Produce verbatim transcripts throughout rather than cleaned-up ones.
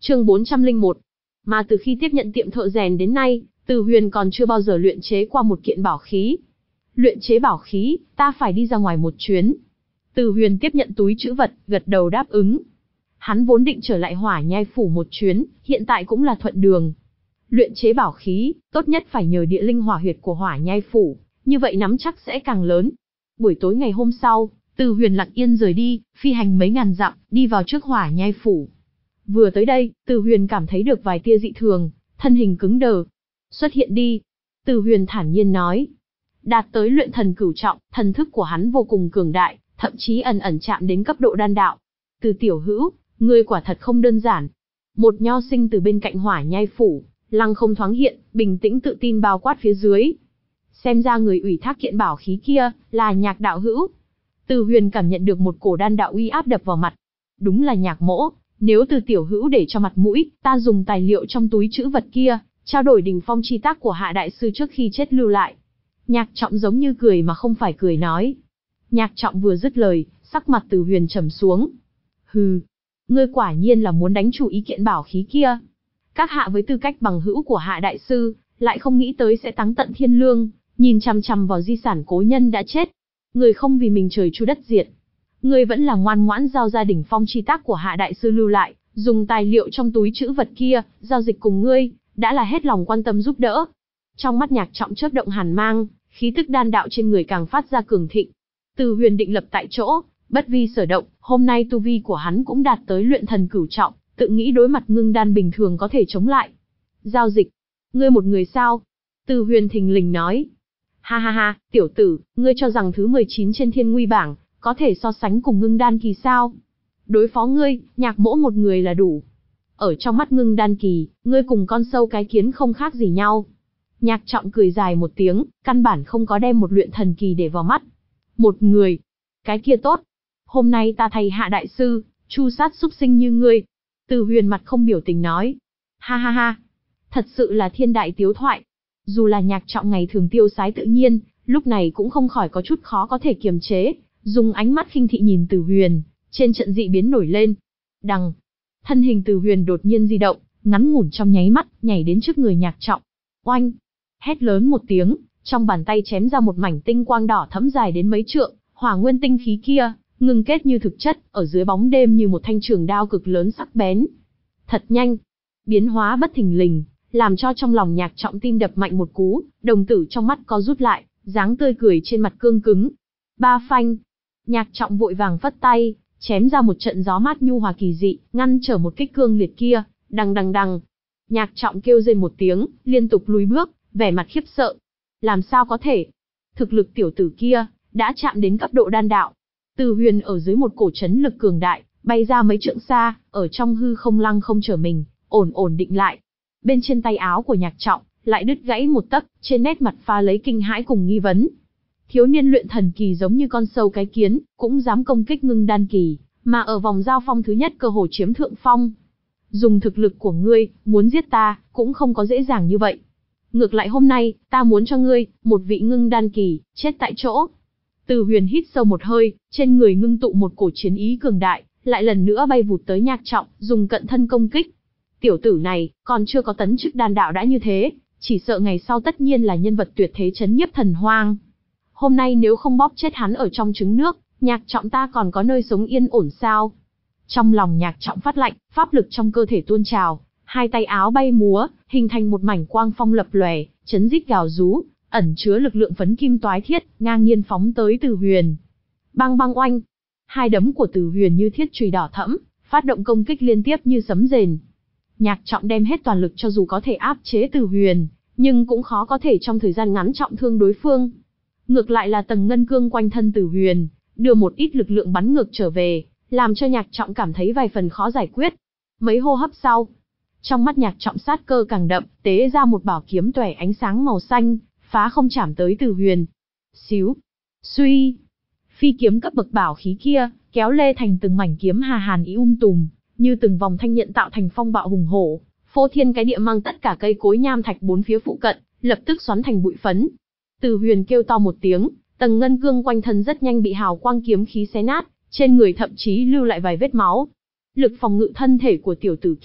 Chương bốn trăm lẻ một. Mà từ khi tiếp nhận tiệm thợ rèn đến nay, Từ Huyền còn chưa bao giờ luyện chế qua một kiện bảo khí. Luyện chế bảo khí, ta phải đi ra ngoài một chuyến. Từ Huyền tiếp nhận túi trữ vật, gật đầu đáp ứng. Hắn vốn định trở lại Hỏa Nhai phủ một chuyến, hiện tại cũng là thuận đường. Luyện chế bảo khí, tốt nhất phải nhờ địa linh hỏa huyệt của Hỏa Nhai phủ, như vậy nắm chắc sẽ càng lớn. Buổi tối ngày hôm sau, Từ Huyền lặng yên rời đi, phi hành mấy ngàn dặm, đi vào trước Hỏa Nhai phủ. Vừa tới đây, Từ Huyền cảm thấy được vài tia dị thường, thân hình cứng đờ. Xuất hiện đi. Từ Huyền thản nhiên nói. Đạt tới luyện thần cửu trọng, thần thức của hắn vô cùng cường đại, thậm chí ẩn ẩn chạm đến cấp độ đan đạo. Từ tiểu hữu, ngươi quả thật không đơn giản. Một nho sinh từ bên cạnh Hỏa Nhai phủ, lăng không thoáng hiện, bình tĩnh tự tin bao quát phía dưới. Xem ra người ủy thác kiện bảo khí kia, là Nhạc đạo hữu. Từ Huyền cảm nhận được một cổ đan đạo uy áp đập vào mặt. Đúng là Nhạc mỗ, nếu Từ tiểu hữu để cho mặt mũi, ta dùng tài liệu trong túi trữ vật kia, trao đổi đỉnh phong chi tác của Hạ đại sư trước khi chết lưu lại. Nhạc Trọng giống như cười mà không phải cười nói. Nhạc Trọng vừa dứt lời, sắc mặt Từ Huyền trầm xuống. Hừ, ngươi quả nhiên là muốn đánh chủ ý kiện bảo khí kia. Các hạ với tư cách bằng hữu của Hạ đại sư, lại không nghĩ tới sẽ táng tận thiên lương, nhìn chằm chằm vào di sản cố nhân đã chết. Ngươi không vì mình trời chu đất diệt. Ngươi vẫn là ngoan ngoãn giao ra đỉnh phong chi tác của Hạ đại sư lưu lại, dùng tài liệu trong túi trữ vật kia, giao dịch cùng ngươi, đã là hết lòng quan tâm giúp đỡ. Trong mắt Nhạc Trọng chớp động hàn mang, khí tức đan đạo trên người càng phát ra cường thịnh. Từ Huyền định lập tại chỗ, bất vi sở động, hôm nay tu vi của hắn cũng đạt tới luyện thần cửu trọng, tự nghĩ đối mặt ngưng đan bình thường có thể chống lại. Giao dịch? Ngươi một người sao? Từ Huyền thình lình nói. Ha ha ha, tiểu tử, ngươi cho rằng thứ mười chín trên thiên nguy bảng, có thể so sánh cùng ngưng đan kỳ sao? Đối phó ngươi, Nhạc mỗ một người là đủ. Ở trong mắt ngưng đan kỳ, ngươi cùng con sâu cái kiến không khác gì nhau. Nhạc Trọng cười dài một tiếng, căn bản không có đem một luyện thần kỳ để vào mắt. Một người. Cái kia tốt. Hôm nay ta thay Hạ đại sư, chu sát súc sinh như ngươi. Từ Huyền mặt không biểu tình nói. Ha ha ha. Thật sự là thiên đại tiếu thoại. Dù là Nhạc Trọng ngày thường tiêu sái tự nhiên, lúc này cũng không khỏi có chút khó có thể kiềm chế, dùng ánh mắt khinh thị nhìn Từ Huyền, trên trận dị biến nổi lên. Đằng. Thân hình Từ Huyền đột nhiên di động, ngắn ngủn trong nháy mắt, nhảy đến trước người Nhạc Trọng. Oanh! Hét lớn một tiếng, trong bàn tay chém ra một mảnh tinh quang đỏ thẫm dài đến mấy trượng, hỏa nguyên tinh khí kia, ngưng kết như thực chất, ở dưới bóng đêm như một thanh trường đao cực lớn sắc bén. Thật nhanh, biến hóa bất thình lình, làm cho trong lòng Nhạc Trọng tim đập mạnh một cú, đồng tử trong mắt co rút lại, dáng tươi cười trên mặt cương cứng. Ba phanh! Nhạc Trọng vội vàng phất tay, chém ra một trận gió mát nhu hòa kỳ dị, ngăn trở một kích cương liệt kia. Đằng đằng đằng. Nhạc Trọng kêu rên một tiếng, liên tục lùi bước, vẻ mặt khiếp sợ. Làm sao có thể? Thực lực tiểu tử kia đã chạm đến cấp độ đan đạo. Từ Huyền ở dưới một cổ chấn lực cường đại, bay ra mấy trượng xa, ở trong hư không lăng không trở mình, ổn ổn định lại. Bên trên tay áo của Nhạc Trọng lại đứt gãy một tấc, trên nét mặt pha lấy kinh hãi cùng nghi vấn. Thiếu niên luyện thần kỳ giống như con sâu cái kiến, cũng dám công kích ngưng đan kỳ, mà ở vòng giao phong thứ nhất cơ hồ chiếm thượng phong. Dùng thực lực của ngươi, muốn giết ta, cũng không có dễ dàng như vậy. Ngược lại hôm nay, ta muốn cho ngươi, một vị ngưng đan kỳ, chết tại chỗ. Từ Huyền hít sâu một hơi, trên người ngưng tụ một cổ chiến ý cường đại, lại lần nữa bay vụt tới Nhạc Trọng, dùng cận thân công kích. Tiểu tử này, còn chưa có tấn chức đan đạo đã như thế, chỉ sợ ngày sau tất nhiên là nhân vật tuyệt thế chấn nhiếp thần hoang. Hôm nay nếu không bóp chết hắn ở trong trứng nước, Nhạc Trọng ta còn có nơi sống yên ổn sao? Trong lòng Nhạc Trọng phát lạnh, pháp lực trong cơ thể tuôn trào, hai tay áo bay múa, hình thành một mảnh quang phong lập lòe, chấn rít gào rú, ẩn chứa lực lượng phấn kim toái thiết, ngang nhiên phóng tới Từ Huyền. Bang bang oanh, hai đấm của Từ Huyền như thiết chùy đỏ thẫm, phát động công kích liên tiếp như sấm rền. Nhạc Trọng đem hết toàn lực cho dù có thể áp chế Từ Huyền, nhưng cũng khó có thể trong thời gian ngắn trọng thương đối phương. Ngược lại là tầng ngân cương quanh thân Từ Huyền, đưa một ít lực lượng bắn ngược trở về, làm cho Nhạc Trọng cảm thấy vài phần khó giải quyết. Mấy hô hấp sau, trong mắt Nhạc Trọng sát cơ càng đậm, tế ra một bảo kiếm tỏa ánh sáng màu xanh, phá không chạm tới Từ Huyền. Xíu, suy, phi kiếm cấp bậc bảo khí kia, kéo lê thành từng mảnh kiếm hà hàn ý um tùm, như từng vòng thanh nhận tạo thành phong bạo hùng hổ, phô thiên cái địa mang tất cả cây cối nham thạch bốn phía phụ cận, lập tức xoắn thành bụi phấn. Từ Huyền kêu to một tiếng, tầng ngân cương quanh thân rất nhanh bị hào quang kiếm khí xé nát, trên người thậm chí lưu lại vài vết máu. Lực phòng ngự thân thể của tiểu tử kia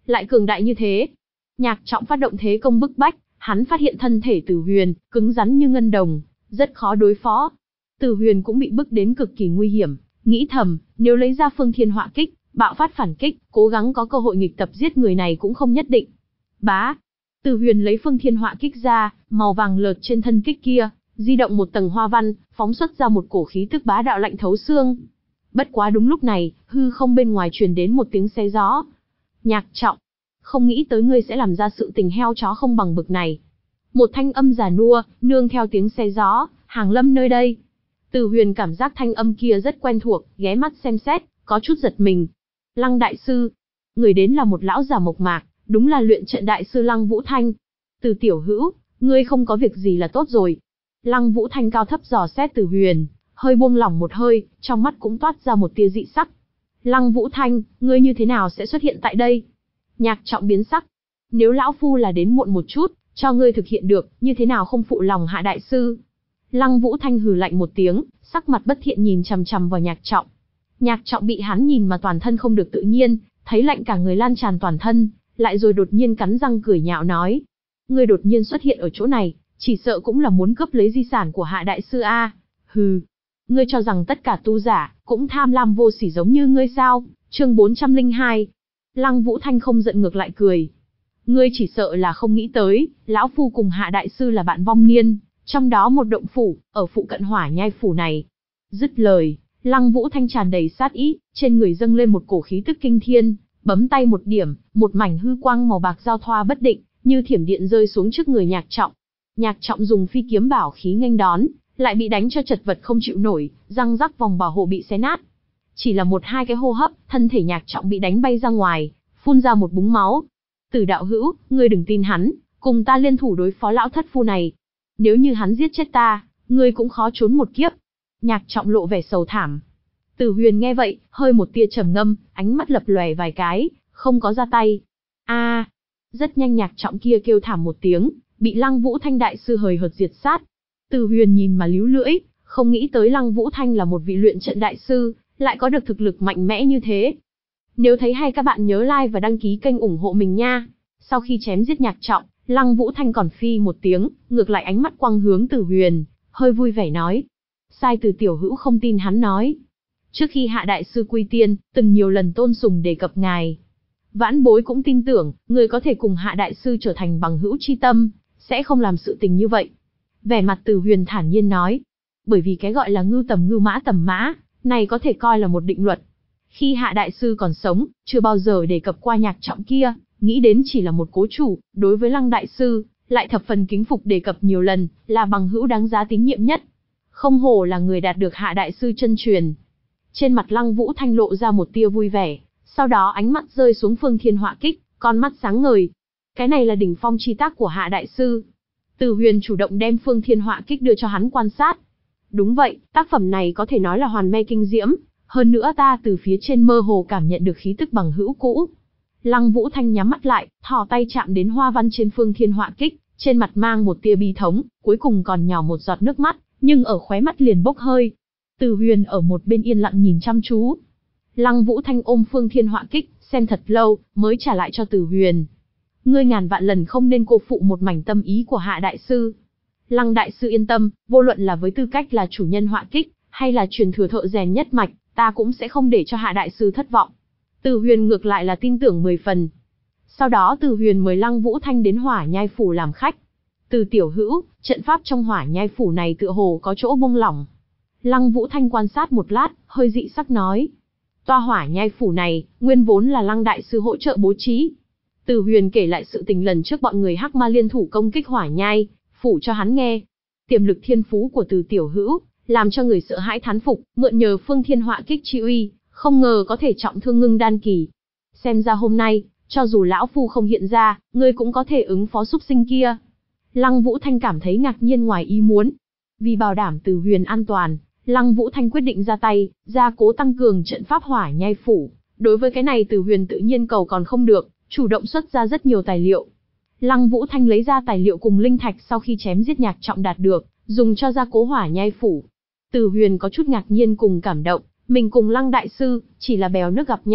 lại cường đại như thế. Nhạc Trọng phát động thế công bức bách, hắn phát hiện thân thể Từ Huyền cứng rắn như ngân đồng, rất khó đối phó. Từ Huyền cũng bị bức đến cực kỳ nguy hiểm, nghĩ thầm, nếu lấy ra Phương Thiên Họa Kích, bạo phát phản kích, cố gắng có cơ hội nghịch tập giết người này cũng không nhất định. Bá, Từ Huyền lấy Phương Thiên Họa Kích ra, màu vàng lợt trên thân kích kia, di động một tầng hoa văn, phóng xuất ra một cổ khí tức bá đạo lạnh thấu xương. Bất quá đúng lúc này, hư không bên ngoài truyền đến một tiếng xé gió. Nhạc Trọng, không nghĩ tới ngươi sẽ làm ra sự tình heo chó không bằng bực này. Một thanh âm già nua, nương theo tiếng xé gió, hàng lâm nơi đây. Từ Huyền cảm giác thanh âm kia rất quen thuộc, ghé mắt xem xét, có chút giật mình. Lăng đại sư, người đến là một lão già mộc mạc, đúng là luyện trận đại sư Lăng Vũ Thanh. Từ tiểu hữu, ngươi không có việc gì là tốt rồi. Lăng Vũ Thanh cao thấp dò xét Từ Huyền, hơi buông lỏng một hơi, trong mắt cũng toát ra một tia dị sắc. Lăng Vũ Thanh, ngươi như thế nào sẽ xuất hiện tại đây? Nhạc Trọng biến sắc. Nếu lão phu là đến muộn một chút, cho ngươi thực hiện được, như thế nào không phụ lòng Hạ đại sư? Lăng Vũ Thanh hừ lạnh một tiếng, sắc mặt bất thiện nhìn chằm chằm vào Nhạc Trọng. Nhạc Trọng bị hắn nhìn mà toàn thân không được tự nhiên, thấy lạnh cả người lan tràn toàn thân, lại rồi đột nhiên cắn răng cười nhạo nói: ngươi đột nhiên xuất hiện ở chỗ này, chỉ sợ cũng là muốn cướp lấy di sản của Hạ đại sư a. Hừ, ngươi cho rằng tất cả tu giả cũng tham lam vô sỉ giống như ngươi sao? Chương bốn trăm lẻ hai. Lăng Vũ Thanh không giận ngược lại cười. Ngươi chỉ sợ là không nghĩ tới, lão phu cùng Hạ đại sư là bạn vong niên, trong đó một động phủ, ở phụ cận Hỏa Nhai phủ này. Dứt lời, Lăng Vũ Thanh tràn đầy sát ý, trên người dâng lên một cổ khí tức kinh thiên, bấm tay một điểm, một mảnh hư quang màu bạc giao thoa bất định, như thiểm điện rơi xuống trước người Nhạc Trọng. Nhạc Trọng dùng phi kiếm bảo khí nghênh đón, lại bị đánh cho chật vật không chịu nổi, răng rắc vòng bảo hộ bị xé nát. Chỉ là một hai cái hô hấp, thân thể Nhạc Trọng bị đánh bay ra ngoài, phun ra một búng máu. Từ đạo hữu, ngươi đừng tin hắn, cùng ta liên thủ đối phó lão thất phu này. Nếu như hắn giết chết ta, ngươi cũng khó trốn một kiếp. Nhạc Trọng lộ vẻ sầu thảm. Từ Huyền nghe vậy, hơi một tia trầm ngâm, ánh mắt lập lòe vài cái, không có ra tay. A, à, rất nhanh Nhạc Trọng kia kêu thảm một tiếng, bị Lăng Vũ Thanh đại sư hời hợt diệt sát. Từ Huyền nhìn mà líu lưỡi, không nghĩ tới Lăng Vũ Thanh là một vị luyện trận đại sư, lại có được thực lực mạnh mẽ như thế. Nếu thấy hay các bạn nhớ like và đăng ký kênh ủng hộ mình nha. Sau khi chém giết Nhạc Trọng, Lăng Vũ Thanh còn phi một tiếng, ngược lại ánh mắt quang hướng Từ Huyền, hơi vui vẻ nói: sai Từ tiểu hữu không tin hắn nói. Trước khi Hạ đại sư quy tiên, từng nhiều lần tôn sùng đề cập ngài. Vãn bối cũng tin tưởng, người có thể cùng Hạ đại sư trở thành bằng hữu chi tâm, sẽ không làm sự tình như vậy. Vẻ mặt Từ Huyền thản nhiên nói. Bởi vì cái gọi là ngưu tầm ngưu mã tầm mã, này có thể coi là một định luật. Khi Hạ đại sư còn sống, chưa bao giờ đề cập qua Nhạc Trọng kia, nghĩ đến chỉ là một cố chủ, đối với Lăng đại sư, lại thập phần kính phục đề cập nhiều lần, là bằng hữu đáng giá tín nhiệm nhất. Không hổ là người đạt được Hạ đại sư chân truyền. Trên mặt Lăng Vũ Thanh lộ ra một tia vui vẻ, sau đó ánh mắt rơi xuống Phương Thiên Họa Kích, con mắt sáng ngời. Cái này là đỉnh phong chi tác của Hạ đại sư. Từ Huyền chủ động đem Phương Thiên Họa Kích đưa cho hắn quan sát. Đúng vậy, tác phẩm này có thể nói là hoàn me kinh diễm, hơn nữa ta từ phía trên mơ hồ cảm nhận được khí tức bằng hữu cũ. Lăng Vũ Thanh nhắm mắt lại, thò tay chạm đến hoa văn trên Phương Thiên Họa Kích, trên mặt mang một tia bi thống, cuối cùng còn nhỏ một giọt nước mắt, nhưng ở khóe mắt liền bốc hơi. Từ Huyền ở một bên yên lặng nhìn chăm chú. Lăng Vũ Thanh ôm Phương Thiên Họa Kích, xem thật lâu, mới trả lại cho Từ Huyền. Ngươi ngàn vạn lần không nên cô phụ một mảnh tâm ý của Hạ đại sư. Lăng đại sư yên tâm, vô luận là với tư cách là chủ nhân Họa Kích, hay là truyền thừa thợ rèn nhất mạch, ta cũng sẽ không để cho Hạ đại sư thất vọng. Từ Huyền ngược lại là tin tưởng mười phần. Sau đó Từ Huyền mời Lăng Vũ Thanh đến Hỏa Nhai phủ làm khách. Từ tiểu hữu, trận pháp trong Hỏa Nhai phủ này tựa hồ có chỗ buông lỏng. Lăng Vũ Thanh quan sát một lát, hơi dị sắc nói. Toa Hỏa Nhai phủ này, nguyên vốn là Lăng đại sư hỗ trợ bố trí. Từ Huyền kể lại sự tình lần trước bọn người Hắc Ma liên thủ công kích Hỏa Nhai phủ cho hắn nghe. Tiềm lực thiên phú của Từ tiểu hữu, làm cho người sợ hãi thán phục, mượn nhờ Phương Thiên Họa Kích chi uy, không ngờ có thể trọng thương ngưng đan kỳ. Xem ra hôm nay, cho dù lão phu không hiện ra, ngươi cũng có thể ứng phó súc sinh kia. Lăng Vũ Thanh cảm thấy ngạc nhiên ngoài ý muốn. Vì bảo đảm Từ Huyền an toàn, Lăng Vũ Thanh quyết định ra tay, gia cố tăng cường trận pháp Hỏa Nhai phủ. Đối với cái này Từ Huyền tự nhiên cầu còn không được, chủ động xuất ra rất nhiều tài liệu. Lăng Vũ Thanh lấy ra tài liệu cùng linh thạch sau khi chém giết Nhạc Trọng đạt được, dùng cho gia cố Hỏa Nhai phủ. Từ Huyền có chút ngạc nhiên cùng cảm động, mình cùng Lăng đại sư chỉ là bèo nước gặp nhau,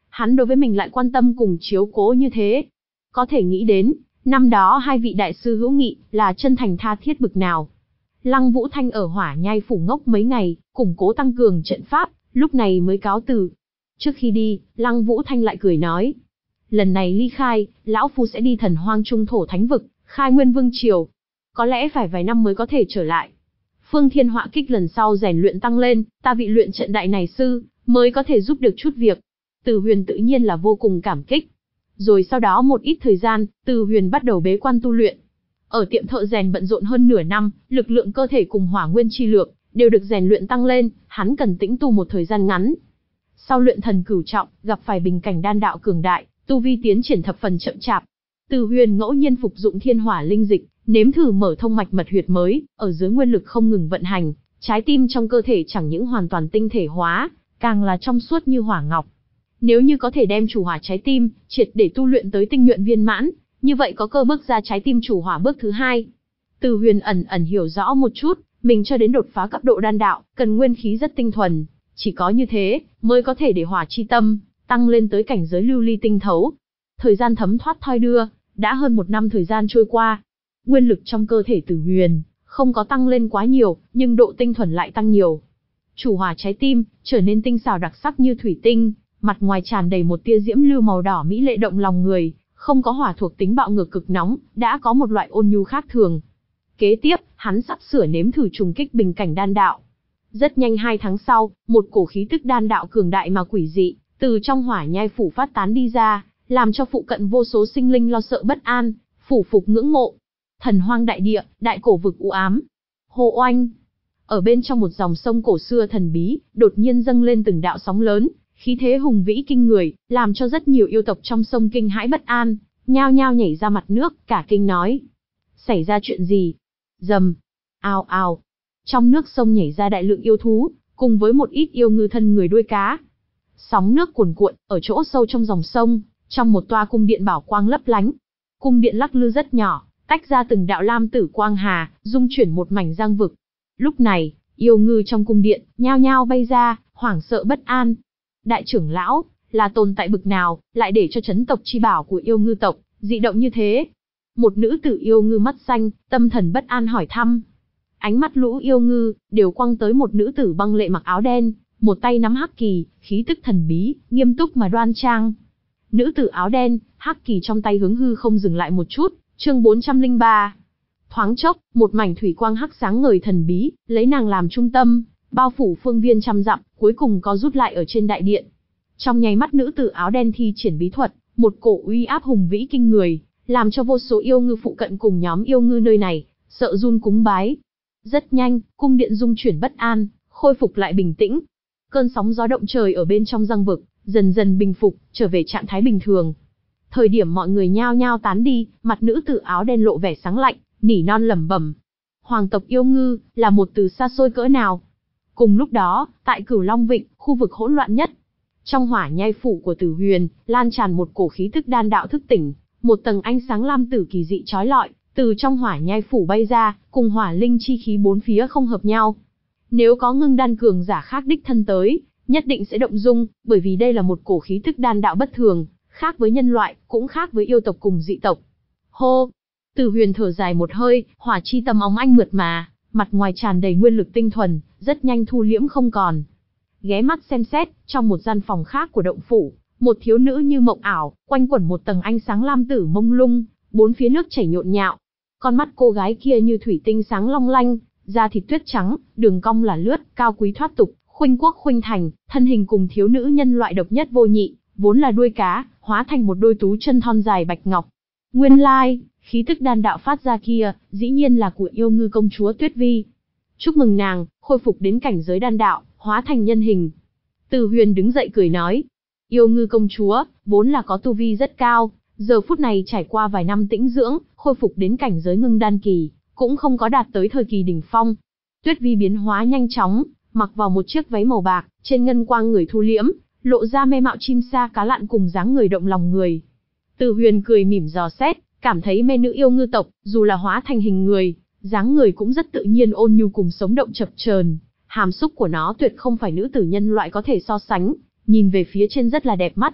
hắn đối với mình lại quan tâm cùng chiếu cố như thế. Có thể nghĩ đến, năm đó hai vị đại sư hữu nghị là chân thành tha thiết bực nào. Lăng Vũ Thanh ở Hỏa Nhai phủ ngốc mấy ngày, củng cố tăng cường trận pháp, lúc này mới cáo từ. Trước khi đi, Lăng Vũ Thanh lại cười nói, lần này ly khai, lão phu sẽ đi Thần Hoang Trung thổ thánh vực, khai nguyên vương triều. Có lẽ phải vài năm mới có thể trở lại. Phương Thiên Họa Kích lần sau rèn luyện tăng lên, ta vị luyện trận đại này sư, mới có thể giúp được chút việc. Từ Huyền tự nhiên là vô cùng cảm kích. Rồi sau đó một ít thời gian, Từ Huyền bắt đầu bế quan tu luyện. Ở tiệm thợ rèn bận rộn hơn nửa năm, lực lượng cơ thể cùng hỏa nguyên chi lượng đều được rèn luyện tăng lên, hắn cần tĩnh tu một thời gian ngắn. Sau luyện thần cửu trọng, gặp phải bình cảnh đan đạo cường đại, tu vi tiến triển thập phần chậm chạp. Từ Huyền ngẫu nhiên phục dụng thiên hỏa linh dịch, nếm thử mở thông mạch mật huyệt mới, ở dưới nguyên lực không ngừng vận hành, trái tim trong cơ thể chẳng những hoàn toàn tinh thể hóa, càng là trong suốt như hỏa ngọc. Nếu như có thể đem chủ hỏa trái tim triệt để tu luyện tới tinh nhuận viên mãn, như vậy có cơ bước ra trái tim chủ hỏa bước thứ hai. Từ Huyền ẩn ẩn hiểu rõ một chút, mình cho đến đột phá cấp độ đan đạo, cần nguyên khí rất tinh thuần, chỉ có như thế mới có thể để hỏa chi tâm tăng lên tới cảnh giới lưu ly tinh thấu. Thời gian thấm thoát thoi đưa, đã hơn một năm thời gian trôi qua. Nguyên lực trong cơ thể Từ Huyền không có tăng lên quá nhiều, nhưng độ tinh thuần lại tăng nhiều. Chủ hỏa trái tim trở nên tinh xảo đặc sắc như thủy tinh, mặt ngoài tràn đầy một tia diễm lưu màu đỏ mỹ lệ động lòng người, không có hỏa thuộc tính bạo ngược cực nóng, đã có một loại ôn nhu khác thường. Kế tiếp, hắn sắp sửa nếm thử trùng kích bình cảnh đan đạo. Rất nhanh hai tháng sau, một cổ khí tức đan đạo cường đại mà quỷ dị từ trong Hỏa Nhai phủ phát tán đi ra, làm cho phụ cận vô số sinh linh lo sợ bất an, phủ phục ngưỡng mộ. Thần Hoang đại địa, đại cổ vực u ám. Hồ oanh. Ở bên trong một dòng sông cổ xưa thần bí, đột nhiên dâng lên từng đạo sóng lớn, khí thế hùng vĩ kinh người, làm cho rất nhiều yêu tộc trong sông kinh hãi bất an, nhao nhao nhảy ra mặt nước, cả kinh nói: xảy ra chuyện gì? Rầm, ào ào. Trong nước sông nhảy ra đại lượng yêu thú, cùng với một ít yêu ngư thân người đuôi cá. Sóng nước cuồn cuộn, ở chỗ sâu trong dòng sông, trong một toa cung điện bảo quang lấp lánh. Cung điện lắc lư rất nhỏ, tách ra từng đạo lam tử quang hà, dung chuyển một mảnh giang vực. Lúc này, yêu ngư trong cung điện nhao nhao bay ra, hoảng sợ bất an. Đại trưởng lão, là tồn tại bực nào, lại để cho chấn tộc chi bảo của yêu ngư tộc dị động như thế? Một nữ tử yêu ngư mắt xanh, tâm thần bất an hỏi thăm. Ánh mắt lũ yêu ngư đều quăng tới một nữ tử băng lệ mặc áo đen, một tay nắm hắc kỳ, khí tức thần bí, nghiêm túc mà đoan trang. Nữ tử áo đen, hắc kỳ trong tay hướng hư không dừng lại một chút. Chương bốn trăm lẻ ba. Thoáng chốc, một mảnh thủy quang hắc sáng ngời thần bí, lấy nàng làm trung tâm, bao phủ phương viên trăm dặm, cuối cùng có rút lại ở trên đại điện. Trong nháy mắt nữ tử áo đen thi triển bí thuật, một cổ uy áp hùng vĩ kinh người, làm cho vô số yêu ngư phụ cận cùng nhóm yêu ngư nơi này sợ run cúng bái. Rất nhanh, cung điện rung chuyển bất an, khôi phục lại bình tĩnh. Cơn sóng gió động trời ở bên trong giang vực dần dần bình phục, trở về trạng thái bình thường. Thời điểm mọi người nhao nhao tán đi, mặt nữ tử áo đen lộ vẻ sáng lạnh, nỉ non lẩm bẩm: hoàng tộc yêu ngư là một từ xa xôi cỡ nào. Cùng lúc đó, tại Cửu Long Vịnh, khu vực hỗn loạn nhất, trong Hỏa Nhai phủ của Tử Huyền lan tràn một cổ khí tức đan đạo thức tỉnh, một tầng ánh sáng lam tử kỳ dị chói lọi từ trong Hỏa Nhai phủ bay ra, cùng hỏa linh chi khí bốn phía không hợp nhau. Nếu có ngưng đan cường giả khác đích thân tới, nhất định sẽ động dung, bởi vì đây là một cổ khí tức đan đạo bất thường, khác với nhân loại, cũng khác với yêu tộc cùng dị tộc. Hô! Từ Huyền thở dài một hơi, hỏa chi tâm óng ánh mượt mà, mặt ngoài tràn đầy nguyên lực tinh thuần, rất nhanh thu liễm không còn. Ghé mắt xem xét, trong một gian phòng khác của động phủ, một thiếu nữ như mộng ảo, quanh quẩn một tầng ánh sáng lam tử mông lung, bốn phía nước chảy nhộn nhạo. Con mắt cô gái kia như thủy tinh sáng long lanh, da thịt tuyết trắng, đường cong là lướt, cao quý thoát tục, khuynh quốc khuynh thành, thân hình cùng thiếu nữ nhân loại độc nhất vô nhị, vốn là đuôi cá, hóa thành một đôi tú chân thon dài bạch ngọc. Nguyên lai, khí tức đan đạo phát ra kia, dĩ nhiên là của yêu ngư công chúa Tuyết Vi. Chúc mừng nàng, khôi phục đến cảnh giới đan đạo, hóa thành nhân hình. Từ Huyền đứng dậy cười nói, yêu ngư công chúa, vốn là có tu vi rất cao, giờ phút này trải qua vài năm tĩnh dưỡng, khôi phục đến cảnh giới ngưng đan kỳ, cũng không có đạt tới thời kỳ đỉnh phong. Tuyết Vi biến hóa nhanh chóng, mặc vào một chiếc váy màu bạc, trên ngân quang người thu liễm, lộ ra mê mạo chim sa cá lặn cùng dáng người động lòng người. Từ Huyền cười mỉm dò xét, cảm thấy mê nữ yêu ngư tộc, dù là hóa thành hình người, dáng người cũng rất tự nhiên ôn nhu cùng sống động chập chờn, hàm xúc của nó tuyệt không phải nữ tử nhân loại có thể so sánh, nhìn về phía trên rất là đẹp mắt.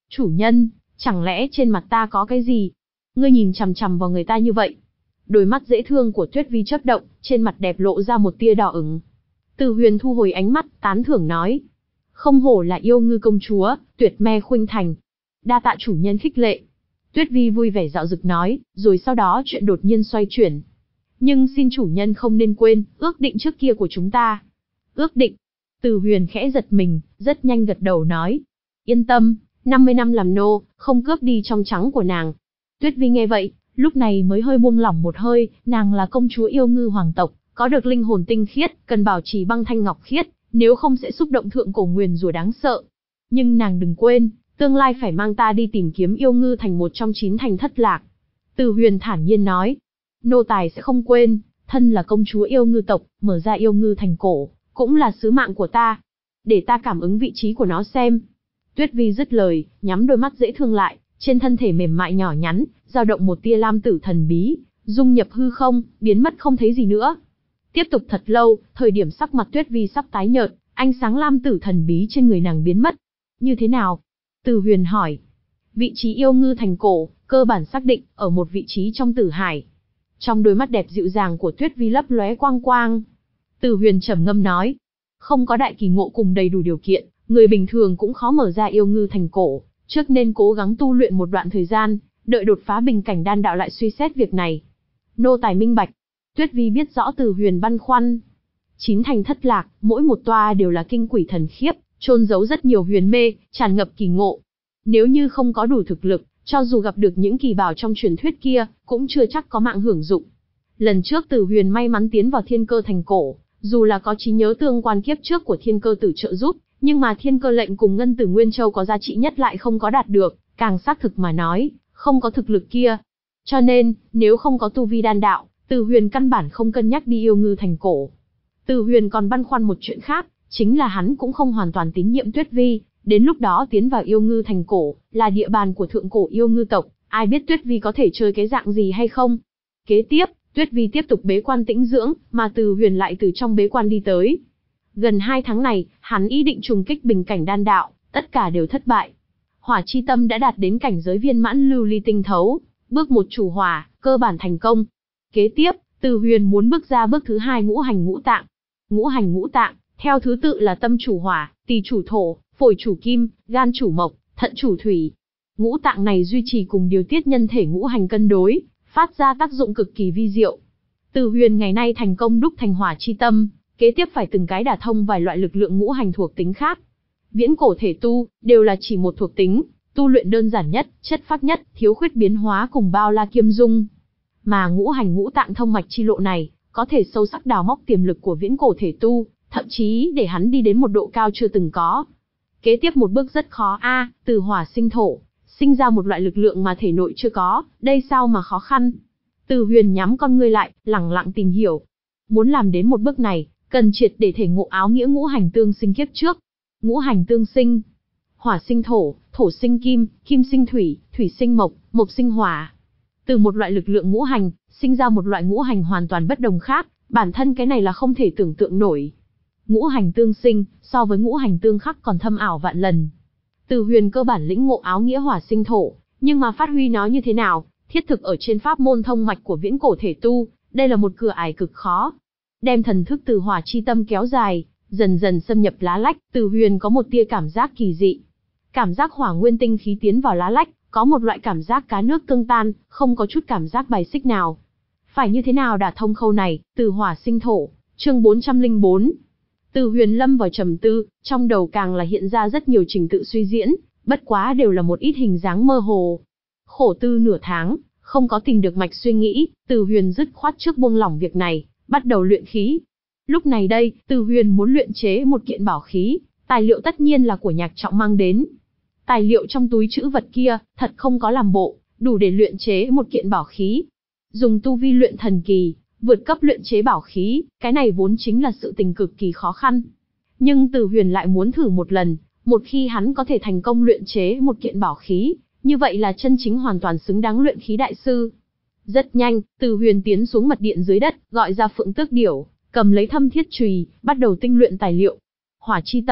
Chủ nhân, chẳng lẽ trên mặt ta có cái gì? Ngươi nhìn chằm chằm vào người ta như vậy. Đôi mắt dễ thương của Tuyết Vi chớp động, trên mặt đẹp lộ ra một tia đỏ ửng. Từ Huyền thu hồi ánh mắt, tán thưởng nói. Không hổ là yêu ngư công chúa, tuyệt me khuynh thành. Đa tạ chủ nhân khích lệ. Tuyết Vi vui vẻ dạo dực nói, rồi sau đó chuyện đột nhiên xoay chuyển. Nhưng xin chủ nhân không nên quên, ước định trước kia của chúng ta. Ước định. Từ Huyền khẽ giật mình, rất nhanh gật đầu nói. Yên tâm, năm mươi năm làm nô, không cướp đi trong trắng của nàng. Tuyết Vi nghe vậy, lúc này mới hơi buông lỏng một hơi, nàng là công chúa yêu ngư hoàng tộc, có được linh hồn tinh khiết, cần bảo trì băng thanh ngọc khiết, nếu không sẽ xúc động thượng cổ nguyền rủa đáng sợ. Nhưng nàng đừng quên, tương lai phải mang ta đi tìm kiếm yêu ngư thành một trong chín thành thất lạc. Từ Huyền thản nhiên nói, nô tài sẽ không quên, thân là công chúa yêu ngư tộc, mở ra yêu ngư thành cổ, cũng là sứ mạng của ta. Để ta cảm ứng vị trí của nó xem. Tuyết Vi dứt lời, nhắm đôi mắt dễ thương lại, trên thân thể mềm mại nhỏ nhắn, dao động một tia lam tử thần bí, dung nhập hư không, biến mất không thấy gì nữa. Tiếp tục thật lâu, thời điểm sắc mặt Tuyết Vi sắp tái nhợt, ánh sáng lam tử thần bí trên người nàng biến mất. Như thế nào? Từ Huyền hỏi. Vị trí yêu ngư thành cổ, cơ bản xác định, ở một vị trí trong tử hải. Trong đôi mắt đẹp dịu dàng của Tuyết Vi lấp lóe quang quang. Từ Huyền trầm ngâm nói. Không có đại kỳ ngộ cùng đầy đủ điều kiện, người bình thường cũng khó mở ra yêu ngư thành cổ, trước nên cố gắng tu luyện một đoạn thời gian, đợi đột phá bình cảnh đan đạo lại suy xét việc này. Nô tài minh bạch. Tuyết Vi biết rõ Từ Huyền băn khoăn. Chín thành thất lạc, mỗi một toa đều là kinh quỷ thần khiếp, chôn giấu rất nhiều huyền mê, tràn ngập kỳ ngộ. Nếu như không có đủ thực lực, cho dù gặp được những kỳ bảo trong truyền thuyết kia, cũng chưa chắc có mạng hưởng dụng. Lần trước Từ Huyền may mắn tiến vào thiên cơ thành cổ, dù là có trí nhớ tương quan kiếp trước của thiên cơ tử trợ giúp, nhưng mà thiên cơ lệnh cùng ngân tử Nguyên Châu có giá trị nhất lại không có đạt được, càng xác thực mà nói, không có thực lực kia. Cho nên, nếu không có tu vi đan đạo, Từ Huyền căn bản không cân nhắc đi yêu ngư thành cổ. Từ Huyền còn băn khoăn một chuyện khác, chính là hắn cũng không hoàn toàn tín nhiệm Tuyết Vi, đến lúc đó tiến vào yêu ngư thành cổ, là địa bàn của thượng cổ yêu ngư tộc, ai biết Tuyết Vi có thể chơi cái dạng gì hay không. Kế tiếp, Tuyết Vi tiếp tục bế quan tĩnh dưỡng, mà Từ Huyền lại từ trong bế quan đi tới. Gần hai tháng này, hắn ý định trùng kích bình cảnh đan đạo, tất cả đều thất bại. Hỏa chi tâm đã đạt đến cảnh giới viên mãn lưu ly tinh thấu, bước một chủ hỏa, cơ bản thành công. Kế tiếp, Từ Huyền muốn bước ra bước thứ hai ngũ hành ngũ tạng. Ngũ hành ngũ tạng, theo thứ tự là tâm chủ hỏa, tỳ chủ thổ, phổi chủ kim, gan chủ mộc, thận chủ thủy. Ngũ tạng này duy trì cùng điều tiết nhân thể ngũ hành cân đối, phát ra tác dụng cực kỳ vi diệu. Từ Huyền ngày nay thành công đúc thành hỏa chi tâm, kế tiếp phải từng cái đả thông vài loại lực lượng ngũ hành thuộc tính khác. Viễn cổ thể tu, đều là chỉ một thuộc tính, tu luyện đơn giản nhất, chất phác nhất, thiếu khuyết biến hóa cùng bao la kiêm dung. Mà ngũ hành ngũ tạng thông mạch chi lộ này, có thể sâu sắc đào móc tiềm lực của viễn cổ thể tu, thậm chí để hắn đi đến một độ cao chưa từng có. Kế tiếp một bước rất khó a, à, từ hỏa sinh thổ, sinh ra một loại lực lượng mà thể nội chưa có, đây sao mà khó khăn. Từ Huyền nhắm con ngươi lại, lẳng lặng tìm hiểu. Muốn làm đến một bước này, cần triệt để thể ngộ áo nghĩa ngũ hành tương sinh kiếp trước. Ngũ hành tương sinh, hỏa sinh thổ, thổ sinh kim, kim sinh thủy, thủy sinh mộc, mộc sinh hỏa. Từ một loại lực lượng ngũ hành, sinh ra một loại ngũ hành hoàn toàn bất đồng khác, bản thân cái này là không thể tưởng tượng nổi. Ngũ hành tương sinh, so với ngũ hành tương khắc còn thâm ảo vạn lần. Từ Huyền cơ bản lĩnh ngộ áo nghĩa hỏa sinh thổ, nhưng mà phát huy nó như thế nào, thiết thực ở trên pháp môn thông mạch của viễn cổ thể tu, đây là một cửa ải cực khó. Đem thần thức từ hỏa chi tâm kéo dài, dần dần xâm nhập lá lách, Từ Huyền có một tia cảm giác kỳ dị. Cảm giác hỏa nguyên tinh khí tiến vào lá lách, có một loại cảm giác cá nước tương tan, không có chút cảm giác bài xích nào. Phải như thế nào đả thông khâu này, từ hỏa sinh thổ, chương bốn trăm lẻ bốn. Từ Huyền lâm vào trầm tư, trong đầu càng là hiện ra rất nhiều trình tự suy diễn, bất quá đều là một ít hình dáng mơ hồ. Khổ tư nửa tháng, không có tìm được mạch suy nghĩ, Từ Huyền dứt khoát trước buông lỏng việc này, bắt đầu luyện khí. Lúc này đây, Từ Huyền muốn luyện chế một kiện bảo khí, tài liệu tất nhiên là của Nhạc Trọng mang đến. Tài liệu trong túi trữ vật kia, thật không có làm bộ, đủ để luyện chế một kiện bảo khí. Dùng tu vi luyện thần kỳ, vượt cấp luyện chế bảo khí, cái này vốn chính là sự tình cực kỳ khó khăn. Nhưng Từ Huyền lại muốn thử một lần, một khi hắn có thể thành công luyện chế một kiện bảo khí, như vậy là chân chính hoàn toàn xứng đáng luyện khí đại sư. Rất nhanh, Từ Huyền tiến xuống mật điện dưới đất, gọi ra Phượng Tước Điểu, cầm lấy thâm thiết chùy, bắt đầu tinh luyện tài liệu. Hỏa chi tâm,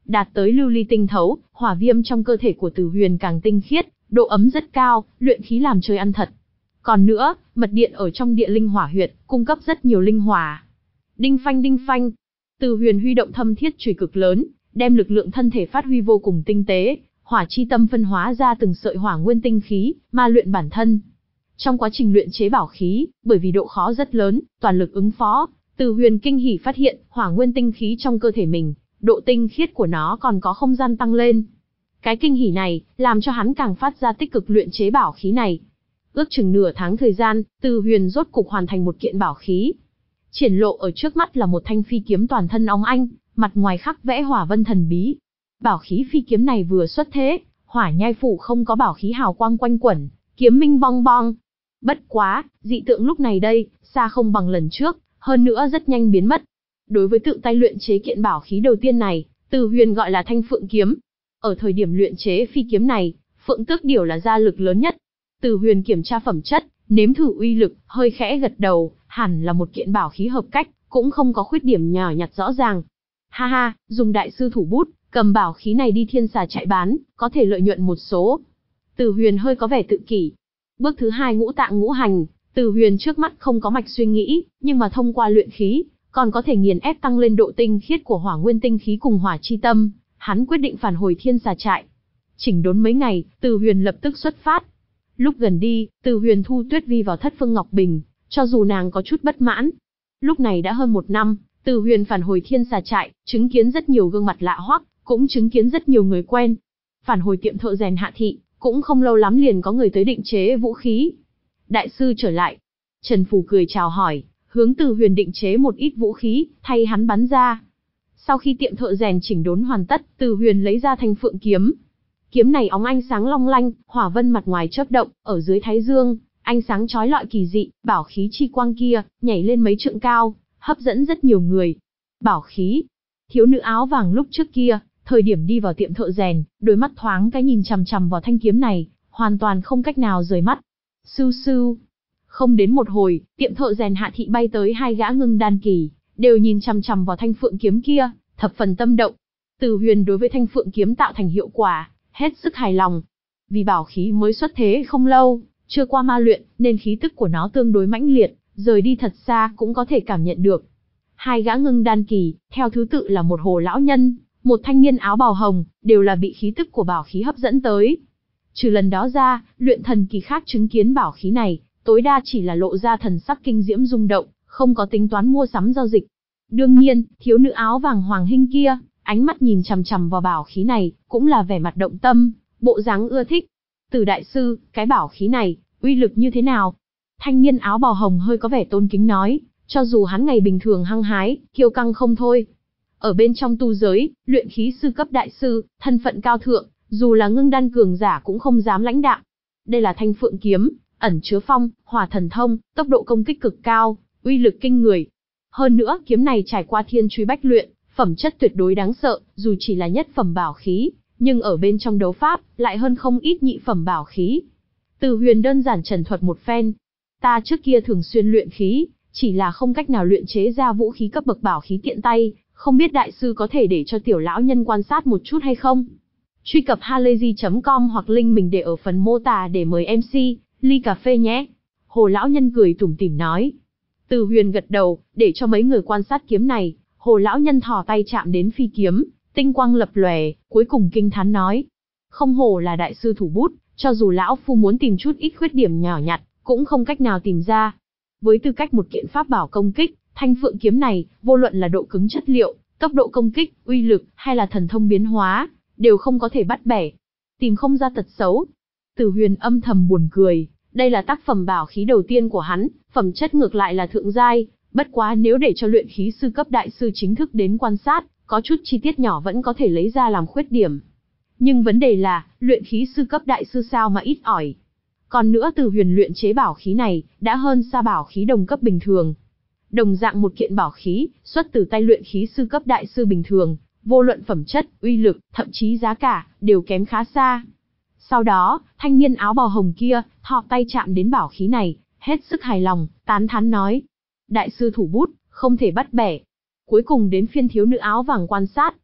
đạt tới lưu ly tinh thấu, hỏa viêm trong cơ thể của Từ Huyền càng tinh khiết, độ ấm rất cao, luyện khí làm chơi ăn thật. Còn nữa, mật điện ở trong địa linh hỏa huyệt, cung cấp rất nhiều linh hỏa. Đinh phanh đinh phanh, Từ Huyền huy động thâm thiết chùy cực lớn, đem lực lượng thân thể phát huy vô cùng tinh tế, hỏa chi tâm phân hóa ra từng sợi hỏa nguyên tinh khí, ma luyện bản thân. Trong quá trình luyện chế bảo khí, bởi vì độ khó rất lớn, toàn lực ứng phó, Từ Huyền kinh hỉ phát hiện, hỏa nguyên tinh khí trong cơ thể mình, độ tinh khiết của nó còn có không gian tăng lên. Cái kinh hỉ này, làm cho hắn càng phát ra tích cực luyện chế bảo khí này. Ước chừng nửa tháng thời gian, Từ Huyền rốt cục hoàn thành một kiện bảo khí. Triển lộ ở trước mắt là một thanh phi kiếm toàn thân óng ánh, mặt ngoài khắc vẽ hỏa vân thần bí. Bảo khí phi kiếm này vừa xuất thế, hỏa nhai phủ không có bảo khí hào quang quanh quẩn, kiếm minh bong bong. Bất quá, dị tượng lúc này đây, xa không bằng lần trước, hơn nữa rất nhanh biến mất. Đối với tự tay luyện chế kiện bảo khí đầu tiên này, Từ Huyền gọi là Thanh Phượng kiếm. Ở thời điểm luyện chế phi kiếm này, Phượng Tước Điểu là gia lực lớn nhất. Từ Huyền kiểm tra phẩm chất, nếm thử uy lực, hơi khẽ gật đầu, hẳn là một kiện bảo khí hợp cách, cũng không có khuyết điểm nhỏ nhặt rõ ràng. Ha ha, dùng đại sư thủ bút, cầm bảo khí này đi thiên xà trại bán, có thể lợi nhuận một số. Từ Huyền hơi có vẻ tự kỷ. Bước thứ hai ngũ tạng ngũ hành, Từ Huyền trước mắt không có mạch suy nghĩ, nhưng mà thông qua luyện khí, còn có thể nghiền ép tăng lên độ tinh khiết của hỏa nguyên tinh khí cùng hỏa chi tâm, hắn quyết định phản hồi thiên xà trại. Chỉnh đốn mấy ngày, Từ Huyền lập tức xuất phát. Lúc gần đi, Từ Huyền thu Tuyết Vi vào thất phương ngọc bình, cho dù nàng có chút bất mãn. Lúc này đã hơn một năm, Từ Huyền phản hồi thiên xà trại, chứng kiến rất nhiều gương mặt lạ hoắc, cũng chứng kiến rất nhiều người quen. Phản hồi tiệm thợ rèn Hạ Thị, cũng không lâu lắm liền có người tới định chế vũ khí. Đại sư trở lại. Trần Phù cười chào hỏi, hướng Từ Huyền định chế một ít vũ khí, thay hắn bắn ra. Sau khi tiệm thợ rèn chỉnh đốn hoàn tất, Từ Huyền lấy ra Thanh Phượng kiếm. Kiếm này óng ánh sáng long lanh, hỏa vân mặt ngoài chớp động, ở dưới thái dương, ánh sáng chói lọi kỳ dị, bảo khí chi quang kia, nhảy lên mấy trượng cao, hấp dẫn rất nhiều người. Bảo khí. Thiếu nữ áo vàng lúc trước kia, thời điểm đi vào tiệm thợ rèn, đôi mắt thoáng cái nhìn chằm chằm vào thanh kiếm này, hoàn toàn không cách nào rời mắt. Sưu sưu. Không đến một hồi, tiệm thợ rèn Hạ Thị bay tới hai gã ngưng đan kỳ, đều nhìn chằm chằm vào thanh phượng kiếm kia, thập phần tâm động. Từ Huyền đối với thanh phượng kiếm tạo thành hiệu quả, hết sức hài lòng. Vì bảo khí mới xuất thế không lâu, chưa qua ma luyện, nên khí tức của nó tương đối mãnh liệt, rời đi thật xa cũng có thể cảm nhận được. Hai gã ngưng đan kỳ, theo thứ tự là một hồ lão nhân, một thanh niên áo bào hồng, đều là bị khí tức của bảo khí hấp dẫn tới. Trừ lần đó ra, luyện thần kỳ khác chứng kiến bảo khí này, tối đa chỉ là lộ ra thần sắc kinh diễm rung động, không có tính toán mua sắm giao dịch. Đương nhiên, thiếu nữ áo vàng Hoàng Hinh kia, ánh mắt nhìn chằm chằm vào bảo khí này, cũng là vẻ mặt động tâm, bộ dáng ưa thích. Từ đại sư, cái bảo khí này, uy lực như thế nào? Thanh niên áo bào hồng hơi có vẻ tôn kính nói, cho dù hắn ngày bình thường hăng hái, kiêu căng không thôi. Ở bên trong tu giới, luyện khí sư cấp đại sư, thân phận cao thượng, dù là ngưng đan cường giả cũng không dám lãnh đạm. Đây là thanh phượng kiếm, ẩn chứa phong, hỏa thần thông, tốc độ công kích cực cao, uy lực kinh người. Hơn nữa, kiếm này trải qua thiên truy bách luyện, phẩm chất tuyệt đối đáng sợ, dù chỉ là nhất phẩm bảo khí, nhưng ở bên trong đấu pháp, lại hơn không ít nhị phẩm bảo khí. Từ Huyền đơn giản trần thuật một phen. Ta trước kia thường xuyên luyện khí, chỉ là không cách nào luyện chế ra vũ khí cấp bậc bảo khí tiện tay, không biết đại sư có thể để cho tiểu lão nhân quan sát một chút hay không? Truy cập halayzi chấm com hoặc link mình để ở phần mô tả để mời em xê, ly cà phê nhé. Hồ lão nhân cười tủm tỉm nói. Từ Huyền gật đầu, để cho mấy người quan sát kiếm này. Hồ lão nhân thò tay chạm đến phi kiếm, tinh quang lập lòe, cuối cùng kinh thán nói. Không hổ là đại sư thủ bút, cho dù lão phu muốn tìm chút ít khuyết điểm nhỏ nhặt, cũng không cách nào tìm ra. Với tư cách một kiện pháp bảo công kích, thanh phượng kiếm này, vô luận là độ cứng chất liệu, tốc độ công kích, uy lực, hay là thần thông biến hóa, đều không có thể bắt bẻ. Tìm không ra tật xấu. Từ Huyền âm thầm buồn cười, đây là tác phẩm bảo khí đầu tiên của hắn, phẩm chất ngược lại là thượng giai, bất quá nếu để cho luyện khí sư cấp đại sư chính thức đến quan sát, có chút chi tiết nhỏ vẫn có thể lấy ra làm khuyết điểm. Nhưng vấn đề là, luyện khí sư cấp đại sư sao mà ít ỏi. Còn nữa Từ Huyền luyện chế bảo khí này, đã hơn xa bảo khí đồng cấp bình thường. Đồng dạng một kiện bảo khí, xuất từ tay luyện khí sư cấp đại sư bình thường, vô luận phẩm chất, uy lực, thậm chí giá cả, đều kém khá xa. Sau đó, thanh niên áo bào hồng kia, thò tay chạm đến bảo khí này, hết sức hài lòng, tán thán nói. Đại sư thủ bút, không thể bắt bẻ. Cuối cùng đến phiên thiếu nữ áo vàng quan sát,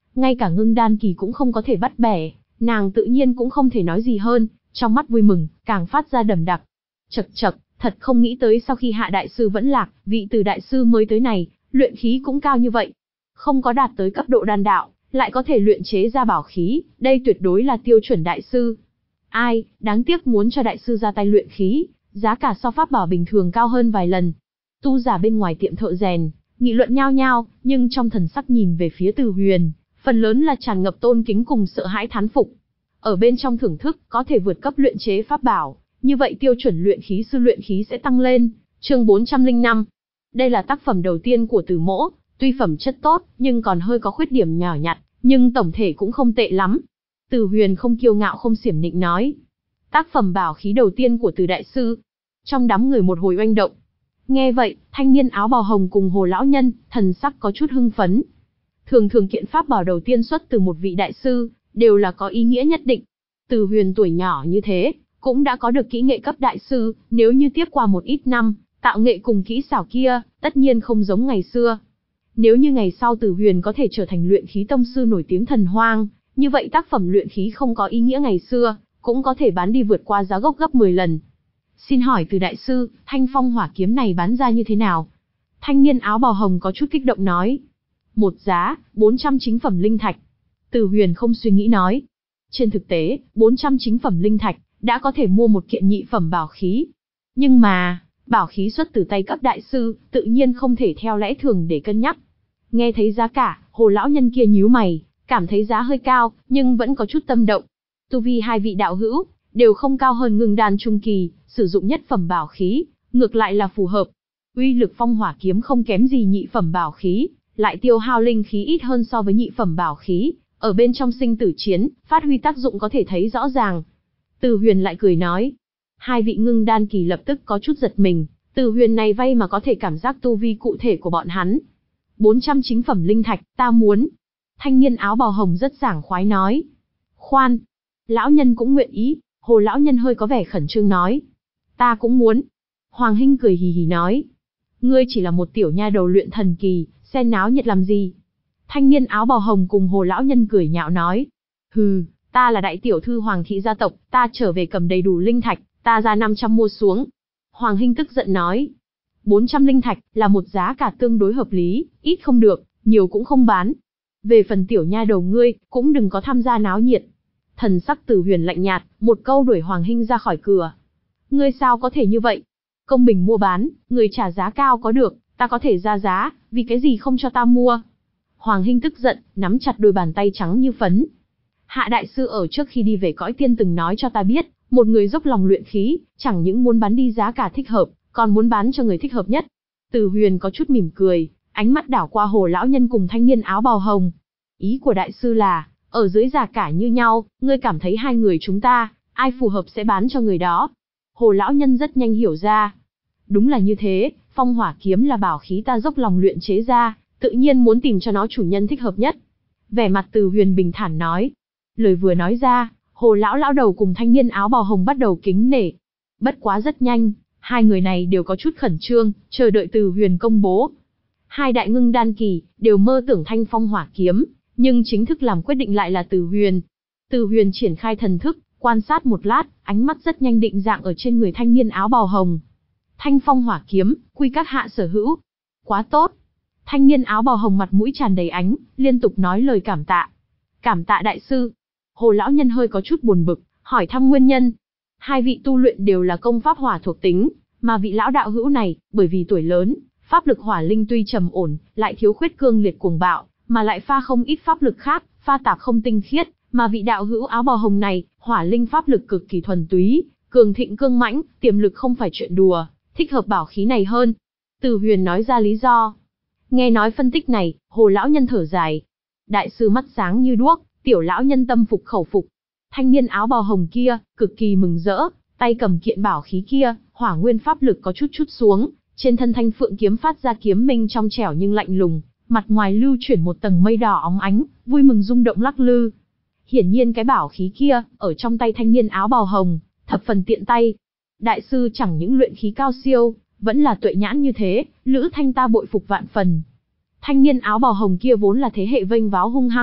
Ngay cả ngưng đan kỳ cũng không có thể bắt bẻ, nàng tự nhiên cũng không thể nói gì hơn, trong mắt vui mừng, càng phát ra đầm đặc. Chậc chậc, thật không nghĩ tới sau khi Hạ đại sư vẫn lạc, vị Từ đại sư mới tới này, luyện khí cũng cao như vậy. Không có đạt tới cấp độ đan đạo, lại có thể luyện chế ra bảo khí, đây tuyệt đối là tiêu chuẩn đại sư. Ai, đáng tiếc muốn cho đại sư ra tay luyện khí, giá cả so pháp bảo bình thường cao hơn vài lần. Tu giả bên ngoài tiệm thợ rèn, nghị luận nhao nhao, nhưng trong thần sắc nhìn về phía Từ Huyền, phần lớn là tràn ngập tôn kính cùng sợ hãi thán phục. Ở bên trong thưởng thức, có thể vượt cấp luyện chế pháp bảo, như vậy tiêu chuẩn luyện khí sư luyện khí sẽ tăng lên. Chương bốn trăm lẻ năm. Đây là tác phẩm đầu tiên của Từ Mỗ, tuy phẩm chất tốt, nhưng còn hơi có khuyết điểm nhỏ nhặt, nhưng tổng thể cũng không tệ lắm. Từ Huyền không kiêu ngạo không xiểm nịnh nói. Tác phẩm bảo khí đầu tiên của Từ đại sư. Trong đám người một hồi oanh động. Nghe vậy, thanh niên áo bào hồng cùng Hồ lão nhân, thần sắc có chút hưng phấn. Thường thường kiện pháp bảo đầu tiên xuất từ một vị đại sư, đều là có ý nghĩa nhất định. Từ Huyền tuổi nhỏ như thế, cũng đã có được kỹ nghệ cấp đại sư, nếu như tiếp qua một ít năm, tạo nghệ cùng kỹ xảo kia, tất nhiên không giống ngày xưa. Nếu như ngày sau Từ Huyền có thể trở thành luyện khí tông sư nổi tiếng thần hoang, như vậy tác phẩm luyện khí không có ý nghĩa ngày xưa, cũng có thể bán đi vượt qua giá gốc gấp mười lần. Xin hỏi Từ đại sư, thanh phong hỏa kiếm này bán ra như thế nào? Thanh niên áo bào hồng có chút kích động nói. Một giá, bốn trăm chính phẩm linh thạch. Từ Huyền không suy nghĩ nói. Trên thực tế, bốn trăm chính phẩm linh thạch, đã có thể mua một kiện nhị phẩm bảo khí. Nhưng mà, bảo khí xuất từ tay cấp đại sư, tự nhiên không thể theo lẽ thường để cân nhắc. Nghe thấy giá cả, Hồ lão nhân kia nhíu mày, cảm thấy giá hơi cao, nhưng vẫn có chút tâm động. Tu vi hai vị đạo hữu, đều không cao hơn ngưng đan trung kỳ, sử dụng nhất phẩm bảo khí, ngược lại là phù hợp. Uy lực phong hỏa kiếm không kém gì nhị phẩm bảo khí, lại tiêu hao linh khí ít hơn so với nhị phẩm bảo khí, ở bên trong sinh tử chiến, phát huy tác dụng có thể thấy rõ ràng. Từ Huyền lại cười nói. Hai vị ngưng đan kỳ lập tức có chút giật mình, Từ Huyền này vay mà có thể cảm giác tu vi cụ thể của bọn hắn. bốn trăm chính phẩm linh thạch, ta muốn. Thanh niên áo bào hồng rất sảng khoái nói. Khoan, lão nhân cũng nguyện ý. Hồ lão nhân hơi có vẻ khẩn trương nói. Ta cũng muốn. Hoàng Hinh cười hì hì nói. Ngươi chỉ là một tiểu nha đầu luyện thần kỳ, xen náo nhiệt làm gì? Thanh niên áo bào hồng cùng Hồ lão nhân cười nhạo nói. Hừ, ta là đại tiểu thư Hoàng thị gia tộc, ta trở về cầm đầy đủ linh thạch, ta ra năm trăm mua xuống. Hoàng Hinh tức giận nói. bốn trăm linh thạch là một giá cả tương đối hợp lý, ít không được, nhiều cũng không bán. Về phần tiểu nha đầu ngươi, cũng đừng có tham gia náo nhiệt. Thần sắc Từ Huyền lạnh nhạt, một câu đuổi Hoàng Hinh ra khỏi cửa. Ngươi sao có thể như vậy? Công bình mua bán, người trả giá cao có được, ta có thể ra giá, vì cái gì không cho ta mua? Hoàng Hinh tức giận, nắm chặt đôi bàn tay trắng như phấn. Hạ đại sư ở trước khi đi về cõi tiên từng nói cho ta biết, một người dốc lòng luyện khí, chẳng những muốn bán đi giá cả thích hợp, còn muốn bán cho người thích hợp nhất. Từ Huyền có chút mỉm cười, ánh mắt đảo qua Hồ lão nhân cùng thanh niên áo bào hồng. Ý của đại sư là, ở dưới giá cả như nhau, ngươi cảm thấy hai người chúng ta, ai phù hợp sẽ bán cho người đó. Hồ lão nhân rất nhanh hiểu ra. Đúng là như thế, phong hỏa kiếm là bảo khí ta dốc lòng luyện chế ra, tự nhiên muốn tìm cho nó chủ nhân thích hợp nhất. Vẻ mặt Từ Huyền bình thản nói. Lời vừa nói ra, Hồ lão lão đầu cùng thanh niên áo bào hồng bắt đầu kính nể. Bất quá rất nhanh, hai người này đều có chút khẩn trương, chờ đợi Từ Huyền công bố. Hai đại ngưng đan kỳ, đều mơ tưởng thanh phong hỏa kiếm, nhưng chính thức làm quyết định lại là Từ Huyền. Từ Huyền triển khai thần thức, quan sát một lát, ánh mắt rất nhanh định dạng ở trên người thanh niên áo bào hồng. Thanh phong hỏa kiếm, quy các hạ sở hữu. Quá tốt. Thanh niên áo bào hồng mặt mũi tràn đầy ánh, liên tục nói lời cảm tạ. Cảm tạ đại sư. Hồ lão nhân hơi có chút buồn bực, hỏi thăm nguyên nhân. Hai vị tu luyện đều là công pháp hỏa thuộc tính, mà vị lão đạo hữu này, bởi vì tuổi lớn, pháp lực hỏa linh tuy trầm ổn, lại thiếu khuyết cương liệt cuồng bạo, mà lại pha không ít pháp lực khác, pha tạp không tinh khiết, mà vị đạo hữu áo bào hồng này, hỏa linh pháp lực cực kỳ thuần túy, cường thịnh cương mãnh, tiềm lực không phải chuyện đùa, thích hợp bảo khí này hơn. Từ Huyền nói ra lý do. Nghe nói phân tích này, Hồ lão nhân thở dài. Đại sư mắt sáng như đuốc, tiểu lão nhân tâm phục khẩu phục. Thanh niên áo bào hồng kia, cực kỳ mừng rỡ, tay cầm kiện bảo khí kia, hỏa nguyên pháp lực có chút chút xuống, trên thân thanh phượng kiếm phát ra kiếm minh trong trẻo nhưng lạnh lùng, mặt ngoài lưu chuyển một tầng mây đỏ óng ánh, vui mừng rung động lắc lư. Hiển nhiên cái bảo khí kia, ở trong tay thanh niên áo bào hồng, thập phần tiện tay. Đại sư chẳng những luyện khí cao siêu, vẫn là tuệ nhãn như thế, Lữ Thanh ta bội phục vạn phần. Thanh niên áo bào hồng kia vốn là thế hệ vênh váo hung hăng,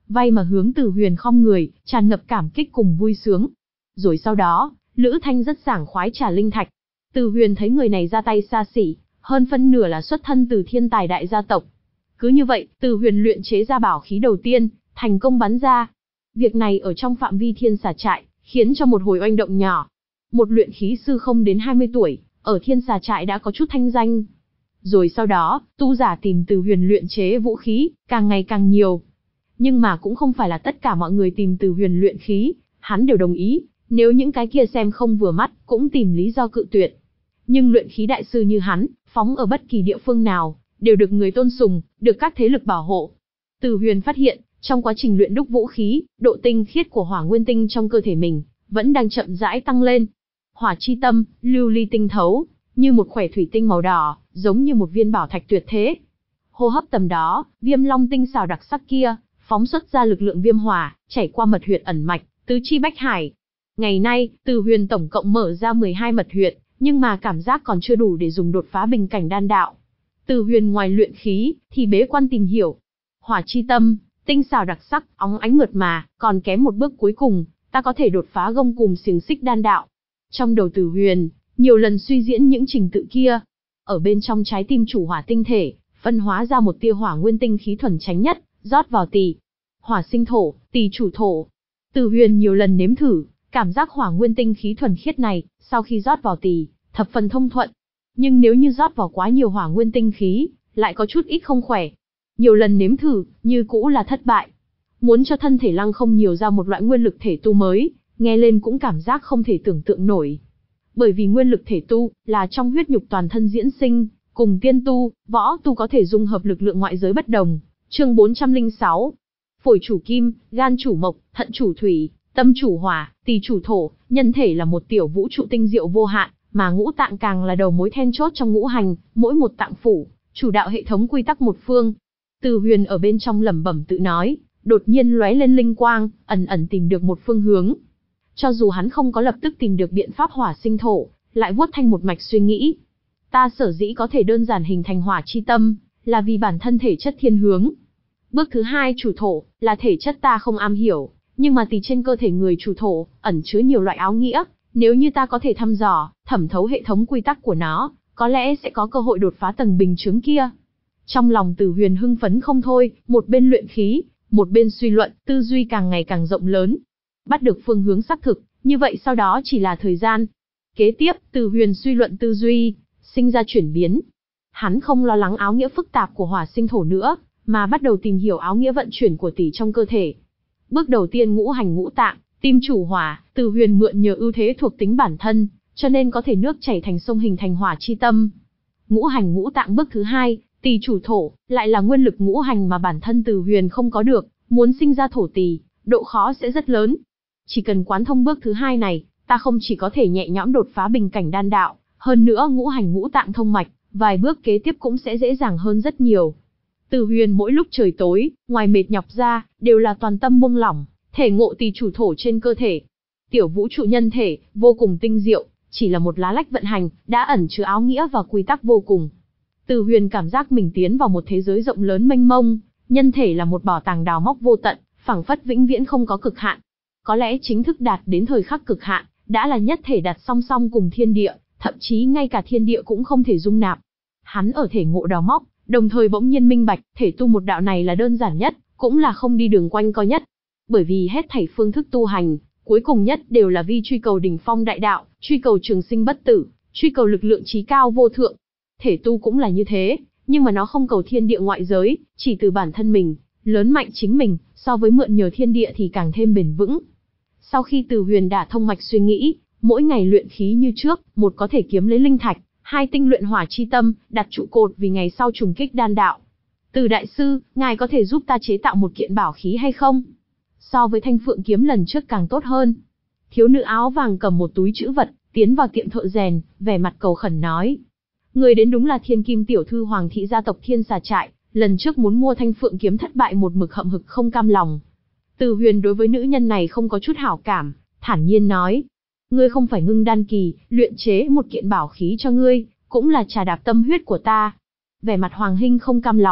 vay mà hướng Từ Huyền khom người, tràn ngập cảm kích cùng vui sướng. Rồi sau đó, Lữ Thanh rất sảng khoái trả linh thạch. Từ Huyền thấy người này ra tay xa xỉ, hơn phân nửa là xuất thân từ thiên tài đại gia tộc. Cứ như vậy, Từ Huyền luyện chế ra bảo khí đầu tiên, thành công bắn ra. Việc này ở trong phạm vi thiên xà trại, khiến cho một hồi oanh động nhỏ. Một luyện khí sư không đến hai mươi tuổi, ở thiên xà trại đã có chút thanh danh. Rồi sau đó, tu giả tìm Từ Huyền luyện chế vũ khí, càng ngày càng nhiều. Nhưng mà cũng không phải là tất cả mọi người tìm Từ Huyền luyện khí, hắn đều đồng ý, nếu những cái kia xem không vừa mắt, cũng tìm lý do cự tuyệt. Nhưng luyện khí đại sư như hắn, phóng ở bất kỳ địa phương nào, đều được người tôn sùng, được các thế lực bảo hộ. Từ Huyền phát hiện, trong quá trình luyện đúc vũ khí, độ tinh khiết của hỏa nguyên tinh trong cơ thể mình, vẫn đang chậm rãi tăng lên. Hỏa chi tâm, lưu ly tinh thấu, như một khỏa thủy tinh màu đỏ, giống như một viên bảo thạch tuyệt thế. Hô hấp tầm đó, viêm long tinh xảo đặc sắc kia, phóng xuất ra lực lượng viêm hỏa, chảy qua mật huyệt ẩn mạch, tứ chi bách hải. Ngày nay, Từ Huyền tổng cộng mở ra mười hai mật huyệt, nhưng mà cảm giác còn chưa đủ để dùng đột phá bình cảnh đan đạo. Từ Huyền ngoài luyện khí, thì bế quan tìm hiểu. Hỏa chi tâm, tinh xảo đặc sắc, óng ánh mượt mà, còn kém một bước cuối cùng, ta có thể đột phá gông cùm xiềng xích đan đạo. Trong đầu Từ Huyền, nhiều lần suy diễn những trình tự kia. Ở bên trong trái tim chủ hỏa tinh thể, phân hóa ra một tia hỏa nguyên tinh khí thuần chánh nhất, rót vào tỳ. Hỏa sinh thổ, tỳ chủ thổ. Từ Huyền nhiều lần nếm thử, cảm giác hỏa nguyên tinh khí thuần khiết này, sau khi rót vào tỳ, thập phần thông thuận. Nhưng nếu như rót vào quá nhiều hỏa nguyên tinh khí, lại có chút ít không khỏe. Nhiều lần nếm thử, như cũ là thất bại. Muốn cho thân thể lăng không nhiều ra một loại nguyên lực thể tu mới, nghe lên cũng cảm giác không thể tưởng tượng nổi. Bởi vì nguyên lực thể tu, là trong huyết nhục toàn thân diễn sinh, cùng tiên tu, võ tu có thể dung hợp lực lượng ngoại giới bất đồng. Chương bốn trăm lẻ sáu. Phổi chủ kim, gan chủ mộc, thận chủ thủy, tâm chủ hỏa, tỳ chủ thổ, nhân thể là một tiểu vũ trụ tinh diệu vô hạn, mà ngũ tạng càng là đầu mối then chốt trong ngũ hành, mỗi một tạng phủ, chủ đạo hệ thống quy tắc một phương. Từ Huyền ở bên trong lẩm bẩm tự nói, đột nhiên lóe lên linh quang, ẩn ẩn tìm được một phương hướng. Cho dù hắn không có lập tức tìm được biện pháp hỏa sinh thổ, lại vuốt thanh một mạch suy nghĩ. Ta sở dĩ có thể đơn giản hình thành hỏa chi tâm, là vì bản thân thể chất thiên hướng. Bước thứ hai chủ thổ, là thể chất ta không am hiểu, nhưng mà tỳ trên cơ thể người chủ thổ, ẩn chứa nhiều loại áo nghĩa, nếu như ta có thể thăm dò, thẩm thấu hệ thống quy tắc của nó, có lẽ sẽ có cơ hội đột phá tầng bình chướng kia. Trong lòng Từ Huyền hưng phấn không thôi, một bên luyện khí, một bên suy luận, tư duy càng ngày càng rộng lớn. Bắt được phương hướng xác thực, như vậy sau đó chỉ là thời gian. Kế tiếp, Từ Huyền suy luận tư duy, sinh ra chuyển biến. Hắn không lo lắng áo nghĩa phức tạp của hỏa sinh thổ nữa, mà bắt đầu tìm hiểu áo nghĩa vận chuyển của tỷ trong cơ thể. Bước đầu tiên ngũ hành ngũ tạng, tim chủ hỏa, Từ Huyền mượn nhờ ưu thế thuộc tính bản thân, cho nên có thể nước chảy thành sông hình thành hỏa chi tâm. Ngũ hành ngũ tạng bước thứ hai, tỳ chủ thổ, lại là nguyên lực ngũ hành mà bản thân Từ Huyền không có được, muốn sinh ra thổ tỳ, độ khó sẽ rất lớn. Chỉ cần quán thông bước thứ hai này, ta không chỉ có thể nhẹ nhõm đột phá bình cảnh đan đạo, hơn nữa ngũ hành ngũ tạng thông mạch, vài bước kế tiếp cũng sẽ dễ dàng hơn rất nhiều. Từ Huyền mỗi lúc trời tối, ngoài mệt nhọc ra, đều là toàn tâm buông lỏng, thể ngộ tỳ chủ thổ trên cơ thể. Tiểu vũ trụ nhân thể, vô cùng tinh diệu, chỉ là một lá lách vận hành, đã ẩn chứa áo nghĩa và quy tắc vô cùng. Từ Huyền cảm giác mình tiến vào một thế giới rộng lớn mênh mông, nhân thể là một bảo tàng đào móc vô tận, phảng phất vĩnh viễn không có cực hạn. Có lẽ chính thức đạt đến thời khắc cực hạn, đã là nhất thể đặt song song cùng thiên địa, thậm chí ngay cả thiên địa cũng không thể dung nạp. Hắn ở thể ngộ đào móc, đồng thời bỗng nhiên minh bạch, thể tu một đạo này là đơn giản nhất, cũng là không đi đường quanh co nhất. Bởi vì hết thảy phương thức tu hành, cuối cùng nhất đều là vì truy cầu đỉnh phong đại đạo, truy cầu trường sinh bất tử, truy cầu lực lượng chí cao vô thượng. Thể tu cũng là như thế, nhưng mà nó không cầu thiên địa ngoại giới, chỉ từ bản thân mình, lớn mạnh chính mình, so với mượn nhờ thiên địa thì càng thêm bền vững. Sau khi Từ Huyền đả thông mạch suy nghĩ, mỗi ngày luyện khí như trước, một có thể kiếm lấy linh thạch, hai tinh luyện hỏa chi tâm, đặt trụ cột vì ngày sau trùng kích đan đạo. Từ đại sư, ngài có thể giúp ta chế tạo một kiện bảo khí hay không? So với thanh phượng kiếm lần trước càng tốt hơn. Thiếu nữ áo vàng cầm một túi trữ vật, tiến vào tiệm thợ rèn, vẻ mặt cầu khẩn nói. Người đến đúng là thiên kim tiểu thư hoàng thị gia tộc Thiên Xà Trại, lần trước muốn mua thanh phượng kiếm thất bại một mực hậm hực không cam lòng. Từ Huyền đối với nữ nhân này không có chút hảo cảm, thản nhiên nói. Ngươi không phải ngưng đan kỳ, luyện chế một kiện bảo khí cho ngươi, cũng là trà đạp tâm huyết của ta. Vẻ mặt Hoàng Hinh không cam lòng,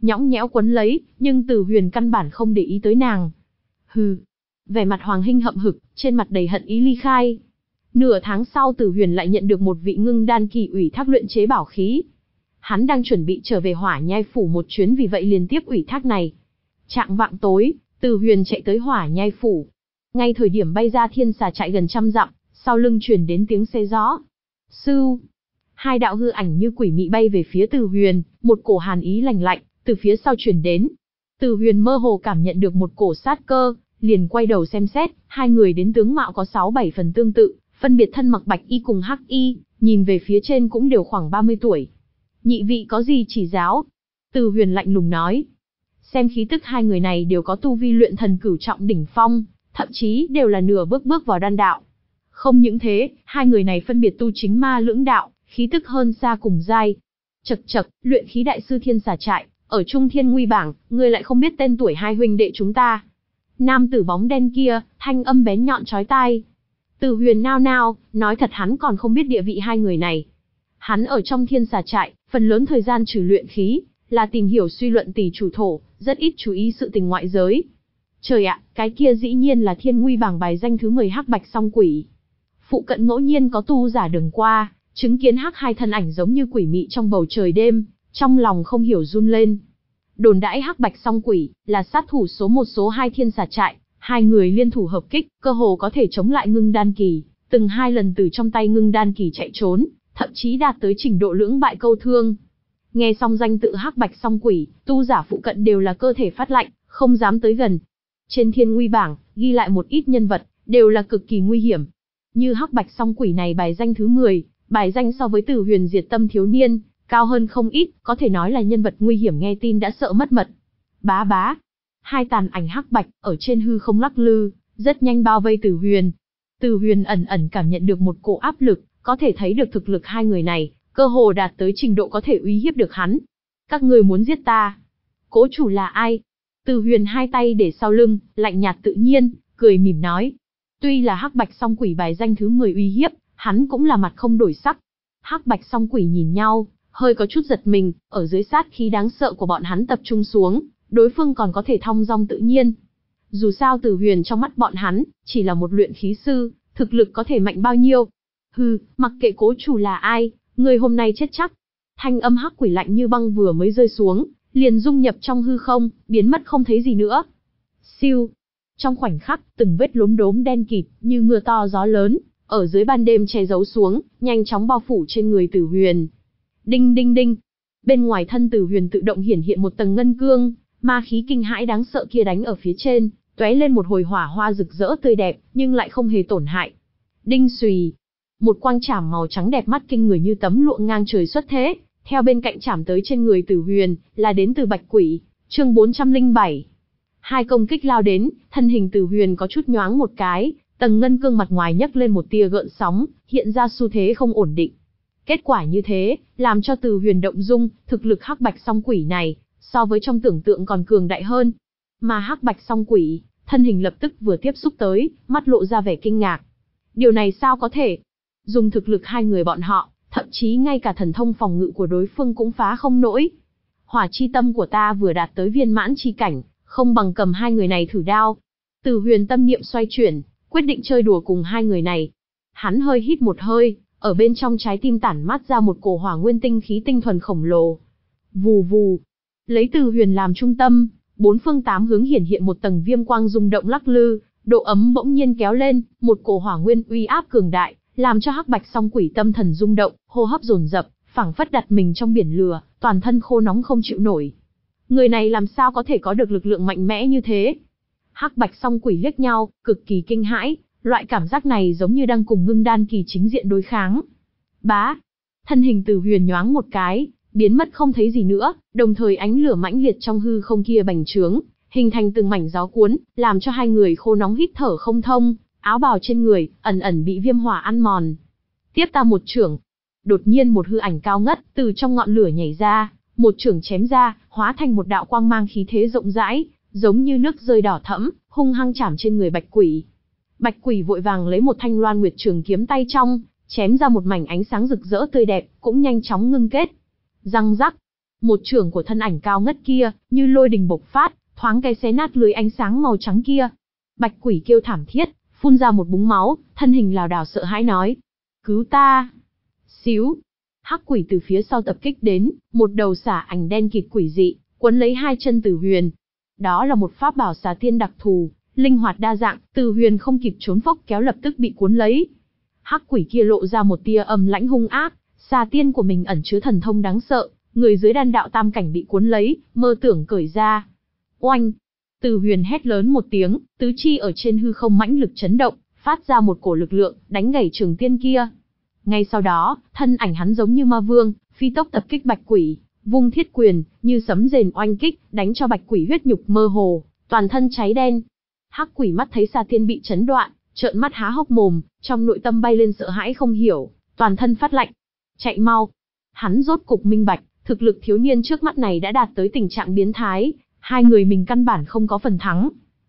nhõng nhẽo quấn lấy, nhưng Từ Huyền căn bản không để ý tới nàng. Hừ. Vẻ mặt Hoàng Hinh hậm hực, trên mặt đầy hận ý ly khai. Nửa tháng sau Từ Huyền lại nhận được một vị ngưng đan kỳ ủy thác luyện chế bảo khí. Hắn đang chuẩn bị trở về Hỏa Nhai phủ một chuyến, vì vậy liền tiếp ủy thác này. Trạng vạng tối, Từ Huyền chạy tới Hỏa Nhai phủ. Ngay thời điểm bay ra thiên xà trại gần trăm dặm, sau lưng truyền đến tiếng xe gió. Sưu. Hai đạo hư ảnh như quỷ mị bay về phía Từ Huyền, một cổ hàn ý lạnh lạnh từ phía sau truyền đến. Từ Huyền mơ hồ cảm nhận được một cổ sát cơ, liền quay đầu xem xét, hai người đến tướng mạo có sáu bảy phần tương tự, phân biệt thân mặc bạch y cùng hắc y, nhìn về phía trên cũng đều khoảng ba mươi tuổi. Nhị vị có gì chỉ giáo? Từ Huyền lạnh lùng nói. Xem khí tức hai người này đều có tu vi luyện thần cửu trọng đỉnh phong, thậm chí đều là nửa bước bước vào đan đạo. Không những thế, hai người này phân biệt tu chính ma lưỡng đạo, khí tức hơn xa cùng giai. Chậc chậc, luyện khí đại sư thiên xà trại, ở Trung Thiên Nguy bảng, ngươi lại không biết tên tuổi hai huynh đệ chúng ta. Nam tử bóng đen kia, thanh âm bén nhọn chói tai. Từ Huyền nao nao, nói thật hắn còn không biết địa vị hai người này. Hắn ở trong thiên xà trại, phần lớn thời gian trừ luyện khí, là tìm hiểu suy luận tỷ chủ thổ, rất ít chú ý sự tình ngoại giới. Trời ạ, cái kia dĩ nhiên là Thiên Nguy bảng bài danh thứ mười hắc bạch song quỷ. Phụ cận ngẫu nhiên có tu giả đường qua, chứng kiến hắc hai thân ảnh giống như quỷ mị trong bầu trời đêm, trong lòng không hiểu run lên. Đồn đãi hắc bạch song quỷ là sát thủ số một số hai thiên xà trại, hai người liên thủ hợp kích, cơ hồ có thể chống lại ngưng đan kỳ, từng hai lần từ trong tay ngưng đan kỳ chạy trốn, thậm chí đạt tới trình độ lưỡng bại câu thương. Nghe xong danh tự hắc bạch song quỷ, tu giả phụ cận đều là cơ thể phát lạnh, không dám tới gần. Trên Thiên Nguy bảng, ghi lại một ít nhân vật, đều là cực kỳ nguy hiểm. Như hắc bạch song quỷ này bài danh thứ mười, bài danh so với Từ Huyền diệt tâm thiếu niên, cao hơn không ít, có thể nói là nhân vật nguy hiểm, nghe tin đã sợ mất mật. Bá bá. Hai tàn ảnh hắc bạch, ở trên hư không lắc lư, rất nhanh bao vây Từ Huyền. Từ Huyền ẩn ẩn cảm nhận được một cổ áp lực, có thể thấy được thực lực hai người này, cơ hồ đạt tới trình độ có thể uy hiếp được hắn. Các người muốn giết ta? Cố chủ là ai? Từ Huyền hai tay để sau lưng, lạnh nhạt tự nhiên, cười mỉm nói. Tuy là hắc bạch song quỷ bài danh thứ mười uy hiếp, hắn cũng là mặt không đổi sắc. Hắc bạch song quỷ nhìn nhau, hơi có chút giật mình, ở dưới sát khí đáng sợ của bọn hắn tập trung xuống, đối phương còn có thể thong dong tự nhiên. Dù sao Từ Huyền trong mắt bọn hắn, chỉ là một luyện khí sư, thực lực có thể mạnh bao nhiêu. Hừ, mặc kệ cố chủ là ai, người hôm nay chết chắc. Thanh âm hắc quỷ lạnh như băng vừa mới rơi xuống, liền dung nhập trong hư không, biến mất không thấy gì nữa. Siêu. Trong khoảnh khắc, từng vết lốm đốm đen kịt, như mưa to gió lớn, ở dưới ban đêm che giấu xuống, nhanh chóng bao phủ trên người Từ Huyền. Đinh đinh đinh. Bên ngoài thân Từ Huyền tự động hiển hiện một tầng ngân cương, ma khí kinh hãi đáng sợ kia đánh ở phía trên, tóe lên một hồi hỏa hoa rực rỡ tươi đẹp, nhưng lại không hề tổn hại. Đinh xùy. Một quang trảm màu trắng đẹp mắt kinh người như tấm lụa ngang trời xuất thế, theo bên cạnh chạm tới trên người Từ Huyền, là đến từ Bạch Quỷ, chương bốn trăm lẻ bảy. Hai công kích lao đến, thân hình Từ Huyền có chút nhoáng một cái, tầng ngân cương mặt ngoài nhấc lên một tia gợn sóng, hiện ra xu thế không ổn định. Kết quả như thế, làm cho Từ Huyền động dung, thực lực hắc bạch song quỷ này, so với trong tưởng tượng còn cường đại hơn. Mà hắc bạch song quỷ, thân hình lập tức vừa tiếp xúc tới, mắt lộ ra vẻ kinh ngạc. Điều này sao có thể? Dùng thực lực hai người bọn họ, thậm chí ngay cả thần thông phòng ngự của đối phương cũng phá không nổi. Hỏa chi tâm của ta vừa đạt tới viên mãn chi cảnh, không bằng cầm hai người này thử đao. Từ Huyền tâm niệm xoay chuyển, quyết định chơi đùa cùng hai người này. Hắn hơi hít một hơi, ở bên trong trái tim tản mát ra một cổ hỏa nguyên tinh khí tinh thuần khổng lồ. Vù vù. Lấy Từ Huyền làm trung tâm, bốn phương tám hướng hiển hiện một tầng viêm quang rung động lắc lư, độ ấm bỗng nhiên kéo lên, một cổ hỏa nguyên uy áp cường đại, làm cho hắc bạch song quỷ tâm thần rung động, hô hấp dồn dập, phảng phất đặt mình trong biển lửa, toàn thân khô nóng không chịu nổi. Người này làm sao có thể có được lực lượng mạnh mẽ như thế? Hắc bạch song quỷ liếc nhau, cực kỳ kinh hãi, loại cảm giác này giống như đang cùng ngưng đan kỳ chính diện đối kháng. Bá, thân hình Từ Huyền nhoáng một cái, biến mất không thấy gì nữa, đồng thời ánh lửa mãnh liệt trong hư không kia bành trướng, hình thành từng mảnh gió cuốn, làm cho hai người khô nóng hít thở không thông, áo bào trên người ẩn ẩn bị viêm hỏa ăn mòn. Tiếp ta một chưởng. Đột nhiên một hư ảnh cao ngất từ trong ngọn lửa nhảy ra, một chưởng chém ra, hóa thành một đạo quang mang khí thế rộng rãi, giống như nước rơi đỏ thẫm, hung hăng chạm trên người Bạch Quỷ. Bạch Quỷ vội vàng lấy một thanh Loan Nguyệt trường kiếm tay trong, chém ra một mảnh ánh sáng rực rỡ tươi đẹp, cũng nhanh chóng ngưng kết. Răng rắc, Một chưởng của thân ảnh cao ngất kia, như lôi đình bộc phát, thoáng cái xé nát lưới ánh sáng màu trắng kia. Bạch quỷ kêu thảm thiết, phun ra một búng máu, thân hình lảo đảo sợ hãi nói. Cứu ta! Xíu! Hắc quỷ từ phía sau tập kích đến, một đầu xả ảnh đen kịt quỷ dị, quấn lấy hai chân Tử Huyền. Đó là một pháp bảo xà tiên đặc thù, linh hoạt đa dạng, Tử Huyền không kịp trốn phốc kéo lập tức bị cuốn lấy. Hắc quỷ kia lộ ra một tia âm lãnh hung ác, xà tiên của mình ẩn chứa thần thông đáng sợ, người dưới đan đạo tam cảnh bị cuốn lấy, mơ tưởng cởi ra. Oanh! Tử Huyền hét lớn một tiếng, tứ chi ở trên hư không mãnh lực chấn động, phát ra một cổ lực lượng, đánh gãy trường tiên kia. Ngay sau đó, thân ảnh hắn giống như ma vương, phi tốc tập kích bạch quỷ, vung thiết quyền, như sấm rền oanh kích, đánh cho bạch quỷ huyết nhục mơ hồ, toàn thân cháy đen. Hắc quỷ mắt thấy xà tiên bị chấn đoạn, trợn mắt há hốc mồm, trong nội tâm bay lên sợ hãi không hiểu, toàn thân phát lạnh. Chạy mau! Hắn rốt cục minh bạch, thực lực thiếu niên trước mắt này đã đạt tới tình trạng biến thái, hai người mình căn bản không có phần thắng.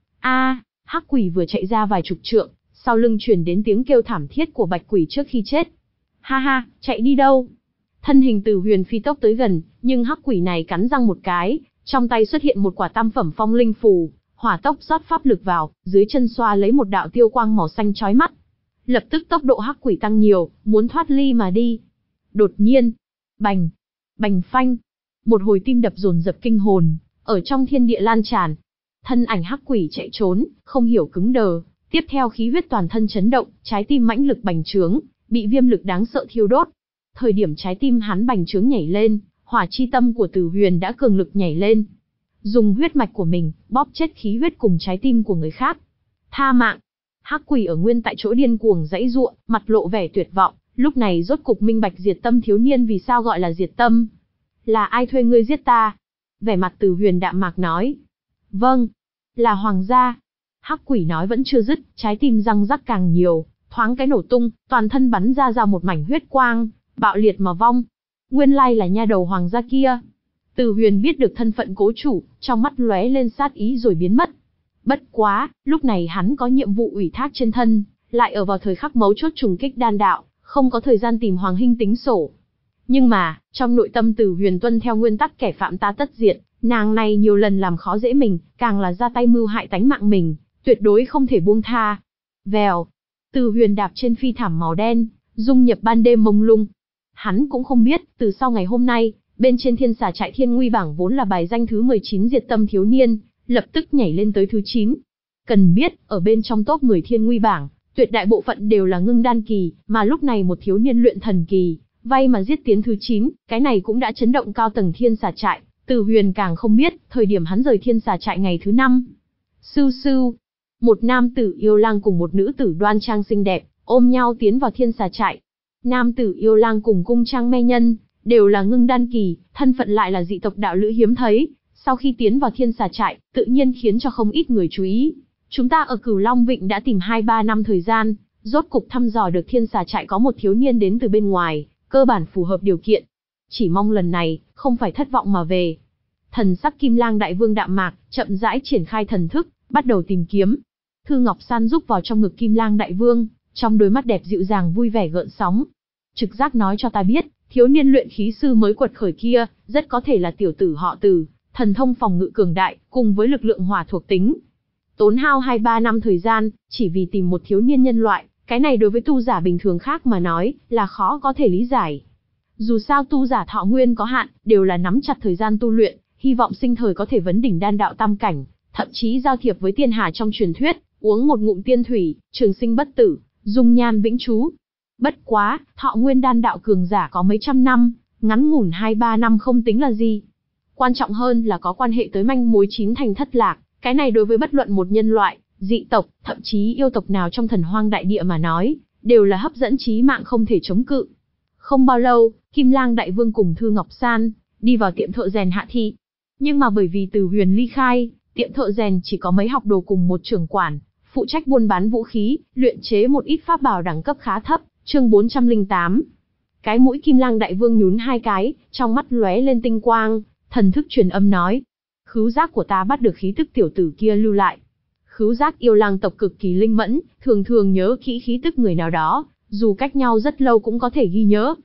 A! Hắc quỷ vừa chạy ra vài chục trượng, sau lưng truyền đến tiếng kêu thảm thiết của bạch quỷ trước khi chết. Ha ha, chạy đi đâu? Thân hình Tử Huyền phi tốc tới gần, nhưng hắc quỷ này cắn răng một cái, trong tay xuất hiện một quả tam phẩm phong linh phù, hỏa tốc rót pháp lực vào, dưới chân xoa lấy một đạo tiêu quang màu xanh chói mắt. Lập tức tốc độ hắc quỷ tăng nhiều, muốn thoát ly mà đi. Đột nhiên, bành, bành phanh, một hồi tim đập dồn dập kinh hồn, ở trong thiên địa lan tràn. Thân ảnh hắc quỷ chạy trốn, không hiểu cứng đờ, tiếp theo khí huyết toàn thân chấn động, trái tim mãnh lực bành trướng, bị viêm lực đáng sợ thiêu đốt. Thời điểm trái tim hắn bành trướng nhảy lên, hỏa chi tâm của Tử Huyền đã cường lực nhảy lên. Dùng huyết mạch của mình, bóp chết khí huyết cùng trái tim của người khác. Tha mạng! Hắc quỷ ở nguyên tại chỗ điên cuồng giãy giụa, mặt lộ vẻ tuyệt vọng, lúc này rốt cục minh bạch diệt tâm thiếu niên vì sao gọi là diệt tâm. Là ai thuê ngươi giết ta? Vẻ mặt Tử Huyền đạm mạc nói. Vâng, là hoàng gia. Hắc quỷ nói vẫn chưa dứt, trái tim răng rắc càng nhiều, thoáng cái nổ tung, toàn thân bắn ra ra một mảnh huyết quang, bạo liệt mà vong. Nguyên lai là nha đầu hoàng gia kia. Tử Huyền biết được thân phận cố chủ, trong mắt lóe lên sát ý rồi biến mất. Bất quá, lúc này hắn có nhiệm vụ ủy thác trên thân, lại ở vào thời khắc mấu chốt trùng kích đan đạo, không có thời gian tìm Hoàng Hinh tính sổ. Nhưng mà, trong nội tâm Tử Huyền tuân theo nguyên tắc kẻ phạm ta tất diệt, nàng này nhiều lần làm khó dễ mình, càng là ra tay mưu hại tánh mạng mình, tuyệt đối không thể buông tha. Vèo, Tử Huyền đạp trên phi thảm màu đen, dung nhập ban đêm mông lung. Hắn cũng không biết, từ sau ngày hôm nay, bên trên thiên xà trại thiên nguy bảng vốn là bài danh thứ mười chín diệt tâm thiếu niên, lập tức nhảy lên tới thứ chín. Cần biết, ở bên trong top mười thiên nguy bảng, tuyệt đại bộ phận đều là ngưng đan kỳ, mà lúc này một thiếu niên luyện thần kỳ, vay mà giết tiến thứ chín, cái này cũng đã chấn động cao tầng thiên xà trại. Tử Huyền càng không biết, thời điểm hắn rời thiên xà trại ngày thứ năm. Sưu sưu, một nam tử yêu lang cùng một nữ tử đoan trang xinh đẹp, ôm nhau tiến vào thiên xà trại. Nam tử yêu lang cùng cung trang me nhân, đều là ngưng đan kỳ, thân phận lại là dị tộc đạo lữ hiếm thấy. Sau khi tiến vào thiên xà trại, tự nhiên khiến cho không ít người chú ý. Chúng ta ở Cửu Long Vịnh đã tìm hai ba năm thời gian, rốt cục thăm dò được thiên xà trại có một thiếu niên đến từ bên ngoài, cơ bản phù hợp điều kiện. Chỉ mong lần này, không phải thất vọng mà về. Thần sắc Kim Lang Đại Vương đạm mạc, chậm rãi triển khai thần thức, bắt đầu tìm kiếm. Thư Ngọc San rúc vào trong ngực Kim Lang Đại Vương, trong đôi mắt đẹp dịu dàng vui vẻ gợn sóng. Trực giác nói cho ta biết, thiếu niên luyện khí sư mới quật khởi kia, rất có thể là tiểu tử họ Từ, thần thông phòng ngự cường đại, cùng với lực lượng hỏa thuộc tính. Tốn hao hai ba năm thời gian, chỉ vì tìm một thiếu niên nhân loại, cái này đối với tu giả bình thường khác mà nói, là khó có thể lý giải. Dù sao tu giả thọ nguyên có hạn, đều là nắm chặt thời gian tu luyện, hy vọng sinh thời có thể vấn đỉnh đan đạo tam cảnh, thậm chí giao thiệp với tiên hà trong truyền thuyết, uống một ngụm tiên thủy, trường sinh bất tử, dung nhan vĩnh trú. Bất quá, thọ nguyên đan đạo cường giả có mấy trăm năm, ngắn ngủn hai ba năm không tính là gì. Quan trọng hơn là có quan hệ tới manh mối chín thành thất lạc, cái này đối với bất luận một nhân loại, dị tộc, thậm chí yêu tộc nào trong thần hoang đại địa mà nói, đều là hấp dẫn chí mạng không thể chống cự. Không bao lâu, Kim Lang Đại Vương cùng Thư Ngọc San đi vào tiệm thợ rèn Hạ Thị. Nhưng mà bởi vì Tử Huyền ly khai, tiệm thợ rèn chỉ có mấy học đồ cùng một trưởng quản, phụ trách buôn bán vũ khí, luyện chế một ít pháp bảo đẳng cấp khá thấp. Chương bốn trăm lẻ tám. Cái mũi Kim Lang Đại Vương nhún hai cái, trong mắt lóe lên tinh quang, thần thức truyền âm nói: "Khứu giác của ta bắt được khí tức tiểu tử kia lưu lại." Khứu giác yêu lang tộc cực kỳ linh mẫn, thường thường nhớ kỹ khí tức người nào đó, dù cách nhau rất lâu cũng có thể ghi nhớ.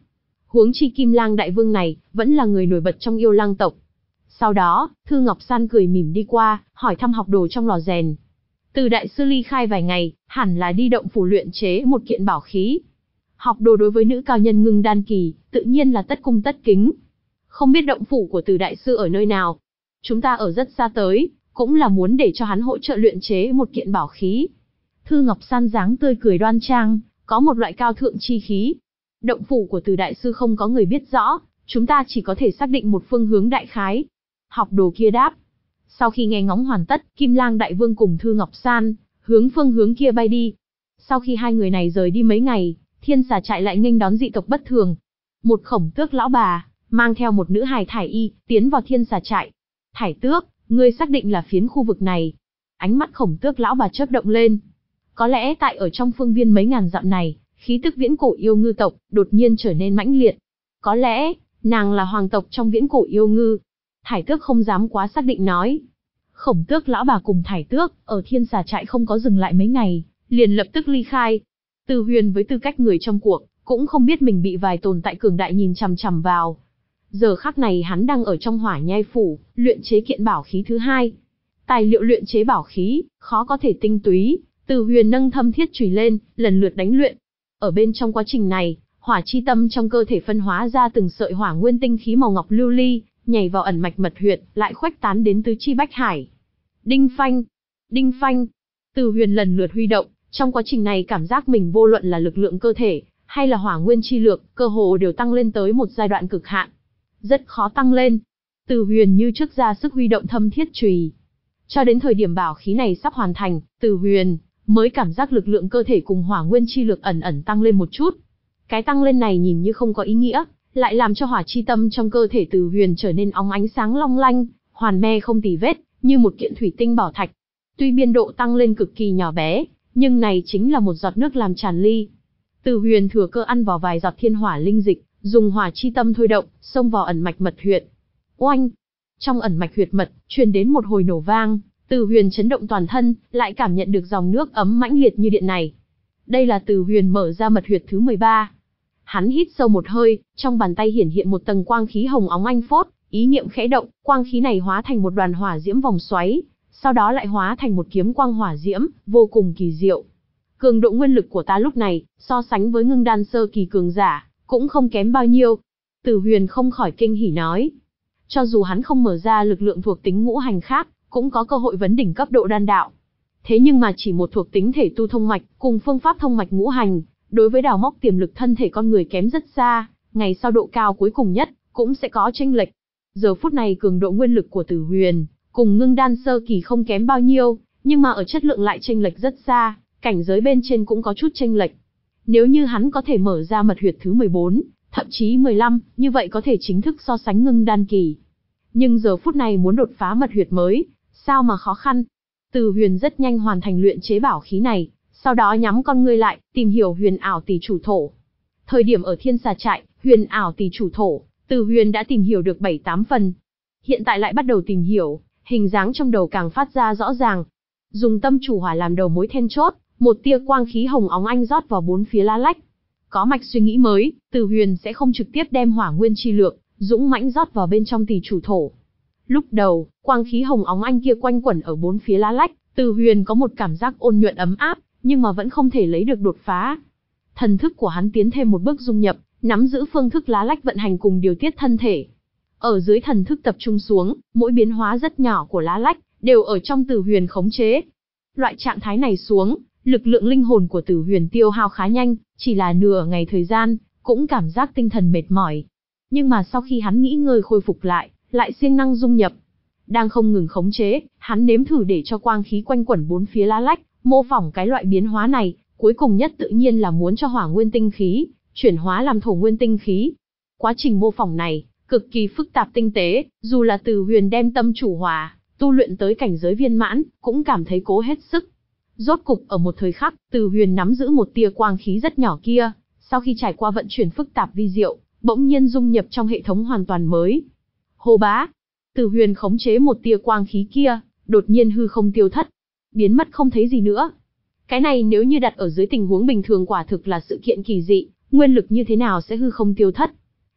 huống chi Kim Lang Đại Vương này, vẫn là người nổi bật trong yêu lang tộc. Sau đó, Thư Ngọc San cười mỉm đi qua, hỏi thăm học đồ trong lò rèn. Từ đại sư ly khai vài ngày, hẳn là đi động phủ luyện chế một kiện bảo khí. Học đồ đối với nữ cao nhân ngưng đan kỳ, tự nhiên là tất cung tất kính. Không biết động phủ của Từ đại sư ở nơi nào? Chúng ta ở rất xa tới, cũng là muốn để cho hắn hỗ trợ luyện chế một kiện bảo khí. Thư Ngọc San dáng tươi cười đoan trang, có một loại cao thượng chi khí. Động phủ của Từ đại sư không có người biết rõ, chúng ta chỉ có thể xác định một phương hướng đại khái. Học đồ kia đáp. Sau khi nghe ngóng hoàn tất, Kim Lang Đại Vương cùng Thư Ngọc San, hướng phương hướng kia bay đi. Sau khi hai người này rời đi mấy ngày, Thiên Xà trại lại nghênh đón dị tộc bất thường. Một khổng tước lão bà, mang theo một nữ hài thải y, tiến vào Thiên Xà trại. Thải tước, ngươi xác định là phiến khu vực này. Ánh mắt khổng tước lão bà chớp động lên. Có lẽ tại ở trong phương viên mấy ngàn dặm này, khí tức viễn cổ yêu ngư tộc, đột nhiên trở nên mãnh liệt. Có lẽ, nàng là hoàng tộc trong viễn cổ yêu ngư. Thải tước không dám quá xác định nói. Khổng tước lão bà cùng thải tước, ở Thiên Xà trại không có dừng lại mấy ngày, liền lập tức ly khai. Từ Huyền với tư cách người trong cuộc, cũng không biết mình bị vài tồn tại cường đại nhìn chằm chằm vào. Giờ khắc này hắn đang ở trong Hỏa Nhai phủ, luyện chế kiện bảo khí thứ hai. Tài liệu luyện chế bảo khí, khó có thể tinh túy. Từ Huyền nâng thâm thiết chùy lên, lần lượt đánh luyện. Ở bên trong quá trình này, hỏa chi tâm trong cơ thể phân hóa ra từng sợi hỏa nguyên tinh khí màu ngọc lưu ly, nhảy vào ẩn mạch mật huyệt, lại khuếch tán đến tứ chi bách hải. Đinh phanh, đinh phanh. Từ Huyền lần lượt huy động, trong quá trình này cảm giác mình vô luận là lực lượng cơ thể, hay là hỏa nguyên chi lực, cơ hồ đều tăng lên tới một giai đoạn cực hạn. Rất khó tăng lên. Từ Huyền như trước ra sức huy động thâm thiết chùy. Cho đến thời điểm bảo khí này sắp hoàn thành, Từ Huyền mới cảm giác lực lượng cơ thể cùng hỏa nguyên chi lực ẩn ẩn tăng lên một chút. Cái tăng lên này nhìn như không có ý nghĩa, lại làm cho hỏa chi tâm trong cơ thể Từ Huyền trở nên óng ánh sáng long lanh, hoàn me không tì vết, như một kiện thủy tinh bảo thạch. Tuy biên độ tăng lên cực kỳ nhỏ bé, nhưng này chính là một giọt nước làm tràn ly. Từ Huyền thừa cơ ăn vào vài giọt thiên hỏa linh dịch, dùng hỏa chi tâm thôi động, xông vào ẩn mạch mật huyệt. Oanh! Trong ẩn mạch huyệt mật, truyền đến một hồi nổ vang, Từ Huyền chấn động toàn thân, lại cảm nhận được dòng nước ấm mãnh liệt như điện này. Đây là Từ Huyền mở ra mật huyệt thứ mười ba. Hắn hít sâu một hơi, trong bàn tay hiển hiện một tầng quang khí hồng óng ánh phốt, ý niệm khẽ động, quang khí này hóa thành một đoàn hỏa diễm vòng xoáy, sau đó lại hóa thành một kiếm quang hỏa diễm, vô cùng kỳ diệu. Cường độ nguyên lực của ta lúc này, so sánh với ngưng đan sơ kỳ cường giả, cũng không kém bao nhiêu. Từ Huyền không khỏi kinh hỉ nói. Cho dù hắn không mở ra lực lượng thuộc tính ngũ hành khác, cũng có cơ hội vấn đỉnh cấp độ đan đạo. Thế nhưng mà chỉ một thuộc tính thể tu thông mạch, cùng phương pháp thông mạch ngũ hành, đối với đào móc tiềm lực thân thể con người kém rất xa, ngày sau độ cao cuối cùng nhất, cũng sẽ có chênh lệch. Giờ phút này cường độ nguyên lực của Từ Huyền, cùng ngưng đan sơ kỳ không kém bao nhiêu, nhưng mà ở chất lượng lại chênh lệch rất xa, cảnh giới bên trên cũng có chút chênh lệch. Nếu như hắn có thể mở ra mật huyệt thứ mười bốn, thậm chí mười lăm, như vậy có thể chính thức so sánh ngưng đan kỳ. Nhưng giờ phút này muốn đột phá mật huyệt mới, sao mà khó khăn. Từ Huyền rất nhanh hoàn thành luyện chế bảo khí này, sau đó nhắm con ngươi lại, tìm hiểu huyền ảo tỷ chủ thổ. Thời điểm ở Thiên Xà trại, huyền ảo tỷ chủ thổ, Từ Huyền đã tìm hiểu được bảy tám phần. Hiện tại lại bắt đầu tìm hiểu, hình dáng trong đầu càng phát ra rõ ràng. Dùng tâm chủ hỏa làm đầu mối then chốt, một tia quang khí hồng óng ánh rót vào bốn phía lá lách. Có mạch suy nghĩ mới, Từ Huyền sẽ không trực tiếp đem hỏa nguyên chi lượng, dũng mãnh rót vào bên trong tỷ chủ thổ. Lúc đầu, quang khí hồng óng ánh kia quanh quẩn ở bốn phía lá lách, Từ Huyền có một cảm giác ôn nhuận ấm áp, nhưng mà vẫn không thể lấy được đột phá. Thần thức của hắn tiến thêm một bước dung nhập, nắm giữ phương thức lá lách vận hành cùng điều tiết thân thể. Ở dưới thần thức tập trung xuống, mỗi biến hóa rất nhỏ của lá lách, đều ở trong Từ Huyền khống chế. Loại trạng thái này xuống, lực lượng linh hồn của Từ Huyền tiêu hao khá nhanh, chỉ là nửa ngày thời gian, cũng cảm giác tinh thần mệt mỏi. Nhưng mà sau khi hắn nghỉ ngơi khôi phục lại, lại siêng năng dung nhập. Đang không ngừng khống chế, hắn nếm thử để cho quang khí quanh quẩn bốn phía lá lách, mô phỏng cái loại biến hóa này, cuối cùng nhất tự nhiên là muốn cho hỏa nguyên tinh khí, chuyển hóa làm thổ nguyên tinh khí. Quá trình mô phỏng này, cực kỳ phức tạp tinh tế, dù là Từ Huyền đem tâm chủ hỏa, tu luyện tới cảnh giới viên mãn, cũng cảm thấy cố hết sức. Rốt cục ở một thời khắc, Từ Huyền nắm giữ một tia quang khí rất nhỏ kia, sau khi trải qua vận chuyển phức tạp vi diệu, bỗng nhiên dung nhập trong hệ thống hoàn toàn mới. Hô bá, Từ Huyền khống chế một tia quang khí kia, đột nhiên hư không tiêu thất, biến mất không thấy gì nữa. Cái này nếu như đặt ở dưới tình huống bình thường quả thực là sự kiện kỳ dị, nguyên lực như thế nào sẽ hư không tiêu thất?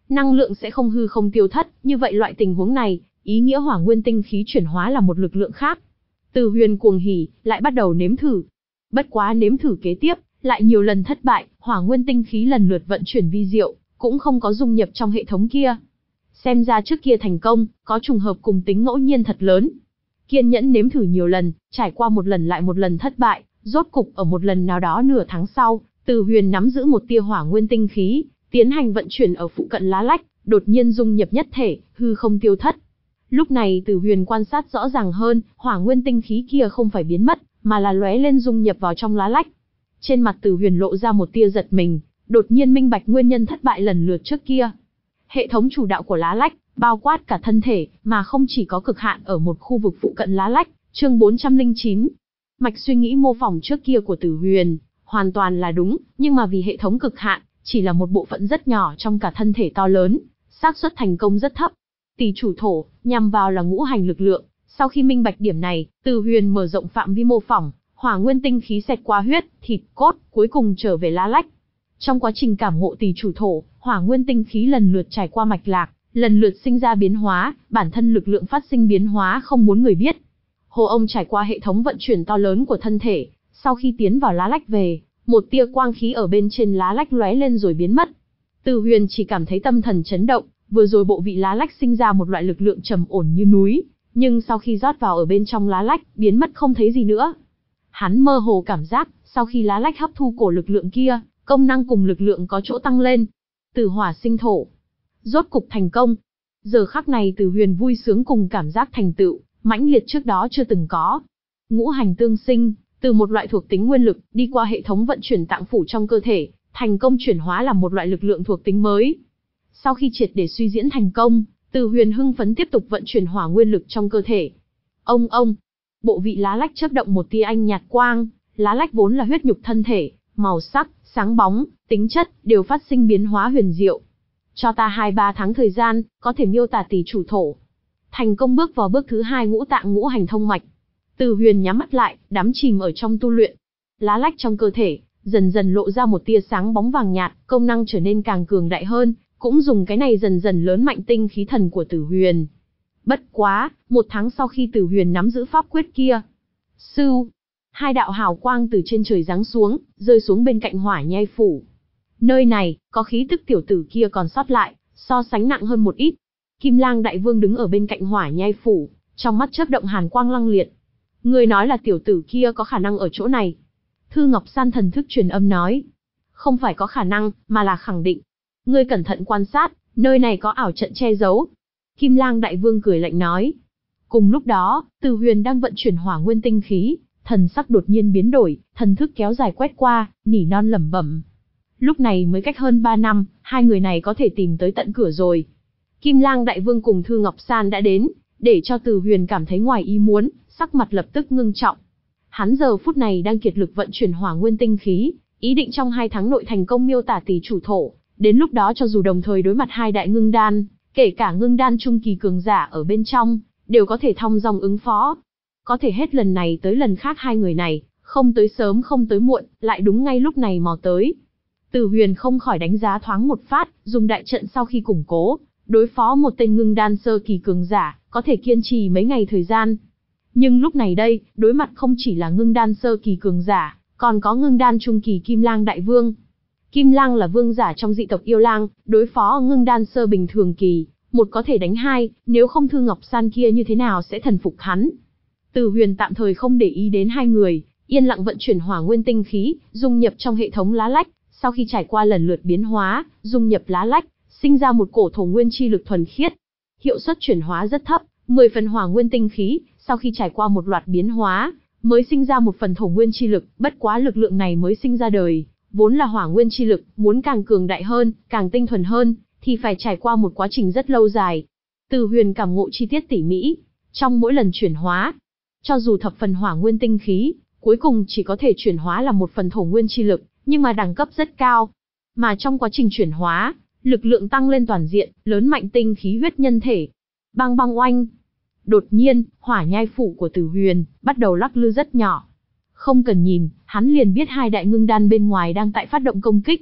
năng lượng sẽ không hư không tiêu thất, như vậy loại tình huống này, ý nghĩa hỏa nguyên tinh khí chuyển hóa là một lực lượng khác. Từ Huyền cuồng hỉ, lại bắt đầu nếm thử. Bất quá nếm thử kế tiếp, lại nhiều lần thất bại, hỏa nguyên tinh khí lần lượt vận chuyển vi diệu, cũng không có dung nhập trong hệ thống kia. Xem ra trước kia thành công, có trùng hợp cùng tính ngẫu nhiên thật lớn. Kiên nhẫn nếm thử nhiều lần, trải qua một lần lại một lần thất bại, rốt cục ở một lần nào đó nửa tháng sau, Từ Huyền nắm giữ một tia hỏa nguyên tinh khí, tiến hành vận chuyển ở phụ cận lá lách, đột nhiên dung nhập nhất thể, hư không tiêu thất. Lúc này Từ Huyền quan sát rõ ràng hơn, hỏa nguyên tinh khí kia không phải biến mất, mà là lóe lên dung nhập vào trong lá lách. Trên mặt Từ Huyền lộ ra một tia giật mình, đột nhiên minh bạch nguyên nhân thất bại lần lượt trước kia. Hệ thống chủ đạo của lá lách, bao quát cả thân thể, mà không chỉ có cực hạn ở một khu vực phụ cận lá lách, chương bốn trăm lẻ chín. Mạch suy nghĩ mô phỏng trước kia của Từ Huyền, hoàn toàn là đúng, nhưng mà vì hệ thống cực hạn, chỉ là một bộ phận rất nhỏ trong cả thân thể to lớn, xác suất thành công rất thấp. Tỷ chủ thổ, nhằm vào là ngũ hành lực lượng, sau khi minh bạch điểm này, Từ Huyền mở rộng phạm vi mô phỏng, hỏa nguyên tinh khí xẹt qua huyết, thịt, cốt, cuối cùng trở về lá lách. Trong quá trình cảm ngộ tỷ chủ thổ, hỏa nguyên tinh khí lần lượt trải qua mạch lạc, lần lượt sinh ra biến hóa, bản thân lực lượng phát sinh biến hóa không muốn người biết. Hồ ông trải qua hệ thống vận chuyển to lớn của thân thể, sau khi tiến vào lá lách về, một tia quang khí ở bên trên lá lách lóe lên rồi biến mất. Từ Huyền chỉ cảm thấy tâm thần chấn động, vừa rồi bộ vị lá lách sinh ra một loại lực lượng trầm ổn như núi, nhưng sau khi rót vào ở bên trong lá lách, biến mất không thấy gì nữa. Hắn mơ hồ cảm giác, sau khi lá lách hấp thu cổ lực lượng kia, công năng cùng lực lượng có chỗ tăng lên. Từ hỏa sinh thổ, rốt cục thành công. Giờ khắc này Từ Huyền vui sướng cùng cảm giác thành tựu, mãnh liệt trước đó chưa từng có. Ngũ hành tương sinh, từ một loại thuộc tính nguyên lực, đi qua hệ thống vận chuyển tạng phủ trong cơ thể, thành công chuyển hóa làm một loại lực lượng thuộc tính mới. Sau khi triệt để suy diễn thành công, Từ Huyền hưng phấn tiếp tục vận chuyển hỏa nguyên lực trong cơ thể. Ông ông, bộ vị lá lách chớp động một tia ánh nhạt quang, lá lách vốn là huyết nhục thân thể, màu sắc, sáng bóng, tính chất, đều phát sinh biến hóa huyền diệu. Cho ta hai ba tháng thời gian, có thể miêu tả tỷ chủ thổ. Thành công bước vào bước thứ hai ngũ tạng ngũ hành thông mạch. Từ Huyền nhắm mắt lại, đắm chìm ở trong tu luyện. Lá lách trong cơ thể, dần dần lộ ra một tia sáng bóng vàng nhạt, công năng trở nên càng cường đại hơn, cũng dùng cái này dần dần lớn mạnh tinh khí thần của Từ Huyền. Bất quá, một tháng sau khi Từ Huyền nắm giữ pháp quyết kia, sưu, hai đạo hào quang từ trên trời giáng xuống, rơi xuống bên cạnh hỏa nhai phủ. Nơi này, có khí tức tiểu tử kia còn sót lại, so sánh nặng hơn một ít. Kim Lang Đại Vương đứng ở bên cạnh hỏa nhai phủ, trong mắt chớp động hàn quang lăng liệt. Người nói là tiểu tử kia có khả năng ở chỗ này. Thư Ngọc San thần thức truyền âm nói. Không phải có khả năng, mà là khẳng định. Ngươi cẩn thận quan sát, nơi này có ảo trận che giấu. Kim Lang Đại Vương cười lạnh nói. Cùng lúc đó, Từ Huyền đang vận chuyển hỏa nguyên tinh khí, thần sắc đột nhiên biến đổi, thần thức kéo dài quét qua, nỉ non lẩm bẩm. Lúc này mới cách hơn ba năm, hai người này có thể tìm tới tận cửa rồi. Kim Lang Đại Vương cùng Thư Ngọc San đã đến, để cho Từ Huyền cảm thấy ngoài ý muốn, sắc mặt lập tức ngưng trọng. Hắn giờ phút này đang kiệt lực vận chuyển hỏa nguyên tinh khí, ý định trong hai tháng nội thành công miêu tả tỷ chủ thổ, đến lúc đó cho dù đồng thời đối mặt hai đại ngưng đan, kể cả ngưng đan trung kỳ cường giả ở bên trong, đều có thể thong dong ứng phó. Có thể hết lần này tới lần khác hai người này, không tới sớm không tới muộn, lại đúng ngay lúc này mò tới. Từ Huyền không khỏi đánh giá thoáng một phát, dùng đại trận sau khi củng cố, đối phó một tên ngưng đan sơ kỳ cường giả, có thể kiên trì mấy ngày thời gian. Nhưng lúc này đây, đối mặt không chỉ là ngưng đan sơ kỳ cường giả, còn có ngưng đan trung kỳ Kim Lang Đại Vương. Kim Lang là vương giả trong dị tộc yêu lang, đối phó ngưng đan sơ bình thường kỳ, một có thể đánh hai, nếu không Thư Ngọc San kia như thế nào sẽ thần phục hắn. Từ Huyền tạm thời không để ý đến hai người, yên lặng vận chuyển hỏa nguyên tinh khí, dung nhập trong hệ thống lá lách, sau khi trải qua lần lượt biến hóa, dung nhập lá lách, sinh ra một cổ thổ nguyên chi lực thuần khiết. Hiệu suất chuyển hóa rất thấp, mười phần hỏa nguyên tinh khí, sau khi trải qua một loạt biến hóa, mới sinh ra một phần thổ nguyên chi lực, bất quá lực lượng này mới sinh ra đời, vốn là hỏa nguyên chi lực, muốn càng cường đại hơn, càng tinh thuần hơn, thì phải trải qua một quá trình rất lâu dài. Từ Huyền cảm ngộ chi tiết tỉ mỉ, trong mỗi lần chuyển hóa, cho dù thập phần hỏa nguyên tinh khí, cuối cùng chỉ có thể chuyển hóa là một phần thổ nguyên chi lực, nhưng mà đẳng cấp rất cao. Mà trong quá trình chuyển hóa, lực lượng tăng lên toàn diện, lớn mạnh tinh khí huyết nhân thể. Bang bang oanh. Đột nhiên, hỏa nhai phủ của Từ Huyền bắt đầu lắc lư rất nhỏ. Không cần nhìn, hắn liền biết hai đại ngưng đan bên ngoài đang tại phát động công kích.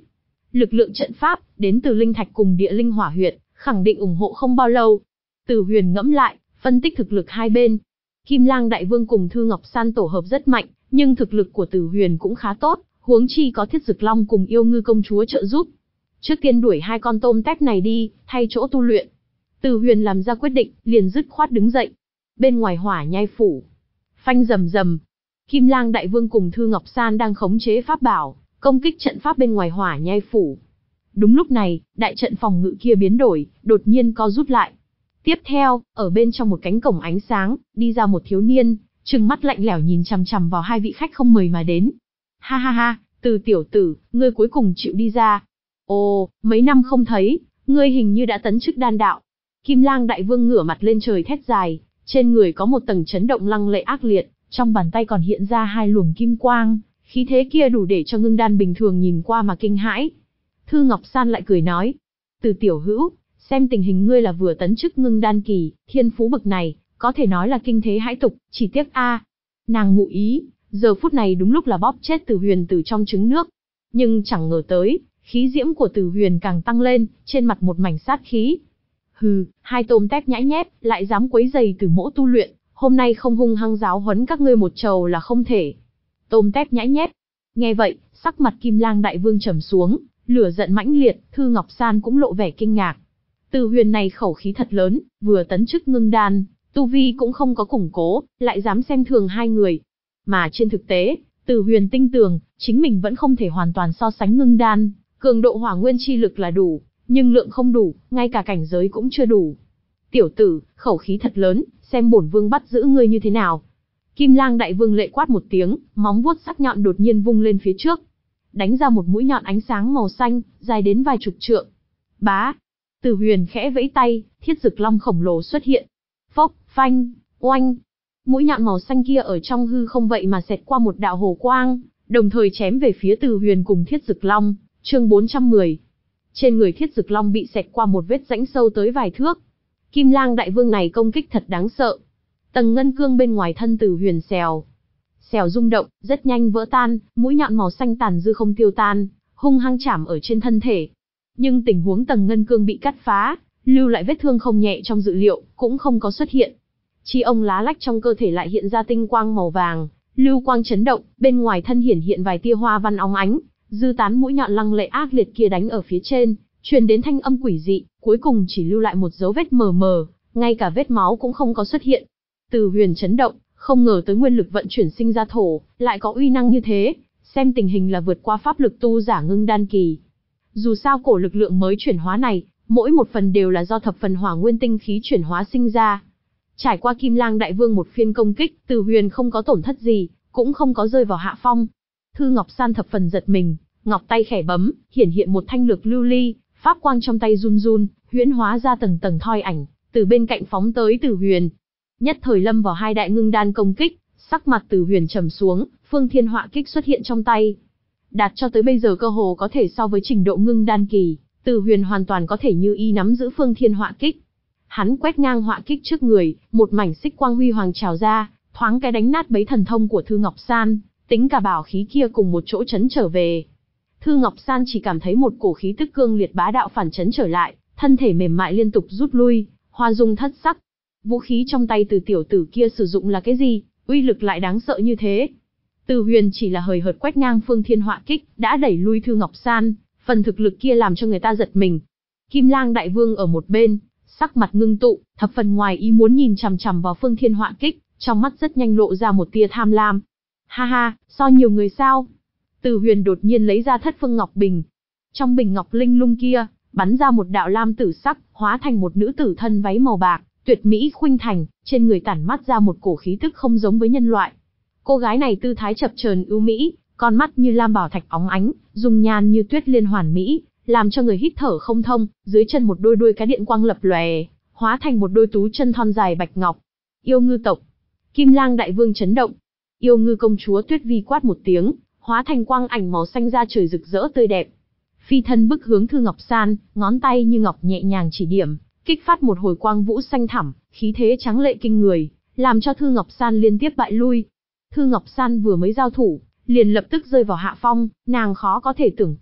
Lực lượng trận pháp, đến từ linh thạch cùng địa linh hỏa huyệt, khẳng định ủng hộ không bao lâu. Từ Huyền ngẫm lại, phân tích thực lực hai bên. Kim Lang Đại Vương cùng Thư Ngọc San tổ hợp rất mạnh, nhưng thực lực của Từ Huyền cũng khá tốt, huống chi có Thiết Dực Long cùng Yêu Ngư công chúa trợ giúp. Trước tiên đuổi hai con tôm tép này đi, thay chỗ tu luyện. Từ Huyền làm ra quyết định, liền dứt khoát đứng dậy. Bên ngoài Hỏa Nhai phủ, phanh rầm rầm. Kim Lang Đại Vương cùng Thư Ngọc San đang khống chế pháp bảo, công kích trận pháp bên ngoài Hỏa Nhai phủ. Đúng lúc này, đại trận phòng ngự kia biến đổi, đột nhiên co rút lại. Tiếp theo, ở bên trong một cánh cổng ánh sáng, đi ra một thiếu niên, trừng mắt lạnh lẽo nhìn chằm chằm vào hai vị khách không mời mà đến. Ha ha ha, Từ tiểu tử, ngươi cuối cùng chịu đi ra. Ồ, mấy năm không thấy, ngươi hình như đã tấn chức đan đạo. Kim Lang Đại Vương ngửa mặt lên trời thét dài, trên người có một tầng chấn động lăng lệ ác liệt, trong bàn tay còn hiện ra hai luồng kim quang, khí thế kia đủ để cho ngưng đan bình thường nhìn qua mà kinh hãi. Thư Ngọc San lại cười nói, Từ tiểu hữu, xem tình hình ngươi là vừa tấn chức ngưng đan kỳ, thiên phú bực này, có thể nói là kinh thế hãi tục, chỉ tiếc a. Nàng ngụ ý, giờ phút này đúng lúc là bóp chết Từ Huyền từ trong trứng nước. Nhưng chẳng ngờ tới, khí diễm của Từ Huyền càng tăng lên, trên mặt một mảnh sát khí. Hừ, hai tôm tép nhãi nhép, lại dám quấy rầy Từ mỗ tu luyện, hôm nay không hung hăng giáo huấn các ngươi một trầu là không thể. Tôm tép nhãi nhép. Nghe vậy, sắc mặt Kim Lang Đại Vương trầm xuống, lửa giận mãnh liệt, Thư Ngọc San cũng lộ vẻ kinh ngạc. Từ Huyền này khẩu khí thật lớn, vừa tấn chức ngưng đan, tu vi cũng không có củng cố, lại dám xem thường hai người. Mà trên thực tế, Từ Huyền tinh tường, chính mình vẫn không thể hoàn toàn so sánh ngưng đan, cường độ hỏa nguyên chi lực là đủ, nhưng lượng không đủ, ngay cả cảnh giới cũng chưa đủ. Tiểu tử, khẩu khí thật lớn, xem bổn vương bắt giữ ngươi như thế nào. Kim Lang Đại Vương lệ quát một tiếng, móng vuốt sắc nhọn đột nhiên vung lên phía trước, đánh ra một mũi nhọn ánh sáng màu xanh, dài đến vài chục trượng. Bá! Từ Huyền khẽ vẫy tay, Thiết Dực Long khổng lồ xuất hiện. Phốc, phanh, oanh. Mũi nhọn màu xanh kia ở trong hư không vậy mà xẹt qua một đạo hồ quang, đồng thời chém về phía Từ Huyền cùng Thiết Dực Long. Chương bốn trăm mười. Trên người Thiết Dực Long bị xẹt qua một vết rãnh sâu tới vài thước. Kim Lang Đại Vương này công kích thật đáng sợ. Tầng ngân cương bên ngoài thân Từ Huyền xèo, xèo rung động, rất nhanh vỡ tan, mũi nhọn màu xanh tàn dư không tiêu tan, hung hăng chạm ở trên thân thể. Nhưng tình huống tầng ngân cương bị cắt phá, lưu lại vết thương không nhẹ trong dự liệu, cũng không có xuất hiện. Chi ông lá lách trong cơ thể lại hiện ra tinh quang màu vàng, lưu quang chấn động, bên ngoài thân hiển hiện vài tia hoa văn óng ánh, dư tán mũi nhọn lăng lệ ác liệt kia đánh ở phía trên, truyền đến thanh âm quỷ dị, cuối cùng chỉ lưu lại một dấu vết mờ mờ, ngay cả vết máu cũng không có xuất hiện. Từ Huyền chấn động, không ngờ tới nguyên lực vận chuyển sinh ra thổ, lại có uy năng như thế, xem tình hình là vượt qua pháp lực tu giả ngưng đan kỳ. Dù sao cổ lực lượng mới chuyển hóa này, mỗi một phần đều là do thập phần hỏa nguyên tinh khí chuyển hóa sinh ra. Trải qua Kim Lang Đại Vương một phiên công kích, Từ Huyền không có tổn thất gì, cũng không có rơi vào hạ phong. Thư Ngọc San thập phần giật mình, ngọc tay khẽ bấm, hiển hiện một thanh lược lưu ly, pháp quang trong tay run run, huyễn hóa ra tầng tầng thoi ảnh, từ bên cạnh phóng tới Từ Huyền. Nhất thời lâm vào hai đại ngưng đan công kích, sắc mặt Từ Huyền trầm xuống, Phương Thiên Họa Kích xuất hiện trong tay. Đạt cho tới bây giờ cơ hồ có thể so với trình độ ngưng đan kỳ, Từ Huyền hoàn toàn có thể như y nắm giữ Phương Thiên Họa Kích. Hắn quét ngang họa kích trước người, một mảnh xích quang huy hoàng trào ra, thoáng cái đánh nát bấy thần thông của Thư Ngọc San, tính cả bảo khí kia cùng một chỗ chấn trở về. Thư Ngọc San chỉ cảm thấy một cổ khí tức cương liệt bá đạo phản chấn trở lại, thân thể mềm mại liên tục rút lui, hoa dung thất sắc. Vũ khí trong tay từ tiểu tử kia sử dụng là cái gì, uy lực lại đáng sợ như thế? Từ Huyền chỉ là hời hợt quét ngang Phương Thiên Họa Kích, đã đẩy lui Thư Ngọc San, phần thực lực kia làm cho người ta giật mình. Kim Lang Đại Vương ở một bên, sắc mặt ngưng tụ, thập phần ngoài ý muốn nhìn chằm chằm vào Phương Thiên Họa Kích, trong mắt rất nhanh lộ ra một tia tham lam. Ha ha, so nhiều người sao? Từ Huyền đột nhiên lấy ra Thất Phương Ngọc Bình. Trong bình ngọc linh lung kia, bắn ra một đạo lam tử sắc, hóa thành một nữ tử thân váy màu bạc, tuyệt mỹ khuynh thành, trên người tản mát ra một cổ khí tức không giống với nhân loại. Cô gái này tư thái chập chờn ưu mỹ, con mắt như lam bảo thạch óng ánh, dung nhan như tuyết liên hoàn mỹ, làm cho người hít thở không thông, dưới chân một đôi đuôi cá điện quang lập lòe, hóa thành một đôi tú chân thon dài bạch ngọc. Yêu ngư tộc. Kim Lang Đại Vương chấn động. Yêu ngư công chúa Tuyết Vi quát một tiếng, hóa thành quang ảnh màu xanh ra trời rực rỡ tươi đẹp. Phi thân bức hướng Thư Ngọc San, ngón tay như ngọc nhẹ nhàng chỉ điểm, kích phát một hồi quang vũ xanh thẳm, khí thế tráng lệ kinh người, làm cho Thư Ngọc San liên tiếp bại lui. Thư Ngọc San vừa mới giao thủ, liền lập tức rơi vào hạ phong, nàng khó có thể tưởng tượng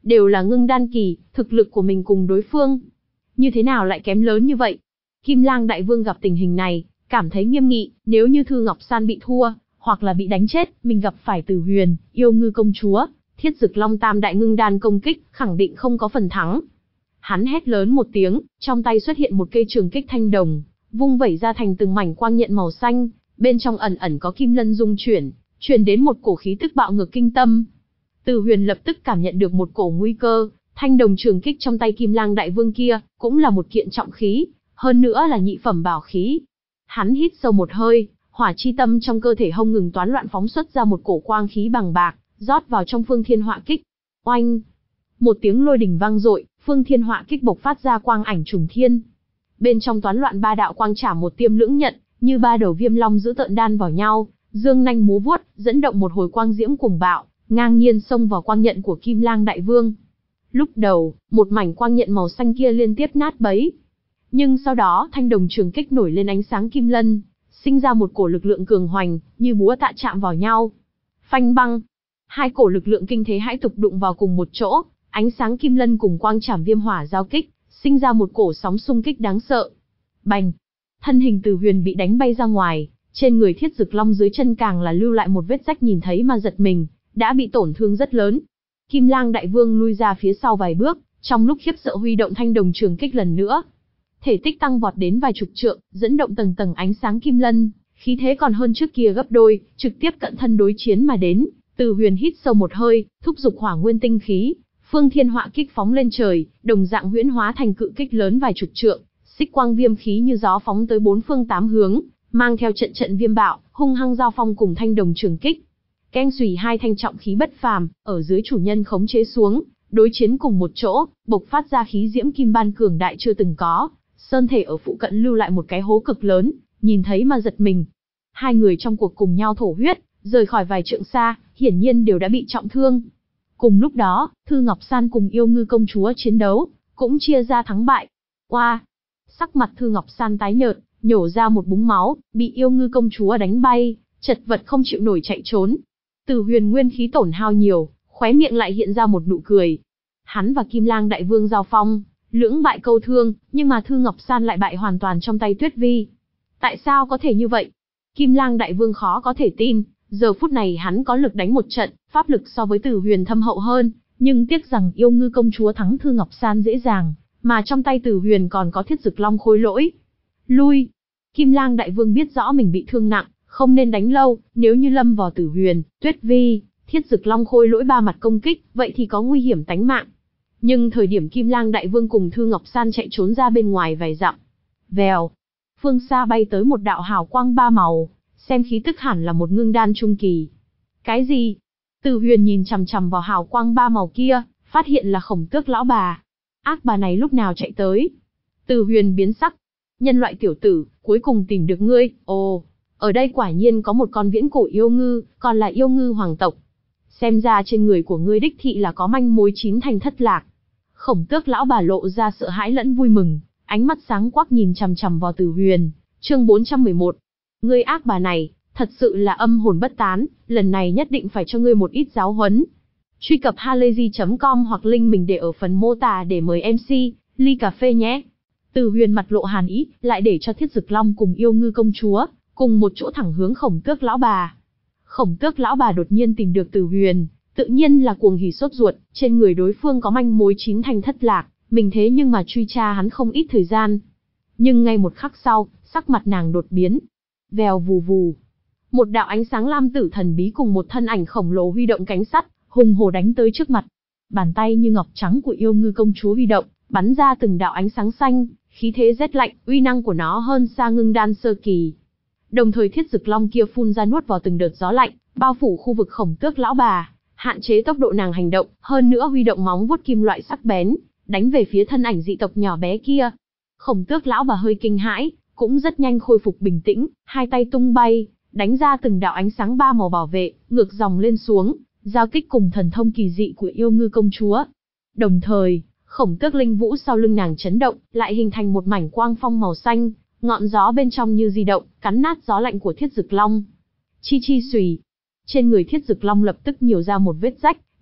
đều là ngưng đan kỳ, thực lực của mình cùng đối phương. Như thế nào lại kém lớn như vậy? Kim Lang Đại Vương gặp tình hình này, cảm thấy nghiêm nghị, nếu như Thư Ngọc San bị thua, hoặc là bị đánh chết, mình gặp phải Tử Huyền, Yêu Ngư công chúa, Thiết Dực Long tam đại ngưng đan công kích, khẳng định không có phần thắng. Hắn hét lớn một tiếng, trong tay xuất hiện một cây trường kích thanh đồng, vung vẩy ra thành từng mảnh quang nhận màu xanh, bên trong ẩn ẩn có kim lân dung chuyển, truyền đến một cổ khí tức bạo ngược kinh tâm. Tử Huyền lập tức cảm nhận được một cổ nguy cơ, thanh đồng trường kích trong tay Kim Lang Đại Vương kia, cũng là một kiện trọng khí, hơn nữa là nhị phẩm bảo khí. Hắn hít sâu một hơi, hỏa chi tâm trong cơ thể không ngừng toán loạn phóng xuất ra một cổ quang khí bằng bạc, rót vào trong Phương Thiên Họa Kích. Oanh! Một tiếng lôi đình vang dội, Phương Thiên Họa Kích bộc phát ra quang ảnh trùng thiên. Bên trong toán loạn ba đạo quang trảm một tiêm lưỡng nhận, như ba đầu viêm long dữ tợn đan vào nhau, dương nanh múa vuốt, dẫn động một hồi quang diễm cuồng bạo, ngang nhiên xông vào quang nhận của Kim Lang Đại Vương. Lúc đầu, một mảnh quang nhận màu xanh kia liên tiếp nát bấy. Nhưng sau đó, thanh đồng trường kích nổi lên ánh sáng kim lân, sinh ra một cổ lực lượng cường hoành, như búa tạ chạm vào nhau. Phanh băng! Hai cổ lực lượng kinh thế hãi tục đụng vào cùng một chỗ, ánh sáng kim lân cùng quang trảm viêm hỏa giao kích, sinh ra một cổ sóng xung kích đáng sợ. Bành! Thân hình Tử Huyền bị đánh bay ra ngoài, trên người Thiết Dực Long dưới chân càng là lưu lại một vết rách nhìn thấy mà giật mình, đã bị tổn thương rất lớn. Kim Lang Đại Vương lui ra phía sau vài bước, trong lúc khiếp sợ huy động thanh đồng trường kích lần nữa. Thể tích tăng vọt đến vài chục trượng, dẫn động tầng tầng ánh sáng kim lân, khí thế còn hơn trước kia gấp đôi, trực tiếp cận thân đối chiến mà đến. Tử Huyền hít sâu một hơi, thúc giục hỏa nguyên tinh khí, Phương Thiên Họa Kích phóng lên trời, đồng dạng huyễn hóa thành cự kích lớn vài chục trượng, xích quang viêm khí như gió phóng tới bốn phương tám hướng, mang theo trận trận viêm bạo, hung hăng giao phong cùng thanh đồng trường kích. Keng xùy hai thanh trọng khí bất phàm, ở dưới chủ nhân khống chế xuống, đối chiến cùng một chỗ, bộc phát ra khí diễm kim ban cường đại chưa từng có. Sơn thể ở phụ cận lưu lại một cái hố cực lớn, nhìn thấy mà giật mình. Hai người trong cuộc cùng nhau thổ huyết, rời khỏi vài trượng xa, hiển nhiên đều đã bị trọng thương. Cùng lúc đó, Thư Ngọc San cùng Yêu Ngư công chúa chiến đấu, cũng chia ra thắng bại. Oa! Sắc mặt Thư Ngọc San tái nhợt, nhổ ra một búng máu, bị Yêu Ngư công chúa đánh bay, chật vật không chịu nổi chạy trốn. Tử Huyền nguyên khí tổn hao nhiều, khóe miệng lại hiện ra một nụ cười. Hắn và Kim Lang Đại Vương giao phong, lưỡng bại câu thương, nhưng mà Thư Ngọc San lại bại hoàn toàn trong tay Tuyết Vi. Tại sao có thể như vậy? Kim Lang Đại Vương khó có thể tin, giờ phút này hắn có lực đánh một trận, pháp lực so với Tử Huyền thâm hậu hơn, nhưng tiếc rằng Yêu Ngư công chúa thắng Thư Ngọc San dễ dàng, mà trong tay Tử Huyền còn có Thiết Dực Long khôi lỗi. Lui! Kim Lang Đại Vương biết rõ mình bị thương nặng, không nên đánh lâu, nếu như lâm vào Tử Huyền, Tuyết Vi, Thiết Dực Long khôi lỗi ba mặt công kích, vậy thì có nguy hiểm tánh mạng. Nhưng thời điểm Kim Lang Đại Vương cùng Thư Ngọc San chạy trốn ra bên ngoài vài dặm, vèo, phương xa bay tới một đạo hào quang ba màu, xem khí tức hẳn là một ngưng đan trung kỳ. Cái gì? Tử Huyền nhìn chằm chằm vào hào quang ba màu kia, phát hiện là Khổng Tước lão bà. Ác bà này lúc nào chạy tới? Tử Huyền biến sắc. Nhân loại tiểu tử, cuối cùng tìm được ngươi. Ồ, ở đây quả nhiên có một con viễn cổ yêu ngư, còn là yêu ngư hoàng tộc. Xem ra trên người của ngươi đích thị là có manh mối chín thành thất lạc. Khổng Tước lão bà lộ ra sợ hãi lẫn vui mừng, ánh mắt sáng quắc nhìn chằm chằm vào Tử Huyền. Chương bốn trăm mười một. Ngươi ác bà này, thật sự là âm hồn bất tán, lần này nhất định phải cho ngươi một ít giáo huấn. Truy cập halayzi chấm com hoặc link mình để ở phần mô tả để mời em xê, ly cà phê nhé. Tử Huyền mặt lộ hàn ý, lại để cho Thiết Dực Long cùng Yêu Ngư công chúa, cùng một chỗ thẳng hướng Khổng Tước lão bà. Khổng Tước lão bà đột nhiên tìm được Tử Huyền, tự nhiên là cuồng hỉ sốt ruột, trên người đối phương có manh mối chín thành thất lạc, mình thế nhưng mà truy tra hắn không ít thời gian. Nhưng ngay một khắc sau, sắc mặt nàng đột biến. Vèo vù vù. Một đạo ánh sáng lam tử thần bí cùng một thân ảnh khổng lồ huy động cánh sắt, hùng hổ đánh tới trước mặt. Bàn tay như ngọc trắng của Yêu Ngư công chúa huy động, bắn ra từng đạo ánh sáng xanh, khí thế rét lạnh, uy năng của nó hơn xa ngưng đan sơ kỳ. Đồng thời Thiết Dực Long kia phun ra nuốt vào từng đợt gió lạnh, bao phủ khu vực Khổng Tước lão bà, hạn chế tốc độ nàng hành động, hơn nữa huy động móng vuốt kim loại sắc bén, đánh về phía thân ảnh dị tộc nhỏ bé kia. Khổng Tước lão bà hơi kinh hãi, cũng rất nhanh khôi phục bình tĩnh, hai tay tung bay, đánh ra từng đạo ánh sáng ba màu bảo vệ, ngược dòng lên xuống, giao kích cùng thần thông kỳ dị của Yêu Ngư công chúa. Đồng thời, Khổng Tước linh vũ sau lưng nàng chấn động, lại hình thành một mảnh quang phong màu xanh, ngọn gió bên trong như di động, cắn nát gió lạnh của Thiết Dực Long. Chi chi xùy. Trên người Thiết Dực Long lập tức nhiều ra một vết rách,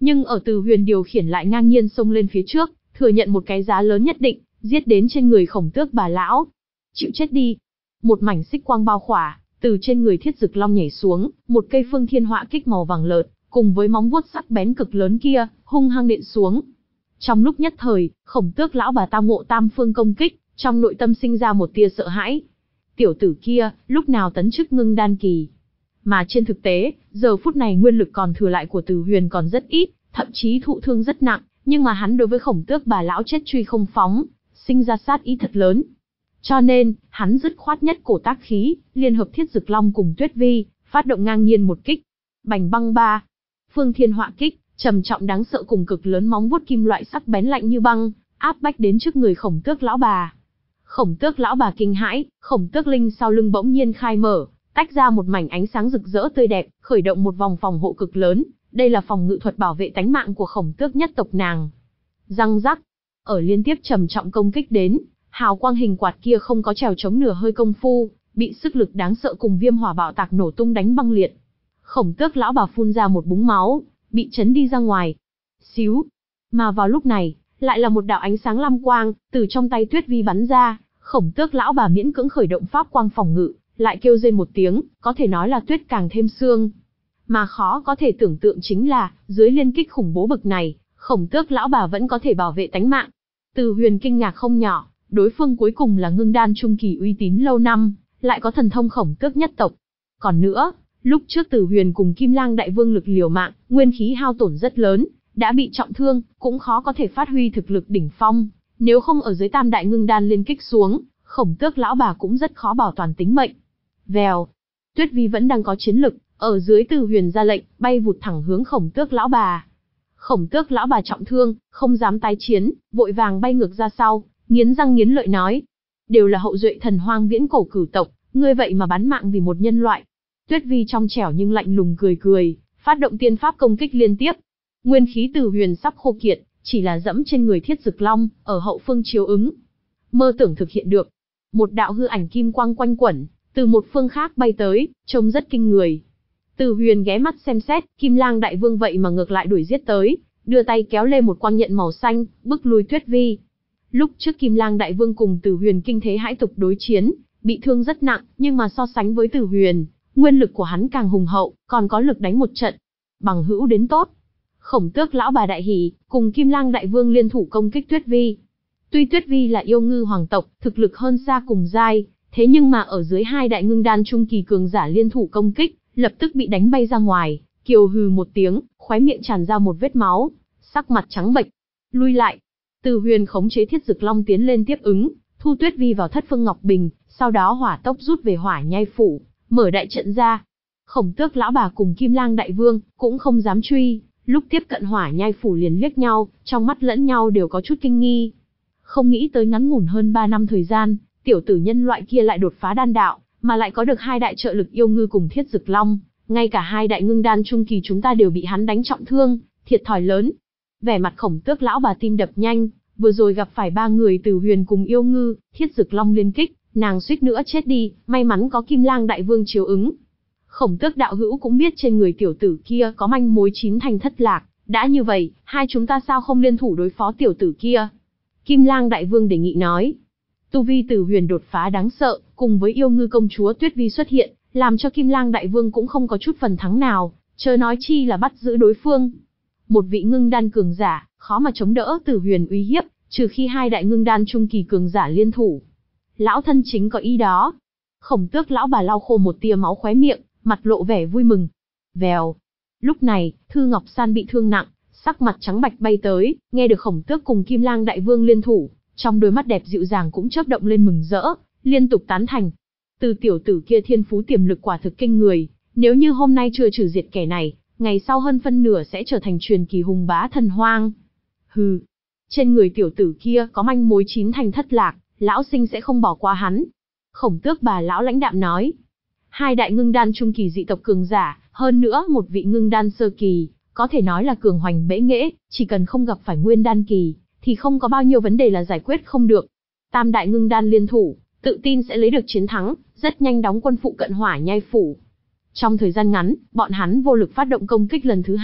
Nhưng ở Từ Huyền điều khiển lại ngang nhiên xông lên phía trước, thừa nhận một cái giá lớn nhất định, giết đến trên người Khổng Tước bà lão. Chịu chết đi. Một mảnh xích quang bao khỏa, từ trên người Thiết Dực Long nhảy xuống, một cây Phương Thiên Họa Kích màu vàng lợt, cùng với móng vuốt sắc bén cực lớn kia, hung hăng nện xuống. Trong lúc nhất thời, Khổng Tước lão bà tao ngộ tam phương công kích, trong nội tâm sinh ra một tia sợ hãi. Tiểu tử kia, lúc nào tấn chức ngưng đan kỳ. Mà trên thực tế, giờ phút này nguyên lực còn thừa lại của Từ Huyền còn rất ít, thậm chí thụ thương rất nặng, nhưng mà hắn đối với Khổng Tước bà lão chết truy không phóng, sinh ra sát ý thật lớn. Cho nên, hắn dứt khoát nhất cổ tác khí, liên hợp Thiết Dực Long cùng Tuyết Vi, phát động ngang nhiên một kích. Bành băng ba. Phương Thiên Họa Kích, trầm trọng đáng sợ cùng cực lớn móng vuốt kim loại sắc bén lạnh như băng, áp bách đến trước người Khổng Tước lão bà. Khổng Tước lão bà kinh hãi, Khổng Tước linh sau lưng bỗng nhiên khai mở, tách ra một mảnh ánh sáng rực rỡ tươi đẹp, khởi động một vòng phòng hộ cực lớn, đây là phòng ngự thuật bảo vệ tánh mạng của Khổng Tước nhất tộc nàng. Răng rắc, ở liên tiếp trầm trọng công kích đến, hào quang hình quạt kia không có trèo chống nửa hơi công phu, bị sức lực đáng sợ cùng viêm hỏa bạo tạc nổ tung đánh băng liệt. Khổng Tước lão bà phun ra một búng máu, bị chấn đi ra ngoài. Xíu. Mà vào lúc này, lại là một đạo ánh sáng lam quang, từ trong tay Tuyết Vi bắn ra, Khổng Tước lão bà miễn cưỡng khởi động pháp quang phòng ngự, lại kêu rên một tiếng, có thể nói là tuyết càng thêm xương. Mà khó có thể tưởng tượng chính là, dưới liên kích khủng bố bực này, Khổng Tước lão bà vẫn có thể bảo vệ tánh mạng. Từ Huyền kinh ngạc không nhỏ, đối phương cuối cùng là ngưng đan trung kỳ uy tín lâu năm, lại có thần thông Khổng Tước nhất tộc. Còn nữa, lúc trước Từ Huyền cùng Kim Lang đại vương lực liều mạng, nguyên khí hao tổn rất lớn, đã bị trọng thương, cũng khó có thể phát huy thực lực đỉnh phong. Nếu không ở dưới tam đại ngưng đan liên kích xuống, Khổng Tước lão bà cũng rất khó bảo toàn tính mệnh. Vèo, Tuyết Vi vẫn đang có chiến lực, ở dưới Từ Huyền ra lệnh, bay vụt thẳng hướng Khổng Tước lão bà. Khổng Tước lão bà trọng thương, không dám tái chiến, vội vàng bay ngược ra sau, nghiến răng nghiến lợi nói: đều là hậu duệ thần hoang viễn cổ cửu tộc, ngươi vậy mà bán mạng vì một nhân loại. Tuyết Vi trong trẻo nhưng lạnh lùng cười cười, phát động tiên pháp công kích liên tiếp. Nguyên khí Từ Huyền sắp khô kiệt, chỉ là dẫm trên người Thiết Dực Long, ở hậu phương chiếu ứng. Mơ tưởng thực hiện được. Một đạo hư ảnh kim quang quanh quẩn, từ một phương khác bay tới, trông rất kinh người. Từ Huyền ghé mắt xem xét, Kim Lang đại vương vậy mà ngược lại đuổi giết tới, đưa tay kéo lên một quang nhận màu xanh, bức lui Tuyết Vi. Lúc trước Kim Lang đại vương cùng Từ Huyền kinh thế hãi tục đối chiến, bị thương rất nặng, nhưng mà so sánh với Từ Huyền, nguyên lực của hắn càng hùng hậu, còn có lực đánh một trận. Bằng hữu đến tốt. Khổng Tước lão bà đại hỉ, cùng Kim Lang đại vương liên thủ công kích Tuyết Vi. Tuy Tuyết Vi là yêu ngư hoàng tộc, thực lực hơn xa cùng giai, thế nhưng mà ở dưới hai đại ngưng đan trung kỳ cường giả liên thủ công kích, lập tức bị đánh bay ra ngoài, kiều hừ một tiếng, khóe miệng tràn ra một vết máu, sắc mặt trắng bệch. Lui lại. Từ Huyền khống chế Thiết Dực Long tiến lên tiếp ứng, thu Tuyết Vi vào Thất Phương Ngọc Bình, sau đó hỏa tốc rút về Hỏa Nhai phủ, mở đại trận ra. Khổng Tước lão bà cùng Kim Lang đại vương cũng không dám truy, lúc tiếp cận Hỏa Nhai phủ liền liếc nhau, trong mắt lẫn nhau đều có chút kinh nghi. Không nghĩ tới ngắn ngủn hơn ba năm thời gian, tiểu tử nhân loại kia lại đột phá đan đạo, mà lại có được hai đại trợ lực yêu ngư cùng Thiết Dực Long, ngay cả hai đại ngưng đan trung kỳ chúng ta đều bị hắn đánh trọng thương, thiệt thòi lớn. Vẻ mặt Khổng Tước lão bà tim đập nhanh, vừa rồi gặp phải ba người Từ Huyền cùng yêu ngư, Thiết Dực Long liên kích, nàng suýt nữa chết đi, may mắn có Kim Lang đại vương chiếu ứng. Khổng Tước đạo hữu cũng biết trên người tiểu tử kia có manh mối chín thành thất lạc, đã như vậy, hai chúng ta sao không liên thủ đối phó tiểu tử kia? Kim Lang đại vương đề nghị nói. Tu vi Từ Huyền đột phá đáng sợ, cùng với yêu ngư công chúa Tuyết Vi xuất hiện, làm cho Kim Lang đại vương cũng không có chút phần thắng nào, chớ nói chi là bắt giữ đối phương. Một vị ngưng đan cường giả, khó mà chống đỡ Từ Huyền uy hiếp, trừ khi hai đại ngưng đan trung kỳ cường giả liên thủ. Lão thân chính có ý đó. Khổng Tước lão bà lau khô một tia máu khóe miệng, mặt lộ vẻ vui mừng. Vèo. Lúc này, Thư Ngọc San bị thương nặng, sắc mặt trắng bạch bay tới, nghe được Khổng Tước cùng Kim Lang đại vương liên thủ, trong đôi mắt đẹp dịu dàng cũng chớp động lên mừng rỡ, liên tục tán thành. Từ tiểu tử kia thiên phú tiềm lực quả thực kinh người, nếu như hôm nay chưa trừ diệt kẻ này, ngày sau hơn phân nửa sẽ trở thành truyền kỳ hùng bá thần hoang. Hừ, trên người tiểu tử kia có manh mối chín thành thất lạc, lão sinh sẽ không bỏ qua hắn. Khổng Tước bà lão lãnh đạm nói. Hai đại ngưng đan trung kỳ dị tộc cường giả, hơn nữa một vị ngưng đan sơ kỳ, có thể nói là cường hoành bẽ nghễ, chỉ cần không gặp phải nguyên đan kỳ, thì không có bao nhiêu vấn đề là giải quyết không được. Tam đại ngưng đan liên thủ, tự tin sẽ lấy được chiến thắng, rất nhanh đóng quân phụ cận Hỏa Nhai phủ. Trong thời gian ngắn, bọn hắn vô lực phát động công kích lần thứ hai,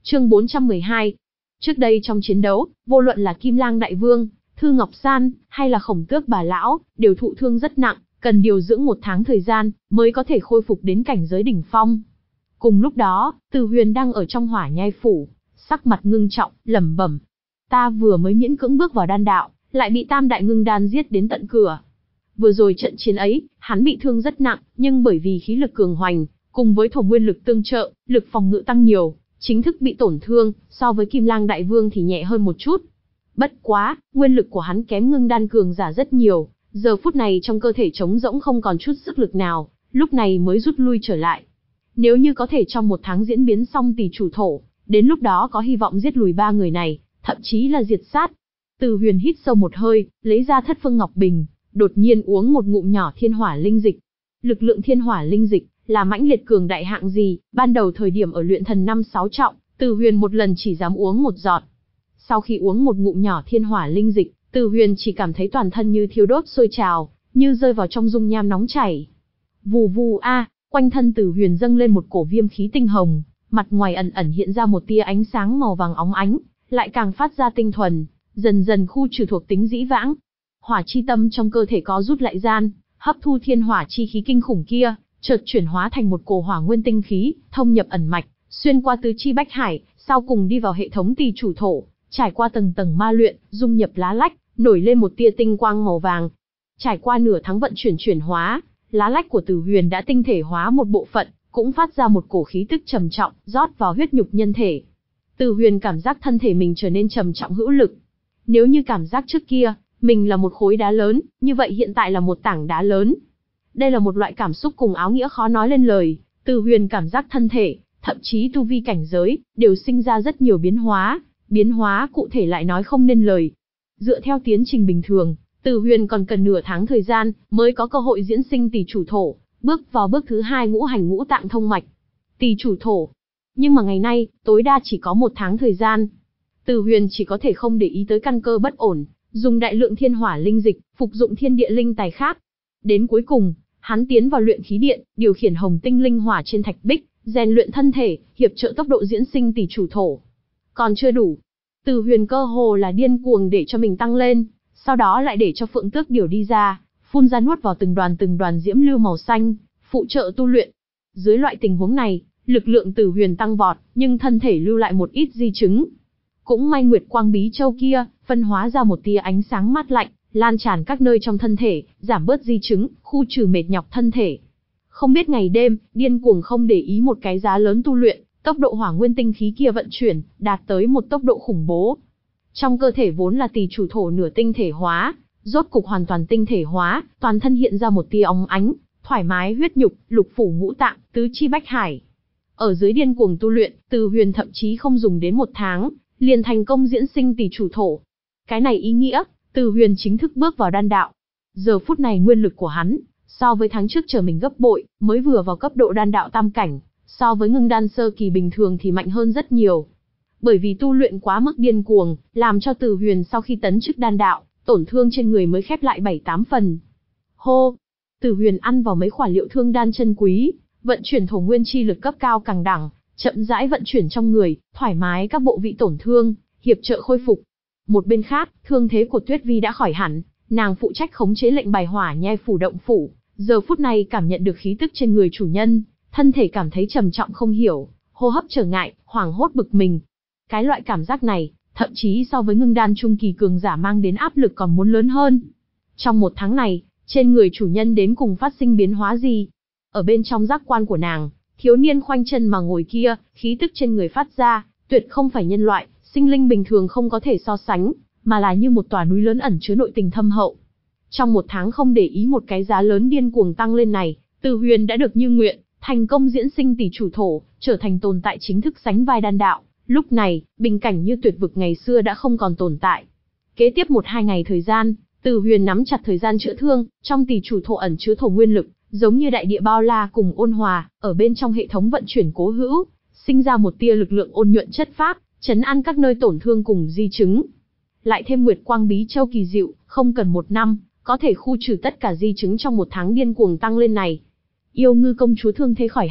Chương bốn trăm mười hai. Trước đây trong chiến đấu, vô luận là Kim Lang Đại Vương, Thư Ngọc San, hay là Khổng Tước bà lão, đều thụ thương rất nặng, cần điều dưỡng một tháng thời gian, mới có thể khôi phục đến cảnh giới đỉnh phong. Cùng lúc đó, Từ Huyền đang ở trong Hỏa Nhai Phủ, sắc mặt ngưng trọng, lẩm bẩm. Ta vừa mới miễn cưỡng bước vào đan đạo, lại bị Tam Đại Ngưng Đan giết đến tận cửa. Vừa rồi trận chiến ấy, hắn bị thương rất nặng, nhưng bởi vì khí lực cường hoành, cùng với thổ nguyên lực tương trợ, lực phòng ngự tăng nhiều, chính thức bị tổn thương, so với Kim Lang Đại Vương thì nhẹ hơn một chút. Bất quá, nguyên lực của hắn kém Ngưng Đan cường giả rất nhiều, giờ phút này trong cơ thể trống rỗng không còn chút sức lực nào, lúc này mới rút lui trở lại. Nếu như có thể trong một tháng diễn biến xong Tỷ Chủ Thổ, đến lúc đó có hy vọng giết lùi ba người này, thậm chí là diệt sát. Từ Huyền hít sâu một hơi, lấy ra Thất Phương Ngọc Bình, đột nhiên uống một ngụm nhỏ Thiên Hỏa Linh Dịch. Lực lượng Thiên Hỏa Linh Dịch là mãnh liệt cường đại hạng gì, ban đầu thời điểm ở luyện thần năm sáu trọng, Từ Huyền một lần chỉ dám uống một giọt. Sau khi uống một ngụm nhỏ Thiên Hỏa Linh Dịch, Từ Huyền chỉ cảm thấy toàn thân như thiêu đốt sôi trào, như rơi vào trong dung nham nóng chảy. Vù vù a, quanh thân Từ Huyền dâng lên một cổ viêm khí tinh hồng, mặt ngoài ẩn ẩn hiện ra một tia ánh sáng màu vàng óng ánh, lại càng phát ra tinh thuần, dần dần khu trừ thuộc tính dĩ vãng. Hỏa chi tâm trong cơ thể có rút lại gian, hấp thu thiên hỏa chi khí kinh khủng kia, chợt chuyển hóa thành một cổ hỏa nguyên tinh khí, thông nhập ẩn mạch, xuyên qua tứ chi bách hải, sau cùng đi vào hệ thống Tỷ Chủ Thổ, trải qua tầng tầng ma luyện, dung nhập lá lách, nổi lên một tia tinh quang màu vàng. Trải qua nửa tháng vận chuyển chuyển hóa, lá lách của Từ Huyền đã tinh thể hóa một bộ phận, cũng phát ra một cổ khí tức trầm trọng, rót vào huyết nhục nhân thể. Từ Huyền cảm giác thân thể mình trở nên trầm trọng hữu lực. Nếu như cảm giác trước kia, mình là một khối đá lớn, như vậy hiện tại là một tảng đá lớn. Đây là một loại cảm xúc cùng áo nghĩa khó nói lên lời. Từ Huyền cảm giác thân thể, thậm chí tu vi cảnh giới, đều sinh ra rất nhiều biến hóa, biến hóa cụ thể lại nói không nên lời. Dựa theo tiến trình bình thường, Từ Huyền còn cần nửa tháng thời gian, mới có cơ hội diễn sinh Tỷ Chủ Thổ, bước vào bước thứ hai ngũ hành ngũ tạng thông mạch. Tỷ Chủ Thổ. Nhưng mà ngày nay, tối đa chỉ có một tháng thời gian. Từ Huyền chỉ có thể không để ý tới căn cơ bất ổn, dùng đại lượng thiên hỏa linh dịch, phục dụng thiên địa linh tài khác. Đến cuối cùng, hắn tiến vào luyện khí điện, điều khiển hồng tinh linh hỏa trên thạch bích, rèn luyện thân thể, hiệp trợ tốc độ diễn sinh Tỷ Chủ Thổ. Còn chưa đủ. Từ Huyền cơ hồ là điên cuồng để cho mình tăng lên, sau đó lại để cho Phượng Tước Điểu đi ra, phun ra nuốt vào từng đoàn từng đoàn diễm lưu màu xanh, phụ trợ tu luyện. Dưới loại tình huống này, lực lượng Từ Huyền tăng vọt, nhưng thân thể lưu lại một ít di chứng. Cũng may Nguyệt Quang Bí Châu kia, phân hóa ra một tia ánh sáng mát lạnh, lan tràn các nơi trong thân thể, giảm bớt di chứng, khu trừ mệt nhọc thân thể. Không biết ngày đêm, điên cuồng không để ý một cái giá lớn tu luyện, tốc độ hỏa nguyên tinh khí kia vận chuyển, đạt tới một tốc độ khủng bố. Trong cơ thể vốn là Tỷ Chủ Thổ nửa tinh thể hóa, rốt cục hoàn toàn tinh thể hóa, toàn thân hiện ra một tia óng ánh, thoải mái huyết nhục, lục phủ ngũ tạng, tứ chi bách hải. Ở dưới điên cuồng tu luyện, Từ Huyền thậm chí không dùng đến một tháng, liền thành công diễn sinh Tỷ Chủ Thổ. Cái này ý nghĩa, Từ Huyền chính thức bước vào đan đạo. Giờ phút này nguyên lực của hắn, so với tháng trước trở mình gấp bội, mới vừa vào cấp độ đan đạo tam cảnh, so với ngưng đan sơ kỳ bình thường thì mạnh hơn rất nhiều. Bởi vì tu luyện quá mức điên cuồng, làm cho Từ Huyền sau khi tấn chức đan đạo, tổn thương trên người mới khép lại bảy tám phần. Hô! Từ Huyền ăn vào mấy khỏa liệu thương đan chân quý, vận chuyển thổ nguyên chi lực cấp cao càng đẳng, chậm rãi vận chuyển trong người, thoải mái các bộ vị tổn thương, hiệp trợ khôi phục. Một bên khác, thương thế của Tuyết Vi đã khỏi hẳn, nàng phụ trách khống chế lệnh bài Hỏa Nhai Phủ động phủ, giờ phút này cảm nhận được khí tức trên người chủ nhân, thân thể cảm thấy trầm trọng không hiểu, hô hấp trở ngại, hoảng hốt bực mình. Cái loại cảm giác này, thậm chí so với ngưng đan trung kỳ cường giả mang đến áp lực còn muốn lớn hơn. Trong một tháng này, trên người chủ nhân đến cùng phát sinh biến hóa gì? Ở bên trong giác quan của nàng, thiếu niên khoanh chân mà ngồi kia, khí tức trên người phát ra, tuyệt không phải nhân loại, sinh linh bình thường không có thể so sánh, mà là như một tòa núi lớn ẩn chứa nội tình thâm hậu. Trong một tháng không để ý một cái giá lớn điên cuồng tăng lên này, Từ Huyền đã được như nguyện, thành công diễn sinh Tỷ Chủ Thổ, trở thành tồn tại chính thức sánh vai đan đạo. Lúc này, bình cảnh như tuyệt vực ngày xưa đã không còn tồn tại. Kế tiếp một hai ngày thời gian, Từ Huyền nắm chặt thời gian chữa thương, trong Tỷ Chủ Thổ ẩn chứa thổ nguyên lực, giống như đại địa bao la cùng ôn hòa, ở bên trong hệ thống vận chuyển cố hữu, sinh ra một tia lực lượng ôn nhuận chất phác, trấn an các nơi tổn thương cùng di chứng. Lại thêm Nguyệt Quang Bí Châu kỳ diệu, không cần một năm, có thể khu trừ tất cả di chứng trong một tháng điên cuồng tăng lên này. Yêu Ngư công chúa thương thế khỏi hẳn,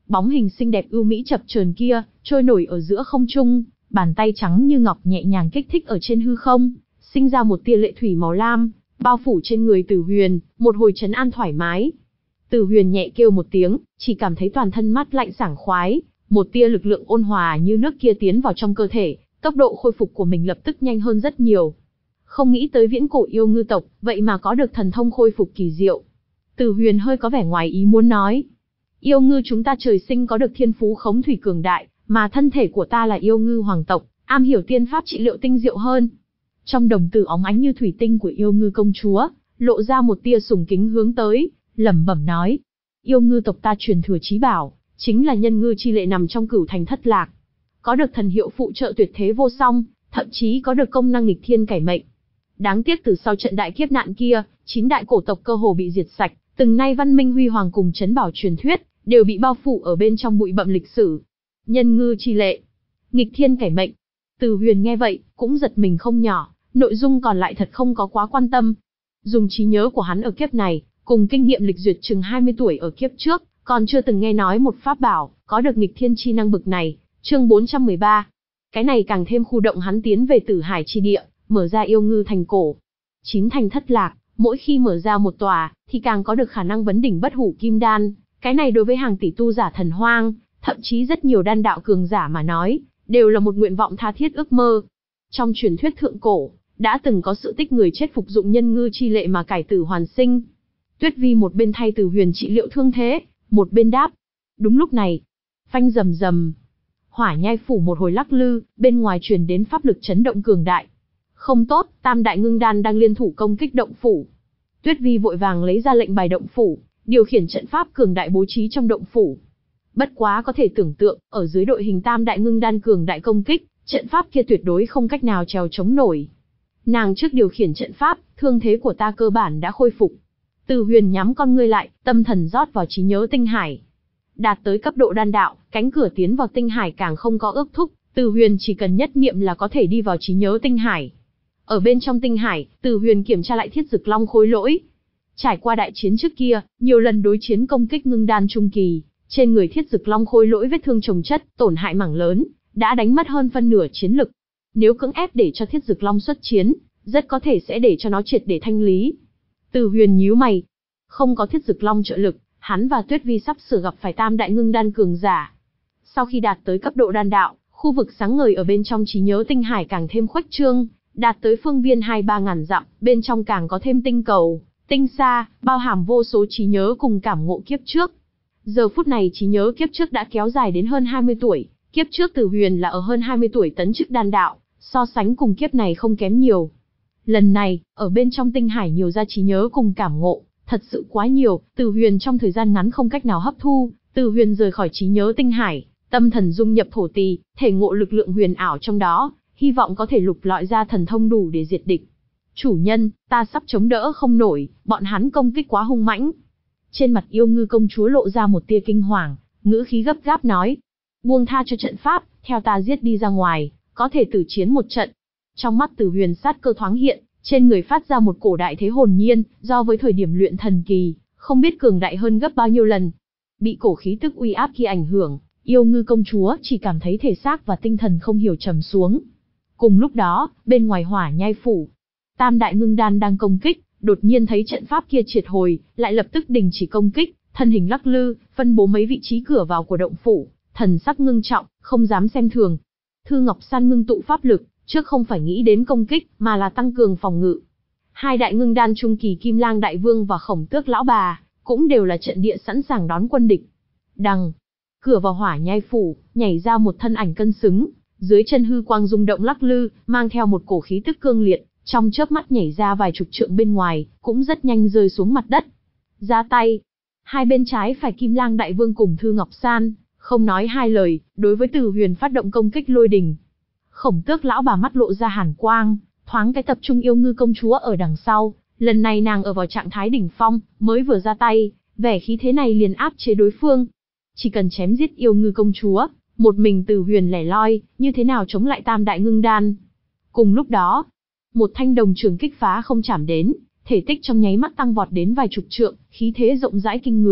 Bóng hình xinh đẹp ưu mỹ chập chờn kia, trôi nổi ở giữa không trung, bàn tay trắng như ngọc nhẹ nhàng kích thích ở trên hư không, sinh ra một tia lệ thủy màu lam, bao phủ trên người Tử Huyền, một hồi trấn an thoải mái. Tử Huyền nhẹ kêu một tiếng, chỉ cảm thấy toàn thân mát lạnh sảng khoái, một tia lực lượng ôn hòa như nước kia tiến vào trong cơ thể, tốc độ khôi phục của mình lập tức nhanh hơn rất nhiều. Không nghĩ tới viễn cổ yêu ngư tộc, vậy mà có được thần thông khôi phục kỳ diệu. Tử Huyền hơi có vẻ ngoài ý muốn nói. Yêu ngư chúng ta trời sinh có được thiên phú khống thủy cường đại, mà thân thể của ta là yêu ngư hoàng tộc, am hiểu tiên pháp trị liệu tinh diệu hơn. Trong đồng tử óng ánh như thủy tinh của yêu ngư công chúa, lộ ra một tia sùng kính hướng tới, lẩm bẩm nói. Yêu ngư tộc ta truyền thừa chí bảo, chính là nhân ngư chi lệ nằm trong cửu thành thất lạc. Có được thần hiệu phụ trợ tuyệt thế vô song, thậm chí có được công năng nghịch thiên cải mệnh. Đáng tiếc từ sau trận đại kiếp nạn kia, chín đại cổ tộc cơ hồ bị diệt sạch, từng nay văn minh huy hoàng cùng trấn bảo truyền thuyết, đều bị bao phủ ở bên trong bụi bặm lịch sử. Nhân ngư chi lệ, nghịch thiên cải mệnh. Từ Huyền nghe vậy, cũng giật mình không nhỏ, nội dung còn lại thật không có quá quan tâm. Dùng trí nhớ của hắn ở kiếp này, cùng kinh nghiệm lịch duyệt chừng hai mươi tuổi ở kiếp trước, còn chưa từng nghe nói một pháp bảo, có được nghịch thiên chi năng bực này. Chương bốn trăm mười ba. Cái này càng thêm khu động hắn tiến về Tử Hải chi địa, mở ra yêu ngư thành cổ. Chín thành thất lạc, mỗi khi mở ra một tòa, thì càng có được khả năng vấn đỉnh bất hủ kim đan. Cái này đối với hàng tỷ tu giả thần hoang, thậm chí rất nhiều đan đạo cường giả mà nói, đều là một nguyện vọng tha thiết ước mơ. Trong truyền thuyết thượng cổ, đã từng có sự tích người chết phục dụng nhân ngư chi lệ mà cải tử hoàn sinh. Tuyết Vi một bên thay Tử Huyền trị liệu thương thế, một bên đáp. Đúng lúc này, phanh rầm rầm, hỏa nhai phủ một hồi lắc lư, bên ngoài truyền đến pháp lực chấn động cường đại. Không tốt, tam đại ngưng đan đang liên thủ công kích động phủ. Tuyết Vi vội vàng lấy ra lệnh bài động phủ, điều khiển trận pháp cường đại bố trí trong động phủ. Bất quá có thể tưởng tượng, ở dưới đội hình tam đại ngưng đan cường đại công kích, trận pháp kia tuyệt đối không cách nào trèo chống nổi. Nàng trước điều khiển trận pháp, thương thế của ta cơ bản đã khôi phục. Từ Huyền nhắm con ngươi lại, tâm thần rót vào trí nhớ tinh hải. Đạt tới cấp độ đan đạo, cánh cửa tiến vào tinh hải càng không có ước thúc, Từ Huyền chỉ cần nhất niệm là có thể đi vào trí nhớ tinh hải. Ở bên trong tinh hải, Từ Huyền kiểm tra lại Thiết Dực Long khối lỗi. Trải qua đại chiến trước kia, nhiều lần đối chiến công kích ngưng đan trung kỳ, trên người Thiết Dực Long khối lỗi vết thương chồng chất, tổn hại mảng lớn, đã đánh mất hơn phân nửa chiến lực. Nếu cưỡng ép để cho Thiết Dực Long xuất chiến, rất có thể sẽ để cho nó triệt để thanh lý. Từ Huyền nhíu mày, không có Thiết Dực Long trợ lực, hắn và Tuyết Vi sắp sửa gặp phải tam đại ngưng đan cường giả. Sau khi đạt tới cấp độ đan đạo, khu vực sáng ngời ở bên trong trí nhớ tinh hải càng thêm khuếch trương, đạt tới phương viên hai ba ngàn dặm, bên trong càng có thêm tinh cầu, tinh xa, bao hàm vô số trí nhớ cùng cảm ngộ kiếp trước. Giờ phút này trí nhớ kiếp trước đã kéo dài đến hơn hai mươi tuổi, kiếp trước Từ Huyền là ở hơn hai mươi tuổi tấn chức đan đạo, so sánh cùng kiếp này không kém nhiều. Lần này, ở bên trong tinh hải nhiều ra trí nhớ cùng cảm ngộ, thật sự quá nhiều, Từ Huyền trong thời gian ngắn không cách nào hấp thu. Từ Huyền rời khỏi trí nhớ tinh hải, tâm thần dung nhập thổ tỳ, thể ngộ lực lượng huyền ảo trong đó, hy vọng có thể lục lọi ra thần thông đủ để diệt địch. Chủ nhân, ta sắp chống đỡ không nổi, bọn hắn công kích quá hung mãnh. Trên mặt yêu ngư công chúa lộ ra một tia kinh hoàng, ngữ khí gấp gáp nói. Buông tha cho trận pháp, theo ta giết đi ra ngoài, có thể tử chiến một trận. Trong mắt Từ Huyền sát cơ thoáng hiện, trên người phát ra một cổ đại thế hồn nhiên, do với thời điểm luyện thần kỳ, không biết cường đại hơn gấp bao nhiêu lần. Bị cổ khí tức uy áp kia ảnh hưởng, yêu ngư công chúa chỉ cảm thấy thể xác và tinh thần không hiểu trầm xuống. Cùng lúc đó, bên ngoài hỏa nhai phủ, tam đại ngưng đan đang công kích, đột nhiên thấy trận pháp kia triệt hồi, lại lập tức đình chỉ công kích, thân hình lắc lư, phân bố mấy vị trí cửa vào của động phủ, thần sắc ngưng trọng, không dám xem thường. Thư Ngọc San ngưng tụ pháp lực, trước không phải nghĩ đến công kích, mà là tăng cường phòng ngự. Hai đại ngưng đan trung kỳ Kim Lang Đại Vương và Khổng Tước Lão Bà, cũng đều là trận địa sẵn sàng đón quân địch. Đằng, cửa vào hỏa nhai phủ, nhảy ra một thân ảnh cân xứng, dưới chân hư quang rung động lắc lư, mang theo một cổ khí tức cương liệt, trong chớp mắt nhảy ra vài chục trượng bên ngoài, cũng rất nhanh rơi xuống mặt đất. Ra tay, hai bên trái phải Kim Lang Đại Vương cùng Thư Ngọc San, không nói hai lời, đối với Từ Huyền phát động công kích lôi đình. Khổng Tước Lão Bà mắt lộ ra hàn quang, thoáng cái tập trung yêu ngư công chúa ở đằng sau, lần này nàng ở vào trạng thái đỉnh phong, mới vừa ra tay, vẻ khí thế này liền áp chế đối phương. Chỉ cần chém giết yêu ngư công chúa, một mình Từ Huyền lẻ loi, như thế nào chống lại tam đại ngưng đan. Cùng lúc đó, một thanh đồng trường kích phá không chạm đến, thể tích trong nháy mắt tăng vọt đến vài chục trượng, khí thế rộng rãi kinh người,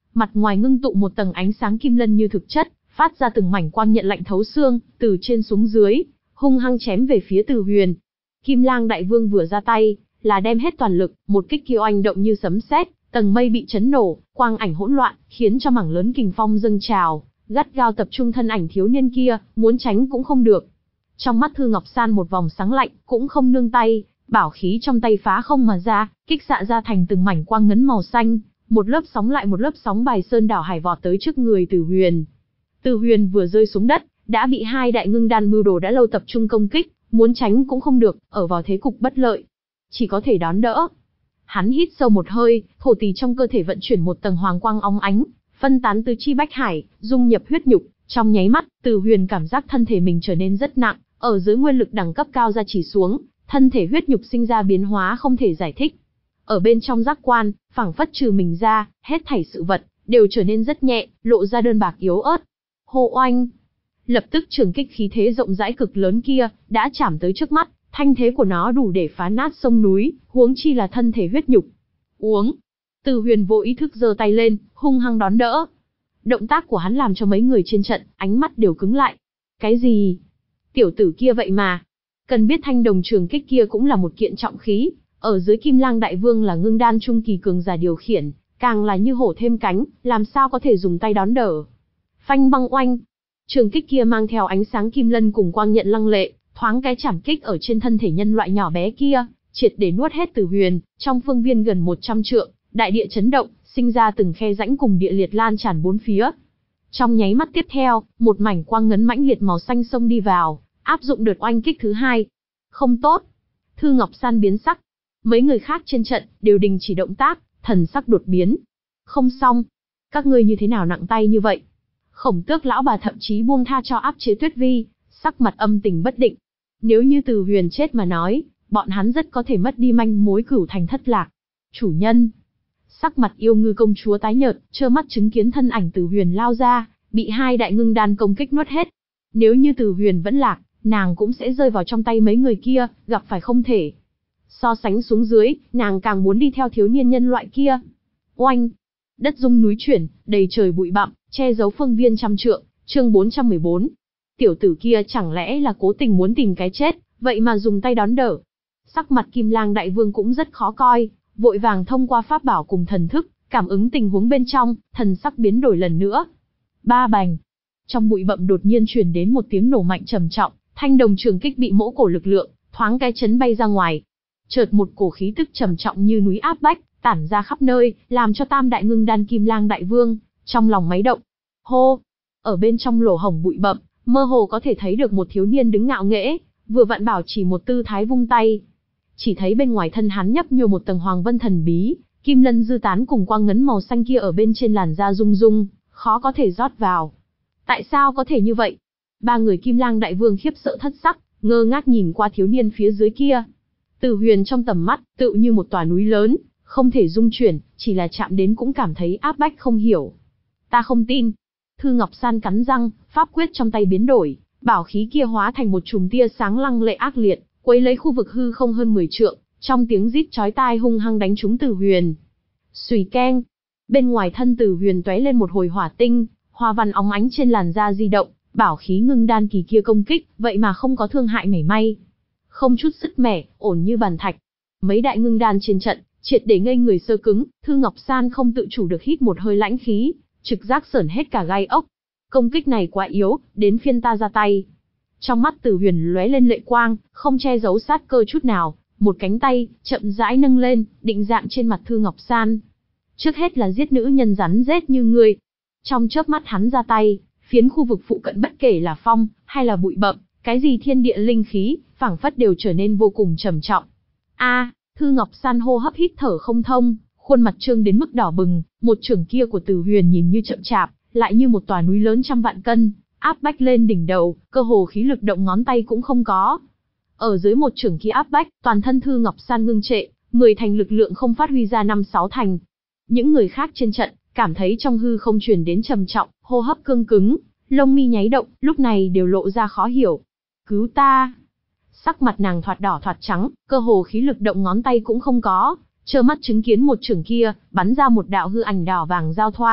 mặt ngoài ngưng tụ một tầng ánh sáng kim lân như thực chất, phát ra từng mảnh quang nhận lạnh thấu xương, từ trên xuống dưới, hung hăng chém về phía Từ Huyền. Kim Lang Đại Vương vừa ra tay, là đem hết toàn lực, một kích kia oanh động như sấm sét, tầng mây bị chấn nổ, quang ảnh hỗn loạn, khiến cho mảng lớn kình phong dâng trào, gắt gao tập trung thân ảnh thiếu niên kia, muốn tránh cũng không được. Trong mắt Thư Ngọc San một vòng sáng lạnh, cũng không nương tay, bảo khí trong tay phá không mà ra, kích xạ ra thành từng mảnh quang ngấn màu xanh, một lớp sóng lại một lớp sóng bài sơn đảo hải vọt tới trước người Từ Huyền. Từ Huyền vừa rơi xuống đất, đã bị hai đại ngưng đan mưu đồ đã lâu tập trung công kích, muốn tránh cũng không được, ở vào thế cục bất lợi, chỉ có thể đón đỡ. Hắn hít sâu một hơi, thổ tỳ trong cơ thể vận chuyển một tầng hoàng quang óng ánh, phân tán tứ chi bách hải, dung nhập huyết nhục, trong nháy mắt, Từ Huyền cảm giác thân thể mình trở nên rất nặng, ở dưới nguyên lực đẳng cấp cao ra chỉ xuống, thân thể huyết nhục sinh ra biến hóa không thể giải thích. Ở bên trong giác quan, phảng phất trừ mình ra, hết thảy sự vật đều trở nên rất nhẹ, lộ ra đơn bạc yếu ớt. Hô oanh! Lập tức trường kích khí thế rộng rãi cực lớn kia đã chạm tới trước mắt, thanh thế của nó đủ để phá nát sông núi, huống chi là thân thể huyết nhục. Uống! Từ Huyền vô ý thức giơ tay lên, hung hăng đón đỡ. Động tác của hắn làm cho mấy người trên trận ánh mắt đều cứng lại. Cái gì? Tiểu tử kia vậy mà? Cần biết thanh đồng trường kích kia cũng là một kiện trọng khí, ở dưới Kim Lang Đại Vương là ngưng đan trung kỳ cường giả điều khiển, càng là như hổ thêm cánh, làm sao có thể dùng tay đón đỡ. Phanh băng oanh! Trường kích kia mang theo ánh sáng kim lân cùng quang nhận lăng lệ, thoáng cái chảm kích ở trên thân thể nhân loại nhỏ bé kia, triệt để nuốt hết Từ Huyền, trong phương viên gần một trăm trượng, đại địa chấn động, sinh ra từng khe rãnh cùng địa liệt lan tràn bốn phía. Trong nháy mắt tiếp theo, một mảnh quang ngấn mãnh liệt màu xanh xông đi vào, áp dụng đợt oanh kích thứ hai. Không tốt. Thư Ngọc San biến sắc. Mấy người khác trên trận đều đình chỉ động tác, thần sắc đột biến. Không xong. Các ngươi như thế nào nặng tay như vậy? Khổng Tước lão bà thậm chí buông tha cho áp chế Tuyết Vi, sắc mặt âm tình bất định. Nếu như Từ Huyền chết mà nói, bọn hắn rất có thể mất đi manh mối Cửu Thành thất lạc. Chủ nhân. Sắc mặt Yêu Ngư công chúa tái nhợt, trơ mắt chứng kiến thân ảnh Từ Huyền lao ra, bị hai đại ngưng đan công kích nuốt hết. Nếu như Từ Huyền vẫn lạc, nàng cũng sẽ rơi vào trong tay mấy người kia, gặp phải không thể. So sánh xuống dưới, nàng càng muốn đi theo thiếu niên nhân loại kia. Oanh! Đất rung núi chuyển, đầy trời bụi bặm, che giấu phương viên trăm trượng, chương bốn trăm mười bốn. Tiểu tử kia chẳng lẽ là cố tình muốn tìm cái chết, vậy mà dùng tay đón đỡ. Sắc mặt Kim Lang Đại Vương cũng rất khó coi, vội vàng thông qua pháp bảo cùng thần thức, cảm ứng tình huống bên trong, thần sắc biến đổi lần nữa. Ba bành! Trong bụi bậm đột nhiên truyền đến một tiếng nổ mạnh trầm trọng, thanh đồng trường kích bị mỗ cổ lực lượng, thoáng cái chấn bay ra ngoài. Chợt một cổ khí tức trầm trọng như núi áp bách, tản ra khắp nơi, làm cho tam đại ngưng đan Kim Lang Đại Vương trong lòng máy động. Hô! Ở bên trong lỗ hổng bụi bậm, mơ hồ có thể thấy được một thiếu niên đứng ngạo nghễ, vừa vặn bảo chỉ một tư thái vung tay. Chỉ thấy bên ngoài thân hắn nhấp nhô một tầng hoàng vân thần bí, kim lân dư tán cùng quang ngấn màu xanh kia ở bên trên làn da rung rung, khó có thể rót vào. Tại sao có thể như vậy? Ba người Kim Lang Đại Vương khiếp sợ thất sắc, ngơ ngác nhìn qua thiếu niên phía dưới kia. Từ Huyền trong tầm mắt, tựu như một tòa núi lớn, không thể dung chuyển, chỉ là chạm đến cũng cảm thấy áp bách không hiểu. Ta không tin. Thư Ngọc San cắn răng, pháp quyết trong tay biến đổi, bảo khí kia hóa thành một chùm tia sáng lăng lệ ác liệt, quấy lấy khu vực hư không hơn mười trượng, trong tiếng rít chói tai hung hăng đánh trúng Từ Huyền. Xùy keng. Bên ngoài thân Từ Huyền tóe lên một hồi hỏa tinh, hoa văn óng ánh trên làn da di động, bảo khí ngưng đan kỳ kia công kích, vậy mà không có thương hại mảy may. Không chút sứt mẻ, ổn như bàn thạch. Mấy đại ngưng đan trên trận, triệt để ngây người sơ cứng, Thư Ngọc San không tự chủ được hít một hơi lãnh khí, trực giác sởn hết cả gai ốc. Công kích này quá yếu, đến phiên ta ra tay. Trong mắt Từ Huyền lóe lên lệ quang, không che giấu sát cơ chút nào, một cánh tay chậm rãi nâng lên, định dạng trên mặt Thư Ngọc San. Trước hết là giết nữ nhân rắn rết như ngươi. Trong chớp mắt hắn ra tay, phiến khu vực phụ cận bất kể là phong hay là bụi bậm, cái gì thiên địa linh khí, phảng phất đều trở nên vô cùng trầm trọng. A, Thư Ngọc San hô hấp hít thở không thông, khuôn mặt trương đến mức đỏ bừng, một chưởng kia của Từ Huyền nhìn như chậm chạp, lại như một tòa núi lớn trăm vạn cân, áp bách lên đỉnh đầu, cơ hồ khí lực động ngón tay cũng không có. Ở dưới một chưởng kia áp bách, toàn thân Thư Ngọc San ngưng trệ, mười thành lực lượng không phát huy ra năm sáu thành. Những người khác trên trận, cảm thấy trong hư không truyền đến trầm trọng, hô hấp cương cứng, lông mi nháy động, lúc này đều lộ ra khó hiểu. Cứu ta! Sắc mặt nàng thoạt đỏ thoạt trắng, cơ hồ khí lực động ngón tay cũng không có, trơ mắt chứng kiến một chưởng kia, bắn ra một đạo hư ảnh đỏ vàng giao thoa,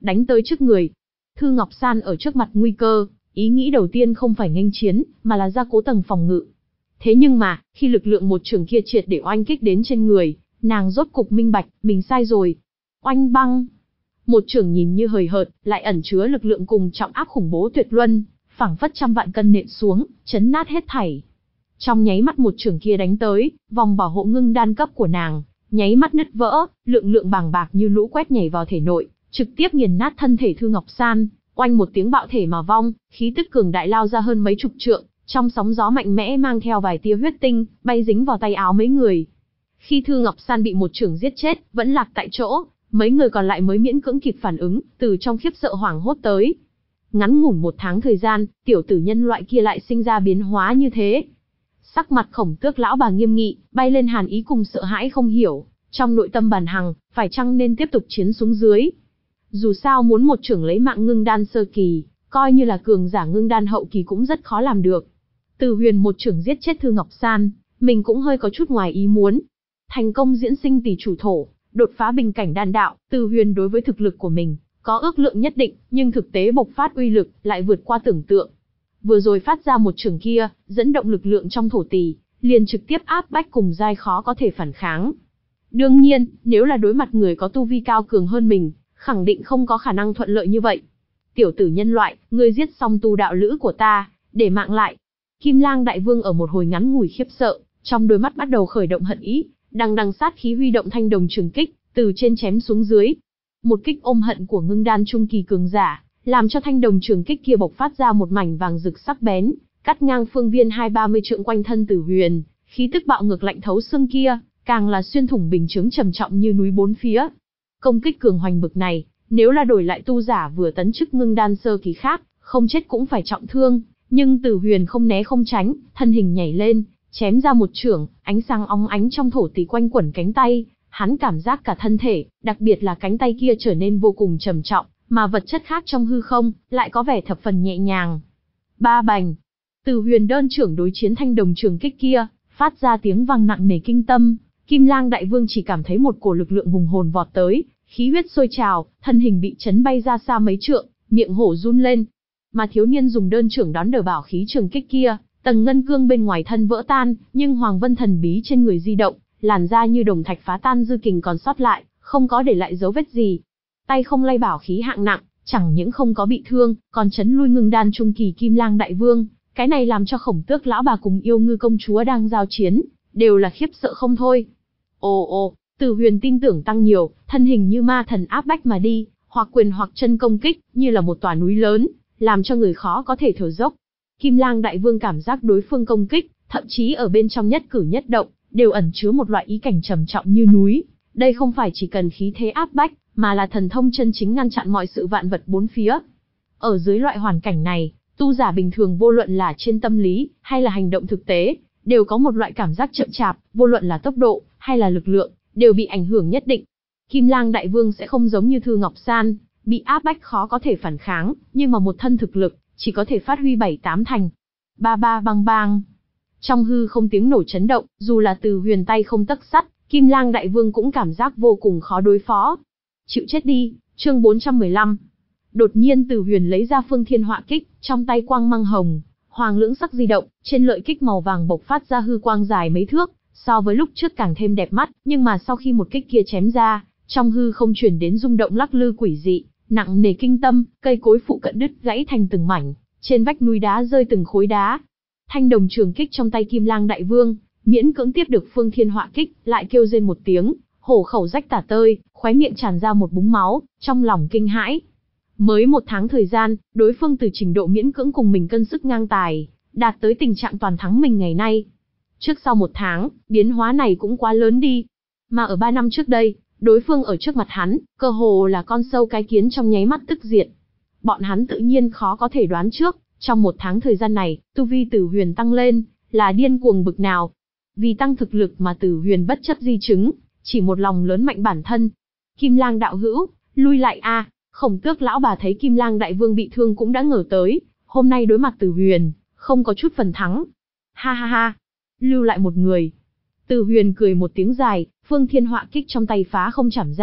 đánh tới trước người. Thư Ngọc San ở trước mặt nguy cơ, ý nghĩ đầu tiên không phải nghênh chiến, mà là gia cố tầng phòng ngự. Thế nhưng mà, khi lực lượng một chưởng kia triệt để oanh kích đến trên người, nàng rốt cục minh bạch, mình sai rồi. Oanh băng. Một chưởng nhìn như hời hợt, lại ẩn chứa lực lượng cùng trọng áp khủng bố tuyệt luân, phảng phất trăm vạn cân nện xuống, chấn nát hết thảy. Trong nháy mắt một chưởng kia đánh tới, vòng bảo hộ ngưng đan cấp của nàng, nháy mắt nứt vỡ, lượng lượng bàng bạc như lũ quét nhảy vào thể nội, trực tiếp nghiền nát thân thể Thư Ngọc San, oanh một tiếng bạo thể mà vong, khí tức cường đại lao ra hơn mấy chục trượng, trong sóng gió mạnh mẽ mang theo vài tia huyết tinh, bay dính vào tay áo mấy người. Khi Thư Ngọc San bị một chưởng giết chết, vẫn lạc tại chỗ, mấy người còn lại mới miễn cưỡng kịp phản ứng, từ trong khiếp sợ hoảng hốt tới. Ngắn ngủn một tháng thời gian, tiểu tử nhân loại kia lại sinh ra biến hóa như thế. Sắc mặt Khổng Tước lão bà nghiêm nghị, bay lên hàn ý cùng sợ hãi không hiểu, trong nội tâm bàn hằng, phải chăng nên tiếp tục chiến xuống dưới. Dù sao muốn một chưởng lấy mạng ngưng đan sơ kỳ, coi như là cường giả ngưng đan hậu kỳ cũng rất khó làm được. Từ Huyền một chưởng giết chết Thư Ngọc San, mình cũng hơi có chút ngoài ý muốn. Thành công diễn sinh tỷ chủ thổ, đột phá bình cảnh đan đạo, Từ Huyền đối với thực lực của mình có ước lượng nhất định, nhưng thực tế bộc phát uy lực lại vượt qua tưởng tượng. Vừa rồi phát ra một chưởng kia, dẫn động lực lượng trong thổ tỷ, liền trực tiếp áp bách cùng giai khó có thể phản kháng. Đương nhiên, nếu là đối mặt người có tu vi cao cường hơn mình, khẳng định không có khả năng thuận lợi như vậy. Tiểu tử nhân loại, ngươi giết xong tu đạo lữ của ta, để mạng lại. Kim Lang Đại Vương ở một hồi ngắn ngủi khiếp sợ, trong đôi mắt bắt đầu khởi động hận ý, đằng đằng sát khí huy động thanh đồng trường kích, từ trên chém xuống dưới. Một kích ôm hận của ngưng đan trung kỳ cường giả, làm cho thanh đồng trường kích kia bộc phát ra một mảnh vàng rực sắc bén, cắt ngang phương viên hai ba mươi trượng quanh thân Tử Huyền, khí tức bạo ngược lạnh thấu xương kia, càng là xuyên thủng bình chướng trầm trọng như núi bốn phía. Công kích cường hoành bực này, nếu là đổi lại tu giả vừa tấn chức ngưng đan sơ kỳ khác, không chết cũng phải trọng thương, nhưng Tử Huyền không né không tránh, thân hình nhảy lên, chém ra một chưởng, ánh sáng óng ánh trong thổ tỷ quanh quẩn cánh tay, hắn cảm giác cả thân thể, đặc biệt là cánh tay kia trở nên vô cùng trầm trọng, mà vật chất khác trong hư không lại có vẻ thập phần nhẹ nhàng. Ba bành, Tử Huyền đơn trưởng đối chiến thanh đồng trường kích kia, phát ra tiếng vang nặng nề kinh tâm. Kim Lang Đại Vương chỉ cảm thấy một cổ lực lượng hùng hồn vọt tới, khí huyết sôi trào, thân hình bị chấn bay ra xa mấy trượng, miệng hổ run lên. Mà thiếu niên dùng đơn trưởng đón đỡ bảo khí trường kích kia, tầng ngân cương bên ngoài thân vỡ tan, nhưng hoàng vân thần bí trên người di động, làn da như đồng thạch phá tan dư kình còn sót lại, không có để lại dấu vết gì. Tay không lay bảo khí hạng nặng, chẳng những không có bị thương, còn chấn lui ngưng đan trung kỳ Kim Lang Đại Vương. Cái này làm cho Khổng Tước lão bà cùng Yêu Ngư công chúa đang giao chiến, đều là khiếp sợ không thôi. Ồ ồ, Tử Huyền tin tưởng tăng nhiều, thân hình như ma thần áp bách mà đi, hoặc quyền hoặc chân công kích, như là một tòa núi lớn, làm cho người khó có thể thở dốc. Kim Lang Đại Vương cảm giác đối phương công kích, thậm chí ở bên trong nhất cử nhất động, đều ẩn chứa một loại ý cảnh trầm trọng như núi. Đây không phải chỉ cần khí thế áp bách, mà là thần thông chân chính ngăn chặn mọi sự vạn vật bốn phía. Ở dưới loại hoàn cảnh này, tu giả bình thường vô luận là trên tâm lý, hay là hành động thực tế, đều có một loại cảm giác chậm chạp, vô luận là tốc độ, hay là lực lượng, đều bị ảnh hưởng nhất định. Kim Lang Đại Vương sẽ không giống như Thư Ngọc San, bị áp bách khó có thể phản kháng, nhưng mà một thân thực lực, chỉ có thể phát huy bảy tám thành. Ba ba bang bang. Trong hư không tiếng nổ chấn động, dù là Từ Huyền tay không tấc sắt, Kim Lang Đại Vương cũng cảm giác vô cùng khó đối phó. Chịu chết đi, chương bốn trăm mười lăm. Đột nhiên Từ Huyền lấy ra Phương Thiên Họa Kích, trong tay quang mang hồng, hoàng lưỡng sắc di động, trên lợi kích màu vàng bộc phát ra hư quang dài mấy thước, so với lúc trước càng thêm đẹp mắt, nhưng mà sau khi một kích kia chém ra, trong hư không truyền đến rung động lắc lư quỷ dị, nặng nề kinh tâm, cây cối phụ cận đứt gãy thành từng mảnh, trên vách núi đá rơi từng khối đá. Thanh đồng trường kích trong tay Kim Lang Đại Vương, miễn cưỡng tiếp được Phương Thiên Họa Kích, lại kêu rên một tiếng, hổ khẩu rách tả tơi, khóe miệng tràn ra một búng máu, trong lòng kinh hãi. Mới một tháng thời gian, đối phương từ trình độ miễn cưỡng cùng mình cân sức ngang tài, đạt tới tình trạng toàn thắng mình ngày nay. Trước sau một tháng, biến hóa này cũng quá lớn đi. Mà ở ba năm trước đây, đối phương ở trước mặt hắn, cơ hồ là con sâu cái kiến trong nháy mắt tức diệt. Bọn hắn tự nhiên khó có thể đoán trước, trong một tháng thời gian này, tu vi Tử Huyền tăng lên, là điên cuồng bực nào. Vì tăng thực lực mà Tử Huyền bất chấp di chứng, chỉ một lòng lớn mạnh bản thân. Kim Lang đạo hữu, lui lại a. Khổng Tước lão bà thấy Kim Lang Đại Vương bị thương cũng đã ngờ tới, hôm nay đối mặt Tử Huyền, không có chút phần thắng. Ha ha ha, lưu lại một người. Tử Huyền cười một tiếng dài, Phương Thiên Họa Kích trong tay phá không chảm ra,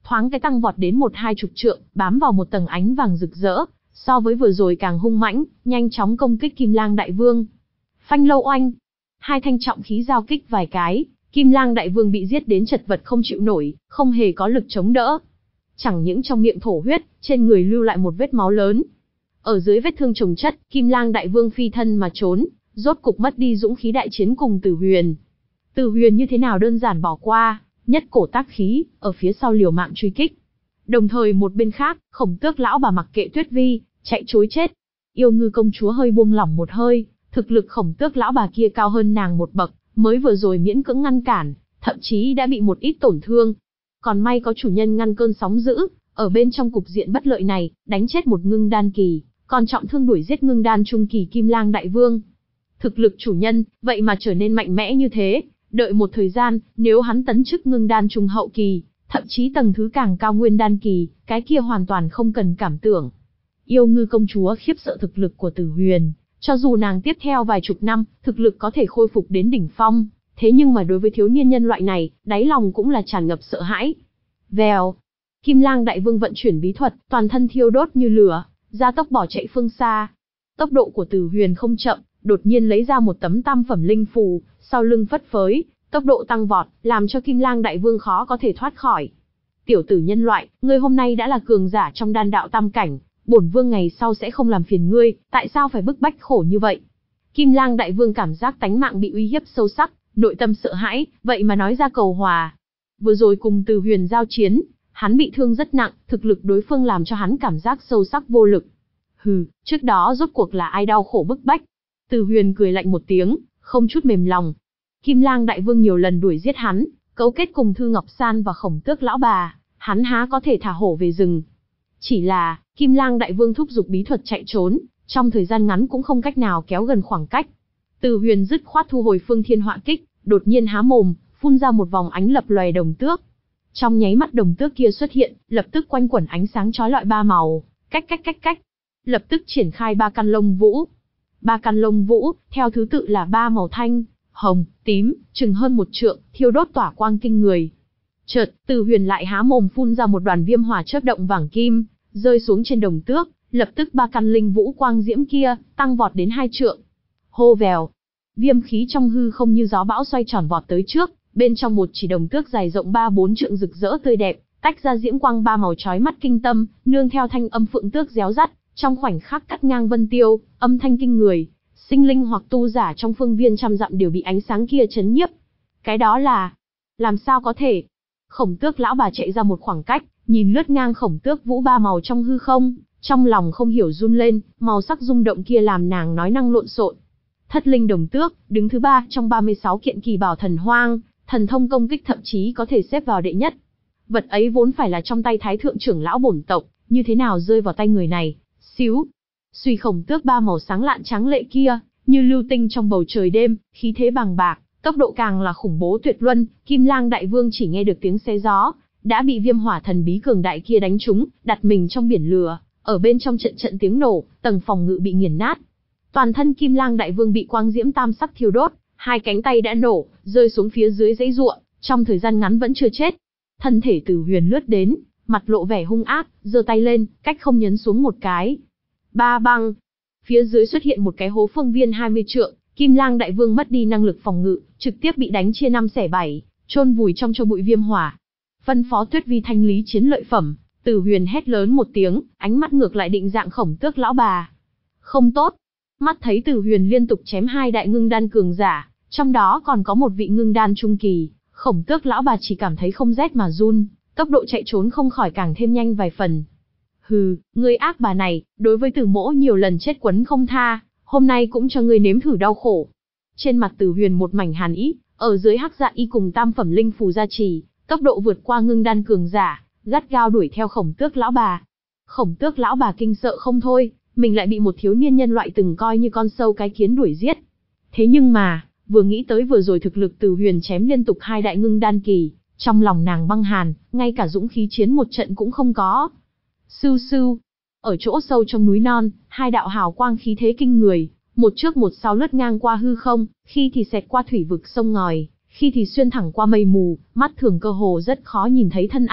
thoáng cái tăng vọt đến một hai chục trượng, bám vào một tầng ánh vàng rực rỡ, so với vừa rồi càng hung mãnh, nhanh chóng công kích Kim Lang Đại Vương. Phanh lâu oanh, hai thanh trọng khí giao kích vài cái, Kim Lang Đại Vương bị giết đến chật vật không chịu nổi, không hề có lực chống đỡ. Chẳng những trong miệng thổ huyết, trên người lưu lại một vết máu lớn. Ở dưới vết thương chồng chất, Kim Lang Đại Vương phi thân mà trốn, rốt cục mất đi dũng khí đại chiến cùng Từ Huyền. Từ Huyền như thế nào đơn giản bỏ qua, nhất cổ tác khí, ở phía sau liều mạng truy kích. Đồng thời một bên khác, Khổng Tước lão bà mặc kệ Tuyết Vi, chạy trối chết. Yêu Ngư công chúa hơi buông lỏng một hơi, thực lực Khổng Tước lão bà kia cao hơn nàng một bậc, mới vừa rồi miễn cưỡng ngăn cản, thậm chí đã bị một ít tổn thương. Còn may có chủ nhân ngăn cơn sóng dữ, ở bên trong cục diện bất lợi này, đánh chết một ngưng đan kỳ, còn trọng thương đuổi giết ngưng đan trung kỳ Kim Lang Đại Vương. Thực lực chủ nhân, vậy mà trở nên mạnh mẽ như thế, đợi một thời gian, nếu hắn tấn chức ngưng đan trung hậu kỳ, thậm chí tầng thứ càng cao nguyên đan kỳ, cái kia hoàn toàn không cần cảm tưởng. Yêu Ngư công chúa khiếp sợ thực lực của Tử Huyền, cho dù nàng tiếp theo vài chục năm, thực lực có thể khôi phục đến đỉnh phong, thế nhưng mà đối với thiếu niên nhân loại này, đáy lòng cũng là tràn ngập sợ hãi. Vèo, Kim Lang Đại Vương vận chuyển bí thuật, toàn thân thiêu đốt như lửa, gia tốc bỏ chạy phương xa. Tốc độ của Tử Huyền không chậm, đột nhiên lấy ra một tấm tam phẩm linh phù, sau lưng phất phới, tốc độ tăng vọt, làm cho Kim Lang Đại Vương khó có thể thoát khỏi. Tiểu tử nhân loại, ngươi hôm nay đã là cường giả trong đan đạo tam cảnh, bổn vương ngày sau sẽ không làm phiền ngươi, tại sao phải bức bách khổ như vậy? Kim Lang Đại Vương cảm giác tánh mạng bị uy hiếp sâu sắc, nội tâm sợ hãi, vậy mà nói ra cầu hòa. Vừa rồi cùng Từ Huyền giao chiến, hắn bị thương rất nặng, thực lực đối phương làm cho hắn cảm giác sâu sắc vô lực. Hừ, trước đó rốt cuộc là ai đau khổ bức bách? Từ Huyền cười lạnh một tiếng, không chút mềm lòng. Kim Lang Đại Vương nhiều lần đuổi giết hắn, cấu kết cùng Thư Ngọc San và Khổng Tước lão bà, hắn há có thể thả hổ về rừng. Chỉ là, Kim Lang Đại Vương thúc giục bí thuật chạy trốn, trong thời gian ngắn cũng không cách nào kéo gần khoảng cách. Từ Huyền dứt khoát thu hồi Phương Thiên Họa Kích, đột nhiên há mồm, phun ra một vòng ánh lập lòe đồng tước. Trong nháy mắt đồng tước kia xuất hiện, lập tức quanh quẩn ánh sáng chói lọi ba màu, cách cách cách cách. Lập tức triển khai ba căn lông vũ. Ba căn lông vũ, theo thứ tự là ba màu thanh, hồng, tím, chừng hơn một trượng, thiêu đốt tỏa quang kinh người. Chợt, Từ Huyền lại há mồm phun ra một đoàn viêm hỏa chớp động vàng kim, rơi xuống trên đồng tước, lập tức ba căn linh vũ quang diễm kia tăng vọt đến hai trượng. Hô vèo, viêm khí trong hư không như gió bão xoay tròn vọt tới trước, bên trong một chỉ đồng tước dài rộng ba bốn trượng rực rỡ tươi đẹp, tách ra diễm quang ba màu chói mắt kinh tâm, nương theo thanh âm phượng tước réo rắt, trong khoảnh khắc cắt ngang vân tiêu, âm thanh kinh người, sinh linh hoặc tu giả trong phương viên trăm dặm đều bị ánh sáng kia chấn nhiếp. Cái đó là, làm sao có thể? Khổng Tước lão bà chạy ra một khoảng cách, nhìn lướt ngang Khổng Tước vũ ba màu trong hư không, trong lòng không hiểu run lên, màu sắc rung động kia làm nàng nói năng lộn xộn. Thất linh đồng tước, đứng thứ ba trong ba mươi sáu kiện kỳ bảo thần hoang, thần thông công kích thậm chí có thể xếp vào đệ nhất. Vật ấy vốn phải là trong tay thái thượng trưởng lão bổn tộc, như thế nào rơi vào tay người này? Xíu, suy Khổng Tước ba màu sáng lạn trắng lệ kia, như lưu tinh trong bầu trời đêm, khí thế bằng bạc, tốc độ càng là khủng bố tuyệt luân. Kim Lang Đại Vương chỉ nghe được tiếng xé gió, đã bị viêm hỏa thần bí cường đại kia đánh trúng, đặt mình trong biển lửa, ở bên trong trận trận tiếng nổ, tầng phòng ngự bị nghiền nát. Toàn thân Kim Lang Đại Vương bị quang diễm tam sắc thiêu đốt, hai cánh tay đã nổ, rơi xuống phía dưới dãy ruộng, trong thời gian ngắn vẫn chưa chết. Thân thể Từ Huyền lướt đến, mặt lộ vẻ hung ác, giơ tay lên, cách không nhấn xuống một cái. Ba băng, phía dưới xuất hiện một cái hố phương viên hai mươi trượng, Kim Lang Đại Vương mất đi năng lực phòng ngự, trực tiếp bị đánh chia năm xẻ bảy, chôn vùi trong cho bụi viêm hỏa. Phân phó Tuyết Vi thanh lý chiến lợi phẩm, Từ Huyền hét lớn một tiếng, ánh mắt ngược lại định dạng Khổng Tước lão bà. Không tốt. Mắt thấy Từ Huyền liên tục chém hai đại ngưng đan cường giả, trong đó còn có một vị ngưng đan trung kỳ, Khổng Tước lão bà chỉ cảm thấy không rét mà run, tốc độ chạy trốn không khỏi càng thêm nhanh vài phần. Hừ, ngươi ác bà này, đối với Từ mỗ nhiều lần chết quấn không tha, hôm nay cũng cho ngươi nếm thử đau khổ. Trên mặt Từ Huyền một mảnh hàn ý, ở dưới hắc dạ y cùng tam phẩm linh phù gia trì, tốc độ vượt qua ngưng đan cường giả, gắt gao đuổi theo Khổng Tước lão bà. Khổng Tước lão bà kinh sợ không thôi, mình lại bị một thiếu niên nhân loại từng coi như con sâu cái kiến đuổi giết. Thế nhưng mà, vừa nghĩ tới vừa rồi thực lực Từ Huyền chém liên tục hai đại ngưng đan kỳ, trong lòng nàng băng hàn, ngay cả dũng khí chiến một trận cũng không có. Sưu sưu, ở chỗ sâu trong núi non, hai đạo hào quang khí thế kinh người, một trước một sau lướt ngang qua hư không, khi thì xẹt qua thủy vực sông ngòi, khi thì xuyên thẳng qua mây mù, mắt thường cơ hồ rất khó nhìn thấy thân ảnh,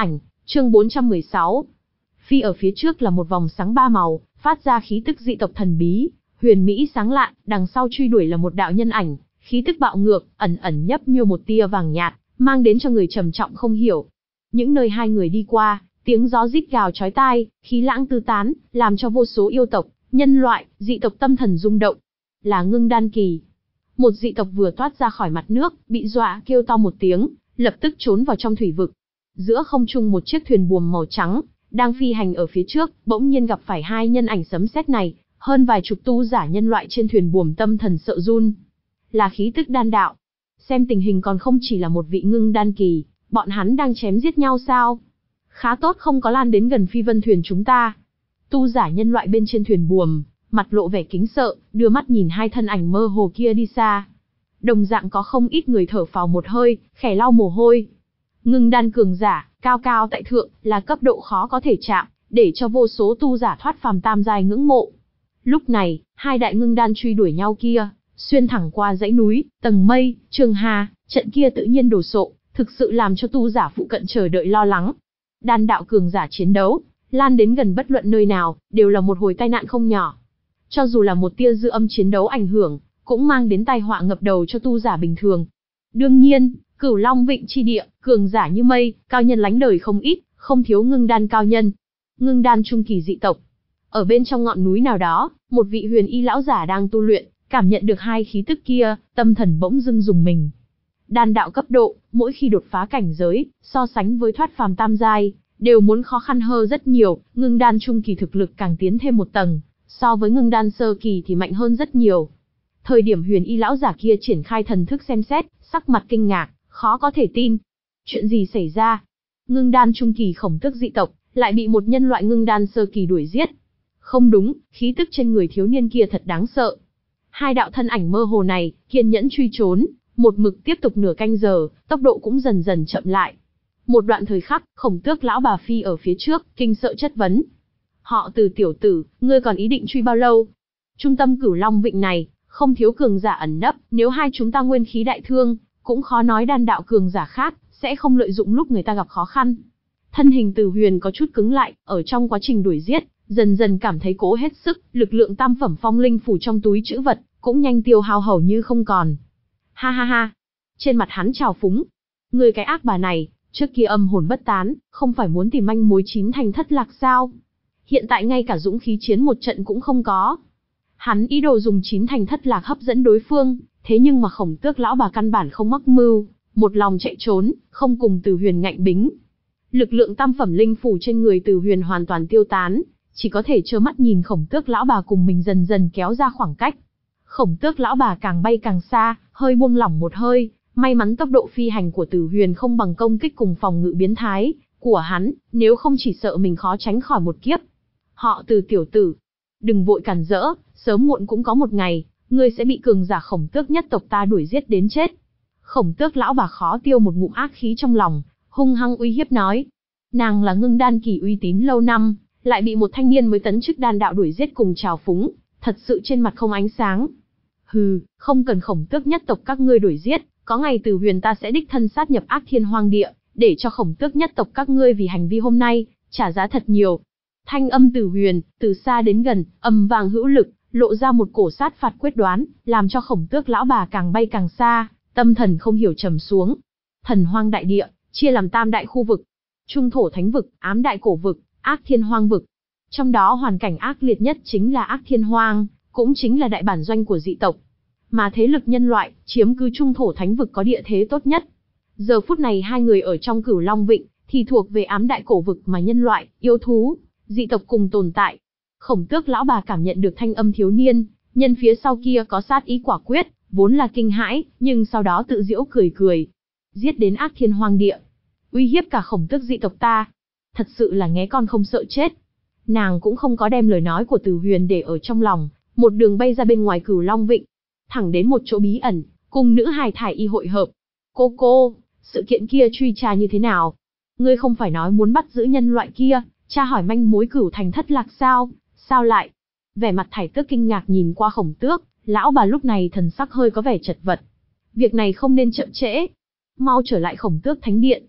Chương bốn trăm mười sáu. Phi ở phía trước là một vòng sáng ba màu, phát ra khí tức dị tộc thần bí, huyền mỹ sáng lạn, đằng sau truy đuổi là một đạo nhân ảnh, khí tức bạo ngược, ẩn ẩn nhấp nhô một tia vàng nhạt, mang đến cho người trầm trọng không hiểu. Những nơi hai người đi qua, tiếng gió rít gào chói tai, khí lãng tứ tán, làm cho vô số yêu tộc, nhân loại, dị tộc tâm thần rung động. Là Ngưng Đan Kỳ. Một dị tộc vừa thoát ra khỏi mặt nước, bị dọa kêu to một tiếng, lập tức trốn vào trong thủy vực. Giữa không trung một chiếc thuyền buồm màu trắng, đang phi hành ở phía trước, bỗng nhiên gặp phải hai nhân ảnh sấm sét này, hơn vài chục tu giả nhân loại trên thuyền buồm tâm thần sợ run. Là khí tức đan đạo. Xem tình hình còn không chỉ là một vị Ngưng Đan Kỳ, bọn hắn đang chém giết nhau sao? Khá tốt không có lan đến gần phi vân thuyền chúng ta. Tu giả nhân loại bên trên thuyền buồm, mặt lộ vẻ kính sợ, đưa mắt nhìn hai thân ảnh mơ hồ kia đi xa. Đồng dạng có không ít người thở phào một hơi, khẽ lau mồ hôi. Ngưng đan cường giả, cao cao tại thượng, là cấp độ khó có thể chạm, để cho vô số tu giả thoát phàm tam giai ngưỡng mộ. Lúc này, hai đại ngưng đan truy đuổi nhau kia, xuyên thẳng qua dãy núi, tầng mây, trường hà, trận kia tự nhiên đồ sộ, thực sự làm cho tu giả phụ cận chờ đợi lo lắng. Đan đạo cường giả chiến đấu, lan đến gần bất luận nơi nào, đều là một hồi tai nạn không nhỏ. Cho dù là một tia dư âm chiến đấu ảnh hưởng, cũng mang đến tai họa ngập đầu cho tu giả bình thường. Đương nhiên, Cửu Long Vịnh chi địa, cường giả như mây, cao nhân lánh đời không ít, không thiếu ngưng đan cao nhân. Ngưng đan trung kỳ dị tộc. Ở bên trong ngọn núi nào đó, một vị huyền y lão giả đang tu luyện, cảm nhận được hai khí tức kia, tâm thần bỗng dưng rùng mình. Đan đạo cấp độ, mỗi khi đột phá cảnh giới, so sánh với thoát phàm tam giai, đều muốn khó khăn hơn rất nhiều, ngưng đan trung kỳ thực lực càng tiến thêm một tầng, so với ngưng đan sơ kỳ thì mạnh hơn rất nhiều. Thời điểm huyền y lão giả kia triển khai thần thức xem xét, sắc mặt kinh ngạc, khó có thể tin. Chuyện gì xảy ra? Ngưng đan trung kỳ khổng tước dị tộc, lại bị một nhân loại ngưng đan sơ kỳ đuổi giết. Không đúng, khí tức trên người thiếu niên kia thật đáng sợ. Hai đạo thân ảnh mơ hồ này, kiên nhẫn truy trốn, một mực tiếp tục nửa canh giờ, tốc độ cũng dần dần chậm lại. Một đoạn thời khắc, khổng tước lão bà phi ở phía trước, kinh sợ chất vấn. Họ Từ tiểu tử, ngươi còn ý định truy bao lâu? Trung tâm Cửu Long Vịnh này, không thiếu cường giả ẩn nấp, nếu hai chúng ta nguyên khí đại thương, cũng khó nói đan đạo cường giả khác, sẽ không lợi dụng lúc người ta gặp khó khăn. Thân hình Từ Huyền có chút cứng lại, ở trong quá trình đuổi giết, dần dần cảm thấy cố hết sức, lực lượng tam phẩm phong linh phủ trong túi trữ vật, cũng nhanh tiêu hao hầu như không còn. Ha ha ha. Trên mặt hắn trào phúng. Người cái ác bà này, trước kia âm hồn bất tán, không phải muốn tìm manh mối chín thành thất lạc sao? Hiện tại ngay cả dũng khí chiến một trận cũng không có. Hắn ý đồ dùng chín thành thất lạc hấp dẫn đối phương, thế nhưng mà khổng tước lão bà căn bản không mắc mưu, một lòng chạy trốn, không cùng Từ Huyền ngạnh bính. Lực lượng tam phẩm linh phủ trên người Từ Huyền hoàn toàn tiêu tán, chỉ có thể trơ mắt nhìn khổng tước lão bà cùng mình dần dần kéo ra khoảng cách. Khổng tước lão bà càng bay càng xa, hơi buông lỏng một hơi, may mắn tốc độ phi hành của Từ Huyền không bằng công kích cùng phòng ngự biến thái của hắn, nếu không chỉ sợ mình khó tránh khỏi một kiếp. Họ Từ tiểu tử, đừng vội cản rỡ, sớm muộn cũng có một ngày, ngươi sẽ bị cường giả khổng tước nhất tộc ta đuổi giết đến chết. Khổng tước lão bà khó tiêu một ngụm ác khí trong lòng, hung hăng uy hiếp nói. Nàng là ngưng đan kỳ uy tín lâu năm, lại bị một thanh niên mới tấn chức đan đạo đuổi giết cùng trào phúng, thật sự trên mặt không ánh sáng. Hừ, không cần khổng tước nhất tộc các ngươi đuổi giết, có ngày Từ Huyền ta sẽ đích thân sát nhập Ác Thiên Hoang Địa, để cho khổng tước nhất tộc các ngươi vì hành vi hôm nay, trả giá thật nhiều. Thanh âm Từ Huyền, từ xa đến gần, âm vang hữu lực, lộ ra một cổ sát phạt quyết đoán, làm cho khổng tước lão bà càng bay càng xa, tâm thần không hiểu trầm xuống. Thần Hoang Đại Địa, chia làm tam đại khu vực. Trung Thổ Thánh Vực, Ám Đại Cổ Vực, Ác Thiên Hoang Vực. Trong đó hoàn cảnh ác liệt nhất chính là Ác Thiên Hoang, cũng chính là đại bản doanh của dị tộc. Mà thế lực nhân loại, chiếm cứ Trung Thổ Thánh Vực có địa thế tốt nhất. Giờ phút này hai người ở trong Cửu Long Vịnh, thì thuộc về Ám Đại Cổ Vực mà nhân loại, yêu thú, dị tộc cùng tồn tại. Khổng tước lão bà cảm nhận được thanh âm thiếu niên, nhân phía sau kia có sát ý quả quyết, vốn là kinh hãi, nhưng sau đó tự giễu cười cười. Giết đến Ác Thiên Hoang Địa, uy hiếp cả khổng tước dị tộc ta. Thật sự là nghe con không sợ chết. Nàng cũng không có đem lời nói của Từ Huyền để ở trong lòng, một đường bay ra bên ngoài Cửu Long Vịnh, thẳng đến một chỗ bí ẩn, cùng nữ hài thải y hội hợp. Cô cô, sự kiện kia truy tra như thế nào? Ngươi không phải nói muốn bắt giữ nhân loại kia, tra hỏi manh mối cửu thành thất lạc sao? Sao lại? Vẻ mặt thải tước kinh ngạc nhìn qua khổng tước, lão bà lúc này thần sắc hơi có vẻ chật vật. Việc này không nên chậm trễ. Mau trở lại khổng tước thánh điện.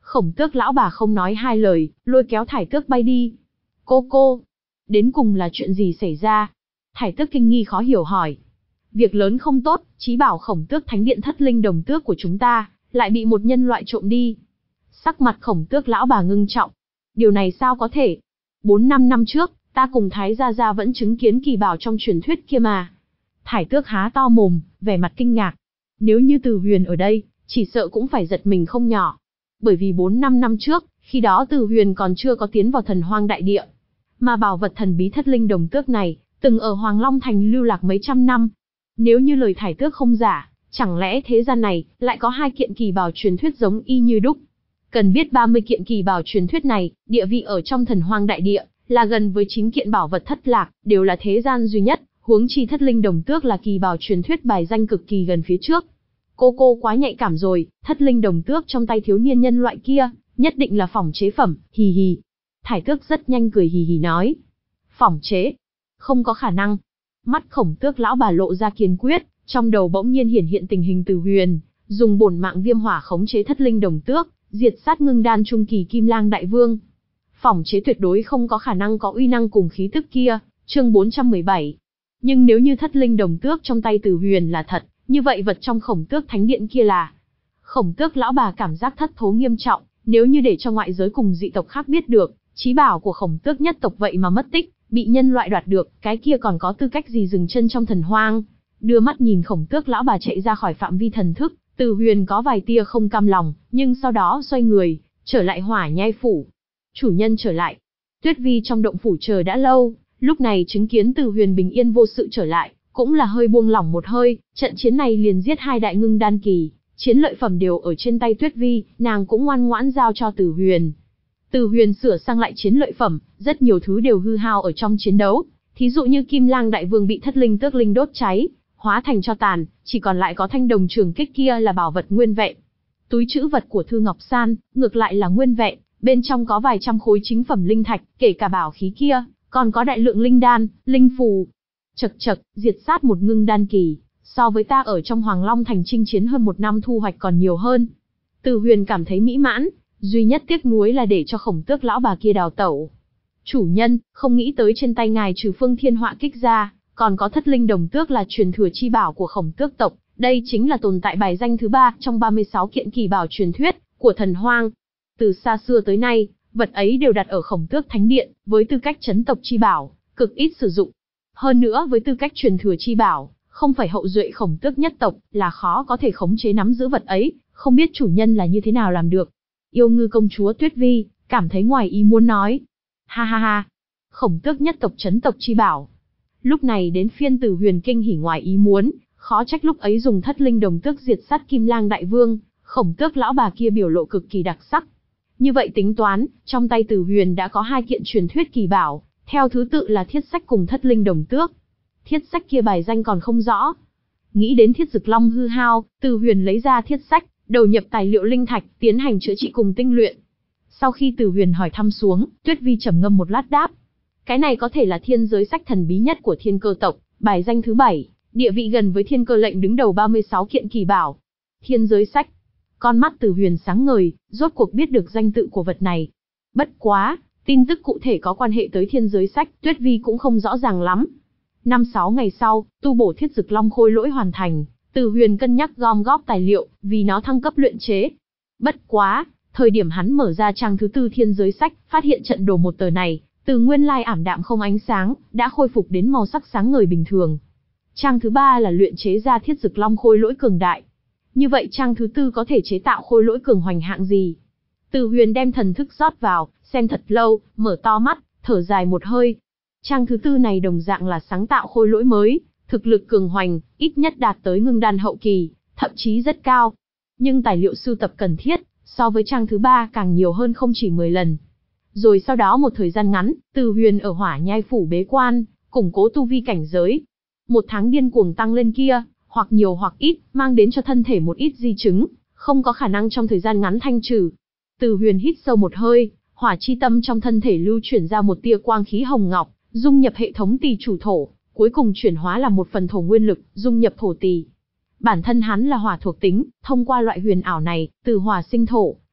Khổng Tước lão bà không nói hai lời, lôi kéo Thải Tước bay đi. Cô cô, đến cùng là chuyện gì xảy ra? Thải Tước kinh nghi khó hiểu hỏi. Việc lớn không tốt, chí bảo Khổng Tước Thánh Điện Thất Linh Đồng Tước của chúng ta, lại bị một nhân loại trộm đi. Sắc mặt Khổng Tước lão bà ngưng trọng. Điều này sao có thể? Bốn năm năm trước, ta cùng Thái Gia Gia vẫn chứng kiến kỳ bảo trong truyền thuyết kia mà. Thải Tước há to mồm, vẻ mặt kinh ngạc. Nếu như Từ Huyền ở đây, chỉ sợ cũng phải giật mình không nhỏ. Bởi vì bốn năm năm trước, khi đó Từ Huyền còn chưa có tiến vào Thần Hoang đại địa. Mà bảo vật thần bí Thất Linh Đồng Tước này, từng ở Hoàng Long Thành lưu lạc mấy trăm năm. Nếu như lời Thải Tước không giả, chẳng lẽ thế gian này lại có hai kiện kỳ bảo truyền thuyết giống y như đúc? Cần biết ba mươi kiện kỳ bảo truyền thuyết này, địa vị ở trong Thần Hoang đại địa là gần với chín kiện bảo vật thất lạc, đều là thế gian duy nhất, huống chi Thất Linh Đồng Tước là kỳ bảo truyền thuyết bài danh cực kỳ gần phía trước. Cô cô quá nhạy cảm rồi, Thất Linh Đồng Tước trong tay thiếu niên nhân loại kia, nhất định là phỏng chế phẩm, hì hì. Thải Tước rất nhanh cười hì hì nói. Phỏng chế? Không có khả năng. Mắt Khổng Tước lão bà lộ ra kiên quyết, trong đầu bỗng nhiên hiển hiện tình hình Từ Huyền, dùng bổn mạng viêm hỏa khống chế Thất Linh Đồng Tước, diệt sát ngưng đan trung kỳ Kim Lang Đại Vương. Phỏng chế tuyệt đối không có khả năng có uy năng cùng khí tức kia, chương bốn trăm mười bảy. Nhưng nếu như Thất Linh Đồng Tước trong tay Từ Huyền là thật, như vậy vật trong Khổng Tước Thánh Điện kia là... Khổng Tước lão bà cảm giác thất thố nghiêm trọng, nếu như để cho ngoại giới cùng dị tộc khác biết được, chí bảo của Khổng Tước nhất tộc vậy mà mất tích, bị nhân loại đoạt được, cái kia còn có tư cách gì dừng chân trong Thần Hoang. Đưa mắt nhìn Khổng Tước lão bà chạy ra khỏi phạm vi thần thức, Từ Huyền có vài tia không cam lòng, nhưng sau đó xoay người, trở lại Hỏa Nhai phủ. Chủ nhân trở lại. Tuyết Vi trong động phủ chờ đã lâu, lúc này chứng kiến Từ Huyền bình yên vô sự trở lại, cũng là hơi buông lỏng một hơi, trận chiến này liền giết hai đại ngưng đan kỳ, chiến lợi phẩm đều ở trên tay Tuyết Vi, nàng cũng ngoan ngoãn giao cho Từ Huyền. Từ Huyền sửa sang lại chiến lợi phẩm, rất nhiều thứ đều hư hao ở trong chiến đấu, thí dụ như Kim Lang Đại Vương bị Thất Linh Tước Linh đốt cháy, hóa thành tro tàn, chỉ còn lại có thanh đồng trường kích kia là bảo vật nguyên vẹn. Túi trữ vật của Thư Ngọc San, ngược lại là nguyên vẹn, bên trong có vài trăm khối chính phẩm linh thạch, kể cả bảo khí kia, còn có đại lượng linh đan, linh phù. Chậc chậc, diệt sát một ngưng đan kỳ, so với ta ở trong Hoàng Long Thành chinh chiến hơn một năm thu hoạch còn nhiều hơn. Từ Huyền cảm thấy mỹ mãn, duy nhất tiếc nuối là để cho Khổng Tước lão bà kia đào tẩu. Chủ nhân, không nghĩ tới trên tay ngài trừ Phương Thiên Họa kích ra, còn có Thất Linh Đồng Tước là truyền thừa chi bảo của Khổng Tước tộc, đây chính là tồn tại bài danh thứ ba trong ba mươi sáu kiện kỳ bảo truyền thuyết của Thần Hoang. Từ xa xưa tới nay, vật ấy đều đặt ở Khổng Tước Thánh Điện, với tư cách chấn tộc chi bảo, cực ít sử dụng. Hơn nữa với tư cách truyền thừa chi bảo, không phải hậu duệ Khổng Tước nhất tộc, là khó có thể khống chế nắm giữ vật ấy, không biết chủ nhân là như thế nào làm được. Yêu Ngư công chúa Tuyết Vi cảm thấy ngoài ý muốn nói. Ha ha ha, Khổng Tước nhất tộc chấn tộc chi bảo. Lúc này đến phiên Từ Huyền kinh hỉ ngoài ý muốn, khó trách lúc ấy dùng Thất Linh Đồng Tước diệt sát Kim Lang Đại Vương, Khổng Tước lão bà kia biểu lộ cực kỳ đặc sắc. Như vậy tính toán, trong tay Từ Huyền đã có hai kiện truyền thuyết kỳ bảo, theo thứ tự là Thiết Sách cùng Thất Linh Đồng Tước. Thiết Sách kia bài danh còn không rõ. Nghĩ đến Thiết Dực Long hư hao, Từ Huyền lấy ra Thiết Sách, đầu nhập tài liệu linh thạch, tiến hành chữa trị cùng tinh luyện. Sau khi Từ Huyền hỏi thăm xuống, Tuyết Vi trầm ngâm một lát đáp. Cái này có thể là thiên giới sách thần bí nhất của Thiên Cơ tộc, bài danh thứ bảy, địa vị gần với Thiên Cơ lệnh đứng đầu ba mươi sáu kiện kỳ bảo. Thiên giới sách. Con mắt Từ Huyền sáng ngời, rốt cuộc biết được danh tự của vật này. Bất quá, tin tức cụ thể có quan hệ tới thiên giới sách, Tuyết Vi cũng không rõ ràng lắm. Năm sáu ngày sau, tu bổ Thiết Dực Long khôi lỗi hoàn thành, Từ Huyền cân nhắc gom góp tài liệu, vì nó thăng cấp luyện chế. Bất quá, thời điểm hắn mở ra trang thứ tư thiên giới sách, phát hiện trận đồ một tờ này, từ nguyên lai ảm đạm không ánh sáng, đã khôi phục đến màu sắc sáng ngời bình thường. Trang thứ ba là luyện chế ra Thiết Dực Long khôi lỗi cường đại. Như vậy trang thứ tư có thể chế tạo khôi lỗi cường hoành hạng gì? Từ Huyền đem thần thức rót vào, xem thật lâu, mở to mắt, thở dài một hơi. Trang thứ tư này đồng dạng là sáng tạo khôi lỗi mới, thực lực cường hoành, ít nhất đạt tới ngưng đan hậu kỳ, thậm chí rất cao. Nhưng tài liệu sưu tập cần thiết, so với trang thứ ba càng nhiều hơn không chỉ mười lần. Rồi sau đó một thời gian ngắn, Từ Huyền ở Hỏa Nhai phủ bế quan, củng cố tu vi cảnh giới. Một tháng điên cuồng tăng lên kia, hoặc nhiều hoặc ít, mang đến cho thân thể một ít di chứng, không có khả năng trong thời gian ngắn thanh trừ. Từ Huyền hít sâu một hơi, hỏa chi tâm trong thân thể lưu chuyển ra một tia quang khí hồng ngọc, dung nhập hệ thống tỳ chủ thổ, cuối cùng chuyển hóa làm một phần thổ nguyên lực, dung nhập thổ tỳ. Bản thân hắn là hỏa thuộc tính, thông qua loại huyền ảo này, từ hỏa sinh thổ,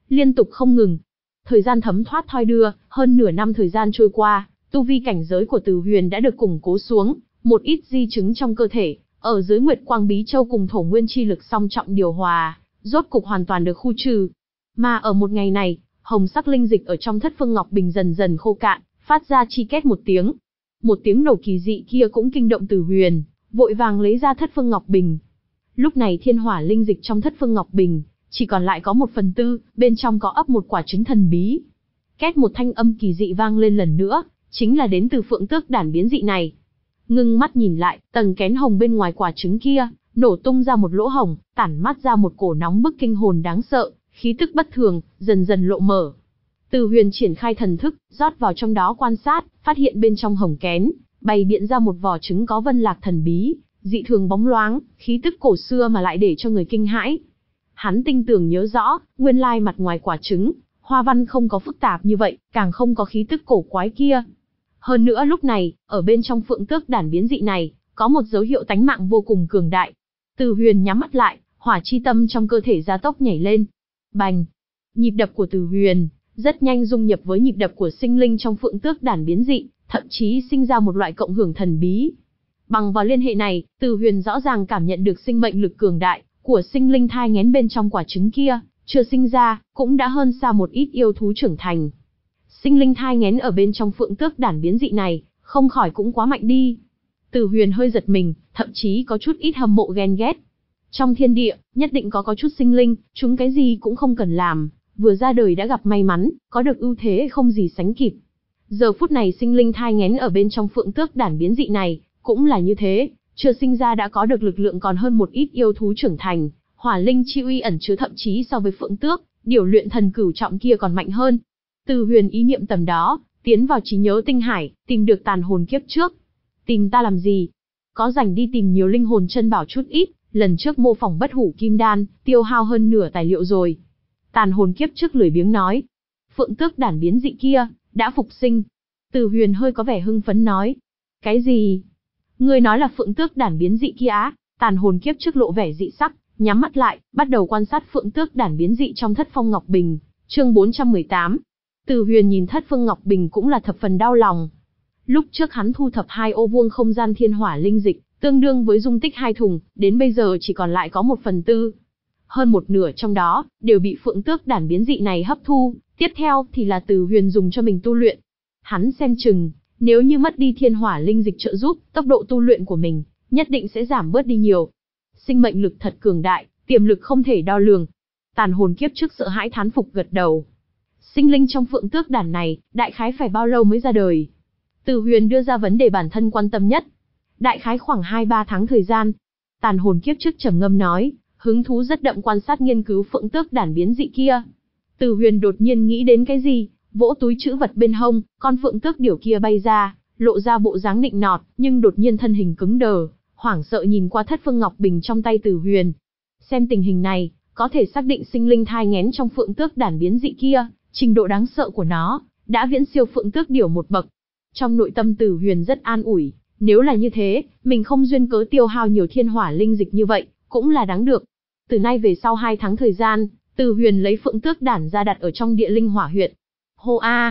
liên tục không ngừng. Thời gian thấm thoát thoi đưa, hơn nửa năm thời gian trôi qua, tu vi cảnh giới của Từ Huyền đã được củng cố xuống, một ít di chứng trong cơ thể, ở dưới Nguyệt Quang Bí Châu cùng thổ nguyên chi lực song trọng điều hòa, rốt cục hoàn toàn được khu trừ. Mà ở một ngày này, hồng sắc linh dịch ở trong Thất Phương Ngọc Bình dần dần khô cạn, phát ra chi két một tiếng. Một tiếng nổ kỳ dị kia cũng kinh động Từ Huyền, vội vàng lấy ra Thất Phương Ngọc Bình. Lúc này thiên hỏa linh dịch trong Thất Phương Ngọc Bình chỉ còn lại có một phần tư, bên trong có ấp một quả trứng thần bí. Két một thanh âm kỳ dị vang lên lần nữa, chính là đến từ Phượng Tước đản biến dị này. Ngưng mắt nhìn lại, tầng kén hồng bên ngoài quả trứng kia nổ tung ra một lỗ hồng, tản mát ra một cổ nóng bức kinh hồn đáng sợ, khí tức bất thường dần dần lộ mở. Từ Huyền triển khai thần thức, rót vào trong đó quan sát, phát hiện bên trong hồng kén bày biện ra một vỏ trứng có vân lạc thần bí, dị thường bóng loáng, khí tức cổ xưa mà lại để cho người kinh hãi. Hắn tinh tường nhớ rõ, nguyên lai mặt ngoài quả trứng, hoa văn không có phức tạp như vậy, càng không có khí tức cổ quái kia. Hơn nữa lúc này, ở bên trong Phượng Tước đản biến dị này, có một dấu hiệu tánh mạng vô cùng cường đại. Từ Huyền nhắm mắt lại, hỏa chi tâm trong cơ thể gia tốc nhảy lên. Bành! Nhịp đập của Từ Huyền rất nhanh dung nhập với nhịp đập của sinh linh trong Phượng Tước đản biến dị, thậm chí sinh ra một loại cộng hưởng thần bí. Bằng vào liên hệ này, Từ Huyền rõ ràng cảm nhận được sinh mệnh lực cường đại của sinh linh thai nghén bên trong quả trứng kia, chưa sinh ra, cũng đã hơn xa một ít yêu thú trưởng thành. Sinh linh thai nghén ở bên trong Phượng Tước đản biến dị này, không khỏi cũng quá mạnh đi. Từ Huyền hơi giật mình, thậm chí có chút ít hâm mộ ghen ghét. Trong thiên địa, nhất định có có chút sinh linh, chúng cái gì cũng không cần làm, vừa ra đời đã gặp may mắn, có được ưu thế không gì sánh kịp. Giờ phút này sinh linh thai nghén ở bên trong Phượng Tước đản biến dị này, cũng là như thế, chưa sinh ra đã có được lực lượng còn hơn một ít yêu thú trưởng thành, hỏa linh chi uy ẩn chứa thậm chí so với Phượng Tước, điều luyện thần cửu trọng kia còn mạnh hơn. Từ Huyền ý niệm tầm đó, tiến vào trí nhớ tinh hải, tìm được tàn hồn kiếp trước. Tìm ta làm gì? Có rảnh đi tìm nhiều linh hồn chân bảo chút ít, lần trước mô phỏng bất hủ kim đan, tiêu hao hơn nửa tài liệu rồi. Tàn hồn kiếp trước lười biếng nói. Phượng Tước đản biến dị kia, đã phục sinh. Từ Huyền hơi có vẻ hưng phấn nói. Cái gì? Ngươi nói là Phượng Tước đản biến dị kia á? Tàn hồn kiếp trước lộ vẻ dị sắc, nhắm mắt lại, bắt đầu quan sát Phượng Tước đản biến dị trong Thất Phong Ngọc Bình. Chương bốn trăm mười tám. Từ Huyền nhìn Thất Phương Ngọc Bình cũng là thập phần đau lòng. Lúc trước hắn thu thập hai ô vuông không gian thiên hỏa linh dịch, tương đương với dung tích hai thùng, đến bây giờ chỉ còn lại có một phần tư. Hơn một nửa trong đó, đều bị Phượng Tước đản biến dị này hấp thu, tiếp theo thì là Từ Huyền dùng cho mình tu luyện. Hắn xem chừng, nếu như mất đi thiên hỏa linh dịch trợ giúp, tốc độ tu luyện của mình, nhất định sẽ giảm bớt đi nhiều. Sinh mệnh lực thật cường đại, tiềm lực không thể đo lường. Tàn hồn kiếp trước sợ hãi thán phục gật đầu. Sinh linh trong Phượng Tước đản này, đại khái phải bao lâu mới ra đời? Từ Huyền đưa ra vấn đề bản thân quan tâm nhất. Đại khái khoảng hai ba tháng thời gian. Tàn hồn kiếp trước trầm ngâm nói, hứng thú rất đậm quan sát nghiên cứu Phượng Tước đản biến dị kia. Từ Huyền đột nhiên nghĩ đến cái gì, vỗ túi trữ vật bên hông, con Phượng Tước điểu kia bay ra, lộ ra bộ dáng nịnh nọt, nhưng đột nhiên thân hình cứng đờ, hoảng sợ nhìn qua Thất Phương Ngọc Bình trong tay Từ Huyền. Xem tình hình này, có thể xác định sinh linh thai nghén trong Phượng Tước đản biến dị kia, trình độ đáng sợ của nó đã viễn siêu Phượng Tước điểu một bậc. Trong nội tâm Từ Huyền rất an ủi, nếu là như thế, mình không duyên cớ tiêu hao nhiều thiên hỏa linh dịch như vậy, cũng là đáng được. Từ nay về sau hai tháng thời gian, Từ Huyền lấy Phượng Tước đản ra đặt ở trong địa linh hỏa huyệt. Hô a,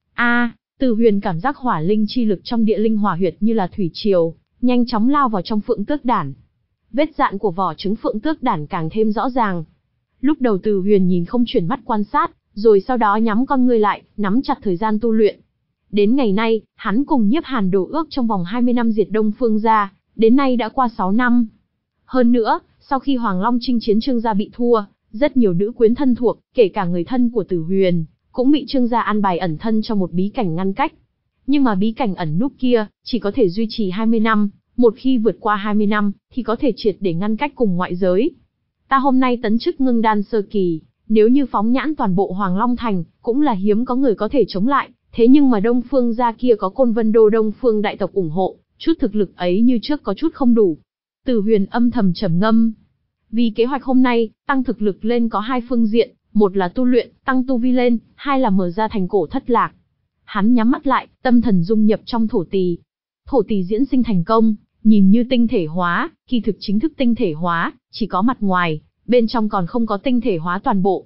a, Từ Huyền cảm giác hỏa linh chi lực trong địa linh hỏa huyệt như là thủy triều, nhanh chóng lao vào trong Phượng Tước đản. Vết dạn của vỏ trứng Phượng Tước đản càng thêm rõ ràng. Lúc đầu Từ Huyền nhìn không chuyển mắt quan sát, rồi sau đó nhắm con ngươi lại, nắm chặt thời gian tu luyện. Đến ngày nay, hắn cùng Nhiếp Hàn đổ ước trong vòng hai mươi năm diệt Đông Phương gia, đến nay đã qua sáu năm. Hơn nữa, sau khi Hoàng Long chinh chiến Trương gia bị thua, rất nhiều nữ quyến thân thuộc, kể cả người thân của Từ Huyền, cũng bị Trương gia an bài ẩn thân trong một bí cảnh ngăn cách. Nhưng mà bí cảnh ẩn núp kia, chỉ có thể duy trì hai mươi năm, một khi vượt qua hai mươi năm, thì có thể triệt để ngăn cách cùng ngoại giới. Ta hôm nay tấn chức ngưng đan sơ kỳ, nếu như phóng nhãn toàn bộ Hoàng Long Thành, cũng là hiếm có người có thể chống lại, thế nhưng mà Đông Phương gia kia có Côn Vân Đô Đông Phương đại tộc ủng hộ, chút thực lực ấy như trước có chút không đủ. Từ Huyền âm thầm trầm ngâm. Vì kế hoạch hôm nay, tăng thực lực lên có hai phương diện, một là tu luyện, tăng tu vi lên, hai là mở ra thành cổ thất lạc. Hắn nhắm mắt lại, tâm thần dung nhập trong thổ tỳ. Thổ tỳ diễn sinh thành công, nhìn như tinh thể hóa, kỳ thực chính thức tinh thể hóa, chỉ có mặt ngoài, bên trong còn không có tinh thể hóa toàn bộ.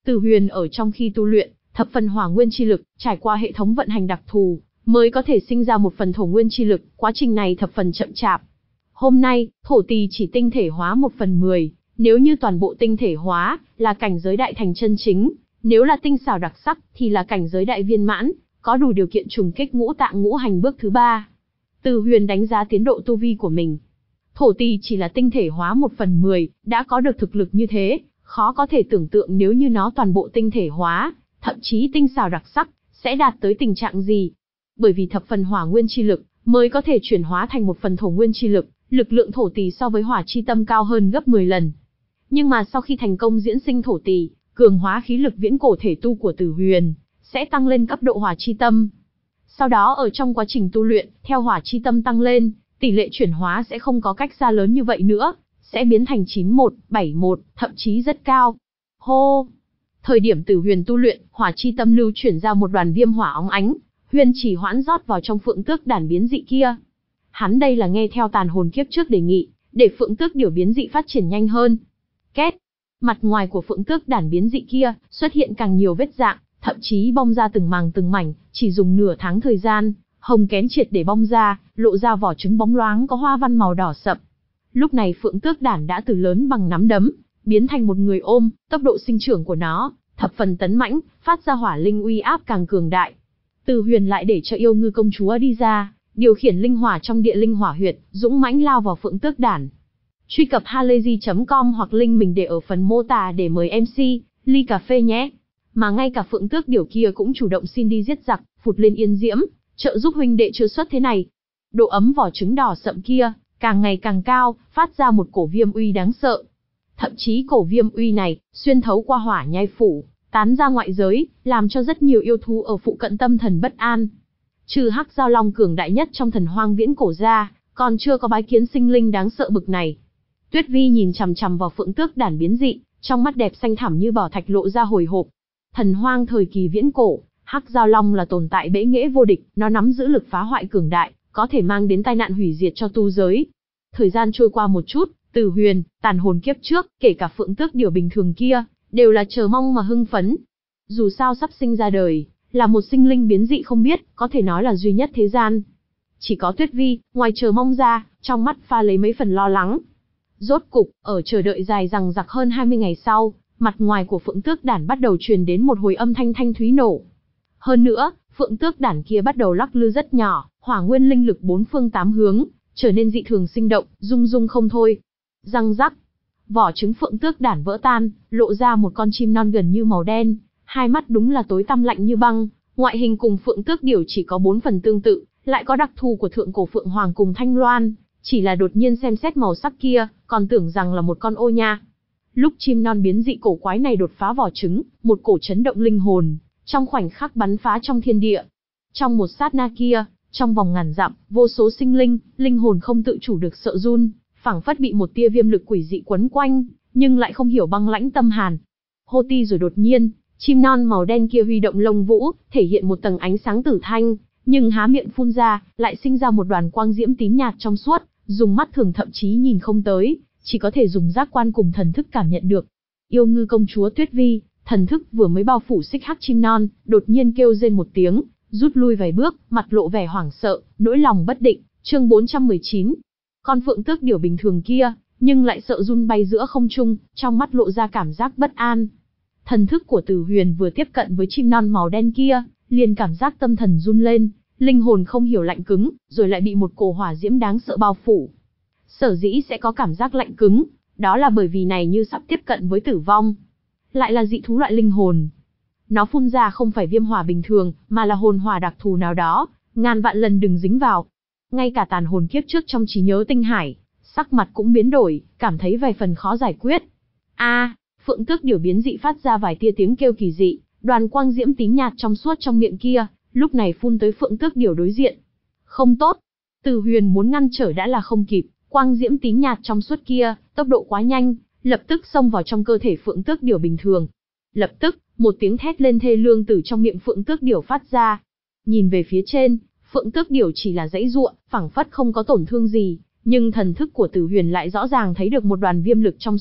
Từ Huyền ở trong khi tu luyện, thập phần hỏa nguyên chi lực, trải qua hệ thống vận hành đặc thù, mới có thể sinh ra một phần thổ nguyên chi lực, quá trình này thập phần chậm chạp. Hôm nay, thổ tỳ chỉ tinh thể hóa một phần mười, nếu như toàn bộ tinh thể hóa, là cảnh giới đại thành chân chính, nếu là tinh xảo đặc sắc, thì là cảnh giới đại viên mãn, có đủ điều kiện trùng kích ngũ tạng ngũ hành bước thứ ba. Từ Huyền đánh giá tiến độ tu vi của mình. Thổ tỳ chỉ là tinh thể hóa một phần mười, đã có được thực lực như thế, khó có thể tưởng tượng nếu như nó toàn bộ tinh thể hóa, thậm chí tinh xảo đặc sắc, sẽ đạt tới tình trạng gì. Bởi vì thập phần hỏa nguyên chi lực, mới có thể chuyển hóa thành một phần thổ nguyên chi lực, lực lượng thổ tỳ so với hỏa chi tâm cao hơn gấp mười lần. Nhưng mà sau khi thành công diễn sinh thổ tỳ, cường hóa khí lực viễn cổ thể tu của Từ Huyền, sẽ tăng lên cấp độ hỏa chi tâm. Sau đó ở trong quá trình tu luyện, theo hỏa chi tâm tăng lên, tỷ lệ chuyển hóa sẽ không có cách xa lớn như vậy nữa, sẽ biến thành chín một, bảy một, thậm chí rất cao. Hô! Thời điểm Từ Huyền tu luyện, hỏa chi tâm lưu chuyển ra một đoàn viêm hỏa óng ánh, Huyền chỉ hoãn rót vào trong phượng tước đản biến dị kia. Hắn đây là nghe theo tàn hồn kiếp trước đề nghị, để phượng tước điểu biến dị phát triển nhanh hơn. Két! Mặt ngoài của phượng tước đản biến dị kia, xuất hiện càng nhiều vết rạn, thậm chí bong ra từng màng từng mảnh, chỉ dùng nửa tháng thời gian, hồng kén triệt để bong ra, lộ ra vỏ trứng bóng loáng có hoa văn màu đỏ sậm. Lúc này phượng tước đản đã từ lớn bằng nắm đấm, biến thành một người ôm, tốc độ sinh trưởng của nó, thập phần tấn mãnh, phát ra hỏa linh uy áp càng cường đại. Từ Huyền lại để cho yêu ngư công chúa đi ra, điều khiển linh hỏa trong địa linh hỏa huyệt, dũng mãnh lao vào phượng tước đản. Truy cập halayzi chấm com hoặc link mình để ở phần mô tả để mời em xê, ly cà phê nhé. Mà ngay cả phượng tước điểu kia cũng chủ động xin đi giết giặc, phụt lên yên diễm, trợ giúp huynh đệ chưa xuất thế này. Độ ấm vỏ trứng đỏ sậm kia, càng ngày càng cao, phát ra một cổ viêm uy đáng sợ. Thậm chí cổ viêm uy này, xuyên thấu qua hỏa nhai phủ, tán ra ngoại giới, làm cho rất nhiều yêu thú ở phụ cận tâm thần bất an. Trừ hắc giao long cường đại nhất trong thần hoang viễn cổ ra, còn chưa có bái kiến sinh linh đáng sợ bực này. Tuyết Vi nhìn chằm chằm vào phượng tước đản biến dị, trong mắt đẹp xanh thẳm như bảo thạch lộ ra hồi hộp. Thần hoang thời kỳ viễn cổ, hắc giao long là tồn tại bẽ nghễ vô địch, nó nắm giữ lực phá hoại cường đại, có thể mang đến tai nạn hủy diệt cho tu giới. Thời gian trôi qua một chút, Từ Huyền, tàn hồn kiếp trước, kể cả phượng tước điểu bình thường kia, đều là chờ mong mà hưng phấn. Dù sao sắp sinh ra đời, là một sinh linh biến dị không biết, có thể nói là duy nhất thế gian. Chỉ có Tuyết Vi, ngoài chờ mong ra, trong mắt pha lấy mấy phần lo lắng. Rốt cục, ở chờ đợi dài dằng dặc hơn hai mươi ngày sau, mặt ngoài của phượng tước đản bắt đầu truyền đến một hồi âm thanh thanh thúy nổ. Hơn nữa, phượng tước đản kia bắt đầu lắc lư rất nhỏ, hỏa nguyên linh lực bốn phương tám hướng, trở nên dị thường sinh động, rung rung không thôi. Răng rắc, vỏ trứng phượng tước đản vỡ tan, lộ ra một con chim non gần như màu đen, hai mắt đúng là tối tăm lạnh như băng, ngoại hình cùng phượng tước điểu chỉ có bốn phần tương tự, lại có đặc thù của thượng cổ phượng hoàng cùng thanh loan, chỉ là đột nhiên xem xét màu sắc kia, còn tưởng rằng là một con ô nha. Lúc chim non biến dị cổ quái này đột phá vỏ trứng, một cổ chấn động linh hồn, trong khoảnh khắc bắn phá trong thiên địa. Trong một sát na kia, trong vòng ngàn dặm, vô số sinh linh, linh hồn không tự chủ được sợ run, phảng phất bị một tia viêm lực quỷ dị quấn quanh, nhưng lại không hiểu băng lãnh tâm hàn. Hô ti rồi đột nhiên, chim non màu đen kia huy động lông vũ, thể hiện một tầng ánh sáng tử thanh, nhưng há miệng phun ra, lại sinh ra một đoàn quang diễm tím nhạt trong suốt, dùng mắt thường thậm chí nhìn không tới, chỉ có thể dùng giác quan cùng thần thức cảm nhận được. Yêu ngư công chúa Tuyết Vi, thần thức vừa mới bao phủ xích hắc chim non, đột nhiên kêu rên một tiếng, rút lui vài bước, mặt lộ vẻ hoảng sợ, nỗi lòng bất định. Chương bốn trăm mười chín. Con phượng tước điểu bình thường kia, nhưng lại sợ run bay giữa không trung, trong mắt lộ ra cảm giác bất an. Thần thức của Từ Huyền vừa tiếp cận với chim non màu đen kia, liền cảm giác tâm thần run lên, linh hồn không hiểu lạnh cứng, rồi lại bị một cổ hỏa diễm đáng sợ bao phủ. Sở dĩ sẽ có cảm giác lạnh cứng, đó là bởi vì này như sắp tiếp cận với tử vong. Lại là dị thú loại linh hồn. Nó phun ra không phải viêm hỏa bình thường, mà là hồn hỏa đặc thù nào đó, ngàn vạn lần đừng dính vào. Ngay cả tàn hồn kiếp trước trong trí nhớ tinh hải, sắc mặt cũng biến đổi, cảm thấy vài phần khó giải quyết. A, à, phượng tước điểu biến dị phát ra vài tia tiếng kêu kỳ dị, đoàn quang diễm tím nhạt trong suốt trong miệng kia, lúc này phun tới phượng tước điểu đối diện. Không tốt, Từ Huyền muốn ngăn trở đã là không kịp, quang diễm tím nhạt trong suốt kia, tốc độ quá nhanh, lập tức xông vào trong cơ thể phượng tước điểu bình thường. Lập tức, một tiếng thét lên thê lương từ trong miệng phượng tước điểu phát ra. Nhìn về phía trên, phượng tước điểu chỉ là giãy giụa, phảng phất không có tổn thương gì, nhưng thần thức của Từ Huyền lại rõ ràng thấy được một đoàn viêm lực trong suốt,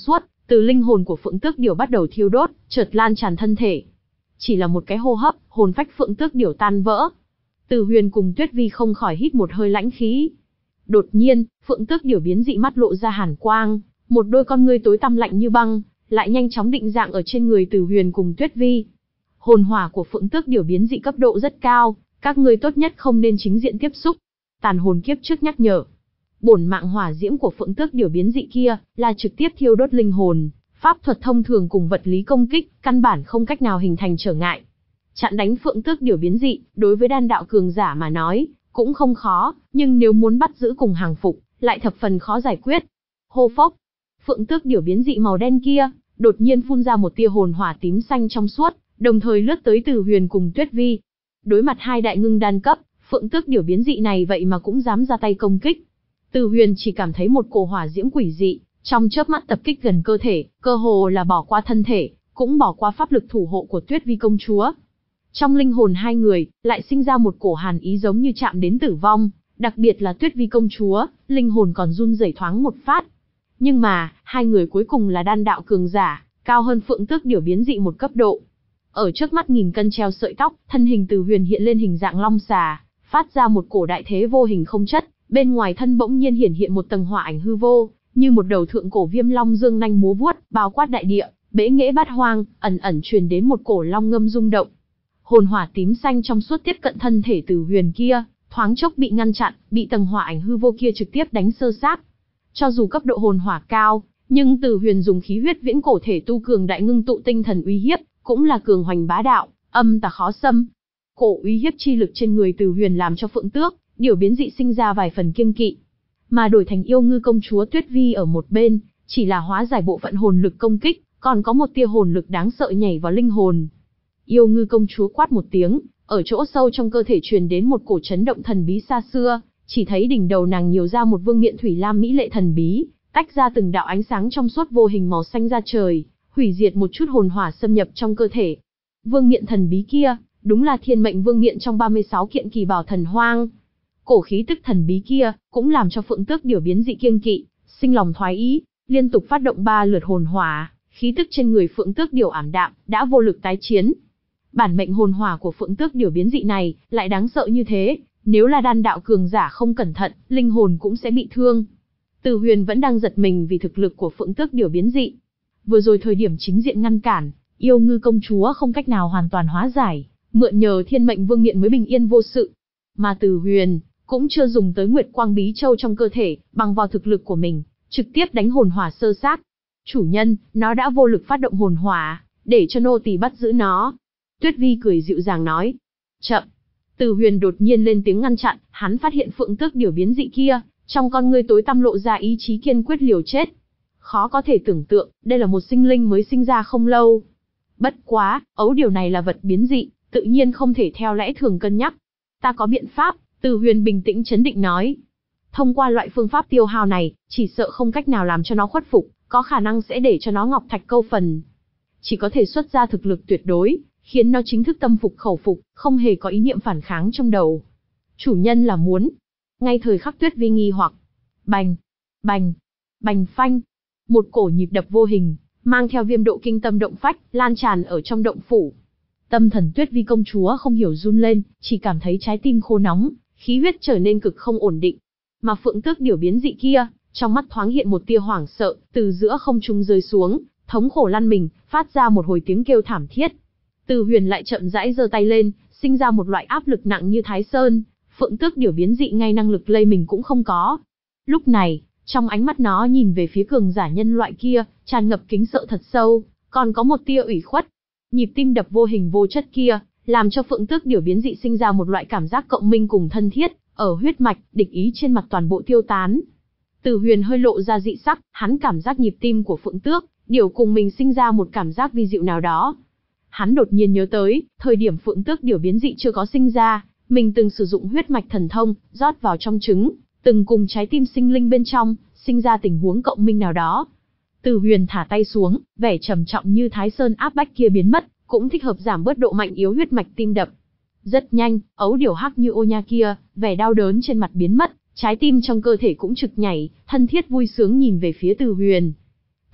từ linh hồn của Phượng Tước Điểu bắt đầu thiêu đốt, chợt lan tràn thân thể. Chỉ là một cái hô hấp, hồn phách Phượng Tước Điểu tan vỡ. Từ Huyền cùng Tuyết Vi không khỏi hít một hơi lãnh khí. Đột nhiên, Phượng Tước Điểu biến dị mắt lộ ra hàn quang, một đôi con ngươi tối tăm lạnh như băng, lại nhanh chóng định dạng ở trên người Từ Huyền cùng Tuyết Vi. Hồn hỏa của Phượng Tước Điểu biến dị cấp độ rất cao, các ngươi tốt nhất không nên chính diện tiếp xúc. Tàn hồn kiếp trước nhắc nhở. Bổn mạng hỏa diễm của Phượng Tước Điểu biến dị kia là trực tiếp thiêu đốt linh hồn, pháp thuật thông thường cùng vật lý công kích, căn bản không cách nào hình thành trở ngại. Chặn đánh Phượng Tước Điểu biến dị, đối với đan đạo cường giả mà nói, cũng không khó, nhưng nếu muốn bắt giữ cùng hàng phục, lại thập phần khó giải quyết. Hô phốc, Phượng Tước Điểu biến dị màu đen kia, đột nhiên phun ra một tia hồn hỏa tím xanh trong suốt, đồng thời lướt tới Từ Huyền cùng Tuyết Vi. Đối mặt hai đại ngưng đan cấp, Phượng Tước Điểu biến dị này vậy mà cũng dám ra tay công kích. Từ Huyền chỉ cảm thấy một cổ hỏa diễm quỷ dị, trong chớp mắt tập kích gần cơ thể, cơ hồ là bỏ qua thân thể, cũng bỏ qua pháp lực thủ hộ của Tuyết Vi công chúa. Trong linh hồn hai người, lại sinh ra một cổ hàn ý giống như chạm đến tử vong, đặc biệt là Tuyết Vi công chúa, linh hồn còn run rẩy thoáng một phát. Nhưng mà, hai người cuối cùng là đan đạo cường giả, cao hơn Phượng Tước Điểu biến dị một cấp độ. Ở trước mắt nghìn cân treo sợi tóc, thân hình Từ Huyền hiện lên hình dạng long xà, phát ra một cổ đại thế vô hình không chất, bên ngoài thân bỗng nhiên hiển hiện một tầng hỏa ảnh hư vô, như một đầu thượng cổ viêm long dương nanh múa vuốt, bao quát đại địa, bẽ nghễ bát hoang, ẩn ẩn truyền đến một cổ long ngâm rung động. Hồn hỏa tím xanh trong suốt tiếp cận thân thể Từ Huyền kia, thoáng chốc bị ngăn chặn, bị tầng hỏa ảnh hư vô kia trực tiếp đánh sơ sát. Cho dù cấp độ hồn hỏa cao, nhưng Từ Huyền dùng khí huyết viễn cổ thể tu cường đại ngưng tụ tinh thần uy hiếp, cũng là cường hoành bá đạo, âm tà khó xâm. Cổ uy hiếp chi lực trên người Từ Huyền làm cho Phượng Tước Điểu biến dị sinh ra vài phần kiêng kỵ. Mà đổi thành yêu ngư công chúa Tuyết Vi ở một bên, chỉ là hóa giải bộ phận hồn lực công kích, còn có một tia hồn lực đáng sợ nhảy vào linh hồn. Yêu ngư công chúa quát một tiếng, ở chỗ sâu trong cơ thể truyền đến một cổ chấn động thần bí xa xưa, chỉ thấy đỉnh đầu nàng nhiều ra một vương miện thủy lam mỹ lệ thần bí, tách ra từng đạo ánh sáng trong suốt vô hình màu xanh ra trời, hủy diệt một chút hồn hỏa xâm nhập trong cơ thể. Vương miện thần bí kia, đúng là thiên mệnh vương miện trong ba mươi sáu kiện kỳ bảo thần hoang. Cổ khí tức thần bí kia, cũng làm cho Phượng Tước Điểu biến dị kiêng kỵ, sinh lòng thoái ý, liên tục phát động ba lượt hồn hỏa, khí tức trên người Phượng Tước Điểu ảm đạm, đã vô lực tái chiến. Bản mệnh hồn hỏa của Phượng Tước Điểu biến dị này, lại đáng sợ như thế, nếu là đan đạo cường giả không cẩn thận, linh hồn cũng sẽ bị thương. Từ Huyền vẫn đang giật mình vì thực lực của Phượng Tước Điểu biến dị. Vừa rồi thời điểm chính diện ngăn cản, yêu ngư công chúa không cách nào hoàn toàn hóa giải, mượn nhờ thiên mệnh vương miện mới bình yên vô sự. Mà Từ Huyền cũng chưa dùng tới Nguyệt Quang Bí Châu trong cơ thể, bằng vào thực lực của mình, trực tiếp đánh hồn hỏa sơ sát. Chủ nhân, nó đã vô lực phát động hồn hỏa, để cho nô tỳ bắt giữ nó. Tuyết Vi cười dịu dàng nói. Chậm. Từ Huyền đột nhiên lên tiếng ngăn chặn, hắn phát hiện Phượng Tước Điểu biến dị kia, trong con ngươi tối tăm lộ ra ý chí kiên quyết liều chết. Khó có thể tưởng tượng, đây là một sinh linh mới sinh ra không lâu. Bất quá, ấu điều này là vật biến dị, tự nhiên không thể theo lẽ thường cân nhắc. Ta có biện pháp. Từ Huyền bình tĩnh chấn định nói. Thông qua loại phương pháp tiêu hao này, chỉ sợ không cách nào làm cho nó khuất phục, có khả năng sẽ để cho nó ngọc thạch câu phần. Chỉ có thể xuất ra thực lực tuyệt đối, khiến nó chính thức tâm phục khẩu phục, không hề có ý niệm phản kháng trong đầu. Chủ nhân là muốn. Ngay thời khắc Tuyết Vi nghi hoặc. Bành, bành, bành phanh. Một cổ nhịp đập vô hình, mang theo viêm độ kinh tâm động phách, lan tràn ở trong động phủ. Tâm thần Tuyết Vi công chúa không hiểu run lên, chỉ cảm thấy trái tim khô nóng, khí huyết trở nên cực không ổn định. Mà Phượng Tước Điểu biến dị kia, trong mắt thoáng hiện một tia hoảng sợ, từ giữa không trung rơi xuống, thống khổ lăn mình, phát ra một hồi tiếng kêu thảm thiết. Từ Huyền lại chậm rãi giơ tay lên, sinh ra một loại áp lực nặng như Thái Sơn. Phượng Tước Điểu biến dị ngay năng lực lây mình cũng không có. Lúc này, trong ánh mắt nó nhìn về phía cường giả nhân loại kia, tràn ngập kính sợ thật sâu, còn có một tia ủy khuất. Nhịp tim đập vô hình vô chất kia, làm cho Phượng Tước Điểu biến dị sinh ra một loại cảm giác cộng minh cùng thân thiết, ở huyết mạch, địch ý trên mặt toàn bộ tiêu tán. Từ Huyền hơi lộ ra dị sắc, hắn cảm giác nhịp tim của Phượng Tước Điểu cùng mình sinh ra một cảm giác vi diệu nào đó. Hắn đột nhiên nhớ tới, thời điểm Phượng Tước Điểu biến dị chưa có sinh ra, mình từng sử dụng huyết mạch thần thông, rót vào trong trứng, từng cùng trái tim sinh linh bên trong, sinh ra tình huống cộng minh nào đó. Từ Huyền thả tay xuống, vẻ trầm trọng như Thái Sơn áp bách kia biến mất, cũng thích hợp giảm bớt độ mạnh yếu huyết mạch tim đập. Rất nhanh, ấu điểu hắc như ô nha kia, vẻ đau đớn trên mặt biến mất, trái tim trong cơ thể cũng trực nhảy, thân thiết vui sướng nhìn về phía Từ Huyền.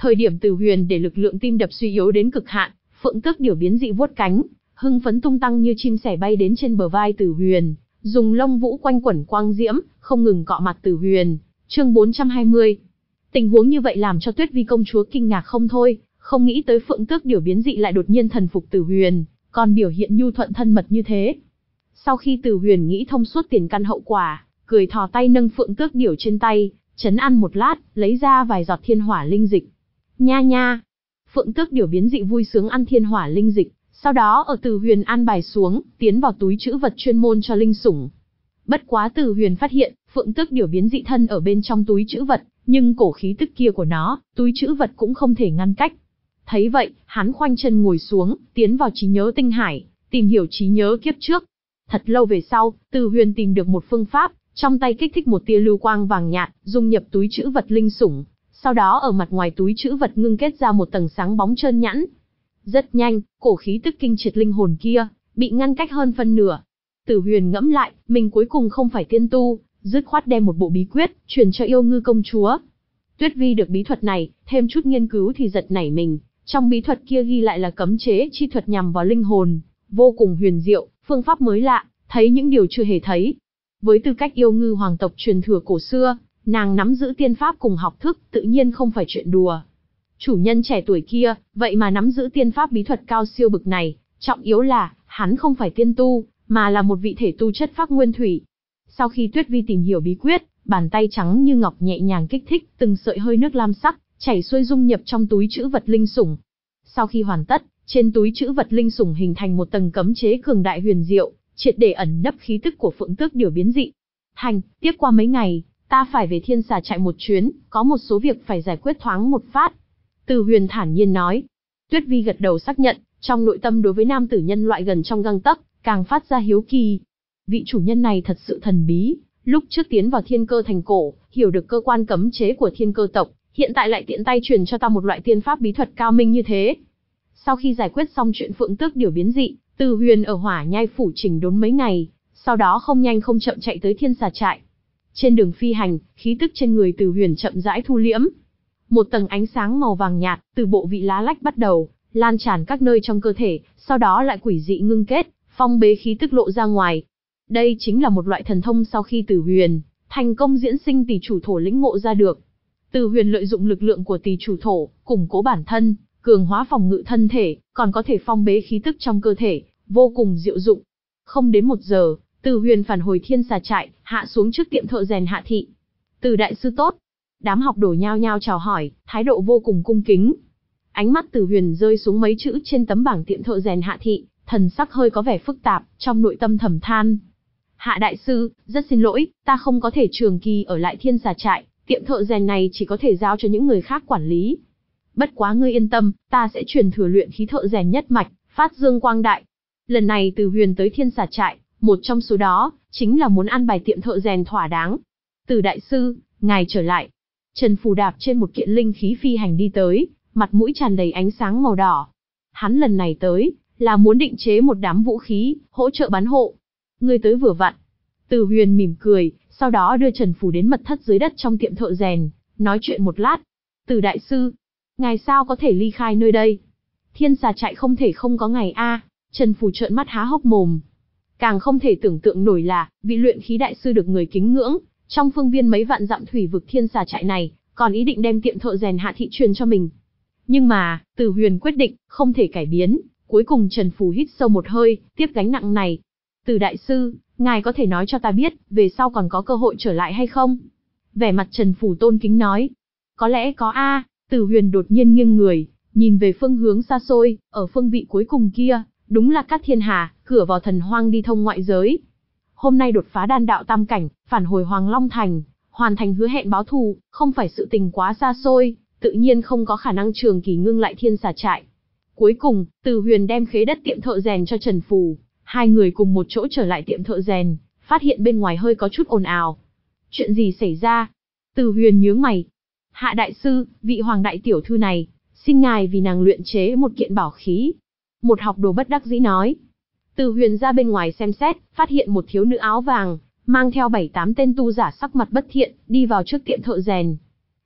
Thời điểm Từ Huyền để lực lượng tim đập suy yếu đến cực hạn, Phượng Tước Điểu biến dị vuốt cánh, hưng phấn tung tăng như chim sẻ bay đến trên bờ vai Từ Huyền, dùng lông vũ quanh quẩn quang diễm, không ngừng cọ mặt Từ Huyền. Chương bốn trăm hai mươi. Tình huống như vậy làm cho Tuyết Vi công chúa kinh ngạc không thôi, không nghĩ tới Phượng Tước Điểu biến dị lại đột nhiên thần phục Từ Huyền, còn biểu hiện nhu thuận thân mật như thế. Sau khi Từ Huyền nghĩ thông suốt tiền căn hậu quả, cười thò tay nâng Phượng Tước Điểu trên tay, chấn ăn một lát, lấy ra vài giọt thiên hỏa linh dịch. Nha nha. Phượng Tước Điểu biến dị vui sướng ăn thiên hỏa linh dịch, sau đó ở Từ Huyền an bài xuống, tiến vào túi trữ vật chuyên môn cho linh sủng. Bất quá Từ Huyền phát hiện, Phượng Tước Điểu biến dị thân ở bên trong túi trữ vật, nhưng cổ khí tức kia của nó, túi trữ vật cũng không thể ngăn cách. Thấy vậy, hắn khoanh chân ngồi xuống, tiến vào trí nhớ tinh hải, tìm hiểu trí nhớ kiếp trước. Thật lâu về sau, Từ Huyền tìm được một phương pháp, trong tay kích thích một tia lưu quang vàng nhạt, dung nhập túi trữ vật linh sủng. Sau đó ở mặt ngoài túi trữ vật ngưng kết ra một tầng sáng bóng trơn nhẵn. Rất nhanh, cổ khí tức kinh triệt linh hồn kia, bị ngăn cách hơn phân nửa. Từ Huyền ngẫm lại, mình cuối cùng không phải tiên tu, dứt khoát đem một bộ bí quyết, truyền cho yêu ngư công chúa. Tuyết Vi được bí thuật này, thêm chút nghiên cứu thì giật nảy mình, trong bí thuật kia ghi lại là cấm chế chi thuật nhằm vào linh hồn, vô cùng huyền diệu, phương pháp mới lạ, thấy những điều chưa hề thấy. Với tư cách yêu ngư hoàng tộc truyền thừa cổ xưa, nàng nắm giữ tiên pháp cùng học thức, tự nhiên không phải chuyện đùa. Chủ nhân trẻ tuổi kia, vậy mà nắm giữ tiên pháp bí thuật cao siêu bực này, trọng yếu là, hắn không phải tiên tu, mà là một vị thể tu chất phác nguyên thủy. Sau khi Tuyết Vi tìm hiểu bí quyết, bàn tay trắng như ngọc nhẹ nhàng kích thích, từng sợi hơi nước lam sắc, chảy xuôi dung nhập trong túi trữ vật linh sủng. Sau khi hoàn tất, trên túi trữ vật linh sủng hình thành một tầng cấm chế cường đại huyền diệu, triệt để ẩn nấp khí tức của Phượng Tước Điểu biến dị. Thành, tiếp qua mấy ngày, ta phải về Thiên Xà Trại một chuyến, có một số việc phải giải quyết thoáng một phát. Từ Huyền thản nhiên nói. Tuyết Vi gật đầu xác nhận, trong nội tâm đối với nam tử nhân loại gần trong gang tấc, càng phát ra hiếu kỳ. Vị chủ nhân này thật sự thần bí, lúc trước tiến vào Thiên Cơ thành cổ, hiểu được cơ quan cấm chế của Thiên Cơ tộc, hiện tại lại tiện tay truyền cho ta một loại tiên pháp bí thuật cao minh như thế. Sau khi giải quyết xong chuyện Phượng Tước Điểu biến dị, Từ Huyền ở Hỏa Nhai phủ chỉnh đốn mấy ngày, sau đó không nhanh không chậm chạy tới Thiên Xà Trại. Trên đường phi hành, khí tức trên người Từ Huyền chậm rãi thu liễm. Một tầng ánh sáng màu vàng nhạt, từ bộ vị lá lách bắt đầu, lan tràn các nơi trong cơ thể, sau đó lại quỷ dị ngưng kết, phong bế khí tức lộ ra ngoài. Đây chính là một loại thần thông sau khi Từ Huyền thành công diễn sinh Tỳ Chủ Thổ lĩnh ngộ ra được. Từ Huyền lợi dụng lực lượng của Tỳ Chủ Thổ, củng cố bản thân, cường hóa phòng ngự thân thể, còn có thể phong bế khí tức trong cơ thể, vô cùng diệu dụng. Không đến một giờ, Từ Huyền phản hồi Thiên Xà Trại, hạ xuống trước tiệm thợ rèn Hạ Thị. Từ đại sư tốt. Đám học đồ nhao nhao chào hỏi, thái độ vô cùng cung kính. Ánh mắt Từ Huyền rơi xuống mấy chữ trên tấm bảng tiệm thợ rèn Hạ Thị, thần sắc hơi có vẻ phức tạp, trong nội tâm thầm than. Hạ đại sư, rất xin lỗi, ta không có thể trường kỳ ở lại Thiên Xà Trại, tiệm thợ rèn này chỉ có thể giao cho những người khác quản lý. Bất quá ngươi yên tâm, ta sẽ truyền thừa luyện khí thợ rèn nhất mạch, phát dương quang đại. Lần này Từ Huyền tới Thiên Xà Trại, một trong số đó, chính là muốn an bài tiệm thợ rèn thỏa đáng. Từ đại sư, ngài trở lại. Trần Phù đạp trên một kiện linh khí phi hành đi tới, mặt mũi tràn đầy ánh sáng màu đỏ. Hắn lần này tới, là muốn định chế một đám vũ khí, hỗ trợ bán hộ. Ngươi tới vừa vặn. Từ Huyền mỉm cười, sau đó đưa Trần Phù đến mật thất dưới đất trong tiệm thợ rèn, nói chuyện một lát. Từ đại sư, ngài sao có thể ly khai nơi đây? Thiên Xà Trại không thể không có ngài a. Trần Phù trợn mắt há hốc mồm. Càng không thể tưởng tượng nổi là, vị luyện khí đại sư được người kính ngưỡng, trong phương viên mấy vạn dặm thủy vực Thiên Xà Trại này, còn ý định đem tiệm thợ rèn Hạ Thị truyền cho mình. Nhưng mà, Từ Huyền quyết định, không thể cải biến, cuối cùng Trần Phù hít sâu một hơi, tiếp gánh nặng này. Từ đại sư, ngài có thể nói cho ta biết, về sau còn có cơ hội trở lại hay không? Vẻ mặt Trần Phù tôn kính nói. Có lẽ có a. Từ Huyền đột nhiên nghiêng người, nhìn về phương hướng xa xôi, ở phương vị cuối cùng kia, đúng là Cát Thiên Hà, cửa vào thần hoang đi thông ngoại giới. Hôm nay đột phá đan đạo tam cảnh, phản hồi Hoàng Long Thành, hoàn thành hứa hẹn báo thù, không phải sự tình quá xa xôi, tự nhiên không có khả năng trường kỳ ngưng lại Thiên Xà Trại. Cuối cùng, Từ Huyền đem khế đất tiệm thợ rèn cho Trần Phù, hai người cùng một chỗ trở lại tiệm thợ rèn, phát hiện bên ngoài hơi có chút ồn ào. Chuyện gì xảy ra? Từ Huyền nhướng mày. Hạ đại sư, vị hoàng đại tiểu thư này, xin ngài vì nàng luyện chế một kiện bảo khí. Một học đồ bất đắc dĩ nói. Từ Huyền ra bên ngoài xem xét, phát hiện một thiếu nữ áo vàng, mang theo bảy tám tên tu giả sắc mặt bất thiện, đi vào trước tiệm thợ rèn.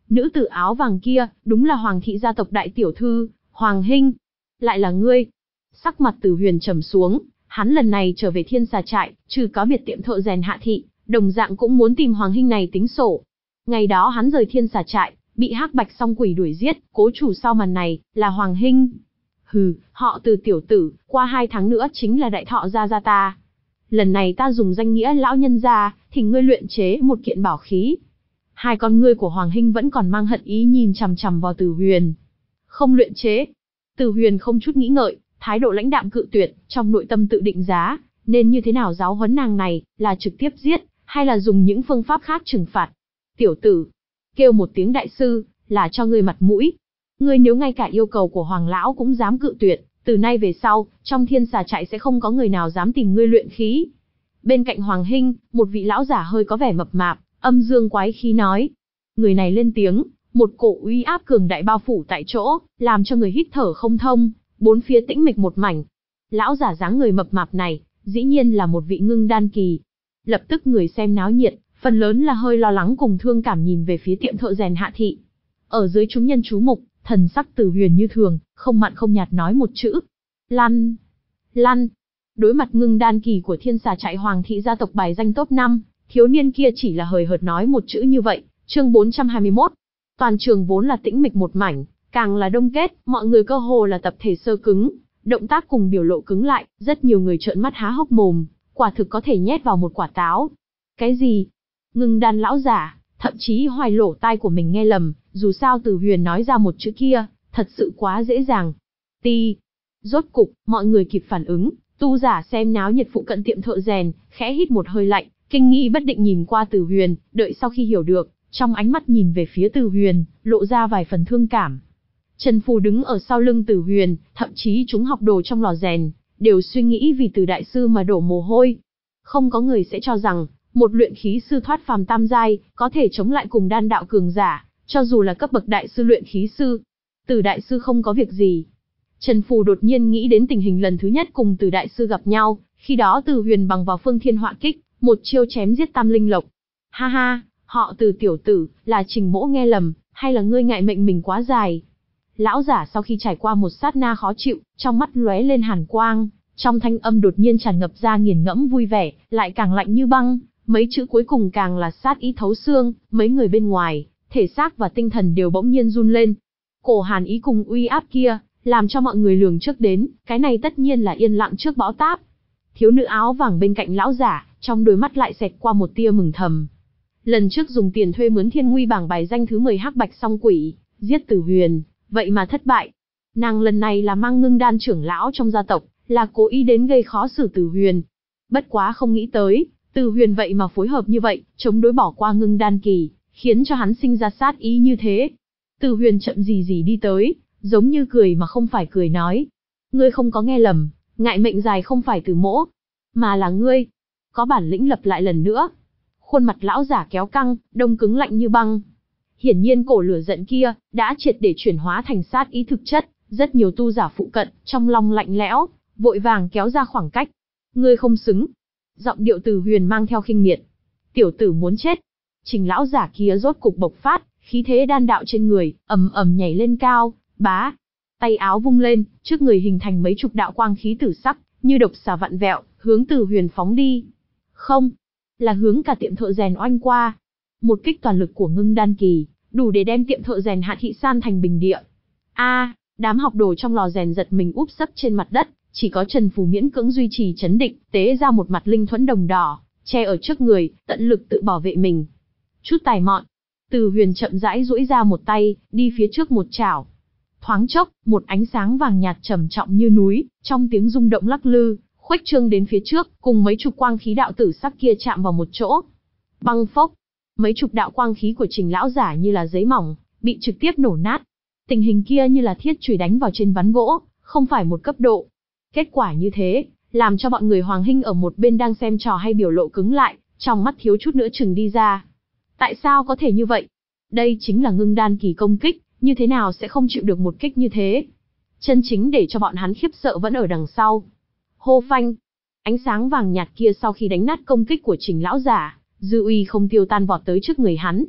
Nữ tử áo vàng kia, đúng là Hoàng thị gia tộc đại tiểu thư, Hoàng Hinh. Lại là ngươi. Sắc mặt Từ Huyền trầm xuống, hắn lần này trở về Thiên Xà trại, trừ cáo biệt tiệm thợ rèn Hạ thị, đồng dạng cũng muốn tìm Hoàng Hinh này tính sổ. Ngày đó hắn rời Thiên Xà trại, bị Hắc Bạch Song Quỷ đuổi giết, cố chủ sau màn này là Hoàng Hinh. Hừ, họ Từ tiểu tử, qua hai tháng nữa chính là đại thọ gia gia ta. Lần này ta dùng danh nghĩa lão nhân gia, thỉnh ngươi luyện chế một kiện bảo khí. Hai con ngươi của Hoàng Hinh vẫn còn mang hận ý nhìn chằm chằm vào Từ Huyền. Không luyện chế. Từ Huyền không chút nghĩ ngợi, thái độ lãnh đạm cự tuyệt, trong nội tâm tự định giá, nên như thế nào giáo huấn nàng này, là trực tiếp giết, hay là dùng những phương pháp khác trừng phạt. Tiểu tử, kêu một tiếng đại sư, là cho ngươi mặt mũi. Ngươi nếu ngay cả yêu cầu của Hoàng lão cũng dám cự tuyệt, từ nay về sau, trong Thiên Xà trại sẽ không có người nào dám tìm ngươi luyện khí. Bên cạnh Hoàng Hinh, một vị lão giả hơi có vẻ mập mạp, âm dương quái khí nói. Người này lên tiếng, một cổ uy áp cường đại bao phủ tại chỗ, làm cho người hít thở không thông, bốn phía tĩnh mịch một mảnh. Lão giả dáng người mập mạp này, dĩ nhiên là một vị ngưng đan kỳ. Lập tức người xem náo nhiệt, phần lớn là hơi lo lắng cùng thương cảm nhìn về phía tiệm thợ rèn Hạ thị. Ở dưới chúng nhân chú mục, thần sắc Từ Huyền như thường, không mặn không nhạt nói một chữ. Lăn! Lăn! Đối mặt ngưng đan kỳ của Thiên Xà trại Hoàng thị gia tộc bài danh top năm, thiếu niên kia chỉ là hời hợt nói một chữ như vậy. Chương bốn trăm hai mươi mốt. Toàn trường vốn là tĩnh mịch một mảnh, càng là đông kết, mọi người cơ hồ là tập thể sơ cứng, động tác cùng biểu lộ cứng lại, rất nhiều người trợn mắt há hốc mồm, quả thực có thể nhét vào một quả táo. Cái gì? Ngưng đan lão giả, thậm chí hoài lỗ tai của mình nghe lầm, dù sao Từ Huyền nói ra một chữ kia, thật sự quá dễ dàng. Ti. Rốt cục, mọi người kịp phản ứng, tu giả xem náo nhiệt phụ cận tiệm thợ rèn, khẽ hít một hơi lạnh, kinh nghi bất định nhìn qua Từ Huyền, đợi sau khi hiểu được, trong ánh mắt nhìn về phía Từ Huyền, lộ ra vài phần thương cảm. Trần Phù đứng ở sau lưng Từ Huyền, thậm chí chúng học đồ trong lò rèn, đều suy nghĩ vì Từ đại sư mà đổ mồ hôi. Không có người sẽ cho rằng, một luyện khí sư thoát phàm tam giai, có thể chống lại cùng đan đạo cường giả, cho dù là cấp bậc đại sư luyện khí sư. Từ đại sư không có việc gì. Trần Phù đột nhiên nghĩ đến tình hình lần thứ nhất cùng Từ đại sư gặp nhau, khi đó Từ Huyền bằng vào phương thiên họa kích, một chiêu chém giết tam linh lộc. Ha ha, họ Từ tiểu tử, là Trình Mỗ nghe lầm, hay là ngươi ngại mệnh mình quá dài? Lão giả sau khi trải qua một sát na khó chịu, trong mắt lóe lên hàn quang, trong thanh âm đột nhiên tràn ngập ra nghiền ngẫm vui vẻ, lại càng lạnh như băng, mấy chữ cuối cùng càng là sát ý thấu xương, mấy người bên ngoài, thể xác và tinh thần đều bỗng nhiên run lên. Cổ hàn ý cùng uy áp kia, làm cho mọi người lường trước đến, cái này tất nhiên là yên lặng trước bão táp. Thiếu nữ áo vàng bên cạnh lão giả, trong đôi mắt lại xẹt qua một tia mừng thầm. Lần trước dùng tiền thuê mướn Thiên Nguy bảng bài danh thứ mười Hắc Bạch Song Quỷ, giết Từ Huyền, vậy mà thất bại. Nàng lần này là mang ngưng đan trưởng lão trong gia tộc, là cố ý đến gây khó xử Từ Huyền. Bất quá không nghĩ tới, Từ Huyền vậy mà phối hợp như vậy, chống đối bỏ qua ngưng đan kỳ, khiến cho hắn sinh ra sát ý như thế. Từ Huyền chậm gì gì đi tới, giống như cười mà không phải cười nói. Ngươi không có nghe lầm, ngại mệnh dài không phải Từ Mỗ, mà là ngươi. Có bản lĩnh lập lại lần nữa. Khuôn mặt lão giả kéo căng, đông cứng lạnh như băng. Hiển nhiên cổ lửa giận kia, đã triệt để chuyển hóa thành sát ý thực chất, rất nhiều tu giả phụ cận, trong lòng lạnh lẽo, vội vàng kéo ra khoảng cách. Ngươi không xứng. Giọng điệu Từ Huyền mang theo khinh miệt. Tiểu tử muốn chết. Trình lão giả kia rốt cục bộc phát, khí thế đan đạo trên người, ầm ầm nhảy lên cao, bá. Tay áo vung lên, trước người hình thành mấy chục đạo quang khí tử sắc, như độc xà vặn vẹo, hướng Từ Huyền phóng đi. Không, là hướng cả tiệm thợ rèn oanh qua. Một kích toàn lực của ngưng đan kỳ, đủ để đem tiệm thợ rèn Hạ thị san thành bình địa. A, đám học đồ trong lò rèn giật mình úp sấp trên mặt đất, chỉ có Trần Phù miễn cưỡng duy trì chấn định, tế ra một mặt linh thuẫn đồng đỏ, che ở trước người, tận lực tự bảo vệ mình. Chút tài mọn. Từ Huyền chậm rãi duỗi ra một tay, đi phía trước một chảo. Thoáng chốc, một ánh sáng vàng nhạt trầm trọng như núi, trong tiếng rung động lắc lư, khuếch trương đến phía trước, cùng mấy chục quang khí đạo tử sắc kia chạm vào một chỗ. Băng phốc, mấy chục đạo quang khí của Trình lão giả như là giấy mỏng, bị trực tiếp nổ nát. Tình hình kia như là thiết chùy đánh vào trên ván gỗ, không phải một cấp độ. Kết quả như thế, làm cho bọn người Hoàng Hinh ở một bên đang xem trò hay biểu lộ cứng lại, trong mắt thiếu chút nữa chừng đi ra. Tại sao có thể như vậy? Đây chính là ngưng đan kỳ công kích, như thế nào sẽ không chịu được một kích như thế? Chân chính để cho bọn hắn khiếp sợ vẫn ở đằng sau. Hô phanh, ánh sáng vàng nhạt kia sau khi đánh nát công kích của Trình lão giả, dư uy không tiêu tan vọt tới trước người hắn.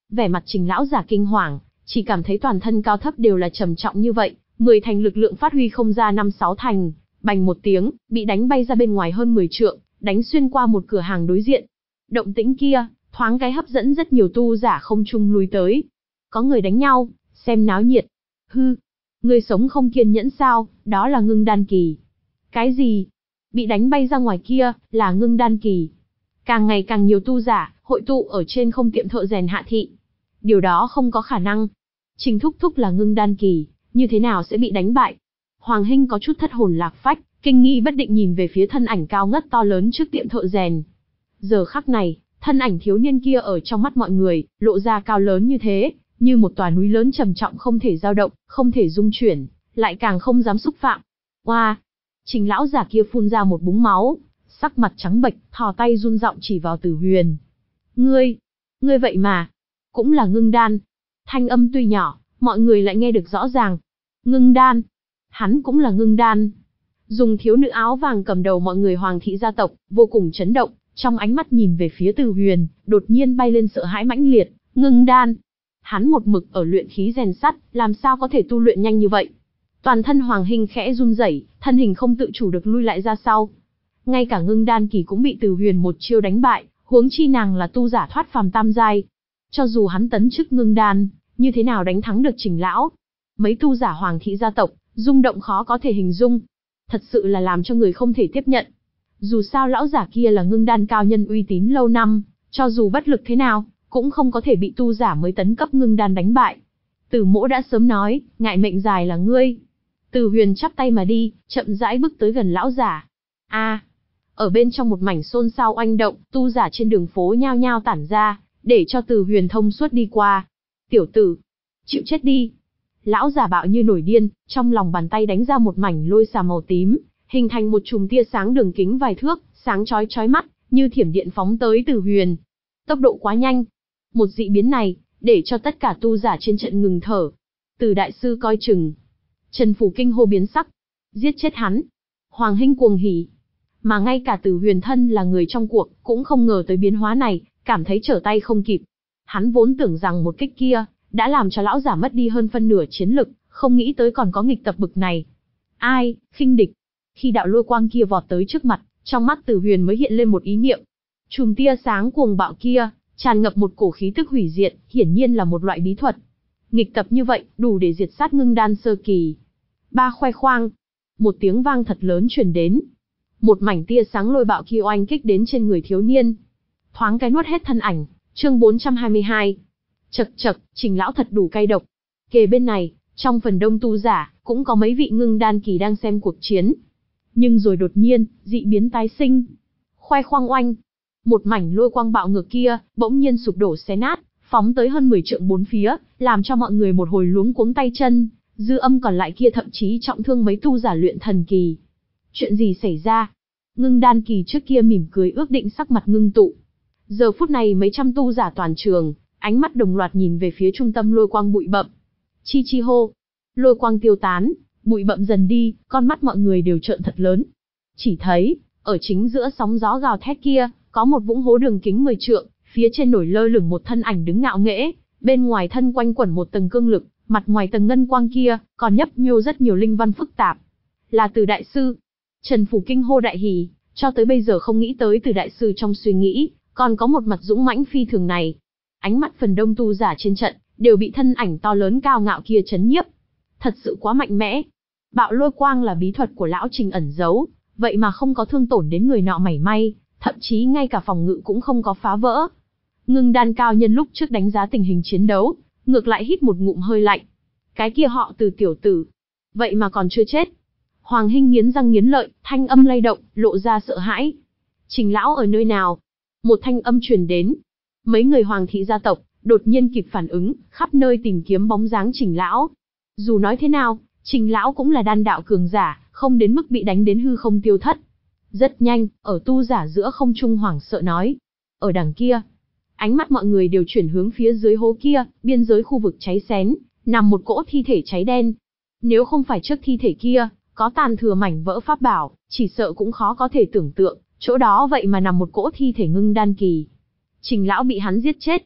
Vẻ mặt Trình lão giả kinh hoàng, chỉ cảm thấy toàn thân cao thấp đều là trầm trọng như vậy, mười thành lực lượng phát huy không ra năm sáu thành, bành một tiếng, bị đánh bay ra bên ngoài hơn mười trượng, đánh xuyên qua một cửa hàng đối diện. Động tĩnh kia, thoáng cái hấp dẫn rất nhiều tu giả không trung lui tới. Có người đánh nhau, xem náo nhiệt. Hư, người sống không kiên nhẫn sao, đó là ngưng đan kỳ. Cái gì? Bị đánh bay ra ngoài kia, là ngưng đan kỳ. Càng ngày càng nhiều tu giả, hội tụ ở trên không tiệm thợ rèn Hạ Thị. Điều đó không có khả năng. Trình Thúc Thúc là ngưng đan kỳ, như thế nào sẽ bị đánh bại? Hoàng Hinh có chút thất hồn lạc phách, kinh nghi bất định nhìn về phía thân ảnh cao ngất to lớn trước tiệm thợ rèn. Giờ khắc này, thân ảnh thiếu niên kia ở trong mắt mọi người, lộ ra cao lớn như thế, như một tòa núi lớn trầm trọng không thể dao động, không thể dung chuyển, lại càng không dám xúc phạm. Oa! Trình lão giả kia phun ra một búng máu, sắc mặt trắng bệch, thò tay run giọng chỉ vào Tử Huyền. Ngươi, ngươi vậy mà, cũng là ngưng đan. Thanh âm tuy nhỏ, mọi người lại nghe được rõ ràng. Ngưng đan, hắn cũng là ngưng đan. Dùng thiếu nữ áo vàng cầm đầu mọi người Hoàng thị gia tộc, vô cùng chấn động, trong ánh mắt nhìn về phía Tử Huyền, đột nhiên bay lên sợ hãi mãnh liệt. Ngưng đan, hắn một mực ở luyện khí rèn sắt, làm sao có thể tu luyện nhanh như vậy? Toàn thân Hoàng Hinh khẽ run rẩy, thân hình không tự chủ được lui lại ra sau. Ngay cả ngưng đan kỳ cũng bị Tử Huyền một chiêu đánh bại, huống chi nàng là tu giả thoát phàm tam giai. Cho dù hắn tấn chức ngưng đan, như thế nào đánh thắng được Trình lão? Mấy tu giả Hoàng thị gia tộc, rung động khó có thể hình dung. Thật sự là làm cho người không thể tiếp nhận. Dù sao lão giả kia là ngưng đan cao nhân uy tín lâu năm, cho dù bất lực thế nào, cũng không có thể bị tu giả mới tấn cấp ngưng đan đánh bại. Tử Mỗ đã sớm nói, ngại mệnh dài là ngươi. Tử Huyền chắp tay mà đi, chậm rãi bước tới gần lão giả. A, ở bên trong một mảnh xôn xao oanh động, tu giả trên đường phố nhao nhao tản ra, để cho Tử Huyền thông suốt đi qua. Tiểu tử, chịu chết đi. Lão giả bạo như nổi điên, trong lòng bàn tay đánh ra một mảnh lôi xà màu tím, hình thành một chùm tia sáng đường kính vài thước, sáng chói chói mắt, như thiểm điện phóng tới Tử Huyền. Tốc độ quá nhanh. Một dị biến này, để cho tất cả tu giả trên trận ngừng thở. Từ đại sư coi chừng. Trần Phủ kinh hô biến sắc. Giết chết hắn. Hoàng Hinh cuồng hỉ. Mà ngay cả Tử Huyền thân là người trong cuộc, cũng không ngờ tới biến hóa này, cảm thấy trở tay không kịp. Hắn vốn tưởng rằng một kích kia, đã làm cho lão giả mất đi hơn phân nửa chiến lực, không nghĩ tới còn có nghịch tập bực này. Ai, khinh địch. Khi đạo lôi quang kia vọt tới trước mặt, trong mắt Tử Huyền mới hiện lên một ý niệm. Chùm tia sáng cuồng bạo kia, tràn ngập một cổ khí tức hủy diệt, hiển nhiên là một loại bí thuật. Nghịch tập như vậy, đủ để diệt sát ngưng đan sơ kỳ. Ba khoe khoang. Một tiếng vang thật lớn truyền đến. Một mảnh tia sáng lôi bạo kia oanh kích đến trên người thiếu niên. Thoáng cái nuốt hết thân ảnh. Chương bốn trăm hai mươi hai. Chậc chậc, Trình lão thật đủ cay độc. Kề bên này, trong phần đông tu giả, cũng có mấy vị ngưng đan kỳ đang xem cuộc chiến. Nhưng rồi đột nhiên, dị biến tái sinh. Khoe khoang oanh. Một mảnh lôi quang bạo ngược kia, bỗng nhiên sụp đổ xé nát, phóng tới hơn mười trượng bốn phía, làm cho mọi người một hồi luống cuống tay chân, dư âm còn lại kia thậm chí trọng thương mấy tu giả luyện thần kỳ. Chuyện gì xảy ra? Ngưng đan kỳ trước kia mỉm cười ước định sắc mặt ngưng tụ. Giờ phút này mấy trăm tu giả toàn trường, ánh mắt đồng loạt nhìn về phía trung tâm lôi quang bụi bậm. Chi chi hô. Lôi quang tiêu tán, bụi bậm dần đi, con mắt mọi người đều trợn thật lớn. Chỉ thấy, ở chính giữa sóng gió gào thét kia, có một vũng hố đường kính mười trượng, phía trên nổi lơ lửng một thân ảnh đứng ngạo nghễ, bên ngoài thân quanh quẩn một tầng cương lực, mặt ngoài tầng ngân quang kia, còn nhấp nhô rất nhiều linh văn phức tạp. Là Từ đại sư. Trần Phủ kinh hô đại hỉ, cho tới bây giờ không nghĩ tới Từ đại sư trong suy nghĩ, còn có một mặt dũng mãnh phi thường này. Ánh mắt phần đông tu giả trên trận, đều bị thân ảnh to lớn cao ngạo kia chấn nhiếp. Thật sự quá mạnh mẽ. Bạo lôi quang là bí thuật của lão Trình ẩn giấu, vậy mà không có thương tổn đến người nọ mảy may, thậm chí ngay cả phòng ngự cũng không có phá vỡ. Ngưng đan cao nhân lúc trước đánh giá tình hình chiến đấu, ngược lại hít một ngụm hơi lạnh. Cái kia họ Từ tiểu tử, vậy mà còn chưa chết. Hoàng Hinh nghiến răng nghiến lợi, thanh âm lay động, lộ ra sợ hãi. Trình lão ở nơi nào? Một thanh âm truyền đến. Mấy người Hoàng thị gia tộc đột nhiên kịp phản ứng, khắp nơi tìm kiếm bóng dáng Trình lão. Dù nói thế nào, Trình lão cũng là đan đạo cường giả, không đến mức bị đánh đến hư không tiêu thất. Rất nhanh, ở tu giả giữa không trung hoảng sợ nói. Ở đằng kia, ánh mắt mọi người đều chuyển hướng phía dưới hố kia, biên giới khu vực cháy xém, nằm một cỗ thi thể cháy đen. Nếu không phải trước thi thể kia, có tàn thừa mảnh vỡ pháp bảo, chỉ sợ cũng khó có thể tưởng tượng, chỗ đó vậy mà nằm một cỗ thi thể ngưng đan kỳ. Trình lão bị hắn giết chết.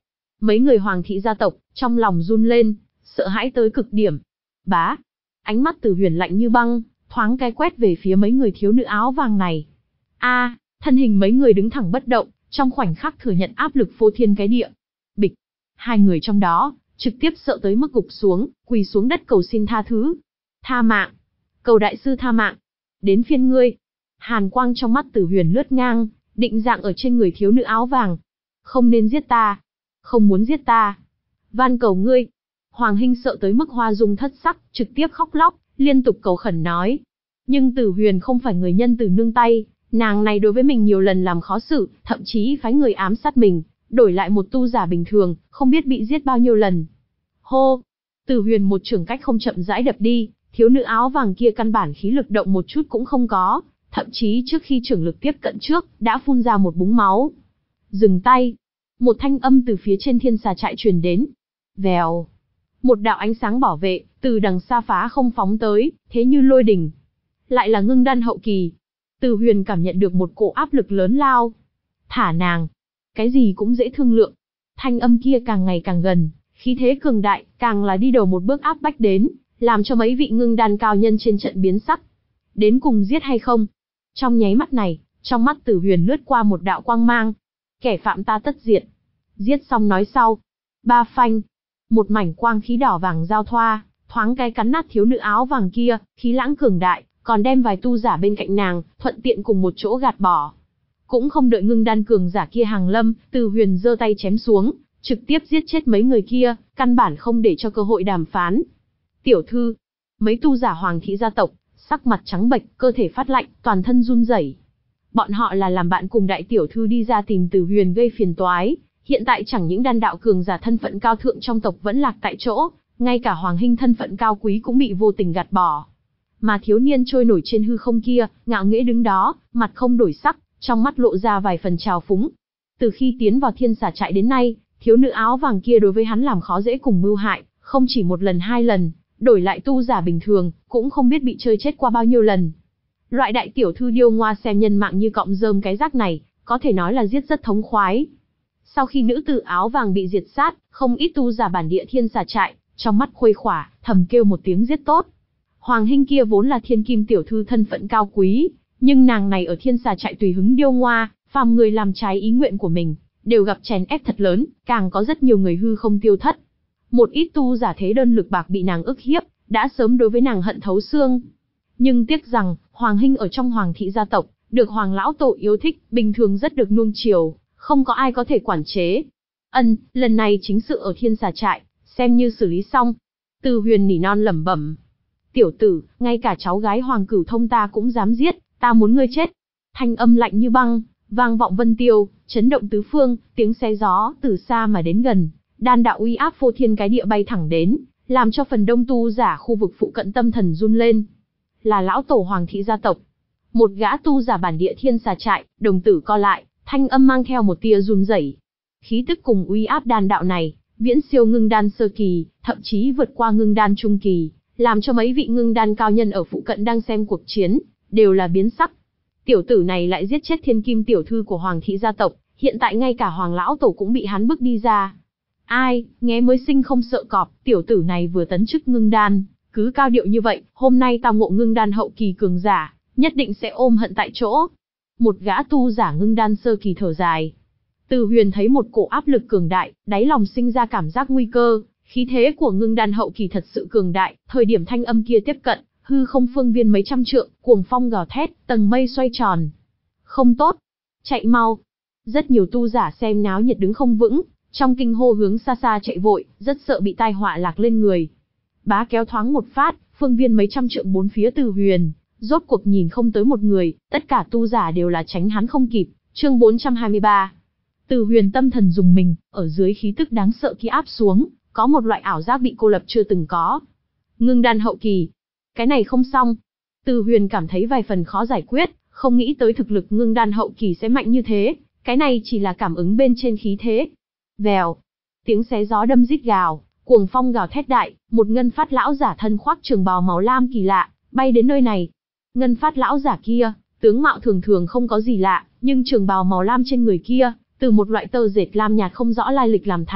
Mấy người hoàng thị gia tộc, trong lòng run lên, sợ hãi tới cực điểm. Bá! Ánh mắt Từ Huyền lạnh như băng, thoáng cái quét về phía mấy người thiếu nữ áo vàng này. A, thân hình mấy người đứng thẳng bất động, trong khoảnh khắc thừa nhận áp lực phô thiên cái địa. Bịch! Hai người trong đó, trực tiếp sợ tới mức gục xuống, quỳ xuống đất cầu xin tha thứ. Tha mạng! Cầu đại sư tha mạng! Đến phiên ngươi! Hàn quang trong mắt Từ Huyền lướt ngang, định dạng ở trên người thiếu nữ áo vàng. Không nên giết ta! Không muốn giết ta! Van cầu ngươi! Hoàng Hinh sợ tới mức hoa dung thất sắc, trực tiếp khóc lóc, liên tục cầu khẩn nói. Nhưng Từ Huyền không phải người nhân từ nương tay, nàng này đối với mình nhiều lần làm khó xử, thậm chí phái người ám sát mình, đổi lại một tu giả bình thường, không biết bị giết bao nhiêu lần. Hô! Từ Huyền một chưởng cách không chậm rãi đập đi, thiếu nữ áo vàng kia căn bản khí lực động một chút cũng không có, thậm chí trước khi chưởng lực tiếp cận trước, đã phun ra một búng máu. Dừng tay! Một thanh âm từ phía trên thiên xà trại truyền đến. Vèo! Một đạo ánh sáng bảo vệ, từ đằng xa phá không phóng tới, thế như lôi đình. Lại là ngưng đan hậu kỳ. Từ Huyền cảm nhận được một cỗ áp lực lớn lao. Thả nàng! Cái gì cũng dễ thương lượng. Thanh âm kia càng ngày càng gần, khí thế cường đại, càng là đi đầu một bước áp bách đến, làm cho mấy vị ngưng đan cao nhân trên trận biến sắc. Đến cùng giết hay không? Trong nháy mắt này, trong mắt Từ Huyền lướt qua một đạo quang mang. Kẻ phạm ta tất diệt. Giết xong nói sau. Ba phanh. Một mảnh quang khí đỏ vàng giao thoa, thoáng cái cắn nát thiếu nữ áo vàng kia, khí lãng cường đại, còn đem vài tu giả bên cạnh nàng, thuận tiện cùng một chỗ gạt bỏ. Cũng không đợi ngưng đan cường giả kia hàng lâm, Từ Huyền giơ tay chém xuống, trực tiếp giết chết mấy người kia, căn bản không để cho cơ hội đàm phán. Tiểu thư, mấy tu giả hoàng thị gia tộc, sắc mặt trắng bệch, cơ thể phát lạnh, toàn thân run rẩy. Bọn họ là làm bạn cùng đại tiểu thư đi ra tìm Từ Huyền gây phiền toái, hiện tại chẳng những đan đạo cường giả thân phận cao thượng trong tộc vẫn lạc tại chỗ, ngay cả Hoàng Hinh thân phận cao quý cũng bị vô tình gạt bỏ. Mà thiếu niên trôi nổi trên hư không kia, ngạo nghễ đứng đó, mặt không đổi sắc, trong mắt lộ ra vài phần trào phúng. Từ khi tiến vào thiên xà trại đến nay, thiếu nữ áo vàng kia đối với hắn làm khó dễ cùng mưu hại, không chỉ một lần hai lần, đổi lại tu giả bình thường, cũng không biết bị chơi chết qua bao nhiêu lần. Loại đại tiểu thư điêu ngoa xem nhân mạng như cọng rơm cái rác này, có thể nói là giết rất thống khoái. Sau khi nữ tử áo vàng bị diệt sát, không ít tu giả bản địa thiên xà trại, trong mắt khuây khỏa, thầm kêu một tiếng giết tốt. Hoàng Hinh kia vốn là thiên kim tiểu thư thân phận cao quý, nhưng nàng này ở thiên xà trại tùy hứng điêu ngoa, phàm người làm trái ý nguyện của mình, đều gặp chèn ép thật lớn, càng có rất nhiều người hư không tiêu thất. Một ít tu giả thế đơn lực bạc bị nàng ức hiếp, đã sớm đối với nàng hận thấu xương. Nhưng tiếc rằng, Hoàng Hinh ở trong hoàng thị gia tộc, được hoàng lão tổ yêu thích, bình thường rất được nuông chiều, không có ai có thể quản chế. Ân, lần này chính sự ở thiên xà trại, xem như xử lý xong. Từ Huyền nỉ non lẩm bẩm. Tiểu tử, ngay cả cháu gái Hoàng Cửu Thông ta cũng dám giết, ta muốn ngươi chết. Thanh âm lạnh như băng, vang vọng vân tiêu, chấn động tứ phương, tiếng xé gió từ xa mà đến gần, đan đạo uy áp phô thiên cái địa bay thẳng đến, làm cho phần đông tu giả khu vực phụ cận tâm thần run lên. Là lão tổ hoàng thị gia tộc. Một gã tu giả bản địa thiên xà trại, đồng tử co lại, thanh âm mang theo một tia run rẩy. Khí tức cùng uy áp đan đạo này, viễn siêu ngưng đan sơ kỳ, thậm chí vượt qua ngưng đan trung kỳ, làm cho mấy vị ngưng đan cao nhân ở phụ cận đang xem cuộc chiến, đều là biến sắc. Tiểu tử này lại giết chết thiên kim tiểu thư của hoàng thị gia tộc, hiện tại ngay cả hoàng lão tổ cũng bị hắn bức đi ra. Ai, nghe mới sinh không sợ cọp, tiểu tử này vừa tấn chức ngưng đan, cứ cao điệu như vậy, hôm nay tao ngộ ngưng đan hậu kỳ cường giả, nhất định sẽ ôm hận tại chỗ. Một gã tu giả ngưng đan sơ kỳ thở dài. Từ Huyền thấy một cổ áp lực cường đại, đáy lòng sinh ra cảm giác nguy cơ, khí thế của ngưng đan hậu kỳ thật sự cường đại, thời điểm thanh âm kia tiếp cận, hư không phương viên mấy trăm trượng, cuồng phong gào thét, tầng mây xoay tròn. Không tốt, chạy mau. Rất nhiều tu giả xem náo nhiệt đứng không vững, trong kinh hô hướng xa xa chạy vội, rất sợ bị tai họa lạc lên người. Bá kéo thoáng một phát, phương viên mấy trăm trượng bốn phía Từ Huyền, rốt cuộc nhìn không tới một người, tất cả tu giả đều là tránh hắn không kịp. Chương bốn trăm hai mươi ba. Từ Huyền tâm thần dùng mình, ở dưới khí tức đáng sợ kia áp xuống, có một loại ảo giác bị cô lập chưa từng có. Ngưng đan hậu kỳ, cái này không xong. Từ Huyền cảm thấy vài phần khó giải quyết, không nghĩ tới thực lực ngưng đan hậu kỳ sẽ mạnh như thế, cái này chỉ là cảm ứng bên trên khí thế. Vèo, tiếng xé gió đâm rít gào, cuồng phong gào thét đại, một ngân phát lão giả thân khoác trường bào màu lam kỳ lạ, bay đến nơi này. Ngân phát lão giả kia, tướng mạo thường thường không có gì lạ, nhưng trường bào màu lam trên người kia, từ một loại tơ dệt lam nhạt không rõ lai lịch làm thành,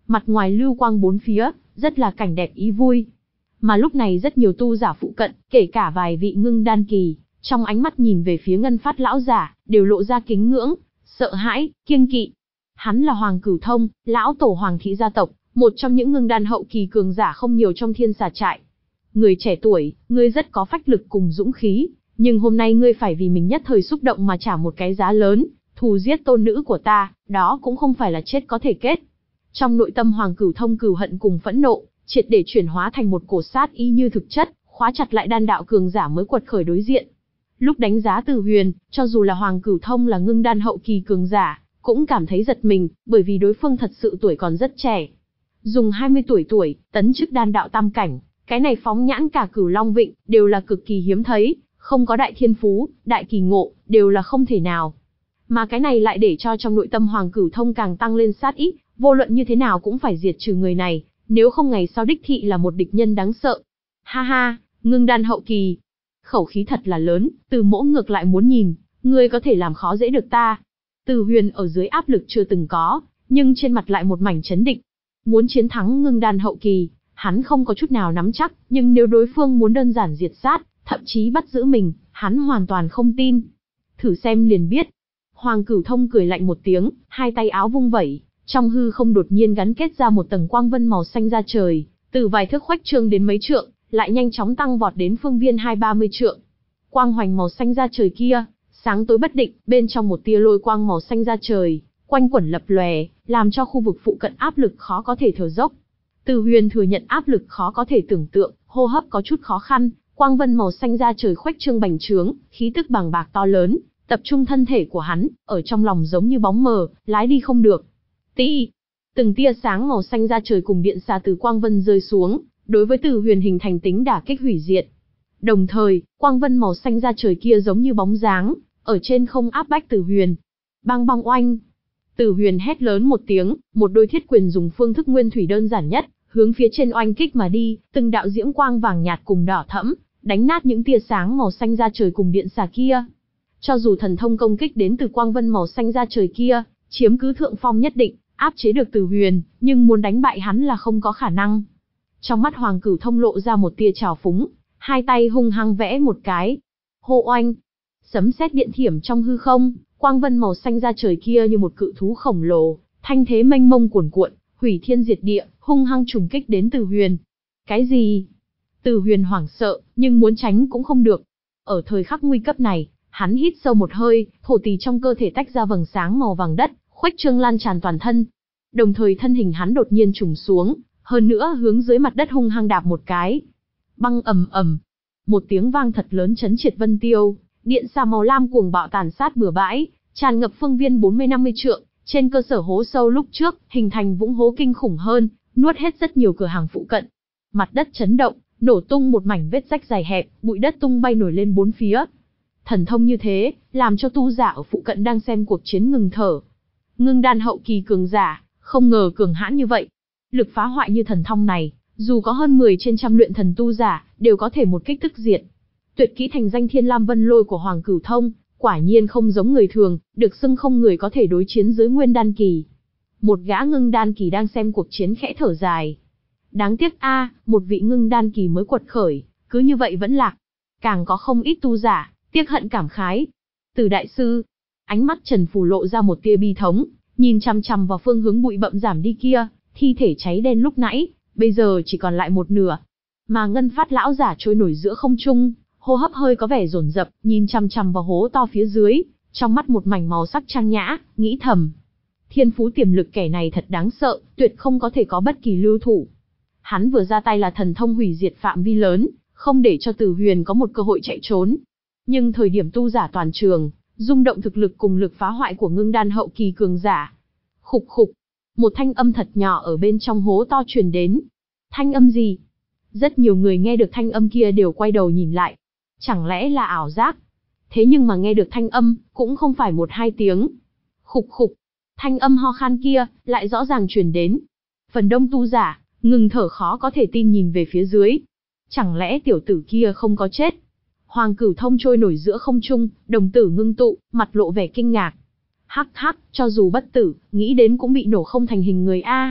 Mặt ngoài lưu quang bốn phía, rất là cảnh đẹp ý vui. Mà lúc này rất nhiều tu giả phụ cận, kể cả vài vị ngưng đan kỳ, trong ánh mắt nhìn về phía Ngân Phát lão giả, đều lộ ra kính ngưỡng, sợ hãi, kiêng kỵ. Hắn là Hoàng Cửu Thông, lão tổ Hoàng thị gia tộc, một trong những ngưng đan hậu kỳ cường giả không nhiều trong Thiên Xà trại. Người trẻ tuổi, ngươi rất có phách lực cùng dũng khí, nhưng hôm nay ngươi phải vì mình nhất thời xúc động mà trả một cái giá lớn, thù giết tôn nữ của ta, đó cũng không phải là chết có thể kết. Trong nội tâm Hoàng Cửu Thông cừu hận cùng phẫn nộ, triệt để chuyển hóa thành một cổ sát ý như thực chất, khóa chặt lại đan đạo cường giả mới quật khởi đối diện. Lúc đánh giá Từ Huyền, cho dù là Hoàng Cửu Thông là ngưng đan hậu kỳ cường giả, cũng cảm thấy giật mình, bởi vì đối phương thật sự tuổi còn rất trẻ. Dùng hai mươi tuổi tuổi, tấn chức đan đạo tam cảnh, cái này phóng nhãn cả Cửu Long Vịnh, đều là cực kỳ hiếm thấy, không có đại thiên phú, đại kỳ ngộ, đều là không thể nào. Mà cái này lại để cho trong nội tâm Hoàng Cửu Thông càng tăng lên sát ý, vô luận như thế nào cũng phải diệt trừ người này, nếu không ngày sau đích thị là một địch nhân đáng sợ. Ha ha, ngưng đan hậu kỳ. Khẩu khí thật là lớn, Từ Mỗ ngược lại muốn nhìn, ngươi có thể làm khó dễ được ta. Từ Huyền ở dưới áp lực chưa từng có, nhưng trên mặt lại một mảnh chấn định. Muốn chiến thắng ngưng đan hậu kỳ, hắn không có chút nào nắm chắc, nhưng nếu đối phương muốn đơn giản diệt sát, thậm chí bắt giữ mình, hắn hoàn toàn không tin. Thử xem liền biết. Hoàng Cửu Thông cười lạnh một tiếng, hai tay áo vung vẩy, trong hư không đột nhiên gắn kết ra một tầng quang vân màu xanh ra trời, từ vài thước khuếch trương đến mấy trượng, lại nhanh chóng tăng vọt đến phương viên hai ba mươi trượng. Quang hoành màu xanh ra trời kia, sáng tối bất định, bên trong một tia lôi quang màu xanh ra trời, quanh quẩn lập lòe, làm cho khu vực phụ cận áp lực khó có thể thở dốc. Từ Huyền thừa nhận áp lực khó có thể tưởng tượng, hô hấp có chút khó khăn, quang vân màu xanh ra trời khuếch trương bành trướng, khí tức bàng bạc to lớn, tập trung thân thể của hắn, ở trong lòng giống như bóng mờ, lái đi không được. Tí, từng tia sáng màu xanh ra trời cùng điện xà từ quang vân rơi xuống, đối với Từ Huyền hình thành tính đả kích hủy diệt. Đồng thời, quang vân màu xanh ra trời kia giống như bóng dáng, ở trên không áp bách Từ Huyền. Bang bang oanh. Từ Huyền hét lớn một tiếng, một đôi thiết quyền dùng phương thức nguyên thủy đơn giản nhất, hướng phía trên oanh kích mà đi, từng đạo diễm quang vàng nhạt cùng đỏ thẫm, đánh nát những tia sáng màu xanh ra trời cùng điện xà kia. Cho dù thần thông công kích đến từ quang vân màu xanh ra trời kia, chiếm cứ thượng phong nhất định, áp chế được Từ Huyền, nhưng muốn đánh bại hắn là không có khả năng. Trong mắt Hoàng Cửu Thông lộ ra một tia trào phúng, hai tay hung hăng vẽ một cái. Hô oanh! Sấm sét điện thiểm trong hư không, quang vân màu xanh ra trời kia như một cự thú khổng lồ, thanh thế mênh mông cuồn cuộn, hủy thiên diệt địa, hung hăng trùng kích đến Từ Huyền. Cái gì? Từ Huyền hoảng sợ, nhưng muốn tránh cũng không được. Ở thời khắc nguy cấp này, hắn hít sâu một hơi, thổ tỳ trong cơ thể tách ra vầng sáng màu vàng đất, khuếch trương lan tràn toàn thân. Đồng thời thân hình hắn đột nhiên trùng xuống, hơn nữa hướng dưới mặt đất hung hăng đạp một cái. Băng ầm ầm, một tiếng vang thật lớn chấn triệt vân tiêu, điện xà màu lam cuồng bạo tàn sát bừa bãi, tràn ngập phương viên bốn mươi năm mươi trượng, trên cơ sở hố sâu lúc trước, hình thành vũng hố kinh khủng hơn, nuốt hết rất nhiều cửa hàng phụ cận. Mặt đất chấn động, nổ tung một mảnh vết rách dài hẹp, bụi đất tung bay nổi lên bốn phía. Thần thông như thế, làm cho tu giả ở phụ cận đang xem cuộc chiến ngừng thở. Ngưng đan hậu kỳ cường giả, không ngờ cường hãn như vậy. Lực phá hoại như thần thông này, dù có hơn mười trên trăm luyện thần tu giả, đều có thể một kích tức diệt. Tuyệt kỹ thành danh Thiên Lam Vân Lôi của Hoàng Cửu Thông, quả nhiên không giống người thường, được xưng không người có thể đối chiến dưới nguyên đan kỳ. Một gã ngưng đan kỳ đang xem cuộc chiến khẽ thở dài. Đáng tiếc a, một vị ngưng đan kỳ mới quật khởi, cứ như vậy vẫn lạc. Càng có không ít tu giả, tiếc hận cảm khái. Từ đại sư, ánh mắt Trần Phù lộ ra một tia bi thống, nhìn chằm chằm vào phương hướng bụi bậm giảm đi kia, thi thể cháy đen lúc nãy, bây giờ chỉ còn lại một nửa. Mà Ngân Phát lão giả trôi nổi giữa không trung, hô hấp hơi có vẻ dồn dập, nhìn chằm chằm vào hố to phía dưới, trong mắt một mảnh màu sắc trang nhã, nghĩ thầm. Thiên phú tiềm lực kẻ này thật đáng sợ, tuyệt không có thể có bất kỳ lưu thủ. Hắn vừa ra tay là thần thông hủy diệt phạm vi lớn, không để cho Từ Huyền có một cơ hội chạy trốn. Nhưng thời điểm tu giả toàn trường, rung động thực lực cùng lực phá hoại của ngưng đan hậu kỳ cường giả. Khục khục, một thanh âm thật nhỏ ở bên trong hố to truyền đến. Thanh âm gì? Rất nhiều người nghe được thanh âm kia đều quay đầu nhìn lại. Chẳng lẽ là ảo giác? Thế nhưng mà nghe được thanh âm, cũng không phải một hai tiếng. Khục khục, thanh âm ho khan kia, lại rõ ràng truyền đến. Phần đông tu giả, ngừng thở khó có thể tin nhìn về phía dưới. Chẳng lẽ tiểu tử kia không có chết? Hoàng Cửu Thông trôi nổi giữa không trung, đồng tử ngưng tụ, mặt lộ vẻ kinh ngạc. Hắc hắc, cho dù bất tử, nghĩ đến cũng bị nổ không thành hình người a.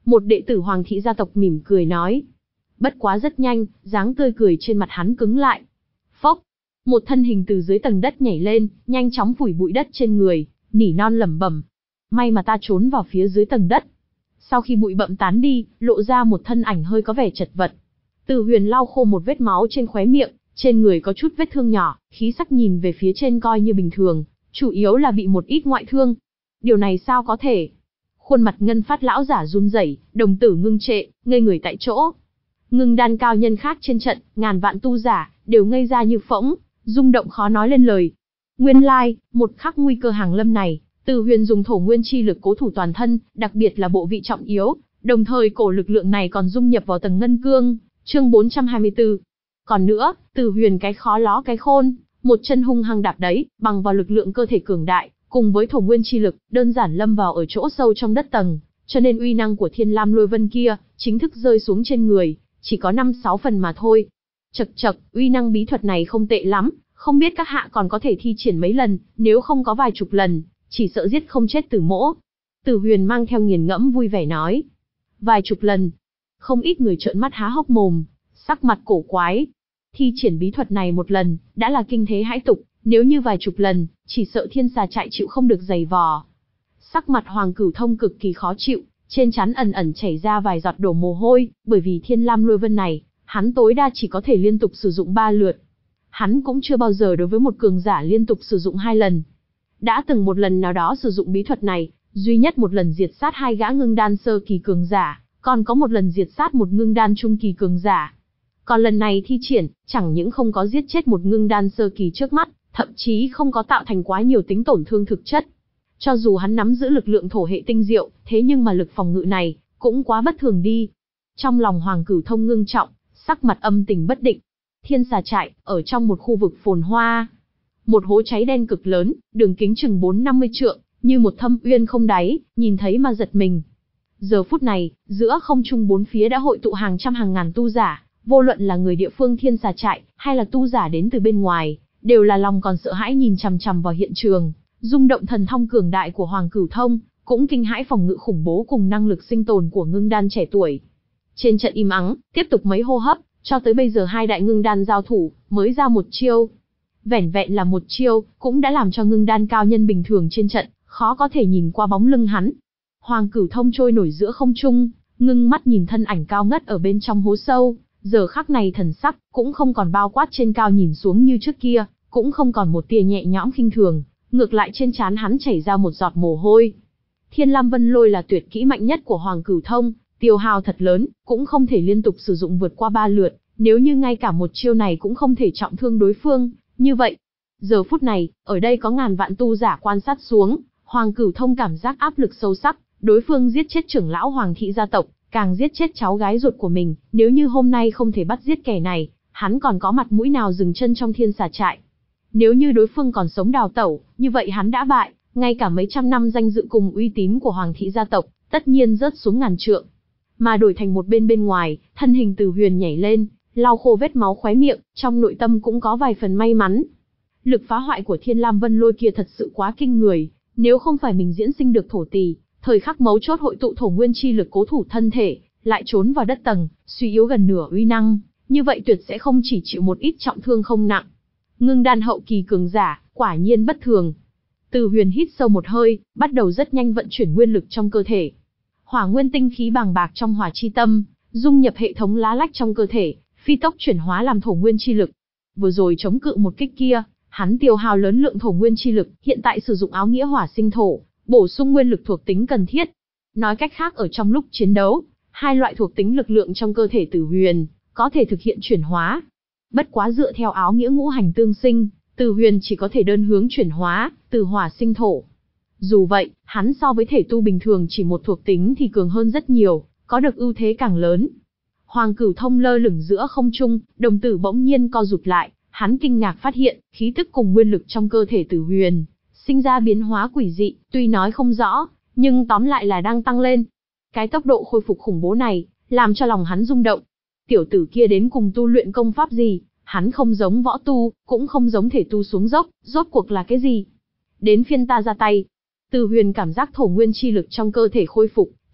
Một đệ tử Hoàng thị gia tộc mỉm cười nói. Bất quá rất nhanh, dáng tươi cười trên mặt hắn cứng lại. Phốc, một thân hình từ dưới tầng đất nhảy lên, nhanh chóng phủi bụi đất trên người, nỉ non lẩm bẩm. May mà ta trốn vào phía dưới tầng đất. Sau khi bụi bặm tán đi, lộ ra một thân ảnh hơi có vẻ chật vật. Từ Huyền lau khô một vết máu trên khóe miệng, trên người có chút vết thương nhỏ, khí sắc nhìn về phía trên coi như bình thường, chủ yếu là bị một ít ngoại thương. Điều này sao có thể? Khuôn mặt Ngân Phát lão giả run rẩy, đồng tử ngưng trệ, ngây người tại chỗ. Ngưng đan cao nhân khác trên trận, ngàn vạn tu giả, đều ngây ra như phỗng, rung động khó nói lên lời. Nguyên lai, một khắc nguy cơ hàng lâm này, Từ Huyền dùng thổ nguyên chi lực cố thủ toàn thân, đặc biệt là bộ vị trọng yếu, đồng thời cổ lực lượng này còn dung nhập vào tầng ngân cương, chương bốn trăm hai mươi tư. Còn nữa, Từ Huyền cái khó ló cái khôn, một chân hung hăng đạp đấy, bằng vào lực lượng cơ thể cường đại, cùng với thổ nguyên chi lực, đơn giản lâm vào ở chỗ sâu trong đất tầng, cho nên uy năng của Thiên Lam Lôi Vân kia, chính thức rơi xuống trên người, chỉ có năm sáu phần mà thôi. Chậc chậc, uy năng bí thuật này không tệ lắm, không biết các hạ còn có thể thi triển mấy lần, nếu không có vài chục lần, chỉ sợ giết không chết Từ Mỗ. Từ Huyền mang theo nghiền ngẫm vui vẻ nói. Vài chục lần. Không ít người trợn mắt há hốc mồm, sắc mặt cổ quái. Thi triển bí thuật này một lần, đã là kinh thế hãi tục, nếu như vài chục lần, chỉ sợ Thiên Xà Trại chịu không được giày vò. Sắc mặt Hoàng Cửu Thông cực kỳ khó chịu, trên trán ẩn ẩn chảy ra vài giọt đổ mồ hôi, bởi vì Thiên Lam Lôi Vân này, hắn tối đa chỉ có thể liên tục sử dụng ba lượt. Hắn cũng chưa bao giờ đối với một cường giả liên tục sử dụng hai lần. Đã từng một lần nào đó sử dụng bí thuật này, duy nhất một lần diệt sát hai gã ngưng đan sơ kỳ cường giả, còn có một lần diệt sát một ngưng đan trung kỳ cường giả. Còn lần này thi triển, chẳng những không có giết chết một ngưng đan sơ kỳ trước mắt, thậm chí không có tạo thành quá nhiều tính tổn thương thực chất. Cho dù hắn nắm giữ lực lượng thổ hệ tinh diệu, thế nhưng mà lực phòng ngự này, cũng quá bất thường đi. Trong lòng Hoàng Cửu Thông ngưng trọng, sắc mặt âm tình bất định. Thiên Xà Trại, ở trong một khu vực phồn hoa. Một hố cháy đen cực lớn, đường kính chừng bốn năm mươi trượng, như một thâm uyên không đáy, nhìn thấy mà giật mình. Giờ phút này, giữa không trung bốn phía đã hội tụ hàng trăm hàng ngàn tu giả, vô luận là người địa phương Thiên Xà Trại, hay là tu giả đến từ bên ngoài, đều là lòng còn sợ hãi nhìn chằm chằm vào hiện trường. Rung động thần thông cường đại của Hoàng Cửu Thông, cũng kinh hãi phòng ngự khủng bố cùng năng lực sinh tồn của ngưng đan trẻ tuổi. Trên trận im ắng, tiếp tục mấy hô hấp, cho tới bây giờ hai đại ngưng đan giao thủ, mới ra một chiêu. Vẻn vẹn là một chiêu, cũng đã làm cho ngưng đan cao nhân bình thường trên trận, khó có thể nhìn qua bóng lưng hắn. Hoàng Cửu Thông trôi nổi giữa không trung, ngưng mắt nhìn thân ảnh cao ngất ở bên trong hố sâu, giờ khắc này thần sắc, cũng không còn bao quát trên cao nhìn xuống như trước kia, cũng không còn một tia nhẹ nhõm khinh thường, ngược lại trên trán hắn chảy ra một giọt mồ hôi. Thiên Lam Vân Lôi là tuyệt kỹ mạnh nhất của Hoàng Cửu Thông, tiêu hao thật lớn, cũng không thể liên tục sử dụng vượt qua ba lượt, nếu như ngay cả một chiêu này cũng không thể trọng thương đối phương, như vậy, giờ phút này, ở đây có ngàn vạn tu giả quan sát xuống, Hoàng Cửu Thông cảm giác áp lực sâu sắc, đối phương giết chết trưởng lão Hoàng thị gia tộc, càng giết chết cháu gái ruột của mình, nếu như hôm nay không thể bắt giết kẻ này, hắn còn có mặt mũi nào dừng chân trong Thiên Xà Trại. Nếu như đối phương còn sống đào tẩu, như vậy hắn đã bại, ngay cả mấy trăm năm danh dự cùng uy tín của Hoàng thị gia tộc, tất nhiên rớt xuống ngàn trượng. Mà đổi thành một bên bên ngoài, thân hình Từ Huyền nhảy lên, lau khô vết máu khóe miệng, trong nội tâm cũng có vài phần may mắn. Lực phá hoại của Thiên Lam Vân Lôi kia thật sự quá kinh người, nếu không phải mình diễn sinh được thổ tỷ, thời khắc mấu chốt hội tụ thổ nguyên chi lực cố thủ thân thể, lại trốn vào đất tầng, suy yếu gần nửa uy năng, như vậy tuyệt sẽ không chỉ chịu một ít trọng thương không nặng. Ngưng đan hậu kỳ cường giả, quả nhiên bất thường. Từ Huyền hít sâu một hơi, bắt đầu rất nhanh vận chuyển nguyên lực trong cơ thể. Hỏa nguyên tinh khí bàng bạc trong hỏa chi tâm, dung nhập hệ thống lá lách trong cơ thể, phi tốc chuyển hóa làm thổ nguyên chi lực. Vừa rồi chống cự một kích kia, hắn tiêu hao lớn lượng thổ nguyên chi lực, hiện tại sử dụng áo nghĩa hỏa sinh thổ, bổ sung nguyên lực thuộc tính cần thiết. Nói cách khác ở trong lúc chiến đấu, hai loại thuộc tính lực lượng trong cơ thể Từ Huyền có thể thực hiện chuyển hóa. Bất quá dựa theo áo nghĩa ngũ hành tương sinh, Từ Huyền chỉ có thể đơn hướng chuyển hóa, từ hỏa sinh thổ. Dù vậy, hắn so với thể tu bình thường chỉ một thuộc tính thì cường hơn rất nhiều, có được ưu thế càng lớn. Hoàng Cửu Thông lơ lửng giữa không trung, đồng tử bỗng nhiên co rụt lại, hắn kinh ngạc phát hiện, khí tức cùng nguyên lực trong cơ thể Từ Huyền sinh ra biến hóa quỷ dị, tuy nói không rõ, nhưng tóm lại là đang tăng lên. Cái tốc độ khôi phục khủng bố này, làm cho lòng hắn rung động. Tiểu tử kia đến cùng tu luyện công pháp gì, hắn không giống võ tu, cũng không giống thể tu xuống dốc, rốt cuộc là cái gì? Đến phiên ta ra tay. Từ Huyền cảm giác thổ nguyên chi lực trong cơ thể khôi phục,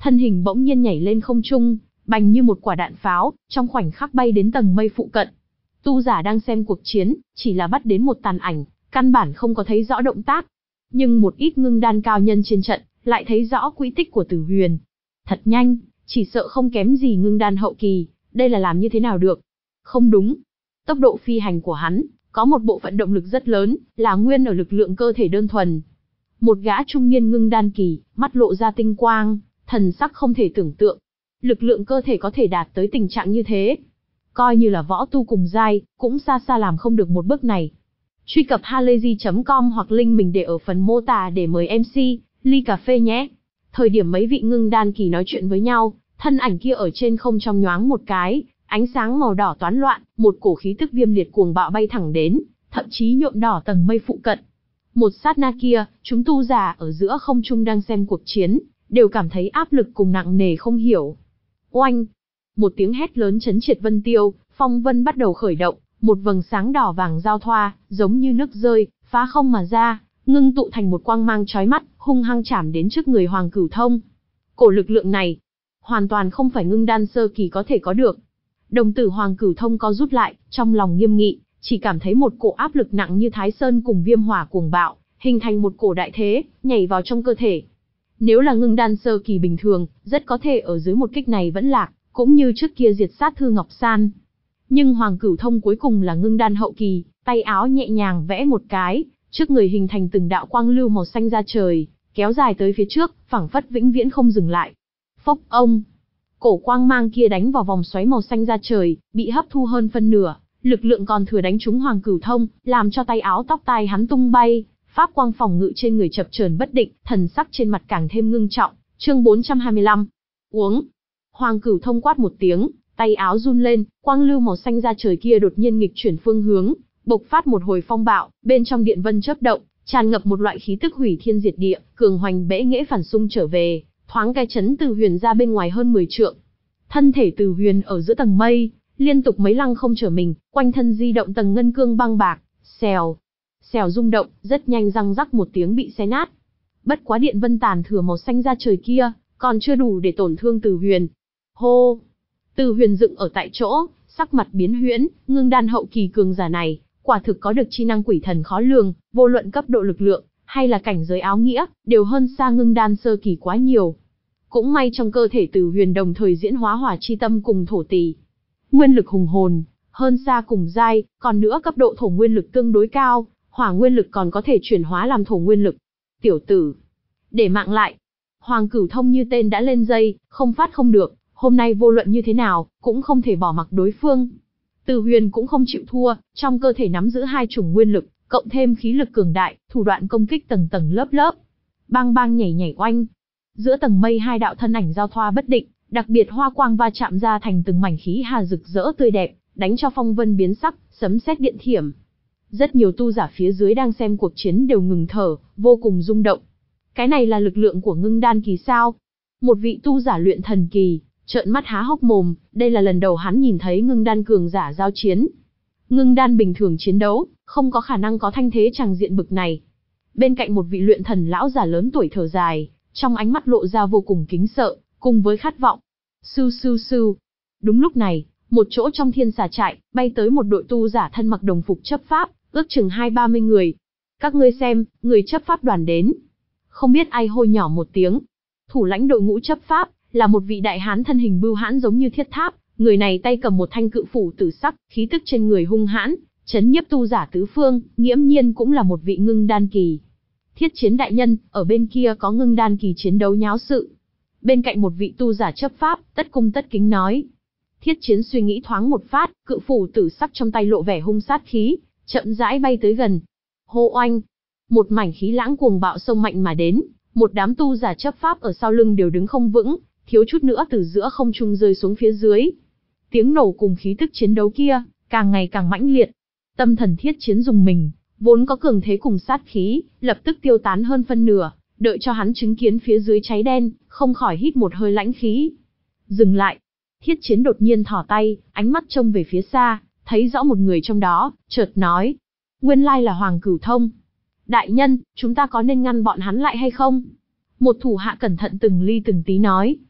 thân hình bỗng nhiên nhảy lên không trung, bành như một quả đạn pháo, trong khoảnh khắc bay đến tầng mây phụ cận. Tu giả đang xem cuộc chiến, chỉ là bắt đến một tàn ảnh, căn bản không có thấy rõ động tác. Nhưng một ít ngưng đan cao nhân trên trận, lại thấy rõ quỹ tích của Tử Huyền. Thật nhanh, chỉ sợ không kém gì ngưng đan hậu kỳ, đây là làm như thế nào được? Không đúng. Tốc độ phi hành của hắn, có một bộ phận động lực rất lớn, là nguyên ở lực lượng cơ thể đơn thuần. Một gã trung niên ngưng đan kỳ, mắt lộ ra tinh quang, thần sắc không thể tưởng tượng. Lực lượng cơ thể có thể đạt tới tình trạng như thế. Coi như là võ tu cùng giai, cũng xa xa làm không được một bước này. Truy cập halayzi chấm com hoặc link mình để ở phần mô tả để mời em xê, ly cà phê nhé. Thời điểm mấy vị ngưng đan kỳ nói chuyện với nhau, thân ảnh kia ở trên không trong nhoáng một cái, ánh sáng màu đỏ toán loạn, một cổ khí tức viêm liệt cuồng bạo bay thẳng đến, thậm chí nhuộm đỏ tầng mây phụ cận. Một sát na kia, chúng tu giả ở giữa không trung đang xem cuộc chiến, đều cảm thấy áp lực cùng nặng nề không hiểu. Oanh! Một tiếng hét lớn chấn triệt vân tiêu, phong vân bắt đầu khởi động, một vầng sáng đỏ vàng giao thoa, giống như nước rơi, phá không mà ra, ngưng tụ thành một quang mang chói mắt, hung hăng chạm đến trước người Hoàng Cửu Thông. Cổ lực lượng này, hoàn toàn không phải ngưng đan sơ kỳ có thể có được. Đồng tử Hoàng Cửu Thông co rút lại, trong lòng nghiêm nghị, chỉ cảm thấy một cổ áp lực nặng như Thái Sơn cùng viêm hỏa cuồng bạo, hình thành một cổ đại thế, nhảy vào trong cơ thể. Nếu là ngưng đan sơ kỳ bình thường, rất có thể ở dưới một kích này vẫn lạc, cũng như trước kia diệt sát Thư Ngọc San. Nhưng Hoàng Cửu Thông cuối cùng là ngưng đan hậu kỳ, tay áo nhẹ nhàng vẽ một cái, trước người hình thành từng đạo quang lưu màu xanh ra trời, kéo dài tới phía trước, phảng phất vĩnh viễn không dừng lại. Phốc ông! Cổ quang mang kia đánh vào vòng xoáy màu xanh ra trời, bị hấp thu hơn phân nửa, lực lượng còn thừa đánh trúng Hoàng Cửu Thông, làm cho tay áo tóc tai hắn tung bay, pháp quang phòng ngự trên người chập chờn bất định, thần sắc trên mặt càng thêm ngưng trọng. Chương bốn trăm hai mươi lăm. Uống. Hoàng Cửu Thông quát một tiếng, tay áo run lên, quang lưu màu xanh ra trời kia đột nhiên nghịch chuyển phương hướng, bộc phát một hồi phong bạo, bên trong điện vân chớp động, tràn ngập một loại khí tức hủy thiên diệt địa, cường hoành bẽ nghễ phản xung trở về, thoáng cái chấn Từ Huyền ra bên ngoài hơn mười trượng. Thân thể Từ Huyền ở giữa tầng mây, liên tục mấy lăng không trở mình, quanh thân di động tầng ngân cương băng bạc, xèo, xèo rung động, rất nhanh răng rắc một tiếng bị xé nát. Bất quá điện vân tàn thừa màu xanh ra trời kia, còn chưa đủ để tổn thương Từ Huyền. Hô! Từ Huyền dựng ở tại chỗ, sắc mặt biến huyễn, ngưng đan hậu kỳ cường giả này, quả thực có được chi năng quỷ thần khó lường, vô luận cấp độ lực lượng, hay là cảnh giới áo nghĩa, đều hơn xa ngưng đan sơ kỳ quá nhiều. Cũng may trong cơ thể Từ Huyền đồng thời diễn hóa hỏa chi tâm cùng thổ tỷ. Nguyên lực hùng hồn, hơn xa cùng giai, còn nữa cấp độ thổ nguyên lực tương đối cao, hỏa nguyên lực còn có thể chuyển hóa làm thổ nguyên lực. Tiểu tử! Để mạng lại! Hoàng Cửu Thông như tên đã lên dây, không phát không được, hôm nay vô luận như thế nào, cũng không thể bỏ mặc đối phương. Từ Huyền cũng không chịu thua, trong cơ thể nắm giữ hai chủng nguyên lực, cộng thêm khí lực cường đại, thủ đoạn công kích tầng tầng lớp lớp. Bang bang nhảy nhảy oanh. Giữa tầng mây hai đạo thân ảnh giao thoa bất định, đặc biệt hoa quang va chạm ra thành từng mảnh khí hà rực rỡ tươi đẹp, đánh cho phong vân biến sắc, sấm sét điện thiểm. Rất nhiều tu giả phía dưới đang xem cuộc chiến đều ngừng thở, vô cùng rung động. Cái này là lực lượng của ngưng đan kỳ sao? Một vị tu giả luyện thần kỳ, trợn mắt há hốc mồm, đây là lần đầu hắn nhìn thấy ngưng đan cường giả giao chiến. Ngưng đan bình thường chiến đấu, không có khả năng có thanh thế tràng diện bực này. Bên cạnh một vị luyện thần lão giả lớn tuổi thở dài, trong ánh mắt lộ ra vô cùng kính sợ, cùng với khát vọng. Sưu sưu sưu. Đúng lúc này, một chỗ trong thiên xà trại, bay tới một đội tu giả thân mặc đồng phục chấp pháp, ước chừng hai ba mươi người. Các ngươi xem, người chấp pháp đoàn đến. Không biết ai hô nhỏ một tiếng. Thủ lãnh đội ngũ chấp pháp, là một vị đại hán thân hình bưu hãn giống như thiết tháp, người này tay cầm một thanh cự phủ tử sắc, khí tức trên người hung hãn, chấn nhiếp tu giả tứ phương, nghiễm nhiên cũng là một vị ngưng đan kỳ. Thiết Chiến đại nhân, ở bên kia có ngưng đan kỳ chiến đấu nháo sự. Bên cạnh một vị tu giả chấp pháp, tất cung tất kính nói. Thiết Chiến suy nghĩ thoáng một phát, cự phủ tử sắc trong tay lộ vẻ hung sát khí, chậm rãi bay tới gần. Hô oanh! Một mảnh khí lãng cuồng bạo sông mạnh mà đến, một đám tu giả chấp pháp ở sau lưng đều đứng không vững, thiếu chút nữa từ giữa không trung rơi xuống phía dưới. Tiếng nổ cùng khí tức chiến đấu kia, càng ngày càng mãnh liệt. Tâm thần Thiết Chiến dùng mình, vốn có cường thế cùng sát khí, lập tức tiêu tán hơn phân nửa, đợi cho hắn chứng kiến phía dưới cháy đen, không khỏi hít một hơi lãnh khí. Dừng lại. Thiết Chiến đột nhiên thỏ tay, ánh mắt trông về phía xa, thấy rõ một người trong đó, chợt nói. Nguyên lai là Hoàng Cửu Thông. Đại nhân, chúng ta có nên ngăn bọn hắn lại hay không? Một thủ hạ cẩn thận từng ly từng tí nói.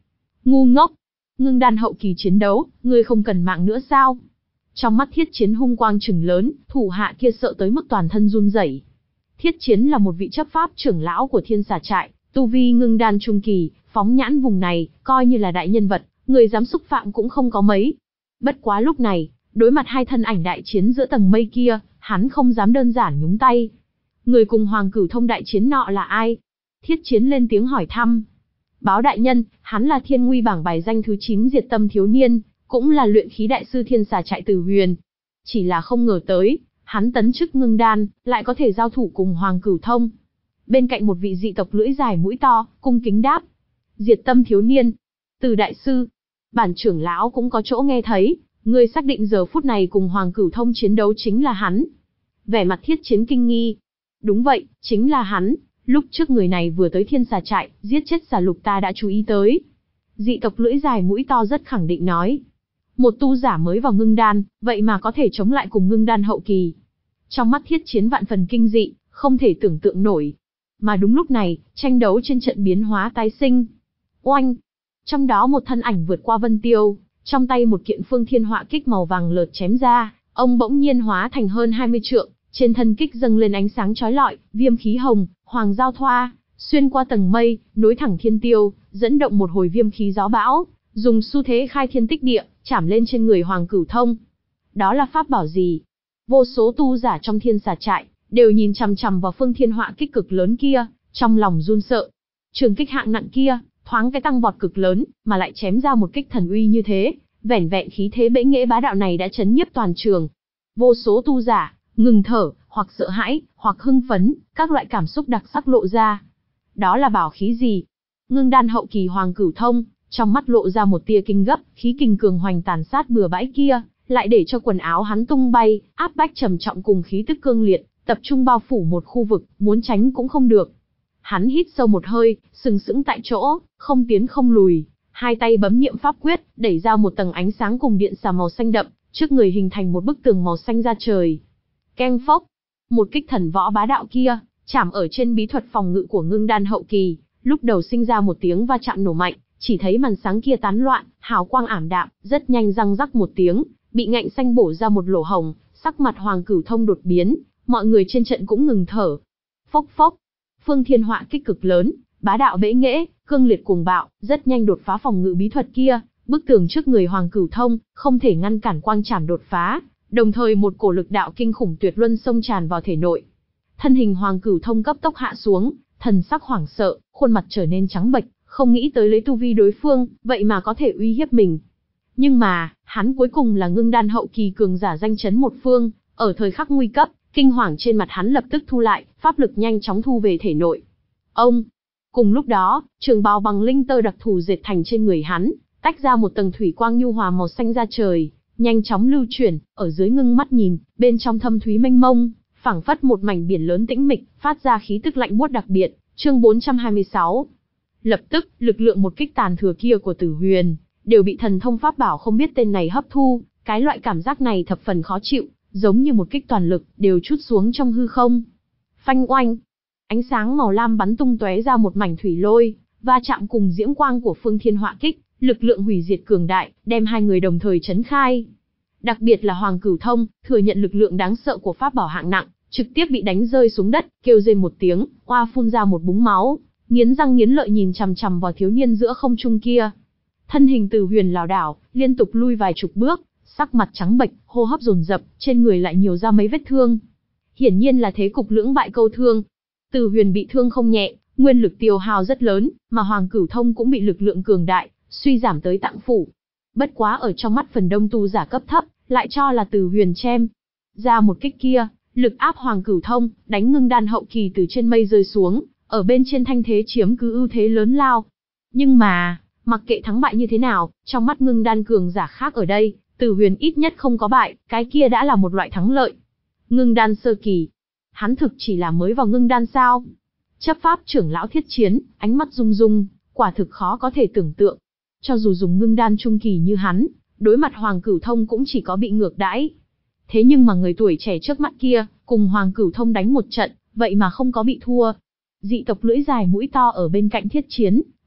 Ngu ngốc! Ngưng đan hậu kỳ chiến đấu, ngươi không cần mạng nữa sao? Trong mắt Thiết Chiến hung quang trừng lớn, thủ hạ kia sợ tới mức toàn thân run rẩy. Thiết Chiến là một vị chấp pháp trưởng lão của Thiên Xà Trại, tu vi ngưng đan trung kỳ, phóng nhãn vùng này, coi như là đại nhân vật, người dám xúc phạm cũng không có mấy. Bất quá lúc này, đối mặt hai thân ảnh đại chiến giữa tầng mây kia, hắn không dám đơn giản nhúng tay. Người cùng Hoàng Cửu Thông đại chiến nọ là ai? Thiết Chiến lên tiếng hỏi thăm. Báo đại nhân, hắn là Thiên Nguy bảng bài danh thứ chín Diệt Tâm thiếu niên, cũng là luyện khí đại sư Thiên Xà Trại Từ Huyền. Chỉ là không ngờ tới, hắn tấn chức ngưng đan, lại có thể giao thủ cùng Hoàng Cửu Thông. Bên cạnh một vị dị tộc lưỡi dài mũi to, cung kính đáp. Diệt Tâm thiếu niên. Từ đại sư. Bản trưởng lão cũng có chỗ nghe thấy, ngươi xác định giờ phút này cùng Hoàng Cửu Thông chiến đấu chính là hắn. Vẻ mặt Thiết Chiến kinh nghi. Đúng vậy, chính là hắn. Lúc trước người này vừa tới Thiên Xà Trại, giết chết Xà Lục ta đã chú ý tới. Dị tộc lưỡi dài mũi to rất khẳng định nói. Một tu giả mới vào ngưng đan, vậy mà có thể chống lại cùng ngưng đan hậu kỳ. Trong mắt Thiết Chiến vạn phần kinh dị, không thể tưởng tượng nổi. Mà đúng lúc này, tranh đấu trên trận biến hóa tái sinh. Oanh! Trong đó một thân ảnh vượt qua vân tiêu, trong tay một kiện phương thiên họa kích màu vàng lợt chém ra, ông bỗng nhiên hóa thành hơn hai mươi trượng, trên thân kích dâng lên ánh sáng chói lọi, viêm khí hồng, hoàng giao thoa, xuyên qua tầng mây, nối thẳng thiên tiêu, dẫn động một hồi viêm khí gió bão, dùng xu thế khai thiên tích địa, chảm lên trên người Hoàng Cửu Thông. Đó là pháp bảo gì? Vô số tu giả trong Thiên Xà Trại đều nhìn chằm chằm vào phương thiên họa kích cực lớn kia, trong lòng run sợ. Trường kích hạng nặng kia, thoáng cái tăng vọt cực lớn, mà lại chém ra một kích thần uy như thế, vẻn vẹn khí thế bẽ nghệ bá đạo này đã chấn nhiếp toàn trường. Vô số tu giả ngừng thở, hoặc sợ hãi, hoặc hưng phấn, các loại cảm xúc đặc sắc lộ ra. Đó là bảo khí gì? Ngưng đan hậu kỳ Hoàng Cửu Thông, trong mắt lộ ra một tia kinh gấp, khí kình cường hoành tàn sát bừa bãi kia, lại để cho quần áo hắn tung bay, áp bách trầm trọng cùng khí tức cương liệt, tập trung bao phủ một khu vực, muốn tránh cũng không được. Hắn hít sâu một hơi, sừng sững tại chỗ, không tiến không lùi, hai tay bấm niệm pháp quyết, đẩy ra một tầng ánh sáng cùng điện xà màu xanh đậm, trước người hình thành một bức tường màu xanh ra trời. Keng phốc, một kích thần võ bá đạo kia, chạm ở trên bí thuật phòng ngự của ngưng đan hậu kỳ, lúc đầu sinh ra một tiếng va chạm nổ mạnh, chỉ thấy màn sáng kia tán loạn, hào quang ảm đạm, rất nhanh răng rắc một tiếng, bị ngạnh xanh bổ ra một lỗ hồng, sắc mặt Hoàng Cửu Thông đột biến, mọi người trên trận cũng ngừng thở. Phốc phốc, phương thiên họa kích cực lớn, bá đạo bẽ nghệ, cương liệt cuồng bạo, rất nhanh đột phá phòng ngự bí thuật kia, bức tường trước người Hoàng Cửu Thông, không thể ngăn cản quang trảm đột phá, đồng thời một cổ lực đạo kinh khủng tuyệt luân xông tràn vào thể nội. Thân hình Hoàng Cửu Thông cấp tốc hạ xuống, thần sắc hoảng sợ, khuôn mặt trở nên trắng bệch, không nghĩ tới lấy tu vi đối phương, vậy mà có thể uy hiếp mình. Nhưng mà, hắn cuối cùng là ngưng đan hậu kỳ cường giả danh chấn một phương, ở thời khắc nguy cấp, kinh hoàng trên mặt hắn lập tức thu lại, pháp lực nhanh chóng thu về thể nội. Ông! Cùng lúc đó, trường bào bằng linh tơ đặc thù dệt thành trên người hắn, tách ra một tầng thủy quang nhu hòa màu xanh ra trời, nhanh chóng lưu chuyển, ở dưới ngưng mắt nhìn, bên trong thâm thúy mênh mông, phảng phất một mảnh biển lớn tĩnh mịch, phát ra khí tức lạnh buốt đặc biệt. Chương bốn trăm hai mươi sáu. Lập tức, lực lượng một kích tàn thừa kia của Tử Huyền, đều bị thần thông pháp bảo không biết tên này hấp thu, cái loại cảm giác này thập phần khó chịu, giống như một kích toàn lực, đều trút xuống trong hư không. Phanh oanh, ánh sáng màu lam bắn tung tóe ra một mảnh thủy lôi, va chạm cùng diễm quang của phương thiên họa kích, lực lượng hủy diệt cường đại, đem hai người đồng thời chấn khai. Đặc biệt là Hoàng Cửu Thông, thừa nhận lực lượng đáng sợ của pháp bảo hạng nặng, trực tiếp bị đánh rơi xuống đất, kêu rên một tiếng, oa phun ra một búng máu, nghiến răng nghiến lợi nhìn chằm chằm vào thiếu niên giữa không trung kia. Thân hình Từ Huyền lảo đảo, liên tục lui vài chục bước, sắc mặt trắng bệch, hô hấp dồn dập, trên người lại nhiều ra mấy vết thương. Hiển nhiên là thế cục lưỡng bại câu thương. Từ Huyền bị thương không nhẹ, nguyên lực tiêu hao rất lớn, mà Hoàng Cửu Thông cũng bị lực lượng cường đại suy giảm tới tạng phủ. Bất quá ở trong mắt phần đông tu giả cấp thấp, lại cho là Từ Huyền chêm ra một kích kia, lực áp Hoàng Cửu Thông, đánh ngưng đan hậu kỳ từ trên mây rơi xuống, ở bên trên thanh thế chiếm cứ ưu thế lớn lao. Nhưng mà, mặc kệ thắng bại như thế nào, trong mắt ngưng đan cường giả khác ở đây, Từ Huyền ít nhất không có bại, cái kia đã là một loại thắng lợi. Ngưng đan sơ kỳ, hắn thực chỉ là mới vào ngưng đan sao? Chấp pháp trưởng lão Thiết Chiến, ánh mắt rung rung, quả thực khó có thể tưởng tượng. Cho dù dùng ngưng đan trung kỳ như hắn, đối mặt Hoàng Cửu Thông cũng chỉ có bị ngược đãi. Thế nhưng mà người tuổi trẻ trước mắt kia, cùng Hoàng Cửu Thông đánh một trận, vậy mà không có bị thua. Dị tộc lưỡi dài mũi to ở bên cạnh Thiết Chiến,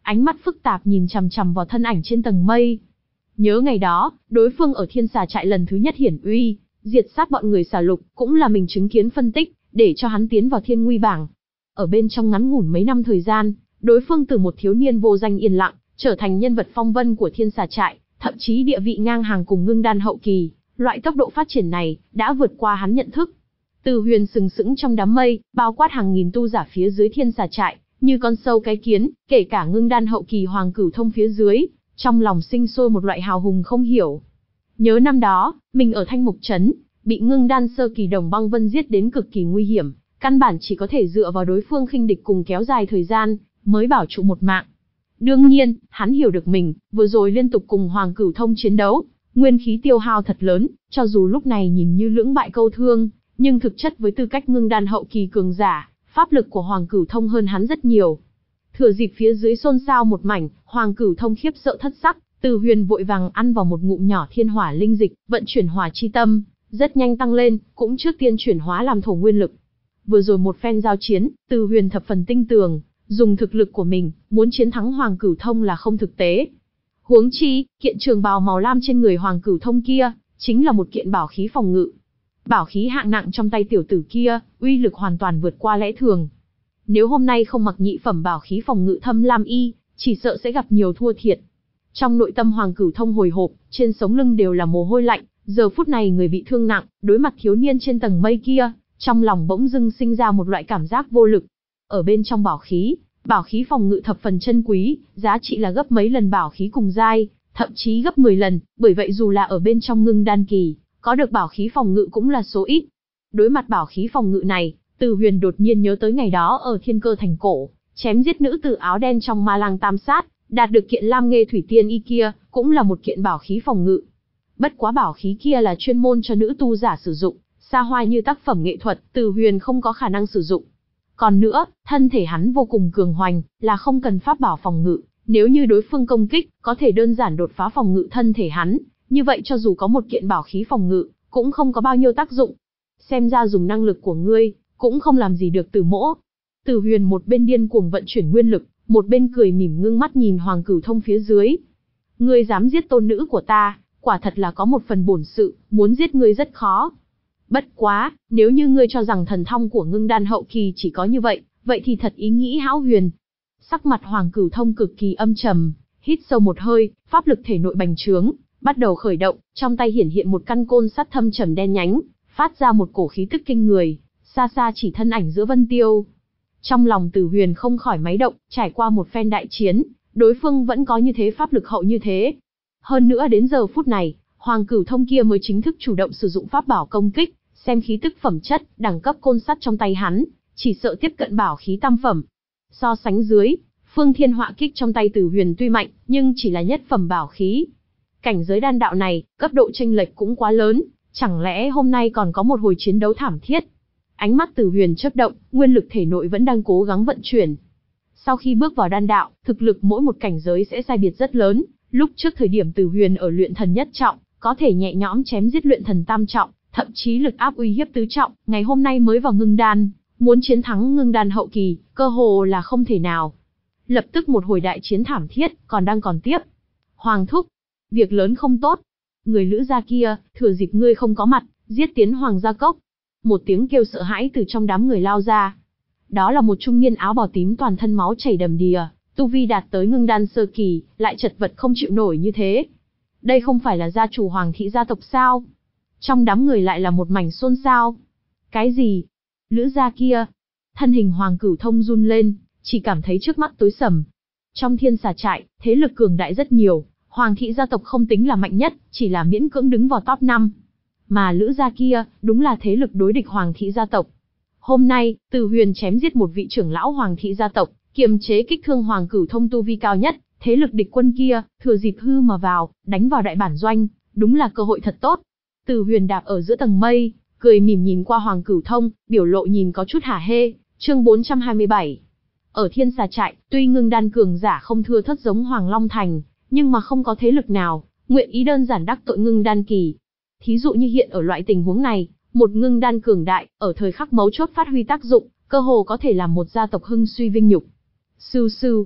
ánh mắt phức tạp nhìn chằm chằm vào thân ảnh trên tầng mây. Nhớ ngày đó, đối phương ở Thiên Xà Trại lần thứ nhất hiển uy, diệt sát bọn người Xà Lục, cũng là mình chứng kiến phân tích, để cho hắn tiến vào Thiên Nguy bảng. Ở bên trong ngắn ngủn mấy năm thời gian, đối phương từ một thiếu niên vô danh yên lặng, trở thành nhân vật phong vân của Thiên Xà Trại, thậm chí địa vị ngang hàng cùng Ngưng Đan hậu kỳ, loại tốc độ phát triển này đã vượt qua hắn nhận thức. Từ Huyền sừng sững trong đám mây, bao quát hàng nghìn tu giả phía dưới Thiên Xà Trại, như con sâu cái kiến, kể cả Ngưng Đan hậu kỳ Hoàng Cửu Thông phía dưới, trong lòng sinh sôi một loại hào hùng không hiểu. Nhớ năm đó, mình ở Thanh Mục Trấn, bị Ngưng Đan sơ kỳ Đồng Băng Vân giết đến cực kỳ nguy hiểm, căn bản chỉ có thể dựa vào đối phương khinh địch cùng kéo dài thời gian, mới bảo trụ một mạng. Đương nhiên, hắn hiểu được mình, vừa rồi liên tục cùng Hoàng Cửu Thông chiến đấu, nguyên khí tiêu hao thật lớn, cho dù lúc này nhìn như lưỡng bại câu thương, nhưng thực chất với tư cách Ngưng Đan hậu kỳ cường giả, pháp lực của Hoàng Cửu Thông hơn hắn rất nhiều. Thừa dịp phía dưới xôn xao một mảnh, Hoàng Cửu Thông khiếp sợ thất sắc, Từ Huyền vội vàng ăn vào một ngụm nhỏ thiên hỏa linh dịch, vận chuyển hỏa chi tâm, rất nhanh tăng lên, cũng trước tiên chuyển hóa làm thổ nguyên lực. Vừa rồi một phen giao chiến, Từ Huyền thập phần tinh tường, dùng thực lực của mình, muốn chiến thắng Hoàng Cửu Thông là không thực tế. Huống chi, kiện trường bào màu lam trên người Hoàng Cửu Thông kia, chính là một kiện bảo khí phòng ngự. Bảo khí hạng nặng trong tay tiểu tử kia, uy lực hoàn toàn vượt qua lẽ thường. Nếu hôm nay không mặc nhị phẩm bảo khí phòng ngự thâm lam y, chỉ sợ sẽ gặp nhiều thua thiệt. Trong nội tâm Hoàng Cửu Thông hồi hộp, trên sống lưng đều là mồ hôi lạnh, giờ phút này người bị thương nặng, đối mặt thiếu niên trên tầng mây kia, trong lòng bỗng dưng sinh ra một loại cảm giác vô lực. Ở bên trong bảo khí, bảo khí phòng ngự thập phần chân quý, giá trị là gấp mấy lần bảo khí cùng giai, thậm chí gấp mười lần, bởi vậy dù là ở bên trong Ngưng Đan kỳ, có được bảo khí phòng ngự cũng là số ít. Đối mặt bảo khí phòng ngự này, Từ Huyền đột nhiên nhớ tới ngày đó ở Thiên Cơ Thành cổ, chém giết nữ tử áo đen trong Ma Lang Tam Sát, đạt được kiện Lam Nghê Thủy Tiên y kia, cũng là một kiện bảo khí phòng ngự. Bất quá bảo khí kia là chuyên môn cho nữ tu giả sử dụng, xa hoa như tác phẩm nghệ thuật, Từ Huyền không có khả năng sử dụng. Còn nữa, thân thể hắn vô cùng cường hoành, là không cần pháp bảo phòng ngự, nếu như đối phương công kích, có thể đơn giản đột phá phòng ngự thân thể hắn, như vậy cho dù có một kiện bảo khí phòng ngự, cũng không có bao nhiêu tác dụng. Xem ra dùng năng lực của ngươi, cũng không làm gì được Từ Mỗ. Từ Huyền một bên điên cuồng vận chuyển nguyên lực, một bên cười mỉm ngưng mắt nhìn Hoàng Cửu Thông phía dưới. Ngươi dám giết tôn nữ của ta, quả thật là có một phần bổn sự, muốn giết ngươi rất khó. Bất quá, nếu như ngươi cho rằng thần thông của Ngưng Đan hậu kỳ chỉ có như vậy, vậy thì thật ý nghĩ hão huyền. Sắc mặt Hoàng Cửu Thông cực kỳ âm trầm, hít sâu một hơi, pháp lực thể nội bành trướng, bắt đầu khởi động, trong tay hiển hiện một căn côn sắt thâm trầm đen nhánh, phát ra một cổ khí tức kinh người, xa xa chỉ thân ảnh giữa vân tiêu. Trong lòng Từ Huyền không khỏi máy động, trải qua một phen đại chiến, đối phương vẫn có như thế pháp lực hậu như thế. Hơn nữa đến giờ phút này, Hoàng Cửu Thông kia mới chính thức chủ động sử dụng pháp bảo công kích, xem khí tức phẩm chất, đẳng cấp côn sắt trong tay hắn, chỉ sợ tiếp cận bảo khí tam phẩm. So sánh dưới, Phương Thiên Họa Kích trong tay Từ Huyền tuy mạnh, nhưng chỉ là nhất phẩm bảo khí. Cảnh giới đan đạo này, cấp độ chênh lệch cũng quá lớn, chẳng lẽ hôm nay còn có một hồi chiến đấu thảm thiết? Ánh mắt Từ Huyền chớp động, nguyên lực thể nội vẫn đang cố gắng vận chuyển. Sau khi bước vào đan đạo, thực lực mỗi một cảnh giới sẽ sai biệt rất lớn. Lúc trước thời điểm Từ Huyền ở luyện thần nhất trọng, có thể nhẹ nhõm chém giết luyện thần tam trọng, thậm chí lực áp uy hiếp tứ trọng, ngày hôm nay mới vào Ngưng Đan, muốn chiến thắng Ngưng Đan hậu kỳ, cơ hồ là không thể nào. Lập tức một hồi đại chiến thảm thiết, còn đang còn tiếp. Hoàng thúc, việc lớn không tốt. Người Lữ gia kia, thừa dịp ngươi không có mặt, giết tiến Hoàng gia cốc. Một tiếng kêu sợ hãi từ trong đám người lao ra. Đó là một trung niên áo bào tím toàn thân máu chảy đầm đìa, tu vi đạt tới Ngưng Đan sơ kỳ, lại chật vật không chịu nổi như thế. Đây không phải là gia chủ Hoàng thị gia tộc sao? Trong đám người lại là một mảnh xôn xao. Cái gì? Lữ gia kia? Thân hình Hoàng Cửu Thông run lên, chỉ cảm thấy trước mắt tối sầm. Trong Thiên Xà Trại, thế lực cường đại rất nhiều, Hoàng thị gia tộc không tính là mạnh nhất, chỉ là miễn cưỡng đứng vào top năm. Mà Lữ gia kia, đúng là thế lực đối địch Hoàng thị gia tộc. Hôm nay, Từ Huyền chém giết một vị trưởng lão Hoàng thị gia tộc, kiềm chế kích thương Hoàng Cửu Thông tu vi cao nhất, thế lực địch quân kia, thừa dịp hư mà vào, đánh vào đại bản doanh, đúng là cơ hội thật tốt. Từ Huyền đạp ở giữa tầng mây, cười mỉm nhìn qua Hoàng Cửu Thông, biểu lộ nhìn có chút hả hê. Chương bốn trăm hai mươi bảy. Ở Thiên Xà Trại, tuy Ngưng Đan cường giả không thưa thớt giống Hoàng Long Thành, nhưng mà không có thế lực nào nguyện ý đơn giản đắc tội Ngưng Đan kỳ. Thí dụ như hiện ở loại tình huống này, một Ngưng Đan cường đại, ở thời khắc mấu chốt phát huy tác dụng, cơ hồ có thể làm một gia tộc hưng suy vinh nhục. Sưu sưu.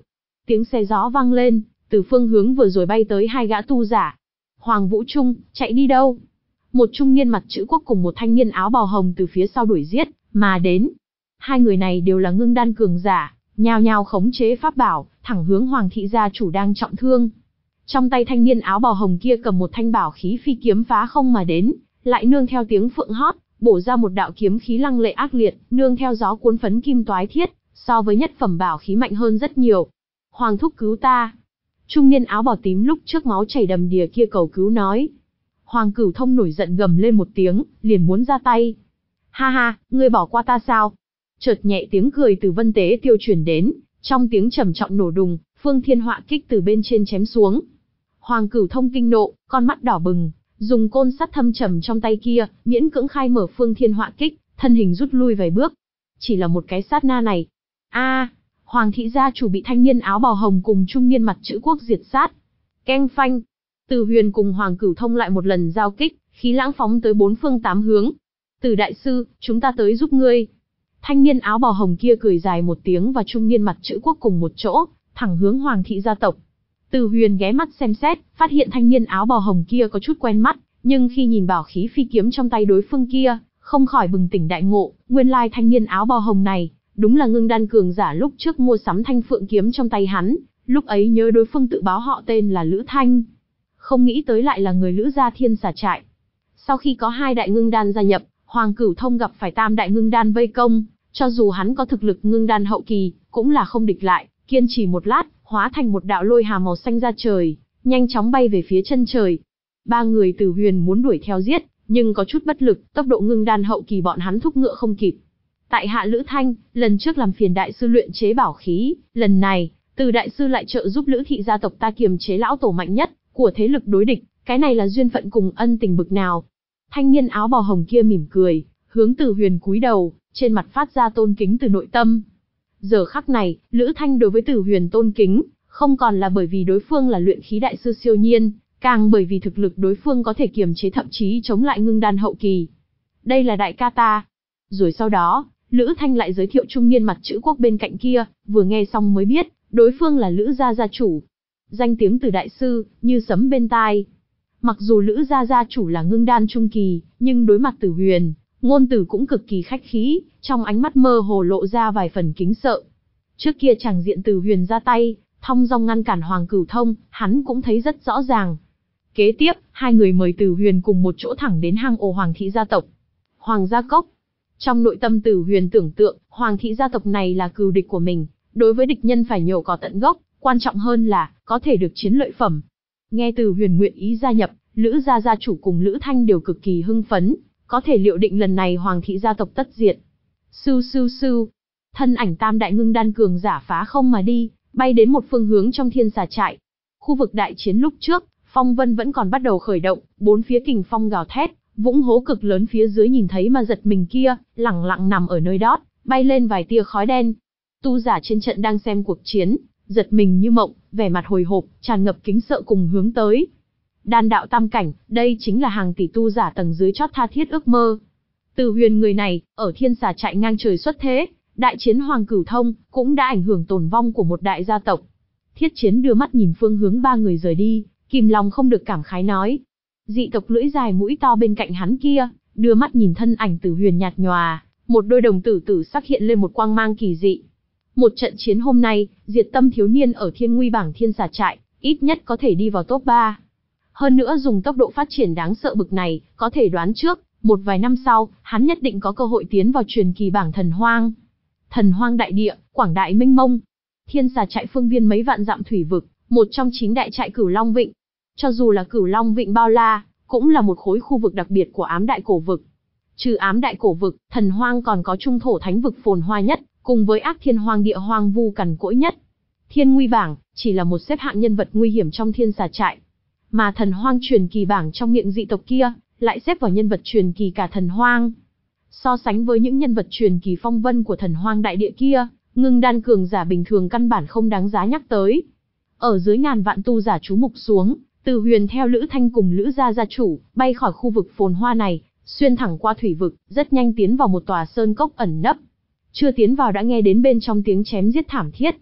Tiếng xe gió vang lên, từ phương hướng vừa rồi bay tới hai gã tu giả. Hoàng Vũ Trung, chạy đi đâu? Một trung niên mặt chữ quốc cùng một thanh niên áo bào hồng từ phía sau đuổi giết mà đến. Hai người này đều là ngưng đan cường giả, nhao nhao khống chế pháp bảo, thẳng hướng Hoàng thị gia chủ đang trọng thương. Trong tay thanh niên áo bào hồng kia cầm một thanh bảo khí phi kiếm phá không mà đến, lại nương theo tiếng phượng hót, bổ ra một đạo kiếm khí lăng lệ ác liệt, nương theo gió cuốn phấn kim toái thiết, so với nhất phẩm bảo khí mạnh hơn rất nhiều. Hoàng thúc cứu ta! Trung niên áo bào tím lúc trước máu chảy đầm đìa kia cầu cứu nói. Hoàng Cửu Thông nổi giận gầm lên một tiếng, liền muốn ra tay. Ha ha, ngươi bỏ qua ta sao? Chợt nhẹ tiếng cười từ Vân Tế Tiêu truyền đến, trong tiếng trầm trọng nổ đùng, Phương Thiên Họa kích từ bên trên chém xuống. Hoàng Cửu Thông kinh nộ, con mắt đỏ bừng, dùng côn sắt thâm trầm trong tay kia, miễn cưỡng khai mở Phương Thiên Họa kích, thân hình rút lui vài bước. Chỉ là một cái sát na này. A, Hoàng thị gia chủ bị thanh niên áo bào hồng cùng trung niên mặt chữ quốc diệt sát. Keng phanh. Từ Huyền cùng Hoàng Cửu Thông lại một lần giao kích, khí lãng phóng tới bốn phương tám hướng. Từ đại sư, chúng ta tới giúp ngươi. Thanh niên áo bào hồng kia cười dài một tiếng và trung niên mặt chữ quốc cùng một chỗ, thẳng hướng Hoàng thị gia tộc. Từ Huyền ghé mắt xem xét, phát hiện thanh niên áo bào hồng kia có chút quen mắt, nhưng khi nhìn bảo khí phi kiếm trong tay đối phương kia, không khỏi bừng tỉnh đại ngộ, nguyên lai thanh niên áo bào hồng này, đúng là ngưng đan cường giả lúc trước mua sắm thanh phượng kiếm trong tay hắn, lúc ấy nhớ đối phương tự báo họ tên là Lữ Thanh. Không nghĩ tới lại là người Lữ gia Thiên Xà Trại. Sau khi có hai đại ngưng đan gia nhập, Hoàng Cửu Thông gặp phải tam đại ngưng đan vây công, cho dù hắn có thực lực ngưng đan hậu kỳ, cũng là không địch lại, kiên trì một lát, hóa thành một đạo lôi hà màu xanh ra trời, nhanh chóng bay về phía chân trời. Ba người Từ Huyền muốn đuổi theo giết, nhưng có chút bất lực, tốc độ ngưng đan hậu kỳ bọn hắn thúc ngựa không kịp. Tại hạ Lữ Thanh, lần trước làm phiền đại sư luyện chế bảo khí, lần này, Từ đại sư lại trợ giúp Lữ thị gia tộc ta kiềm chế lão tổ mạnh nhất của thế lực đối địch, cái này là duyên phận cùng ân tình bực nào. Thanh niên áo bào hồng kia mỉm cười, hướng Từ Huyền cúi đầu, trên mặt phát ra tôn kính từ nội tâm. Giờ khắc này, Lữ Thanh đối với Từ Huyền tôn kính, không còn là bởi vì đối phương là luyện khí đại sư siêu nhiên, càng bởi vì thực lực đối phương có thể kiềm chế thậm chí chống lại ngưng đan hậu kỳ. Đây là đại ca ta. Rồi sau đó, Lữ Thanh lại giới thiệu trung niên mặt chữ quốc bên cạnh kia, vừa nghe xong mới biết, đối phương là Lữ gia gia chủ. Danh tiếng Từ đại sư, như sấm bên tai. Mặc dù Lữ gia gia chủ là ngưng đan trung kỳ, nhưng đối mặt Từ Huyền, ngôn từ cũng cực kỳ khách khí, trong ánh mắt mơ hồ lộ ra vài phần kính sợ. Trước kia chàng diện Từ Huyền ra tay, thong dong ngăn cản Hoàng Cửu Thông, hắn cũng thấy rất rõ ràng. Kế tiếp, hai người mời Từ Huyền cùng một chỗ thẳng đến hang ổ Hoàng thị gia tộc. Hoàng gia cốc. Trong nội tâm Từ Huyền tưởng tượng, Hoàng thị gia tộc này là cừu địch của mình, đối với địch nhân phải nhổ cỏ tận gốc, quan trọng hơn là có thể được chiến lợi phẩm. Nghe Từ Huyền nguyện ý gia nhập, Lữ gia gia chủ cùng Lữ Thanh đều cực kỳ hưng phấn, có thể liệu định lần này Hoàng thị gia tộc tất diệt. Sưu sưu sưu, thân ảnh tam đại ngưng đan cường giả phá không mà đi, bay đến một phương hướng trong Thiên Xà Trại. Khu vực đại chiến lúc trước, phong vân vẫn còn bắt đầu khởi động, bốn phía kình phong gào thét, vũng hố cực lớn phía dưới nhìn thấy mà giật mình kia, lẳng lặng nằm ở nơi đó, bay lên vài tia khói đen. Tu giả trên trận đang xem cuộc chiến, giật mình như mộng, vẻ mặt hồi hộp, tràn ngập kính sợ cùng hướng tới. Đan đạo tam cảnh, đây chính là hàng tỷ tu giả tầng dưới chót tha thiết ước mơ. Từ Huyền người này, ở Thiên Xà Trại ngang trời xuất thế, đại chiến Hoàng Cửu Thông, cũng đã ảnh hưởng tồn vong của một đại gia tộc. Thiết Chiến đưa mắt nhìn phương hướng ba người rời đi, kìm lòng không được cảm khái nói. Dị tộc lưỡi dài mũi to bên cạnh hắn kia, đưa mắt nhìn thân ảnh Từ Huyền nhạt nhòa, một đôi đồng tử tử sắc hiện lên một quang mang kỳ dị. Một trận chiến hôm nay, diệt tâm thiếu niên ở thiên nguy bảng Thiên Xà Trại, ít nhất có thể đi vào top ba. Hơn nữa dùng tốc độ phát triển đáng sợ bực này, có thể đoán trước, một vài năm sau, hắn nhất định có cơ hội tiến vào truyền kỳ bảng Thần Hoang. Thần Hoang đại địa, quảng đại mênh mông. Thiên Xà Trại phương viên mấy vạn dặm thủy vực, một trong chín đại trại Cửu Long Vịnh. Cho dù là Cửu Long Vịnh bao la, cũng là một khối khu vực đặc biệt của Ám Đại Cổ Vực. Trừ Ám Đại Cổ Vực, Thần Hoang còn có Trung Thổ Thánh Vực phồn hoa nhất, cùng với Ác Thiên Hoang địa hoang vu cằn cỗi nhất. Thiên Nguy bảng chỉ là một xếp hạng nhân vật nguy hiểm trong Thiên Xà Trại, mà Thần Hoang truyền kỳ bảng trong miệng dị tộc kia lại xếp vào nhân vật truyền kỳ cả Thần Hoang. So sánh với những nhân vật truyền kỳ phong vân của Thần Hoang đại địa kia, ngưng đan cường giả bình thường căn bản không đáng giá nhắc tới. Ở dưới ngàn vạn tu giả chú mục xuống, Từ Huyền theo Lữ Thanh cùng Lữ gia gia chủ, bay khỏi khu vực phồn hoa này, xuyên thẳng qua thủy vực, rất nhanh tiến vào một tòa sơn cốc ẩn nấp. Chưa tiến vào đã nghe đến bên trong tiếng chém giết thảm thiết.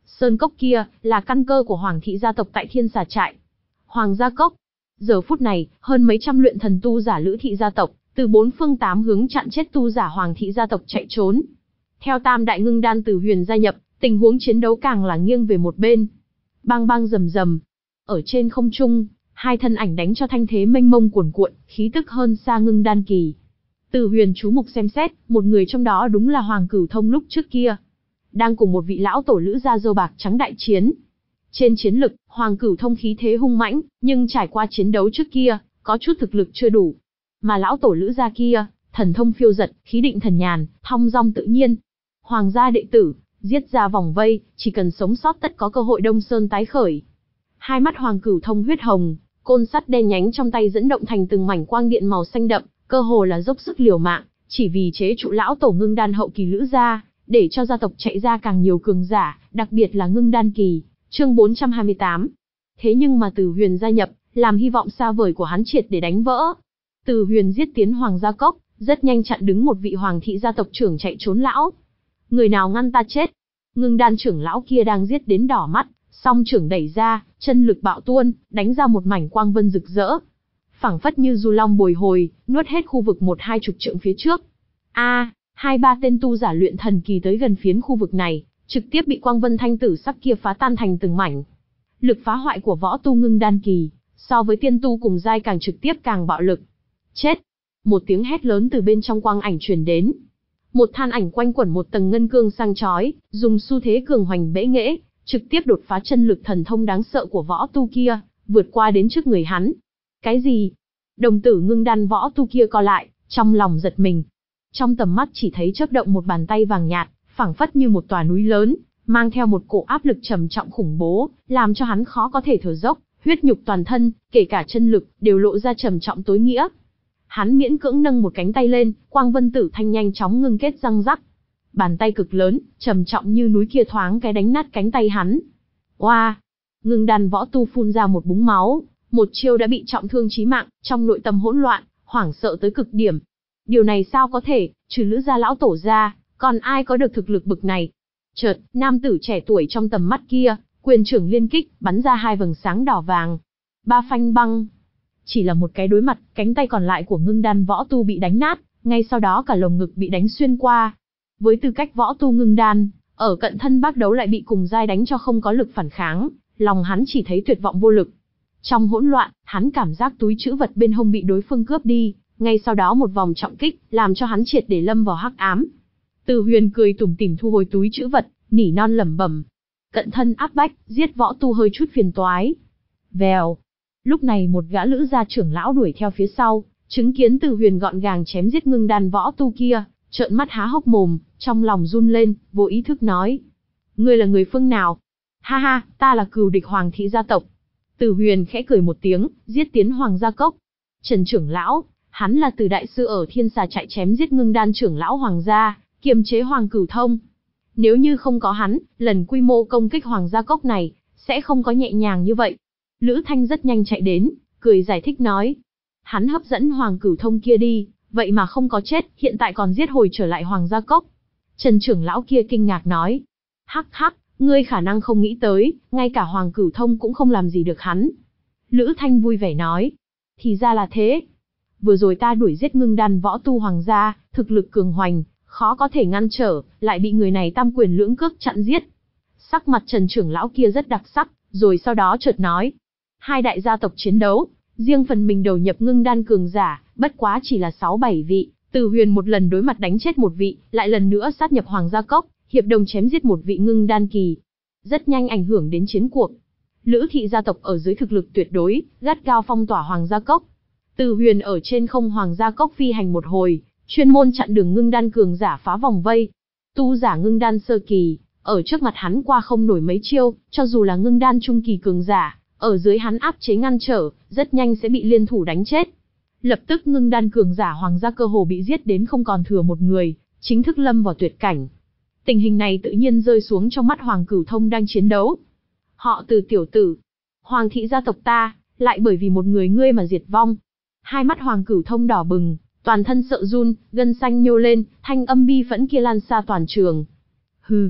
Sơn cốc kia là căn cơ của Hoàng thị gia tộc tại Thiên Xà trại. Hoàng gia cốc. Giờ phút này, hơn mấy trăm luyện thần tu giả Lữ thị gia tộc, từ bốn phương tám hướng chặn chết tu giả Hoàng thị gia tộc chạy trốn. Theo tam đại ngưng đan Từ Huyền gia nhập, tình huống chiến đấu càng là nghiêng về một bên. Bang bang rầm rầm. Ở trên không trung, hai thân ảnh đánh cho thanh thế mênh mông cuồn cuộn, khí tức hơn xa ngưng đan kỳ. Từ Huyền chú mục xem xét, một người trong đó đúng là Hoàng Cửu Thông lúc trước kia, đang cùng một vị lão tổ Lữ gia dâu bạc trắng đại chiến. Trên chiến lực, Hoàng Cửu Thông khí thế hung mãnh, nhưng trải qua chiến đấu trước kia, có chút thực lực chưa đủ. Mà lão tổ Lữ gia kia, thần thông phiêu dật, khí định thần nhàn, thong dong tự nhiên. Hoàng gia đệ tử, giết ra vòng vây, chỉ cần sống sót tất có cơ hội Đông Sơn tái khởi. Hai mắt Hoàng Cửu Thông huyết hồng, côn sắt đen nhánh trong tay dẫn động thành từng mảnh quang điện màu xanh đậm, cơ hồ là dốc sức liều mạng, chỉ vì chế trụ lão tổ ngưng đan hậu kỳ Lữ gia, để cho gia tộc chạy ra càng nhiều cường giả, đặc biệt là ngưng đan kỳ. Chương bốn trăm hai mươi tám. Thế nhưng mà Từ Huyền gia nhập, làm hy vọng xa vời của hắn triệt để đánh vỡ. Từ Huyền giết tiến Hoàng gia cốc, rất nhanh chặn đứng một vị Hoàng thị gia tộc trưởng chạy trốn lão. Người nào ngăn ta chết? Ngưng đan trưởng lão kia đang giết đến đỏ mắt, song trưởng đẩy ra, chân lực bạo tuôn, đánh ra một mảnh quang vân rực rỡ. Phảng phất như du long bồi hồi, nuốt hết khu vực một hai chục trượng phía trước. A, à, hai ba tên tu giả luyện thần kỳ tới gần phiến khu vực này, trực tiếp bị quang vân thanh tử sắc kia phá tan thành từng mảnh. Lực phá hoại của võ tu ngưng đan kỳ, so với tiên tu cùng giai càng trực tiếp càng bạo lực. Chết! Một tiếng hét lớn từ bên trong quang ảnh truyền đến. Một than ảnh quanh quẩn một tầng ngân cương sang chói, dùng xu thế cường hoành bẽ nghễ, trực tiếp đột phá chân lực thần thông đáng sợ của võ tu kia, vượt qua đến trước người hắn. Cái gì? Đồng tử ngưng đan võ tu kia co lại, trong lòng giật mình. Trong tầm mắt chỉ thấy chớp động một bàn tay vàng nhạt, phảng phất như một tòa núi lớn, mang theo một cỗ áp lực trầm trọng khủng bố, làm cho hắn khó có thể thở dốc, huyết nhục toàn thân, kể cả chân lực, đều lộ ra trầm trọng tối nghĩa. Hắn miễn cưỡng nâng một cánh tay lên, quang vân tử thanh nhanh chóng ngưng kết răng rắc. Bàn tay cực lớn, trầm trọng như núi kia thoáng cái đánh nát cánh tay hắn. Oa! Ngưng đan võ tu phun ra một búng máu, một chiêu đã bị trọng thương chí mạng, trong nội tâm hỗn loạn, hoảng sợ tới cực điểm. Điều này sao có thể, trừ Lữ gia lão tổ ra, còn ai có được thực lực bực này? Chợt, nam tử trẻ tuổi trong tầm mắt kia, quyền trưởng liên kích, bắn ra hai vầng sáng đỏ vàng. Ba phanh băng. Chỉ là một cái đối mặt, cánh tay còn lại của ngưng đan võ tu bị đánh nát, ngay sau đó cả lồng ngực bị đánh xuyên qua. Với tư cách võ tu ngưng đan, ở cận thân bác đấu lại bị cùng giai đánh cho không có lực phản kháng, lòng hắn chỉ thấy tuyệt vọng vô lực. Trong hỗn loạn, hắn cảm giác túi trữ vật bên hông bị đối phương cướp đi, ngay sau đó một vòng trọng kích, làm cho hắn triệt để lâm vào hắc ám. Từ Huyền cười tủm tỉm thu hồi túi trữ vật, nỉ non lẩm bẩm: cận thân áp bách, giết võ tu hơi chút phiền toái. Vèo. Lúc này một gã Lữ gia trưởng lão đuổi theo phía sau, chứng kiến Từ Huyền gọn gàng chém giết ngưng đan võ tu kia, trợn mắt há hốc mồm, trong lòng run lên, vô ý thức nói: ngươi là người phương nào? Ha ha, ta là cừu địch Hoàng thị gia tộc. Từ Huyền khẽ cười một tiếng, giết tiến Hoàng gia cốc. Trần trưởng lão, hắn là Từ đại sư ở Thiên Xà trại chém giết ngưng đan trưởng lão Hoàng gia, kiềm chế Hoàng Cửu Thông. Nếu như không có hắn, lần quy mô công kích Hoàng gia cốc này sẽ không có nhẹ nhàng như vậy. Lữ Thanh rất nhanh chạy đến, cười giải thích nói: hắn hấp dẫn Hoàng Cửu Thông kia đi, vậy mà không có chết, hiện tại còn giết hồi trở lại Hoàng gia cốc. Trần trưởng lão kia kinh ngạc nói: hắc hắc, ngươi khả năng không nghĩ tới, ngay cả Hoàng Cửu Thông cũng không làm gì được hắn. Lữ Thanh vui vẻ nói: thì ra là thế. Vừa rồi ta đuổi giết ngưng đan võ tu Hoàng gia, thực lực cường hoành, khó có thể ngăn trở, lại bị người này tam quyền lưỡng cước chặn giết. Sắc mặt Trần trưởng lão kia rất đặc sắc, rồi sau đó chợt nói: hai đại gia tộc chiến đấu, riêng phần mình đầu nhập ngưng đan cường giả, bất quá chỉ là sáu bảy vị, Từ Huyền một lần đối mặt đánh chết một vị, lại lần nữa sát nhập Hoàng gia cốc, hiệp đồng chém giết một vị ngưng đan kỳ. Rất nhanh ảnh hưởng đến chiến cuộc. Lữ thị gia tộc ở dưới thực lực tuyệt đối, gắt gao phong tỏa Hoàng gia cốc. Từ Huyền ở trên không Hoàng gia cốc phi hành một hồi, chuyên môn chặn đường ngưng đan cường giả phá vòng vây. Tu giả ngưng đan sơ kỳ, ở trước mặt hắn qua không nổi mấy chiêu, cho dù là ngưng đan trung kỳ cường giả, ở dưới hắn áp chế ngăn trở, rất nhanh sẽ bị liên thủ đánh chết. Lập tức ngưng đan cường giả Hoàng gia cơ hồ bị giết đến không còn thừa một người, chính thức lâm vào tuyệt cảnh. Tình hình này tự nhiên rơi xuống trong mắt Hoàng Cửu Thông đang chiến đấu. Họ Từ tiểu tử, Hoàng thị gia tộc ta, lại bởi vì một người ngươi mà diệt vong. Hai mắt Hoàng Cửu Thông đỏ bừng, toàn thân sợ run, gân xanh nhô lên, thanh âm bi phẫn kia lan xa toàn trường. Hừ,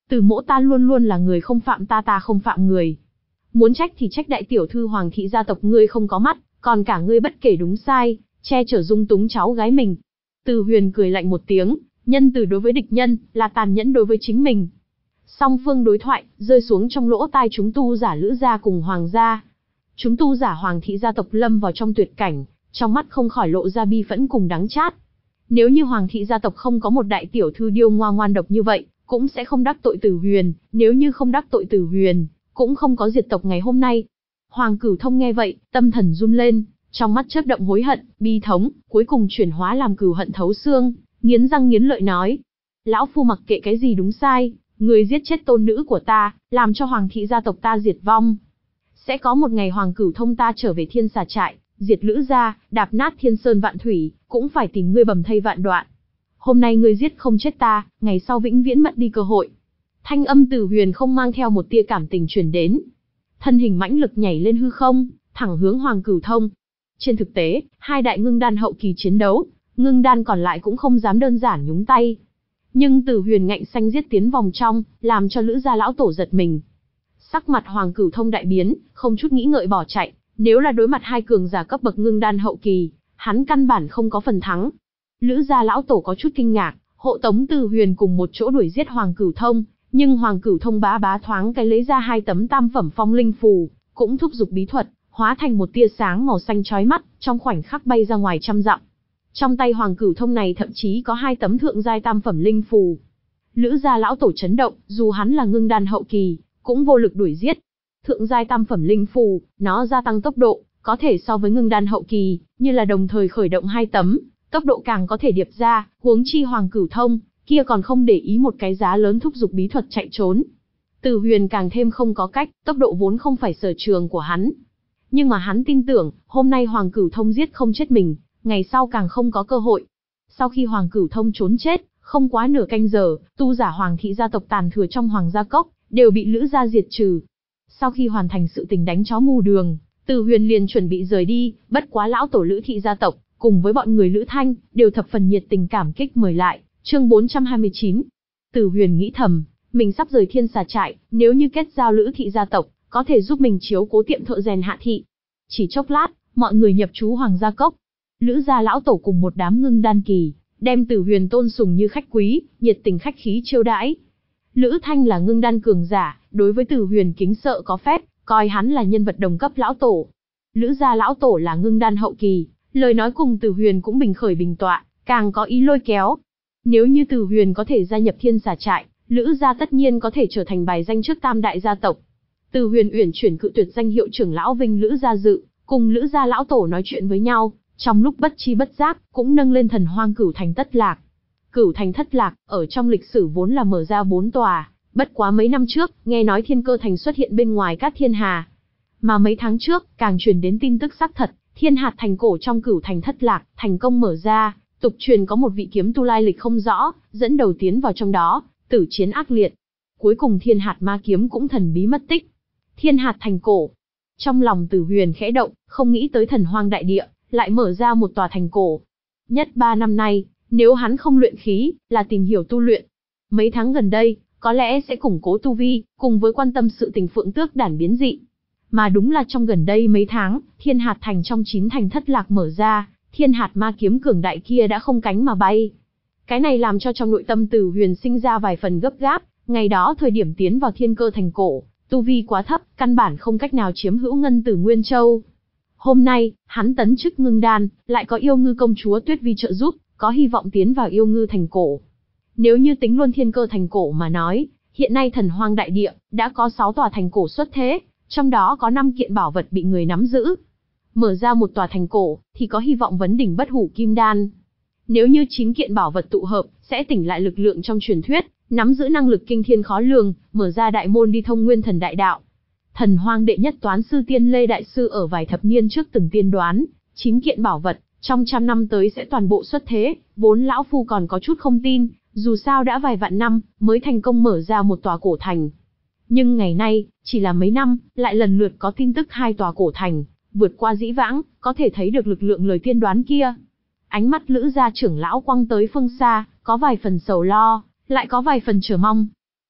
Từ Mỗ ta luôn luôn là người không phạm ta ta không phạm người. Muốn trách thì trách đại tiểu thư Hoàng thị gia tộc ngươi không có mắt, còn cả ngươi bất kể đúng sai, che chở dung túng cháu gái mình. Từ Huyền cười lạnh một tiếng, nhân từ đối với địch nhân, là tàn nhẫn đối với chính mình. Song phương đối thoại, rơi xuống trong lỗ tai chúng tu giả Lữ gia cùng Hoàng gia. Chúng tu giả Hoàng thị gia tộc lâm vào trong tuyệt cảnh, trong mắt không khỏi lộ ra bi phẫn cùng đắng chát. Nếu như Hoàng thị gia tộc không có một đại tiểu thư điêu ngoa ngoan độc như vậy, cũng sẽ không đắc tội Từ Huyền, nếu như không đắc tội Từ Huyền, cũng không có diệt tộc ngày hôm nay. Hoàng Cửu Thông nghe vậy, tâm thần run lên, trong mắt chớp động hối hận, bi thống, cuối cùng chuyển hóa làm cừu hận thấu xương, nghiến răng nghiến lợi nói: lão phu mặc kệ cái gì đúng sai, người giết chết tôn nữ của ta, làm cho Hoàng thị gia tộc ta diệt vong. Sẽ có một ngày Hoàng Cửu Thông ta trở về Thiên Xà trại, diệt Lữ gia, đạp nát thiên sơn vạn thủy, cũng phải tìm ngươi bầm thây vạn đoạn. Hôm nay ngươi giết không chết ta, ngày sau vĩnh viễn mất đi cơ hội. Thanh âm Từ Huyền không mang theo một tia cảm tình truyền đến. Thân hình mãnh lực nhảy lên hư không, thẳng hướng Hoàng Cửu Thông. Trên thực tế, hai đại ngưng đan hậu kỳ chiến đấu, ngưng đan còn lại cũng không dám đơn giản nhúng tay. Nhưng Từ Huyền ngạnh xanh giết tiến vòng trong, làm cho Lữ gia lão tổ giật mình. Sắc mặt Hoàng Cửu Thông đại biến, không chút nghĩ ngợi bỏ chạy. Nếu là đối mặt hai cường giả cấp bậc ngưng đan hậu kỳ, hắn căn bản không có phần thắng. Lữ gia lão tổ có chút kinh ngạc, hộ tống Từ Huyền cùng một chỗ đuổi giết Hoàng Cửu Thông, nhưng Hoàng Cửu Thông bá bá thoáng cái lấy ra hai tấm tam phẩm phong linh phù, cũng thúc giục bí thuật, hóa thành một tia sáng màu xanh chói mắt, trong khoảnh khắc bay ra ngoài trăm dặm. Trong tay Hoàng Cửu Thông này thậm chí có hai tấm thượng giai tam phẩm linh phù. Lữ gia lão tổ chấn động, dù hắn là ngưng đan hậu kỳ, cũng vô lực đuổi giết. Thượng giai tam phẩm linh phù, nó gia tăng tốc độ, có thể so với ngưng đan hậu kỳ, như là đồng thời khởi động hai tấm, tốc độ càng có thể điệp ra, huống chi Hoàng Cửu Thông, kia còn không để ý một cái giá lớn thúc giục bí thuật chạy trốn. Từ Huyền càng thêm không có cách, tốc độ vốn không phải sở trường của hắn. Nhưng mà hắn tin tưởng, hôm nay Hoàng Cửu Thông giết không chết mình, ngày sau càng không có cơ hội. Sau khi Hoàng Cửu Thông trốn chết, không quá nửa canh giờ, tu giả Hoàng thị gia tộc tàn thừa trong Hoàng gia cốc, đều bị Lữ gia diệt trừ. Sau khi hoàn thành sự tình đánh chó mù đường, Từ Huyền liền chuẩn bị rời đi, bất quá lão tổ Lữ thị gia tộc, cùng với bọn người Lữ Thanh, đều thập phần nhiệt tình cảm kích mời lại. Chương bốn trăm hai mươi chín. Từ Huyền nghĩ thầm, mình sắp rời Thiên Xà trại, nếu như kết giao Lữ thị gia tộc, có thể giúp mình chiếu cố tiệm thợ rèn Hạ thị. Chỉ chốc lát, mọi người nhập trú Hoàng gia cốc. Lữ gia lão tổ cùng một đám ngưng đan kỳ, đem Từ Huyền tôn sùng như khách quý, nhiệt tình khách khí chiêu đãi. Lữ Thanh là ngưng đan cường giả, đối với Từ Huyền kính sợ có phép, coi hắn là nhân vật đồng cấp lão tổ. Lữ gia lão tổ là ngưng đan hậu kỳ, lời nói cùng Từ Huyền cũng bình khởi bình tọa, càng có ý lôi kéo. Nếu như Từ Huyền có thể gia nhập Thiên Xà trại, Lữ gia tất nhiên có thể trở thành bài danh trước tam đại gia tộc. Từ Huyền uyển chuyển cự tuyệt danh hiệu trưởng lão vinh Lữ gia dự, cùng Lữ gia lão tổ nói chuyện với nhau, trong lúc bất chi bất giác, cũng nâng lên thần hoang Cửu Thành Thất Lạc. Cửu Thành Thất Lạc, ở trong lịch sử vốn là mở ra bốn tòa, bất quá mấy năm trước, nghe nói Thiên Cơ Thành xuất hiện bên ngoài Cát Thiên Hà. Mà mấy tháng trước, càng truyền đến tin tức xác thật, Thiên Hạt Thành cổ trong Cửu Thành Thất Lạc, thành công mở ra, tục truyền có một vị kiếm tu lai lịch không rõ, dẫn đầu tiến vào trong đó, tử chiến ác liệt. Cuối cùng Thiên Hạt Ma kiếm cũng thần bí mất tích. Thiên Hạt Thành cổ. Trong lòng Từ Huyền khẽ động, không nghĩ tới thần hoang đại địa, lại mở ra một tòa thành cổ. Nhất ba năm nay, nếu hắn không luyện khí, là tìm hiểu tu luyện. Mấy tháng gần đây, có lẽ sẽ củng cố tu vi, cùng với quan tâm sự tình Phượng Tước đản biến dị. Mà đúng là trong gần đây mấy tháng, Thiên Hạt Thành trong chín thành Thất Lạc mở ra, Thiên Hạt Ma kiếm cường đại kia đã không cánh mà bay. Cái này làm cho trong nội tâm Từ Huyền sinh ra vài phần gấp gáp, ngày đó thời điểm tiến vào Thiên Cơ Thành cổ, tu vi quá thấp, căn bản không cách nào chiếm hữu Ngân Tử Nguyên Châu. Hôm nay, hắn tấn chức ngưng đan, lại có yêu ngư công chúa Tuyết Vi trợ giúp, có hy vọng tiến vào yêu ngư thành cổ. Nếu như tính luôn Thiên Cơ Thành cổ mà nói, hiện nay thần hoang đại địa, đã có sáu tòa thành cổ xuất thế, trong đó có năm kiện bảo vật bị người nắm giữ. Mở ra một tòa thành cổ, thì có hy vọng vấn đỉnh bất hủ kim đan. Nếu như chín kiện bảo vật tụ hợp, sẽ tỉnh lại lực lượng trong truyền thuyết, nắm giữ năng lực kinh thiên khó lường, mở ra đại môn đi thông nguyên thần đại đạo. Thần hoang đệ nhất toán sư Tiên Lê Đại Sư ở vài thập niên trước từng tiên đoán, chín kiện bảo vật, trong trăm năm tới sẽ toàn bộ xuất thế, vốn lão phu còn có chút không tin, dù sao đã vài vạn năm, mới thành công mở ra một tòa cổ thành. Nhưng ngày nay, chỉ là mấy năm, lại lần lượt có tin tức hai tòa cổ thành, vượt qua dĩ vãng, có thể thấy được lực lượng lời tiên đoán kia. Ánh mắt Lữ gia trưởng lão quăng tới phương xa, có vài phần sầu lo, lại có vài phần chờ mong.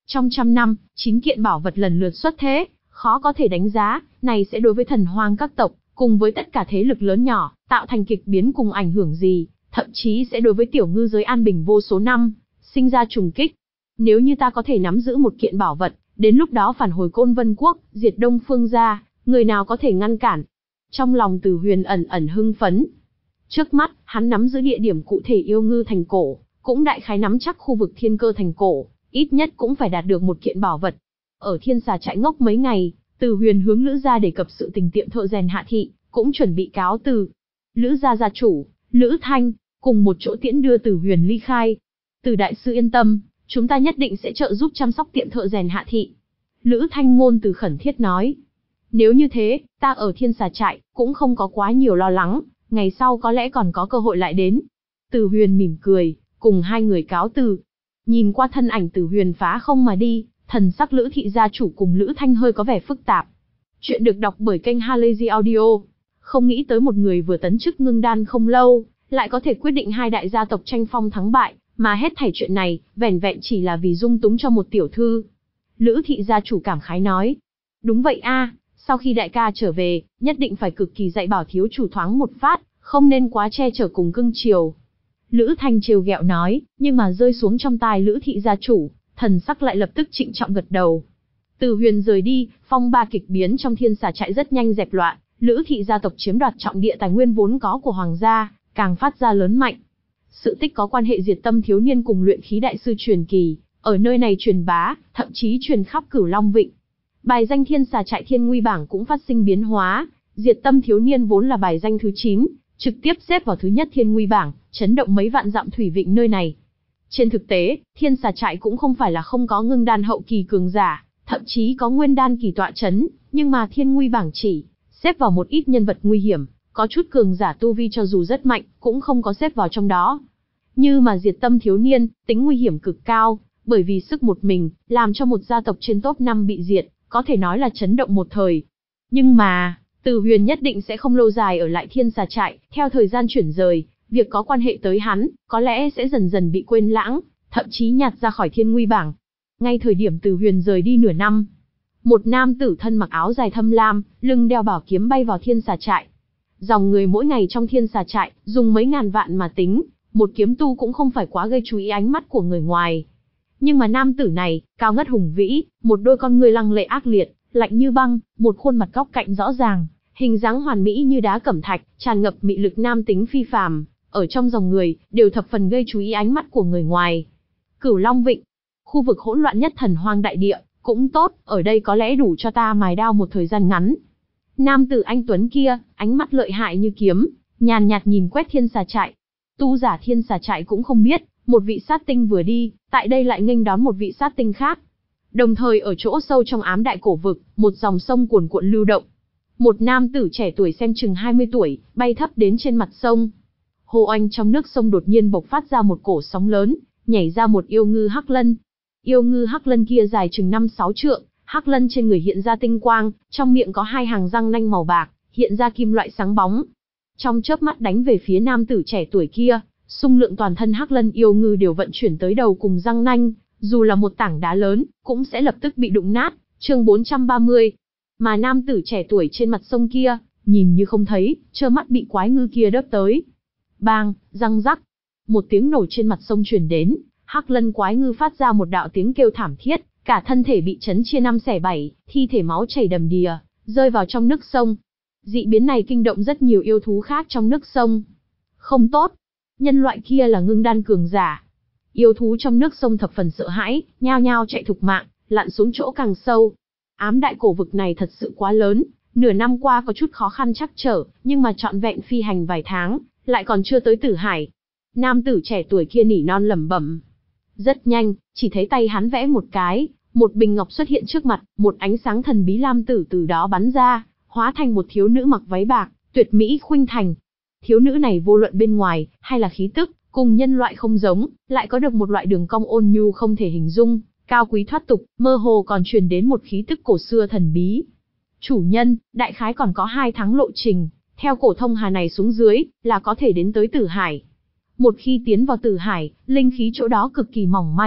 Trong trăm năm, chín kiện bảo vật lần lượt xuất thế, khó có thể đánh giá, này sẽ đối với thần hoang các tộc, cùng với tất cả thế lực lớn nhỏ, tạo thành kịch biến cùng ảnh hưởng gì, thậm chí sẽ đối với tiểu ngư giới an bình vô số năm, sinh ra trùng kích. Nếu như ta có thể nắm giữ một kiện bảo vật, đến lúc đó phản hồi Côn Vân Quốc, diệt Đông Phương gia, người nào có thể ngăn cản? Trong lòng Từ Huyền ẩn ẩn hưng phấn. Trước mắt, hắn nắm giữ địa điểm cụ thể yêu ngư thành cổ, cũng đại khái nắm chắc khu vực thiên cơ thành cổ, ít nhất cũng phải đạt được một kiện bảo vật. Ở Thiên Xà trại ngốc mấy ngày, Từ Huyền hướng Lữ gia đề cập sự tình tiệm thợ rèn Hạ thị, cũng chuẩn bị cáo từ. Lữ gia gia chủ, Lữ Thanh, cùng một chỗ tiễn đưa Từ Huyền ly khai. Từ đại sư yên tâm, chúng ta nhất định sẽ trợ giúp chăm sóc tiệm thợ rèn Hạ thị. Lữ Thanh ngôn từ khẩn thiết nói. Nếu như thế, ta ở Thiên Xà trại, cũng không có quá nhiều lo lắng, ngày sau có lẽ còn có cơ hội lại đến. Từ Huyền mỉm cười, cùng hai người cáo từ. Nhìn qua thân ảnh Từ Huyền phá không mà đi, thần sắc Lữ thị gia chủ cùng Lữ Thanh hơi có vẻ phức tạp. Chuyện được đọc bởi kênh Halazy Audio. Không nghĩ tới một người vừa tấn chức ngưng đan không lâu, lại có thể quyết định hai đại gia tộc tranh phong thắng bại, mà hết thảy chuyện này, vẻn vẹn chỉ là vì dung túng cho một tiểu thư. Lữ thị gia chủ cảm khái nói. Đúng vậy a, sau khi đại ca trở về, nhất định phải cực kỳ dạy bảo thiếu chủ thoáng một phát, không nên quá che chở cùng cưng chiều. Lữ Thanh trêu ghẹo nói, nhưng mà rơi xuống trong tai Lữ thị gia chủ, thần sắc lại lập tức trịnh trọng gật đầu. Từ Huyền rời đi, phong ba kịch biến trong Thiên Xà trại rất nhanh dẹp loạn, Lữ thị gia tộc chiếm đoạt trọng địa tài nguyên vốn có của hoàng gia, càng phát ra lớn mạnh. Sự tích có quan hệ diệt tâm thiếu niên cùng luyện khí đại sư truyền kỳ, ở nơi này truyền bá, thậm chí truyền khắp Cửu Long Vịnh. Bài danh Thiên Xà trại thiên nguy bảng cũng phát sinh biến hóa, diệt tâm thiếu niên vốn là bài danh thứ chín, trực tiếp xếp vào thứ nhất thiên nguy bảng, chấn động mấy vạn dặm thủy vịnh nơi này. Trên thực tế, Thiên Xà trại cũng không phải là không có ngưng đan hậu kỳ cường giả, thậm chí có nguyên đan kỳ tọa chấn, nhưng mà thiên nguy bảng chỉ xếp vào một ít nhân vật nguy hiểm, có chút cường giả tu vi cho dù rất mạnh, cũng không có xếp vào trong đó. Như mà diệt tâm thiếu niên, tính nguy hiểm cực cao, bởi vì sức một mình, làm cho một gia tộc trên top năm bị diệt, có thể nói là chấn động một thời. Nhưng mà, Từ Huyền nhất định sẽ không lâu dài ở lại Thiên Xà trại, theo thời gian chuyển rời, việc có quan hệ tới hắn, có lẽ sẽ dần dần bị quên lãng, thậm chí nhạt ra khỏi thiên nguy bảng. Ngay thời điểm Từ Huyền rời đi nửa năm, một nam tử thân mặc áo dài thâm lam, lưng đeo bảo kiếm bay vào Thiên Xà trại. Dòng người mỗi ngày trong Thiên Xà trại, dùng mấy ngàn vạn mà tính, một kiếm tu cũng không phải quá gây chú ý ánh mắt của người ngoài. Nhưng mà nam tử này, cao ngất hùng vĩ, một đôi con ngươi lăng lệ ác liệt, lạnh như băng, một khuôn mặt góc cạnh rõ ràng, hình dáng hoàn mỹ như đá cẩm thạch, tràn ngập mị lực nam tính phi phàm, ở trong dòng người, đều thập phần gây chú ý ánh mắt của người ngoài. Cửu Long Vịnh, khu vực hỗn loạn nhất thần hoang đại địa, cũng tốt, ở đây có lẽ đủ cho ta mài đao một thời gian ngắn. Nam tử anh tuấn kia, ánh mắt lợi hại như kiếm, nhàn nhạt nhìn quét Thiên Xà trại. Tu giả Thiên Xà trại cũng không biết, một vị sát tinh vừa đi, tại đây lại nghênh đón một vị sát tinh khác. Đồng thời ở chỗ sâu trong ám đại cổ vực, một dòng sông cuồn cuộn lưu động. Một nam tử trẻ tuổi xem chừng hai mươi tuổi, bay thấp đến trên mặt sông. Hồ oanh trong nước sông đột nhiên bộc phát ra một cổ sóng lớn, nhảy ra một yêu ngư hắc lân. Yêu ngư hắc lân kia dài chừng năm sáu trượng, hắc lân trên người hiện ra tinh quang, trong miệng có hai hàng răng nanh màu bạc, hiện ra kim loại sáng bóng. Trong chớp mắt đánh về phía nam tử trẻ tuổi kia, xung lượng toàn thân hắc lân yêu ngư đều vận chuyển tới đầu cùng răng nanh, dù là một tảng đá lớn, cũng sẽ lập tức bị đụng nát. Chương bốn trăm ba mươi. Mà nam tử trẻ tuổi trên mặt sông kia, nhìn như không thấy, trơ mắt bị quái ngư kia đớp tới. Bang, răng rắc. Một tiếng nổ trên mặt sông truyền đến, hắc lân quái ngư phát ra một đạo tiếng kêu thảm thiết, cả thân thể bị chấn chia năm xẻ bảy, thi thể máu chảy đầm đìa, rơi vào trong nước sông. Dị biến này kinh động rất nhiều yêu thú khác trong nước sông. Không tốt, nhân loại kia là ngưng đan cường giả. Yêu thú trong nước sông thập phần sợ hãi, nhao nhao chạy thục mạng, lặn xuống chỗ càng sâu. Ám đại cổ vực này thật sự quá lớn, nửa năm qua có chút khó khăn trắc trở, nhưng mà trọn vẹn phi hành vài tháng, lại còn chưa tới Tử Hải. Nam tử trẻ tuổi kia nỉ non lẩm bẩm. Rất nhanh, chỉ thấy tay hắn vẽ một cái, một bình ngọc xuất hiện trước mặt, một ánh sáng thần bí lam tử từ đó bắn ra, hóa thành một thiếu nữ mặc váy bạc, tuyệt mỹ khuynh thành. Thiếu nữ này vô luận bên ngoài, hay là khí tức, cùng nhân loại không giống, lại có được một loại đường cong ôn nhu không thể hình dung, cao quý thoát tục, mơ hồ còn truyền đến một khí tức cổ xưa thần bí. Chủ nhân, đại khái còn có hai tháng lộ trình, theo cổ thông hà này xuống dưới, là có thể đến tới Tử Hải. Một khi tiến vào Tử Hải, linh khí chỗ đó cực kỳ mỏng manh,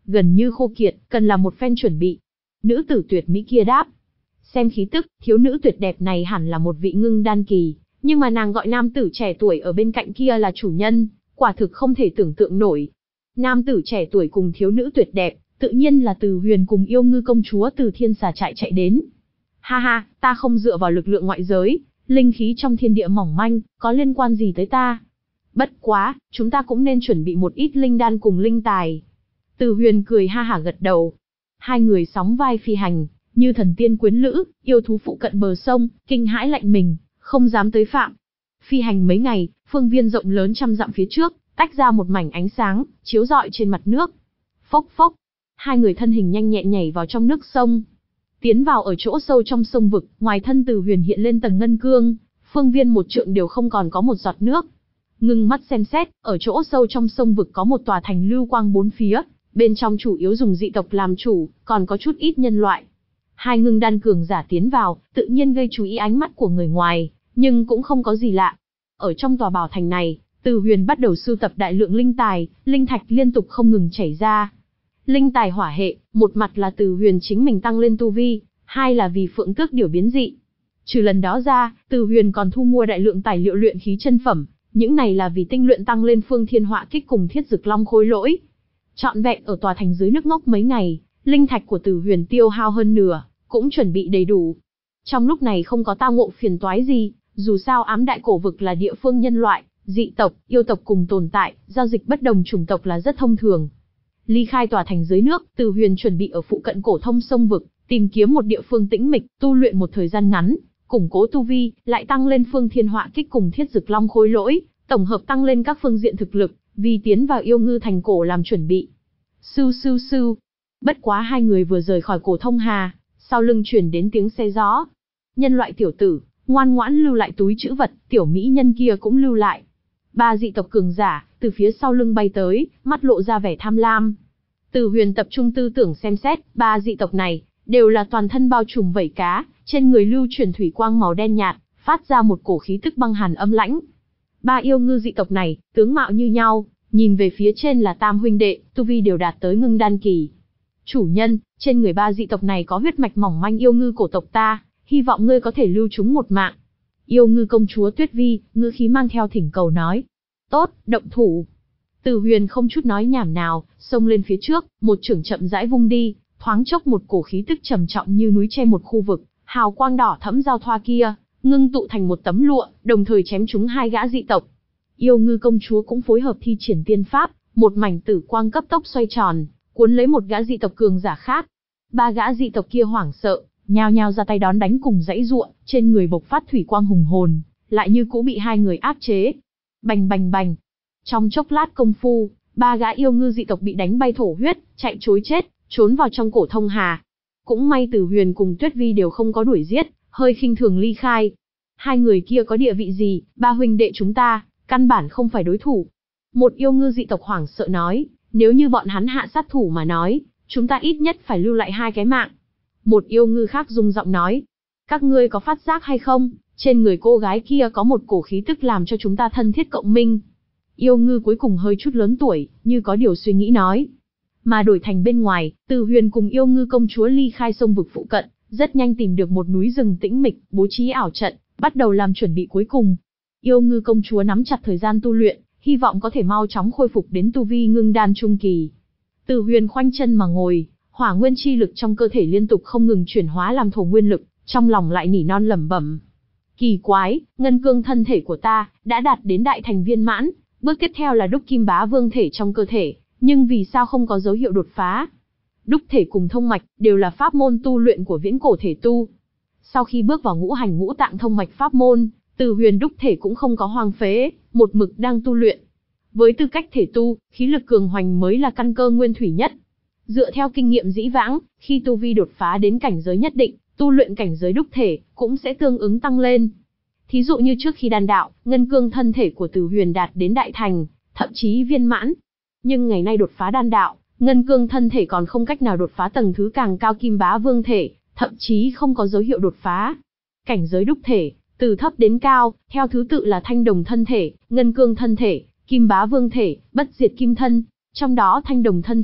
gần như khô kiệt, cần là một phen chuẩn bị. Nữ tử tuyệt mỹ kia đáp. Xem khí tức, thiếu nữ tuyệt đẹp này hẳn là một vị ngưng đan kỳ, nhưng mà nàng gọi nam tử trẻ tuổi ở bên cạnh kia là chủ nhân, quả thực không thể tưởng tượng nổi. Nam tử trẻ tuổi cùng thiếu nữ tuyệt đẹp, tự nhiên là Từ Huyền cùng yêu ngư công chúa từ thiên xà trại chạy đến. Ha ha, ta không dựa vào lực lượng ngoại giới, linh khí trong thiên địa mỏng manh, có liên quan gì tới ta? Bất quá, chúng ta cũng nên chuẩn bị một ít linh đan cùng linh tài. Từ Huyền cười ha hả gật đầu. Hai người sóng vai phi hành, như thần tiên quyến lữ, yêu thú phụ cận bờ sông, kinh hãi lạnh mình, không dám tới phạm. Phi hành mấy ngày, phương viên rộng lớn trăm dặm phía trước, tách ra một mảnh ánh sáng, chiếu rọi trên mặt nước. Phốc phốc, hai người thân hình nhanh nhẹn nhảy vào trong nước sông. Tiến vào ở chỗ sâu trong sông vực, ngoài thân Từ Huyền hiện lên tầng ngân cương, phương viên một trượng đều không còn có một giọt nước. Ngưng mắt xem xét, ở chỗ sâu trong sông vực có một tòa thành lưu quang bốn phía, bên trong chủ yếu dùng dị tộc làm chủ, còn có chút ít nhân loại. Hai ngưng đan cường giả tiến vào, tự nhiên gây chú ý ánh mắt của người ngoài, nhưng cũng không có gì lạ. Ở trong tòa bảo thành này, Từ Huyền bắt đầu sưu tập đại lượng linh tài, linh thạch liên tục không ngừng chảy ra. Linh tài hỏa hệ, một mặt là Từ Huyền chính mình tăng lên tu vi, hai là vì phượng tước điểu biến dị. Trừ lần đó ra, Từ Huyền còn thu mua đại lượng tài liệu luyện khí chân phẩm, những này là vì tinh luyện tăng lên phương thiên họa kích cùng thiết dực long khối lỗi. Trọn vẹn ở tòa thành dưới nước ngốc mấy ngày, linh thạch của Từ Huyền tiêu hao hơn nửa, cũng chuẩn bị đầy đủ. Trong lúc này không có tao ngộ phiền toái gì, dù sao ám đại cổ vực là địa phương nhân loại, dị tộc, yêu tộc cùng tồn tại, giao dịch bất đồng chủng tộc là rất thông thường. Ly khai tòa thành dưới nước, Từ Huyền chuẩn bị ở phụ cận cổ thông sông vực, tìm kiếm một địa phương tĩnh mịch, tu luyện một thời gian ngắn, củng cố tu vi, lại tăng lên phương thiên họa kích cùng thiết dực long khối lỗi, tổng hợp tăng lên các phương diện thực lực, vì tiến vào yêu ngư thành cổ làm chuẩn bị. Sưu sưu sưu. Bất quá hai người vừa rời khỏi cổ thông hà, sau lưng truyền đến tiếng xe gió. Nhân loại tiểu tử, ngoan ngoãn lưu lại túi trữ vật, tiểu mỹ nhân kia cũng lưu lại. Ba dị tộc cường giả, từ phía sau lưng bay tới, mắt lộ ra vẻ tham lam. Từ Huyền tập trung tư tưởng xem xét, ba dị tộc này, đều là toàn thân bao trùm vảy cá, trên người lưu truyền thủy quang màu đen nhạt, phát ra một cổ khí tức băng hàn âm lãnh. Ba yêu ngư dị tộc này, tướng mạo như nhau, nhìn về phía trên là tam huynh đệ, tu vi đều đạt tới ngưng đan kỳ. Chủ nhân, trên người ba dị tộc này có huyết mạch mỏng manh yêu ngư cổ tộc ta, hy vọng ngươi có thể lưu chúng một mạng. Yêu ngư công chúa Tuyết Vi, ngữ khí mang theo thỉnh cầu nói. Tốt, động thủ. Từ Huyền không chút nói nhảm nào, xông lên phía trước, một chưởng chậm rãi vung đi, thoáng chốc một cổ khí tức trầm trọng như núi che một khu vực, hào quang đỏ thẫm giao thoa kia, ngưng tụ thành một tấm lụa, đồng thời chém trúng hai gã dị tộc. Yêu ngư công chúa cũng phối hợp thi triển tiên pháp, một mảnh tử quang cấp tốc xoay tròn, cuốn lấy một gã dị tộc cường giả khác. Ba gã dị tộc kia hoảng sợ, nhao nhao ra tay đón đánh cùng dãy giụa, trên người bộc phát thủy quang hùng hồn, lại như cũ bị hai người áp chế. Bành bành bành. Trong chốc lát công phu, ba gã yêu ngư dị tộc bị đánh bay thổ huyết, chạy trối chết, trốn vào trong cổ thông hà. Cũng may Từ Huyền cùng Tuyết Vi đều không có đuổi giết, hơi khinh thường ly khai. Hai người kia có địa vị gì, ba huynh đệ chúng ta, căn bản không phải đối thủ. Một yêu ngư dị tộc hoảng sợ nói, nếu như bọn hắn hạ sát thủ mà nói, chúng ta ít nhất phải lưu lại hai cái mạng. Một yêu ngư khác rung giọng nói, các ngươi có phát giác hay không, trên người cô gái kia có một cổ khí tức làm cho chúng ta thân thiết cộng minh. Yêu ngư cuối cùng hơi chút lớn tuổi, như có điều suy nghĩ nói. Mà đổi thành bên ngoài, Từ Huyền cùng yêu ngư công chúa ly khai sông vực phụ cận, rất nhanh tìm được một núi rừng tĩnh mịch, bố trí ảo trận, bắt đầu làm chuẩn bị cuối cùng. Yêu ngư công chúa nắm chặt thời gian tu luyện, hy vọng có thể mau chóng khôi phục đến tu vi ngưng đan trung kỳ. Từ Huyền khoanh chân mà ngồi, hỏa nguyên chi lực trong cơ thể liên tục không ngừng chuyển hóa làm thổ nguyên lực, trong lòng lại nỉ non lẩm bẩm. Kỳ quái, ngân cương thân thể của ta đã đạt đến đại thành viên mãn, bước tiếp theo là đúc kim bá vương thể trong cơ thể, nhưng vì sao không có dấu hiệu đột phá? Đúc thể cùng thông mạch đều là pháp môn tu luyện của viễn cổ thể tu. Sau khi bước vào ngũ hành ngũ tạng thông mạch pháp môn, Từ Huyền đúc thể cũng không có hoang phế, một mực đang tu luyện. Với tư cách thể tu, khí lực cường hoành mới là căn cơ nguyên thủy nhất. Dựa theo kinh nghiệm dĩ vãng, khi tu vi đột phá đến cảnh giới nhất định, tu luyện cảnh giới đúc thể cũng sẽ tương ứng tăng lên. Thí dụ như trước khi đan đạo, ngân cương thân thể của Từ Huyền đạt đến đại thành, thậm chí viên mãn. Nhưng ngày nay đột phá đan đạo, ngân cương thân thể còn không cách nào đột phá tầng thứ càng cao kim bá vương thể, thậm chí không có dấu hiệu đột phá. Cảnh giới đúc thể, từ thấp đến cao, theo thứ tự là thanh đồng thân thể, ngân cương thân thể, kim bá vương thể, bất diệt kim thân. Trong đó thanh đồng thân thể,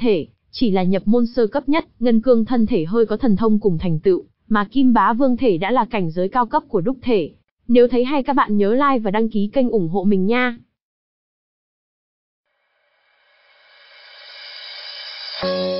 Chỉ là nhập môn sơ cấp nhất, Ngân Cương thân thể hơi có thần thông cùng thành tựu, mà Kim Bá Vương thể đã là cảnh giới cao cấp của đúc thể. Nếu thấy hay các bạn nhớ like và đăng ký kênh ủng hộ mình nha. Thank you.